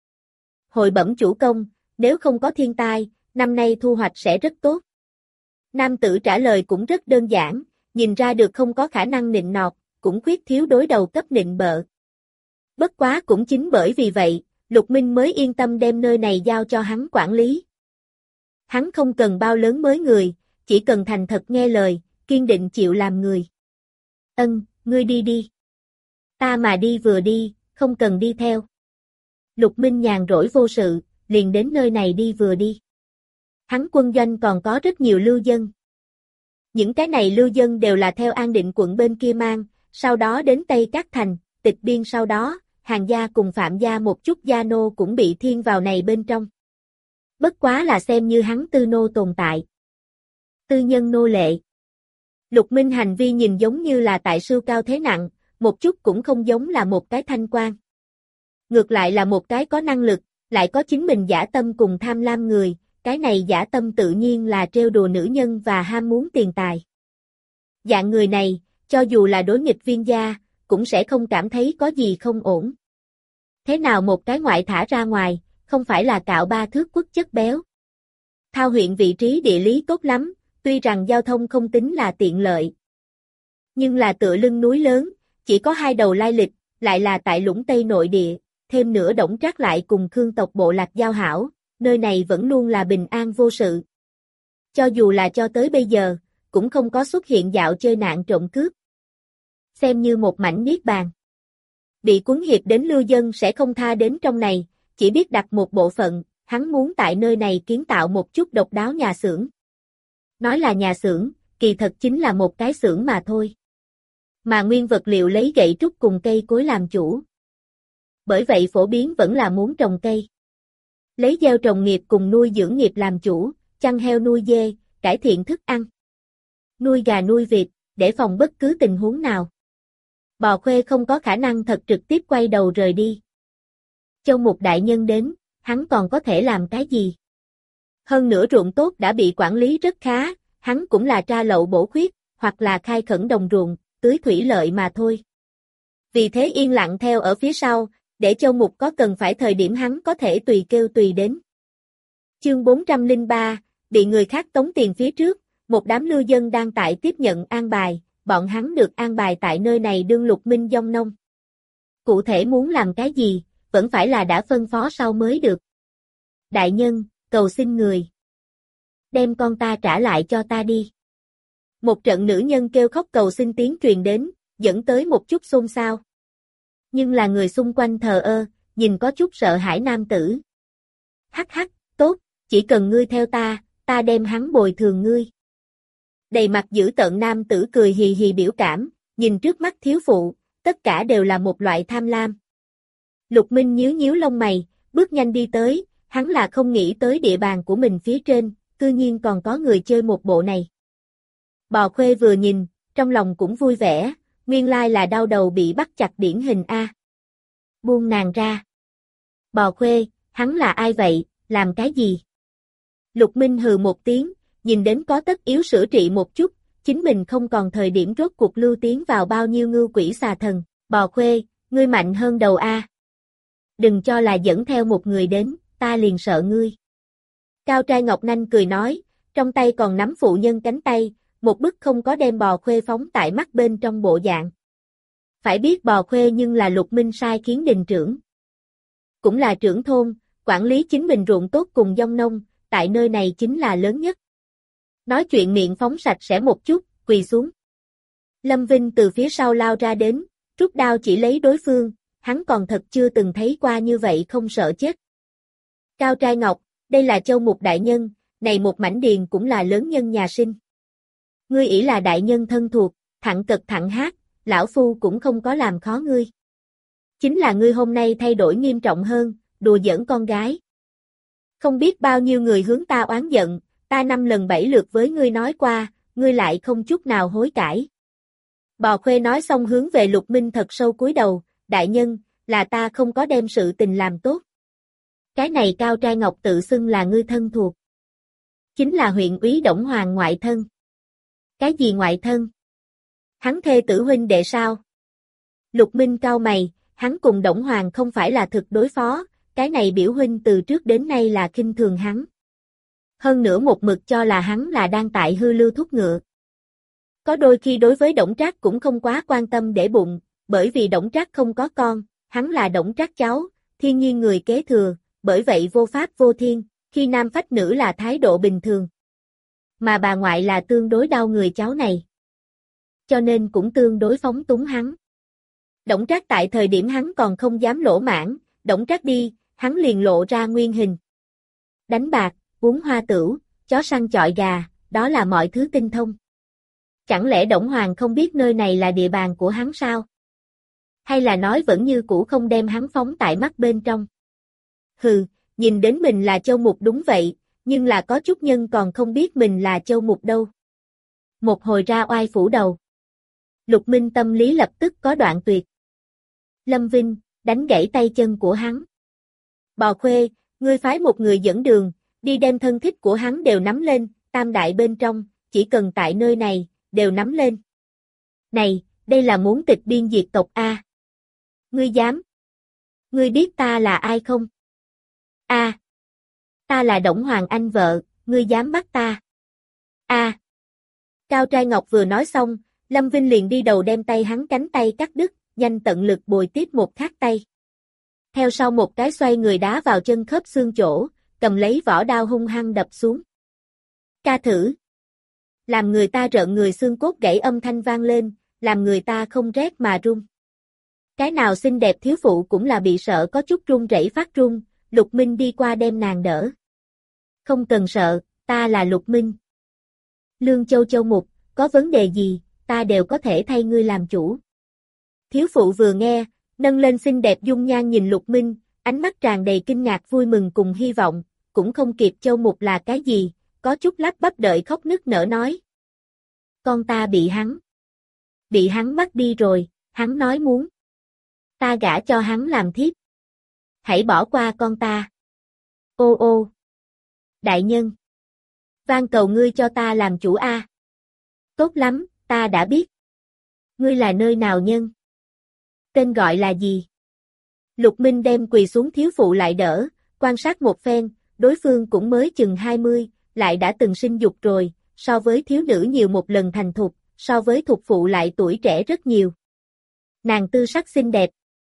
Hội bẩm chủ công, nếu không có thiên tai, năm nay thu hoạch sẽ rất tốt. Nam tử trả lời cũng rất đơn giản, nhìn ra được không có khả năng nịnh nọt, cũng khuyết thiếu đối đầu cấp nịnh bợ. Bất quá cũng chính bởi vì vậy, Lục Minh mới yên tâm đem nơi này giao cho hắn quản lý. Hắn không cần bao lớn mới người, chỉ cần thành thật nghe lời, kiên định chịu làm người. Ân, ngươi đi đi. Ta mà đi vừa đi, không cần đi theo. Lục Minh nhàn rỗi vô sự, liền đến nơi này đi vừa đi. Hắn quân doanh còn có rất nhiều lưu dân. Những cái này lưu dân đều là theo An Định quận bên kia mang, sau đó đến Tây Cát Thành, tịch biên sau đó, Hàng gia cùng Phạm gia một chút gia nô cũng bị thiên vào này bên trong. Bất quá là xem như hắn tư nô tồn tại. Tư nhân nô lệ. Lục Minh hành vi nhìn giống như là tại sưu cao thế nặng, một chút cũng không giống là một cái thanh quan. Ngược lại là một cái có năng lực, lại có chính mình dã tâm cùng tham lam người, cái này dã tâm tự nhiên là trêu đùa nữ nhân và ham muốn tiền tài. Dạng người này, cho dù là đối nghịch Viên gia, cũng sẽ không cảm thấy có gì không ổn. Thế nào một cái ngoại thả ra ngoài, không phải là cạo ba thước quất chất béo. Thao huyện vị trí địa lý tốt lắm, tuy rằng giao thông không tính là tiện lợi. Nhưng là tựa lưng núi lớn, chỉ có hai đầu lai lịch, lại là tại Lũng Tây nội địa, thêm nữa Đổng Trác lại cùng Khương tộc bộ lạc giao hảo, nơi này vẫn luôn là bình an vô sự. Cho dù là cho tới bây giờ, cũng không có xuất hiện dạo chơi nạn trộm cướp. Xem như một mảnh niết bàn. Bị cuốn hiệp đến lưu dân sẽ không tha đến trong này, chỉ biết đặt một bộ phận, hắn muốn tại nơi này kiến tạo một chút độc đáo nhà xưởng. Nói là nhà xưởng, kỳ thật chính là một cái xưởng mà thôi. Mà nguyên vật liệu lấy gậy trúc cùng cây cối làm chủ. Bởi vậy phổ biến vẫn là muốn trồng cây. Lấy gieo trồng nghiệp cùng nuôi dưỡng nghiệp làm chủ, chăn heo nuôi dê, cải thiện thức ăn. Nuôi gà nuôi vịt, để phòng bất cứ tình huống nào. Bò khuê không có khả năng thật trực tiếp quay đầu rời đi. Châu Mục đại nhân đến, hắn còn có thể làm cái gì? Hơn nữa ruộng tốt đã bị quản lý rất khá, hắn cũng là tra lậu bổ khuyết, hoặc là khai khẩn đồng ruộng, tưới thủy lợi mà thôi. Vì thế yên lặng theo ở phía sau, để Châu Mục có cần phải thời điểm hắn có thể tùy kêu tùy đến. Chương bốn trăm lẻ ba, bị người khác tống tiền phía trước, một đám lưu dân đang tại tiếp nhận an bài, bọn hắn được an bài tại nơi này đương Lục Minh dông nông. Cụ thể muốn làm cái gì, vẫn phải là đã phân phó sau mới được. Đại nhân, cầu xin người. Đem con ta trả lại cho ta đi. Một trận nữ nhân kêu khóc cầu xin tiếng truyền đến, dẫn tới một chút xôn xao. Nhưng là người xung quanh thờ ơ, nhìn có chút sợ hãi nam tử. Hắc hắc, tốt, chỉ cần ngươi theo ta, ta đem hắn bồi thường ngươi. Đầy mặt dữ tợn nam tử cười hì hì biểu cảm, nhìn trước mắt thiếu phụ, tất cả đều là một loại tham lam. Lục Minh nhíu nhíu lông mày, bước nhanh đi tới, hắn là không nghĩ tới địa bàn của mình phía trên, cư nhiên còn có người chơi một bộ này. Bò Khuê vừa nhìn, trong lòng cũng vui vẻ, nguyên lai là đau đầu bị bắt chặt điển hình A. Buông nàng ra. Bò Khuê, hắn là ai vậy, làm cái gì? Lục Minh hừ một tiếng, nhìn đến có tất yếu sửa trị một chút, chính mình không còn thời điểm rốt cuộc lưu tiến vào bao nhiêu ngưu quỷ xà thần, Bò Khuê, ngươi mạnh hơn đầu A. Đừng cho là dẫn theo một người đến, ta liền sợ ngươi. Cao trai Ngọc Nanh cười nói, trong tay còn nắm phụ nhân cánh tay, một bức không có đem Bò Khuê phóng tại mắt bên trong bộ dạng. Phải biết Bò Khuê nhưng là Lục Minh sai khiến đình trưởng. Cũng là trưởng thôn, quản lý chính mình ruộng tốt cùng dông nông, tại nơi này chính là lớn nhất. Nói chuyện miệng phóng sạch sẽ một chút, quỳ xuống. Lâm Vinh từ phía sau lao ra đến, rút đao chỉ lấy đối phương, hắn còn thật chưa từng thấy qua như vậy không sợ chết. Cao trai Ngọc, đây là Châu Mục đại nhân, này một mảnh điền cũng là lớn nhân nhà sinh. Ngươi ỷ là đại nhân thân thuộc, thẳng cật thẳng hát, lão phu cũng không có làm khó ngươi. Chính là ngươi hôm nay thay đổi nghiêm trọng hơn, đùa giỡn con gái. Không biết bao nhiêu người hướng ta oán giận, ta năm lần bảy lượt với ngươi nói qua, ngươi lại không chút nào hối cải. Bò Khuê nói xong hướng về Lục Minh thật sâu cúi đầu, đại nhân, là ta không có đem sự tình làm tốt. Cái này Cao trai Ngọc tự xưng là ngươi thân thuộc. Chính là huyện úy Đổng Hoàng ngoại thân. Cái gì ngoại thân? Hắn thê tử huynh đệ sao? Lục Minh cau mày, hắn cùng Đổng Hoàng không phải là thực đối phó, cái này biểu huynh từ trước đến nay là khinh thường hắn. Hơn nữa một mực cho là hắn là đang tại hư lưu thúc ngựa. Có đôi khi đối với Đổng Trác cũng không quá quan tâm để bụng, bởi vì Đổng Trác không có con, hắn là Đổng Trác cháu, thiên nhiên người kế thừa, bởi vậy vô pháp vô thiên, khi nam phách nữ là thái độ bình thường. Mà bà ngoại là tương đối đau người cháu này. Cho nên cũng tương đối phóng túng hắn. Đổng Trác tại thời điểm hắn còn không dám lỗ mãn, Đổng Trác đi, hắn liền lộ ra nguyên hình. Đánh bạc, uống hoa tửu, chó săn chọi gà, đó là mọi thứ tinh thông. Chẳng lẽ Đổng Hoàng không biết nơi này là địa bàn của hắn sao? Hay là nói vẫn như cũ không đem hắn phóng tại mắt bên trong? Hừ, nhìn đến mình là Châu Mục đúng vậy, nhưng là có chút nhân còn không biết mình là Châu Mục đâu. Một hồi ra oai phủ đầu. Lục Minh tâm lý lập tức có đoạn tuyệt. Lâm Vinh, đánh gãy tay chân của hắn. Bò Khuê, ngươi phái một người dẫn đường, đi đem thân thích của hắn đều nắm lên, tam đại bên trong, chỉ cần tại nơi này, đều nắm lên. Này, đây là muốn tịch biên diệt tộc A. Ngươi dám? Ngươi biết ta là ai không? A. Ta là Đổng Hoàng anh vợ, ngươi dám bắt ta? A. Cao trai Ngọc vừa nói xong, Lâm Vinh liền đi đầu đem tay hắn cánh tay cắt đứt, nhanh tận lực bồi tiếp một khác tay. Theo sau một cái xoay người đá vào chân khớp xương chỗ, cầm lấy vỏ đao hung hăng đập xuống. Ca thử. Làm người ta rợn người xương cốt gãy âm thanh vang lên, làm người ta không rét mà run. Cái nào xinh đẹp thiếu phụ cũng là bị sợ có chút run rẩy phát run, Lục Minh đi qua đem nàng đỡ. Không cần sợ, ta là Lục Minh. Lương Châu Châu Mục, có vấn đề gì, ta đều có thể thay ngươi làm chủ. Thiếu phụ vừa nghe, nâng lên xinh đẹp dung nhan nhìn Lục Minh, ánh mắt tràn đầy kinh ngạc vui mừng cùng hy vọng, cũng không kịp Châu Mục là cái gì, có chút lắp bắp đợi khóc nức nở nói. Con ta bị hắn. Bị hắn bắt đi rồi, hắn nói muốn. Ta gả cho hắn làm thiếp. Hãy bỏ qua con ta. Ô ô. Đại nhân, van cầu ngươi cho ta làm chủ a. Tốt lắm, ta đã biết. Ngươi là nơi nào nhân? Tên gọi là gì? Lục Minh đem quỳ xuống thiếu phụ lại đỡ, quan sát một phen, đối phương cũng mới chừng hai mươi, lại đã từng sinh dục rồi, so với thiếu nữ nhiều một lần thành thục, so với thục phụ lại tuổi trẻ rất nhiều. Nàng tư sắc xinh đẹp.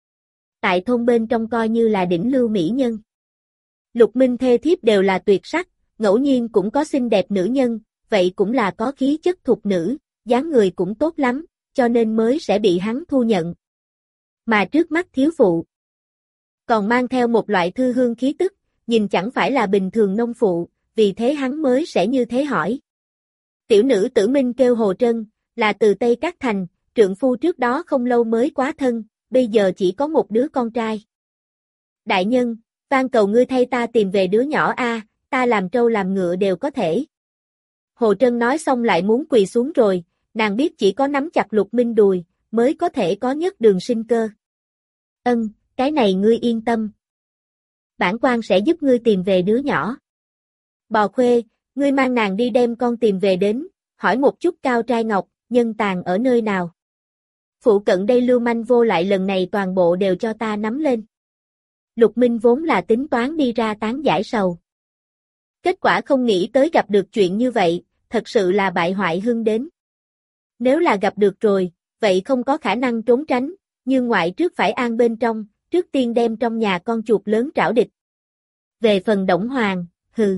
Tại thôn bên trong coi như là đỉnh lưu mỹ nhân. Lục Minh thê thiếp đều là tuyệt sắc, ngẫu nhiên cũng có xinh đẹp nữ nhân, vậy cũng là có khí chất thục nữ, dáng người cũng tốt lắm, cho nên mới sẽ bị hắn thu nhận. Mà trước mắt thiếu phụ, còn mang theo một loại thư hương khí tức, nhìn chẳng phải là bình thường nông phụ, vì thế hắn mới sẽ như thế hỏi. Tiểu nữ Tử Minh kêu Hồ Trân, là từ Tây Cát Thành, trượng phu trước đó không lâu mới quá thân, bây giờ chỉ có một đứa con trai. Đại nhân, van cầu ngươi thay ta tìm về đứa nhỏ a, ta làm trâu làm ngựa đều có thể. Hồ Trân nói xong lại muốn quỳ xuống rồi, nàng biết chỉ có nắm chặt Lục Minh đùi, mới có thể có nhất đường sinh cơ. Ân, cái này ngươi yên tâm. Bản quan sẽ giúp ngươi tìm về đứa nhỏ. Bò Khuê, ngươi mang nàng đi đem con tìm về đến, hỏi một chút Cao Trai Ngọc, nhân tàn ở nơi nào. Phụ cận đây lưu manh vô lại lần này toàn bộ đều cho ta nắm lên. Lục Minh vốn là tính toán đi ra tán giải sầu. Kết quả không nghĩ tới gặp được chuyện như vậy, thật sự là bại hoại hưng đến. Nếu là gặp được rồi, vậy không có khả năng trốn tránh, nhưng ngoại trước phải an bên trong, trước tiên đem trong nhà con chuột lớn trảo địch. Về phần Đổng Hoàng, hừ.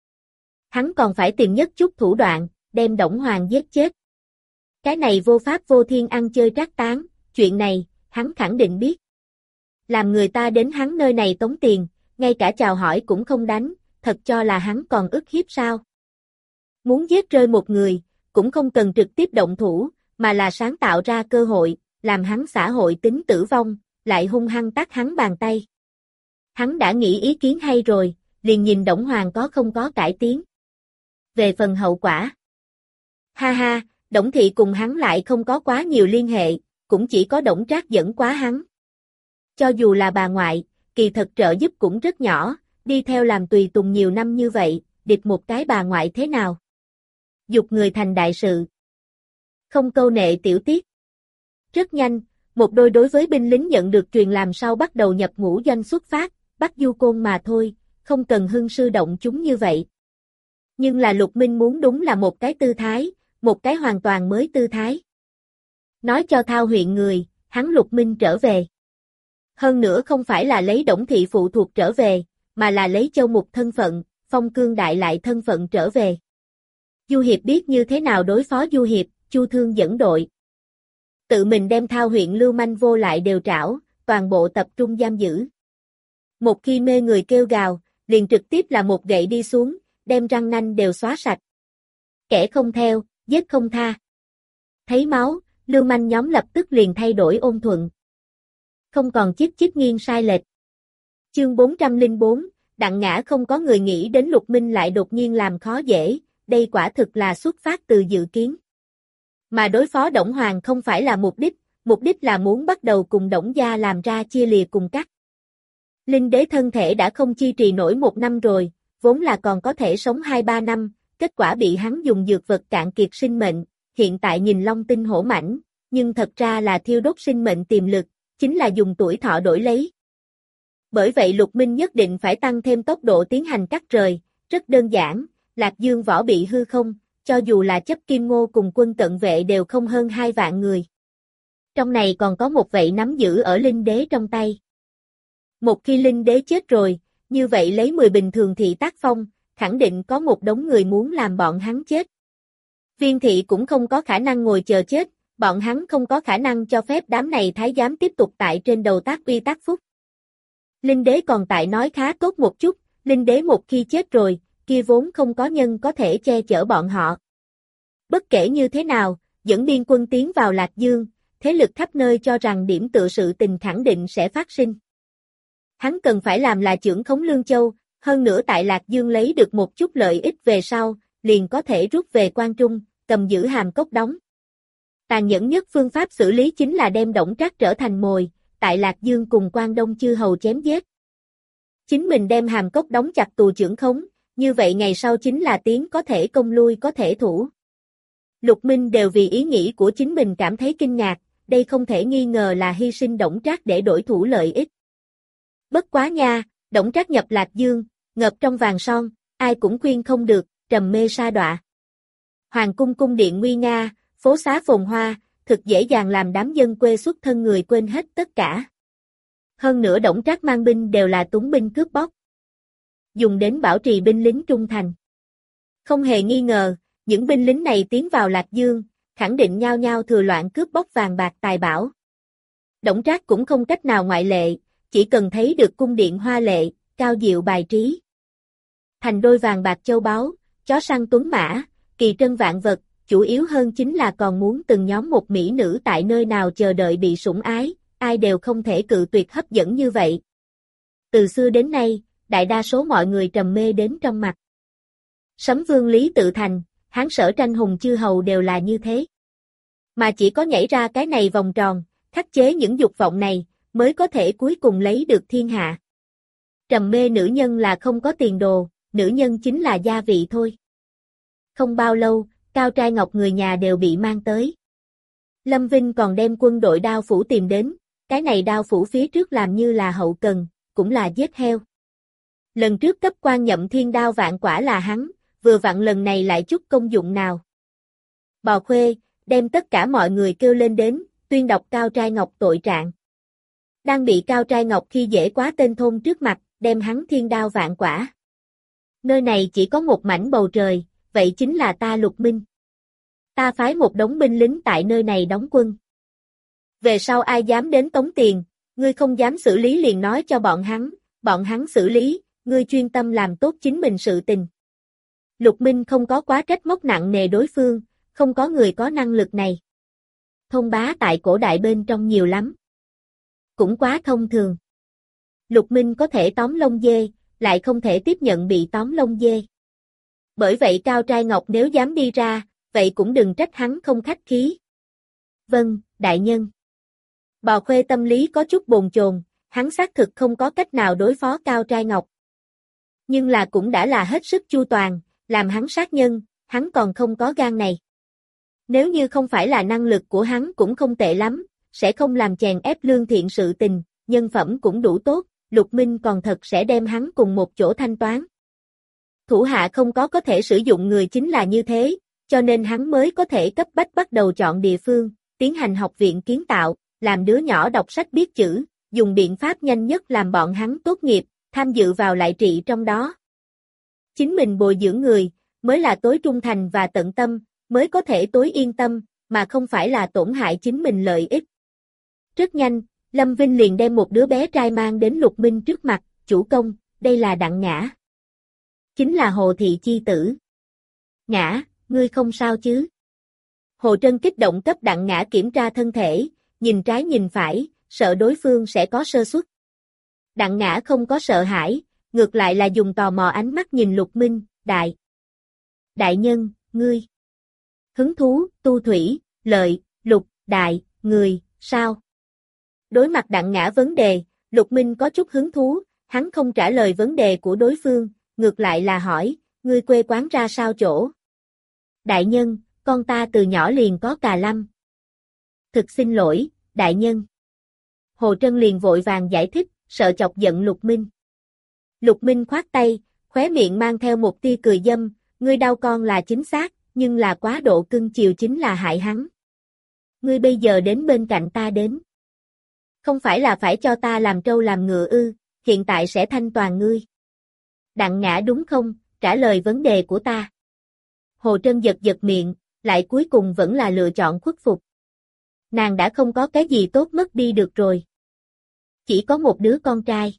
Hắn còn phải tìm nhất chút thủ đoạn, đem Đổng Hoàng giết chết. Cái này vô pháp vô thiên ăn chơi trác tán, chuyện này, hắn khẳng định biết. Làm người ta đến hắn nơi này tống tiền, ngay cả chào hỏi cũng không đánh, thật cho là hắn còn ức hiếp sao. Muốn giết rơi một người, cũng không cần trực tiếp động thủ, mà là sáng tạo ra cơ hội, làm hắn xã hội tính tử vong, lại hung hăng tát hắn bàn tay. Hắn đã nghĩ ý kiến hay rồi, liền nhìn Đổng Hoàng có không có cải tiến. Về phần hậu quả. Ha ha, Đổng Thị cùng hắn lại không có quá nhiều liên hệ, cũng chỉ có Đổng Trác dẫn quá hắn. Cho dù là bà ngoại, kỳ thật trợ giúp cũng rất nhỏ, đi theo làm tùy tùng nhiều năm như vậy, địch một cái bà ngoại thế nào? Dục người thành đại sự. Không câu nệ tiểu tiết. Rất nhanh, một đôi đối với binh lính nhận được truyền làm sau bắt đầu nhập ngũ doanh xuất phát, bắt du côn mà thôi, không cần hưng sư động chúng như vậy. Nhưng là Lục Minh muốn đúng là một cái tư thái, một cái hoàn toàn mới tư thái. Nói cho Thao huyện người, hắn Lục Minh trở về. Hơn nữa không phải là lấy Đổng Thị phụ thuộc trở về, mà là lấy Châu Mục thân phận, Phong Cương Đại lại thân phận trở về. Du Hiệp biết như thế nào đối phó Du Hiệp, Chu Thương dẫn đội. Tự mình đem Thao huyện lưu manh vô lại đều trảo, toàn bộ tập trung giam giữ. Một khi mê người kêu gào, liền trực tiếp là một gậy đi xuống, đem răng nanh đều xóa sạch. Kẻ không theo, giết không tha. Thấy máu, lưu manh nhóm lập tức liền thay đổi ôn thuận. Không còn chít chít nghiêng sai lệch. Chương bốn trăm lẻ bốn, Đặng Ngã không có người nghĩ đến Lục Minh lại đột nhiên làm khó dễ, đây quả thực là xuất phát từ dự kiến. Mà đối phó Đổng Hoàng không phải là mục đích, mục đích là muốn bắt đầu cùng Đổng gia làm ra chia lìa cùng cắt. Linh đế thân thể đã không chi trì nổi một năm rồi, vốn là còn có thể sống hai ba năm, kết quả bị hắn dùng dược vật cạn kiệt sinh mệnh, hiện tại nhìn long tinh hổ mãnh, nhưng thật ra là thiêu đốt sinh mệnh tiềm lực, chính là dùng tuổi thọ đổi lấy. Bởi vậy Lục Minh nhất định phải tăng thêm tốc độ tiến hành cắt rời, rất đơn giản, Lạc Dương võ bị hư không, cho dù là chấp Kim Ngô cùng quân cận vệ đều không hơn hai vạn người. Trong này còn có một vị nắm giữ ở Linh đế trong tay. Một khi Linh đế chết rồi, như vậy lấy mười bình thường thị tác phong, khẳng định có một đống người muốn làm bọn hắn chết. Viên thị cũng không có khả năng ngồi chờ chết, bọn hắn không có khả năng cho phép đám này thái giám tiếp tục tại trên đầu tác uy tác phúc. Linh đế còn tại nói khá tốt một chút, Linh đế một khi chết rồi, kia vốn không có nhân có thể che chở bọn họ. Bất kể như thế nào, dẫn biên quân tiến vào Lạc Dương, thế lực khắp nơi cho rằng điểm tựa sự tình khẳng định sẽ phát sinh. Hắn cần phải làm là trưởng khống Lương Châu, hơn nữa tại Lạc Dương lấy được một chút lợi ích về sau, liền có thể rút về Quan Trung, cầm giữ Hàm Cốc đóng. Tàn nhẫn nhất phương pháp xử lý chính là đem Đổng Trác trở thành mồi, tại Lạc Dương cùng Quan Đông chư hầu chém giết. Chính mình đem Hàm Cốc đóng chặt tù trưởng khống, Như vậy ngày sau chính là tiến có thể công lui có thể thủ. Lục Minh đều vì ý nghĩ của chính mình cảm thấy kinh ngạc, đây không thể nghi ngờ là hy sinh Đổng Trác để đổi thủ lợi ích. Bất quá nha, Đổng Trác nhập Lạc Dương, ngập trong vàng son, ai cũng khuyên không được, trầm mê sa đọa. Hoàng cung cung điện nguy nga, phố xá phồn hoa, thực dễ dàng làm đám dân quê xuất thân người quên hết tất cả. Hơn nữa Đổng Trác mang binh đều là túng binh cướp bóc, dùng đến bảo trì binh lính trung thành. Không hề nghi ngờ, những binh lính này tiến vào Lạc Dương, khẳng định nhao nhao thừa loạn cướp bóc vàng bạc tài bảo. Đổng Trác cũng không cách nào ngoại lệ, chỉ cần thấy được cung điện hoa lệ, cao diệu bài trí. Thành đôi vàng bạc châu báu, chó săn tuấn mã, kỳ trân vạn vật, chủ yếu hơn chính là còn muốn từng nhóm một mỹ nữ tại nơi nào chờ đợi bị sủng ái, ai đều không thể cự tuyệt hấp dẫn như vậy. Từ xưa đến nay, đại đa số mọi người trầm mê đến trong mặt. Sấm Vương Lý Tự Thành, Hán Sở Tranh Hùng chư hầu đều là như thế. Mà chỉ có nhảy ra cái này vòng tròn, khắc chế những dục vọng này, mới có thể cuối cùng lấy được thiên hạ. Trầm mê nữ nhân là không có tiền đồ, nữ nhân chính là gia vị thôi. Không bao lâu, Cao Trai Ngọc người nhà đều bị mang tới. Lâm Vinh còn đem quân đội Đao Phủ tìm đến, cái này Đao Phủ phía trước làm như là hậu cần, cũng là giết heo. Lần trước cấp quan nhậm thiên đao vạn quả là hắn, vừa vặn lần này lại chút công dụng nào. Bò Khuê, đem tất cả mọi người kêu lên đến, tuyên đọc Cao Trai Ngọc tội trạng. Đang bị Cao Trai Ngọc khi dễ quá tên thôn trước mặt, đem hắn thiên đao vạn quả. Nơi này chỉ có một mảnh bầu trời, vậy chính là ta Lục Minh. Ta phái một đống binh lính tại nơi này đóng quân. Về sau ai dám đến tống tiền, ngươi không dám xử lý liền nói cho bọn hắn, bọn hắn xử lý, ngươi chuyên tâm làm tốt chính mình sự tình. Lục Minh không có quá trách móc nặng nề đối phương, không có người có năng lực này. Thông bá tại cổ đại bên trong nhiều lắm. Cũng quá thông thường. Lục Minh có thể tóm lông dê, lại không thể tiếp nhận bị tóm lông dê. Bởi vậy Cao Trai Ngọc nếu dám đi ra, vậy cũng đừng trách hắn không khách khí. Vâng, đại nhân. Bò Khuê tâm lý có chút bồn chồn, hắn xác thực không có cách nào đối phó Cao Trai Ngọc. Nhưng là cũng đã là hết sức chu toàn, làm hắn sát nhân, hắn còn không có gan này. Nếu như không phải là năng lực của hắn cũng không tệ lắm, sẽ không làm chèn ép lương thiện sự tình, nhân phẩm cũng đủ tốt, Lục Minh còn thật sẽ đem hắn cùng một chỗ thanh toán. Thủ hạ không có có thể sử dụng người chính là như thế, cho nên hắn mới có thể cấp bách bắt đầu chọn địa phương, tiến hành học viện kiến tạo, làm đứa nhỏ đọc sách biết chữ, dùng biện pháp nhanh nhất làm bọn hắn tốt nghiệp, tham dự vào lại trị trong đó. Chính mình bồi dưỡng người, mới là tối trung thành và tận tâm, mới có thể tối yên tâm, mà không phải là tổn hại chính mình lợi ích. Rất nhanh, Lâm Vinh liền đem một đứa bé trai mang đến Lục Minh trước mặt, chủ công, đây là Đặng Ngã. Chính là Hồ Thị chi tử. Ngã, ngươi không sao chứ? Hồ Trân kích động cấp Đặng Ngã kiểm tra thân thể, nhìn trái nhìn phải, sợ đối phương sẽ có sơ suất. Đặng Ngã không có sợ hãi, ngược lại là dùng tò mò ánh mắt nhìn Lục Minh, đại. Đại nhân, ngươi. Hứng thú, tu thủy, lợi, lục, đại, người, sao? Đối mặt Đặng Ngã vấn đề, Lục Minh có chút hứng thú, hắn không trả lời vấn đề của đối phương, ngược lại là hỏi, ngươi quê quán ra sao chỗ? Đại nhân, con ta từ nhỏ liền có cà lâm. Thực xin lỗi, đại nhân. Hồ Trân liền vội vàng giải thích, sợ chọc giận Lục Minh. Lục Minh khoát tay, khóe miệng mang theo một tia cười dâm, ngươi đau con là chính xác, nhưng là quá độ cưng chiều chính là hại hắn. Ngươi bây giờ đến bên cạnh ta đến. Không phải là phải cho ta làm trâu làm ngựa ư, hiện tại sẽ thanh toàn ngươi. Đặng Ngã đúng không, trả lời vấn đề của ta. Hồ Trân giật giật miệng, lại cuối cùng vẫn là lựa chọn khuất phục. Nàng đã không có cái gì tốt mất đi được rồi. Chỉ có một đứa con trai.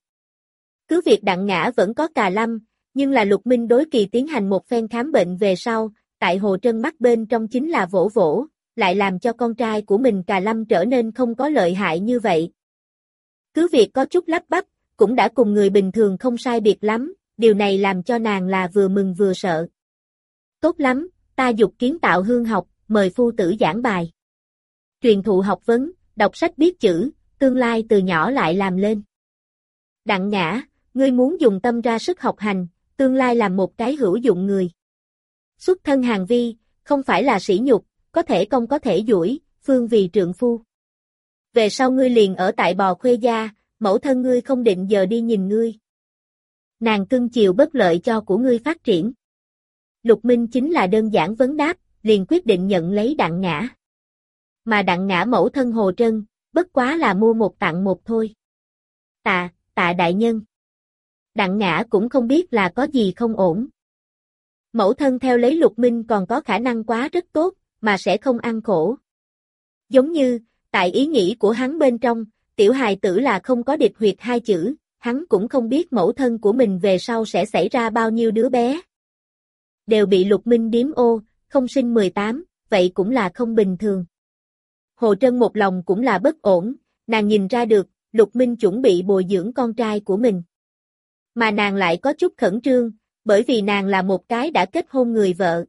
Cứ việc Đặng Ngã vẫn có cà lâm, nhưng là Lục Minh đối kỳ tiến hành một phen khám bệnh về sau, tại Hồ Trân mắt bên trong chính là vỗ vỗ, lại làm cho con trai của mình cà lâm trở nên không có lợi hại như vậy. Cứ việc có chút lắp bắp, cũng đã cùng người bình thường không sai biệt lắm, điều này làm cho nàng là vừa mừng vừa sợ. Tốt lắm, ta dục kiến tạo hương học, mời phu tử giảng bài. Truyền thụ học vấn, đọc sách biết chữ, tương lai từ nhỏ lại làm lên. Đặng Ngã, ngươi muốn dùng tâm ra sức học hành, tương lai làm một cái hữu dụng người. Xuất thân hàng vi, không phải là sỉ nhục, có thể công có thể duỗi, phương vì trượng phu. Về sau ngươi liền ở tại Bò Khuê gia, mẫu thân ngươi không định giờ đi nhìn ngươi. Nàng cưng chiều bất lợi cho của ngươi phát triển. Lục Minh chính là đơn giản vấn đáp, liền quyết định nhận lấy Đặng Ngã. Mà Đặng Ngã mẫu thân Hồ Trân, bất quá là mua một tặng một thôi. Tạ, tạ đại nhân. Đặng Ngã cũng không biết là có gì không ổn. Mẫu thân theo lấy Lục Minh còn có khả năng quá rất tốt, mà sẽ không ăn khổ. Giống như, tại ý nghĩ của hắn bên trong, tiểu hài tử là không có địch huyệt hai chữ, hắn cũng không biết mẫu thân của mình về sau sẽ xảy ra bao nhiêu đứa bé. Đều bị Lục Minh điếm ô, không sinh mười tám, vậy cũng là không bình thường. Hồ Trân một lòng cũng là bất ổn, nàng nhìn ra được, Lục Minh chuẩn bị bồi dưỡng con trai của mình. Mà nàng lại có chút khẩn trương, bởi vì nàng là một cái đã kết hôn người vợ.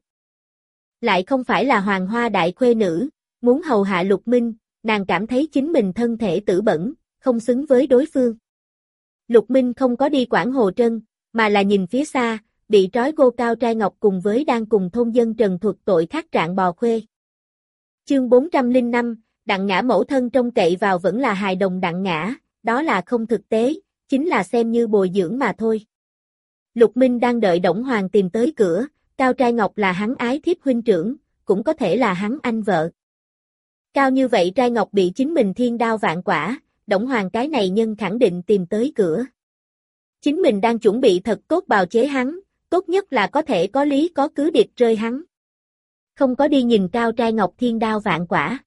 Lại không phải là hoàng hoa đại khuê nữ, muốn hầu hạ Lục Minh, nàng cảm thấy chính mình thân thể tử bẩn, không xứng với đối phương. Lục Minh không có đi quản Hồ Trân, mà là nhìn phía xa, bị trói gô Cao Trai Ngọc cùng với đang cùng thôn dân trần thuật tội thác trạng Bò Khuê. Chương bốn trăm lẻ năm, Đặng Ngã mẫu thân trông cậy vào vẫn là hài đồng Đặng Ngã, đó là không thực tế, chính là xem như bồi dưỡng mà thôi. Lục Minh đang đợi Đổng Hoàng tìm tới cửa, Cao Trai Ngọc là hắn ái thiếp huynh trưởng, cũng có thể là hắn anh vợ. Cao như vậy Trai Ngọc bị chính mình thiên đao vạn quả, Đổng Hoàng cái này nhân khẳng định tìm tới cửa. Chính mình đang chuẩn bị thật tốt bào chế hắn, tốt nhất là có thể có lý có cứ điệp rơi hắn. Không có đi nhìn Cao Trai Ngọc thiên đao vạn quả.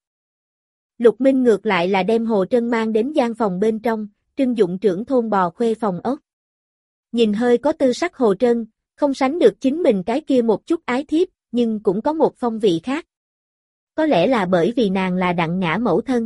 Lục Minh ngược lại là đem Hồ Trân mang đến gian phòng bên trong, trưng dụng trưởng thôn Bò Khuê phòng ốc. Nhìn hơi có tư sắc Hồ Trân, không sánh được chính mình cái kia một chút ái thiếp, nhưng cũng có một phong vị khác. Có lẽ là bởi vì nàng là Đặng Ngã mẫu thân.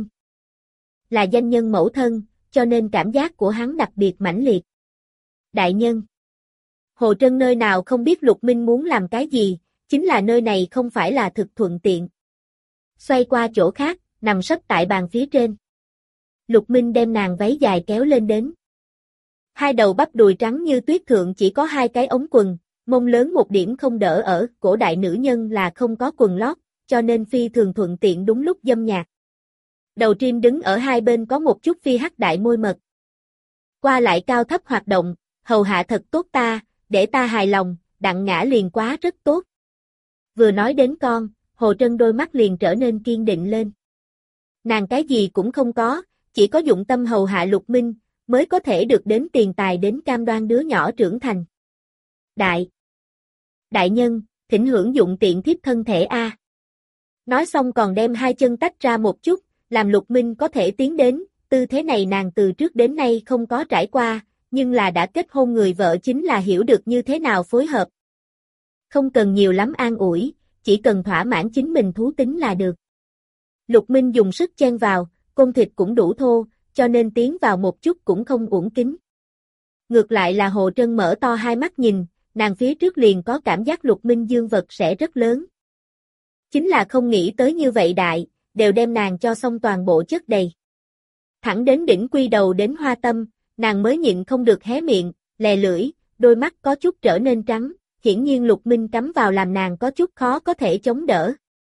Là danh nhân mẫu thân, cho nên cảm giác của hắn đặc biệt mãnh liệt. Đại nhân. Hồ Trân nơi nào không biết Lục Minh muốn làm cái gì, chính là nơi này không phải là thực thuận tiện. Xoay qua chỗ khác, nằm sấp tại bàn phía trên. Lục Minh đem nàng váy dài kéo lên đến. Hai đầu bắp đùi trắng như tuyết thượng chỉ có hai cái ống quần, mông lớn một điểm không đỡ ở, cổ đại nữ nhân là không có quần lót, cho nên phi thường thuận tiện đúng lúc dâm nhạc. Đầu chim đứng ở hai bên có một chút phi hắc đại môi mật. Qua lại cao thấp hoạt động, hầu hạ thật tốt ta, để ta hài lòng, Đặng Ngã liền quá rất tốt. Vừa nói đến con, Hồ Trân đôi mắt liền trở nên kiên định lên. Nàng cái gì cũng không có, chỉ có dụng tâm hầu hạ Lục Minh, mới có thể được đến tiền tài đến cam đoan đứa nhỏ trưởng thành. Đại! Đại nhân, thỉnh hưởng dụng tiện thiếp thân thể A. Nói xong còn đem hai chân tách ra một chút, làm Lục Minh có thể tiến đến, tư thế này nàng từ trước đến nay không có trải qua, nhưng là đã kết hôn người vợ chính là hiểu được như thế nào phối hợp. Không cần nhiều lắm an ủi, chỉ cần thỏa mãn chính mình thú tính là được. Lục Minh dùng sức chen vào, côn thịt cũng đủ thô, cho nên tiến vào một chút cũng không uổng kính. Ngược lại là Hồ Trân mở to hai mắt nhìn, nàng phía trước liền có cảm giác Lục Minh dương vật sẽ rất lớn. Chính là không nghĩ tới như vậy đại, đều đem nàng cho xong toàn bộ chất đầy. Thẳng đến đỉnh quy đầu đến hoa tâm, nàng mới nhịn không được hé miệng, lè lưỡi, đôi mắt có chút trở nên trắng, hiển nhiên Lục Minh cắm vào làm nàng có chút khó có thể chống đỡ.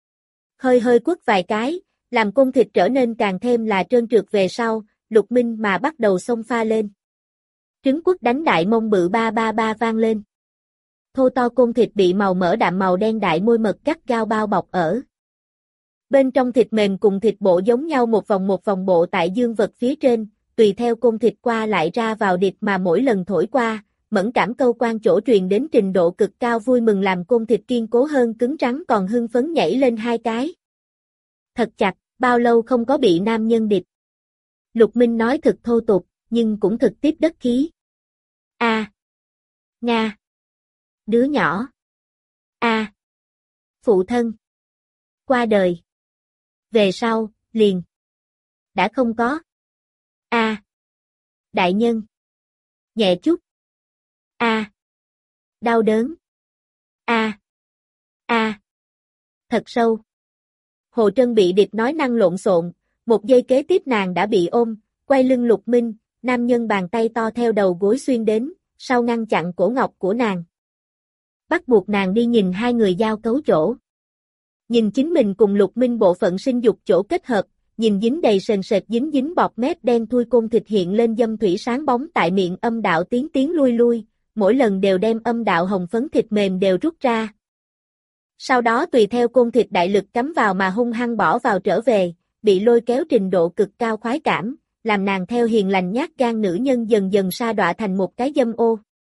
Hơi hơi quất vài cái, làm côn thịt trở nên càng thêm là trơn trượt về sau, Lục Minh mà bắt đầu xông pha lên. Trứng quất đánh đại mông bự ba ba ba vang lên. Thô to côn thịt bị màu mỡ đạm màu đen đại môi mật gắt gao bao bọc ở. Bên trong thịt mềm cùng thịt bộ giống nhau một vòng một vòng bộ tại dương vật phía trên, tùy theo côn thịt qua lại ra vào địch mà mỗi lần thổi qua, mẫn cảm câu quan chỗ truyền đến trình độ cực cao vui mừng làm côn thịt kiên cố hơn cứng rắn còn hưng phấn nhảy lên hai cái. Thật chặt, bao lâu không có bị nam nhân địch. Lục Minh nói thực thô tục, nhưng cũng thực tiếp đất khí. A. À. Nga. Đứa nhỏ. A. À. Phụ thân. Qua đời. Về sau, liền. Đã không có. A. À. Đại nhân. Nhẹ chút. A. À. Đau đớn. A. À. A. À. Thật sâu. Hồ Trân bị địch nói năng lộn xộn, một giây kế tiếp nàng đã bị ôm, quay lưng Lục Minh, nam nhân bàn tay to theo đầu gối xuyên đến, sau ngăn chặn cổ ngọc của nàng. Bắt buộc nàng đi nhìn hai người giao cấu chỗ. Nhìn chính mình cùng Lục Minh bộ phận sinh dục chỗ kết hợp, nhìn dính đầy sền sệt dính dính bọt mép đen thui côn thịt hiện lên dâm thủy sáng bóng tại miệng âm đạo tiến tiến lui lui, mỗi lần đều đem âm đạo hồng phấn thịt mềm đều rút ra. Sau đó tùy theo côn thịt đại lực cắm vào mà hung hăng bỏ vào trở về, bị lôi kéo trình độ cực cao khoái cảm, làm nàng theo hiền lành nhát gan nữ nhân dần dần sa đọa thành một cái dâm ô.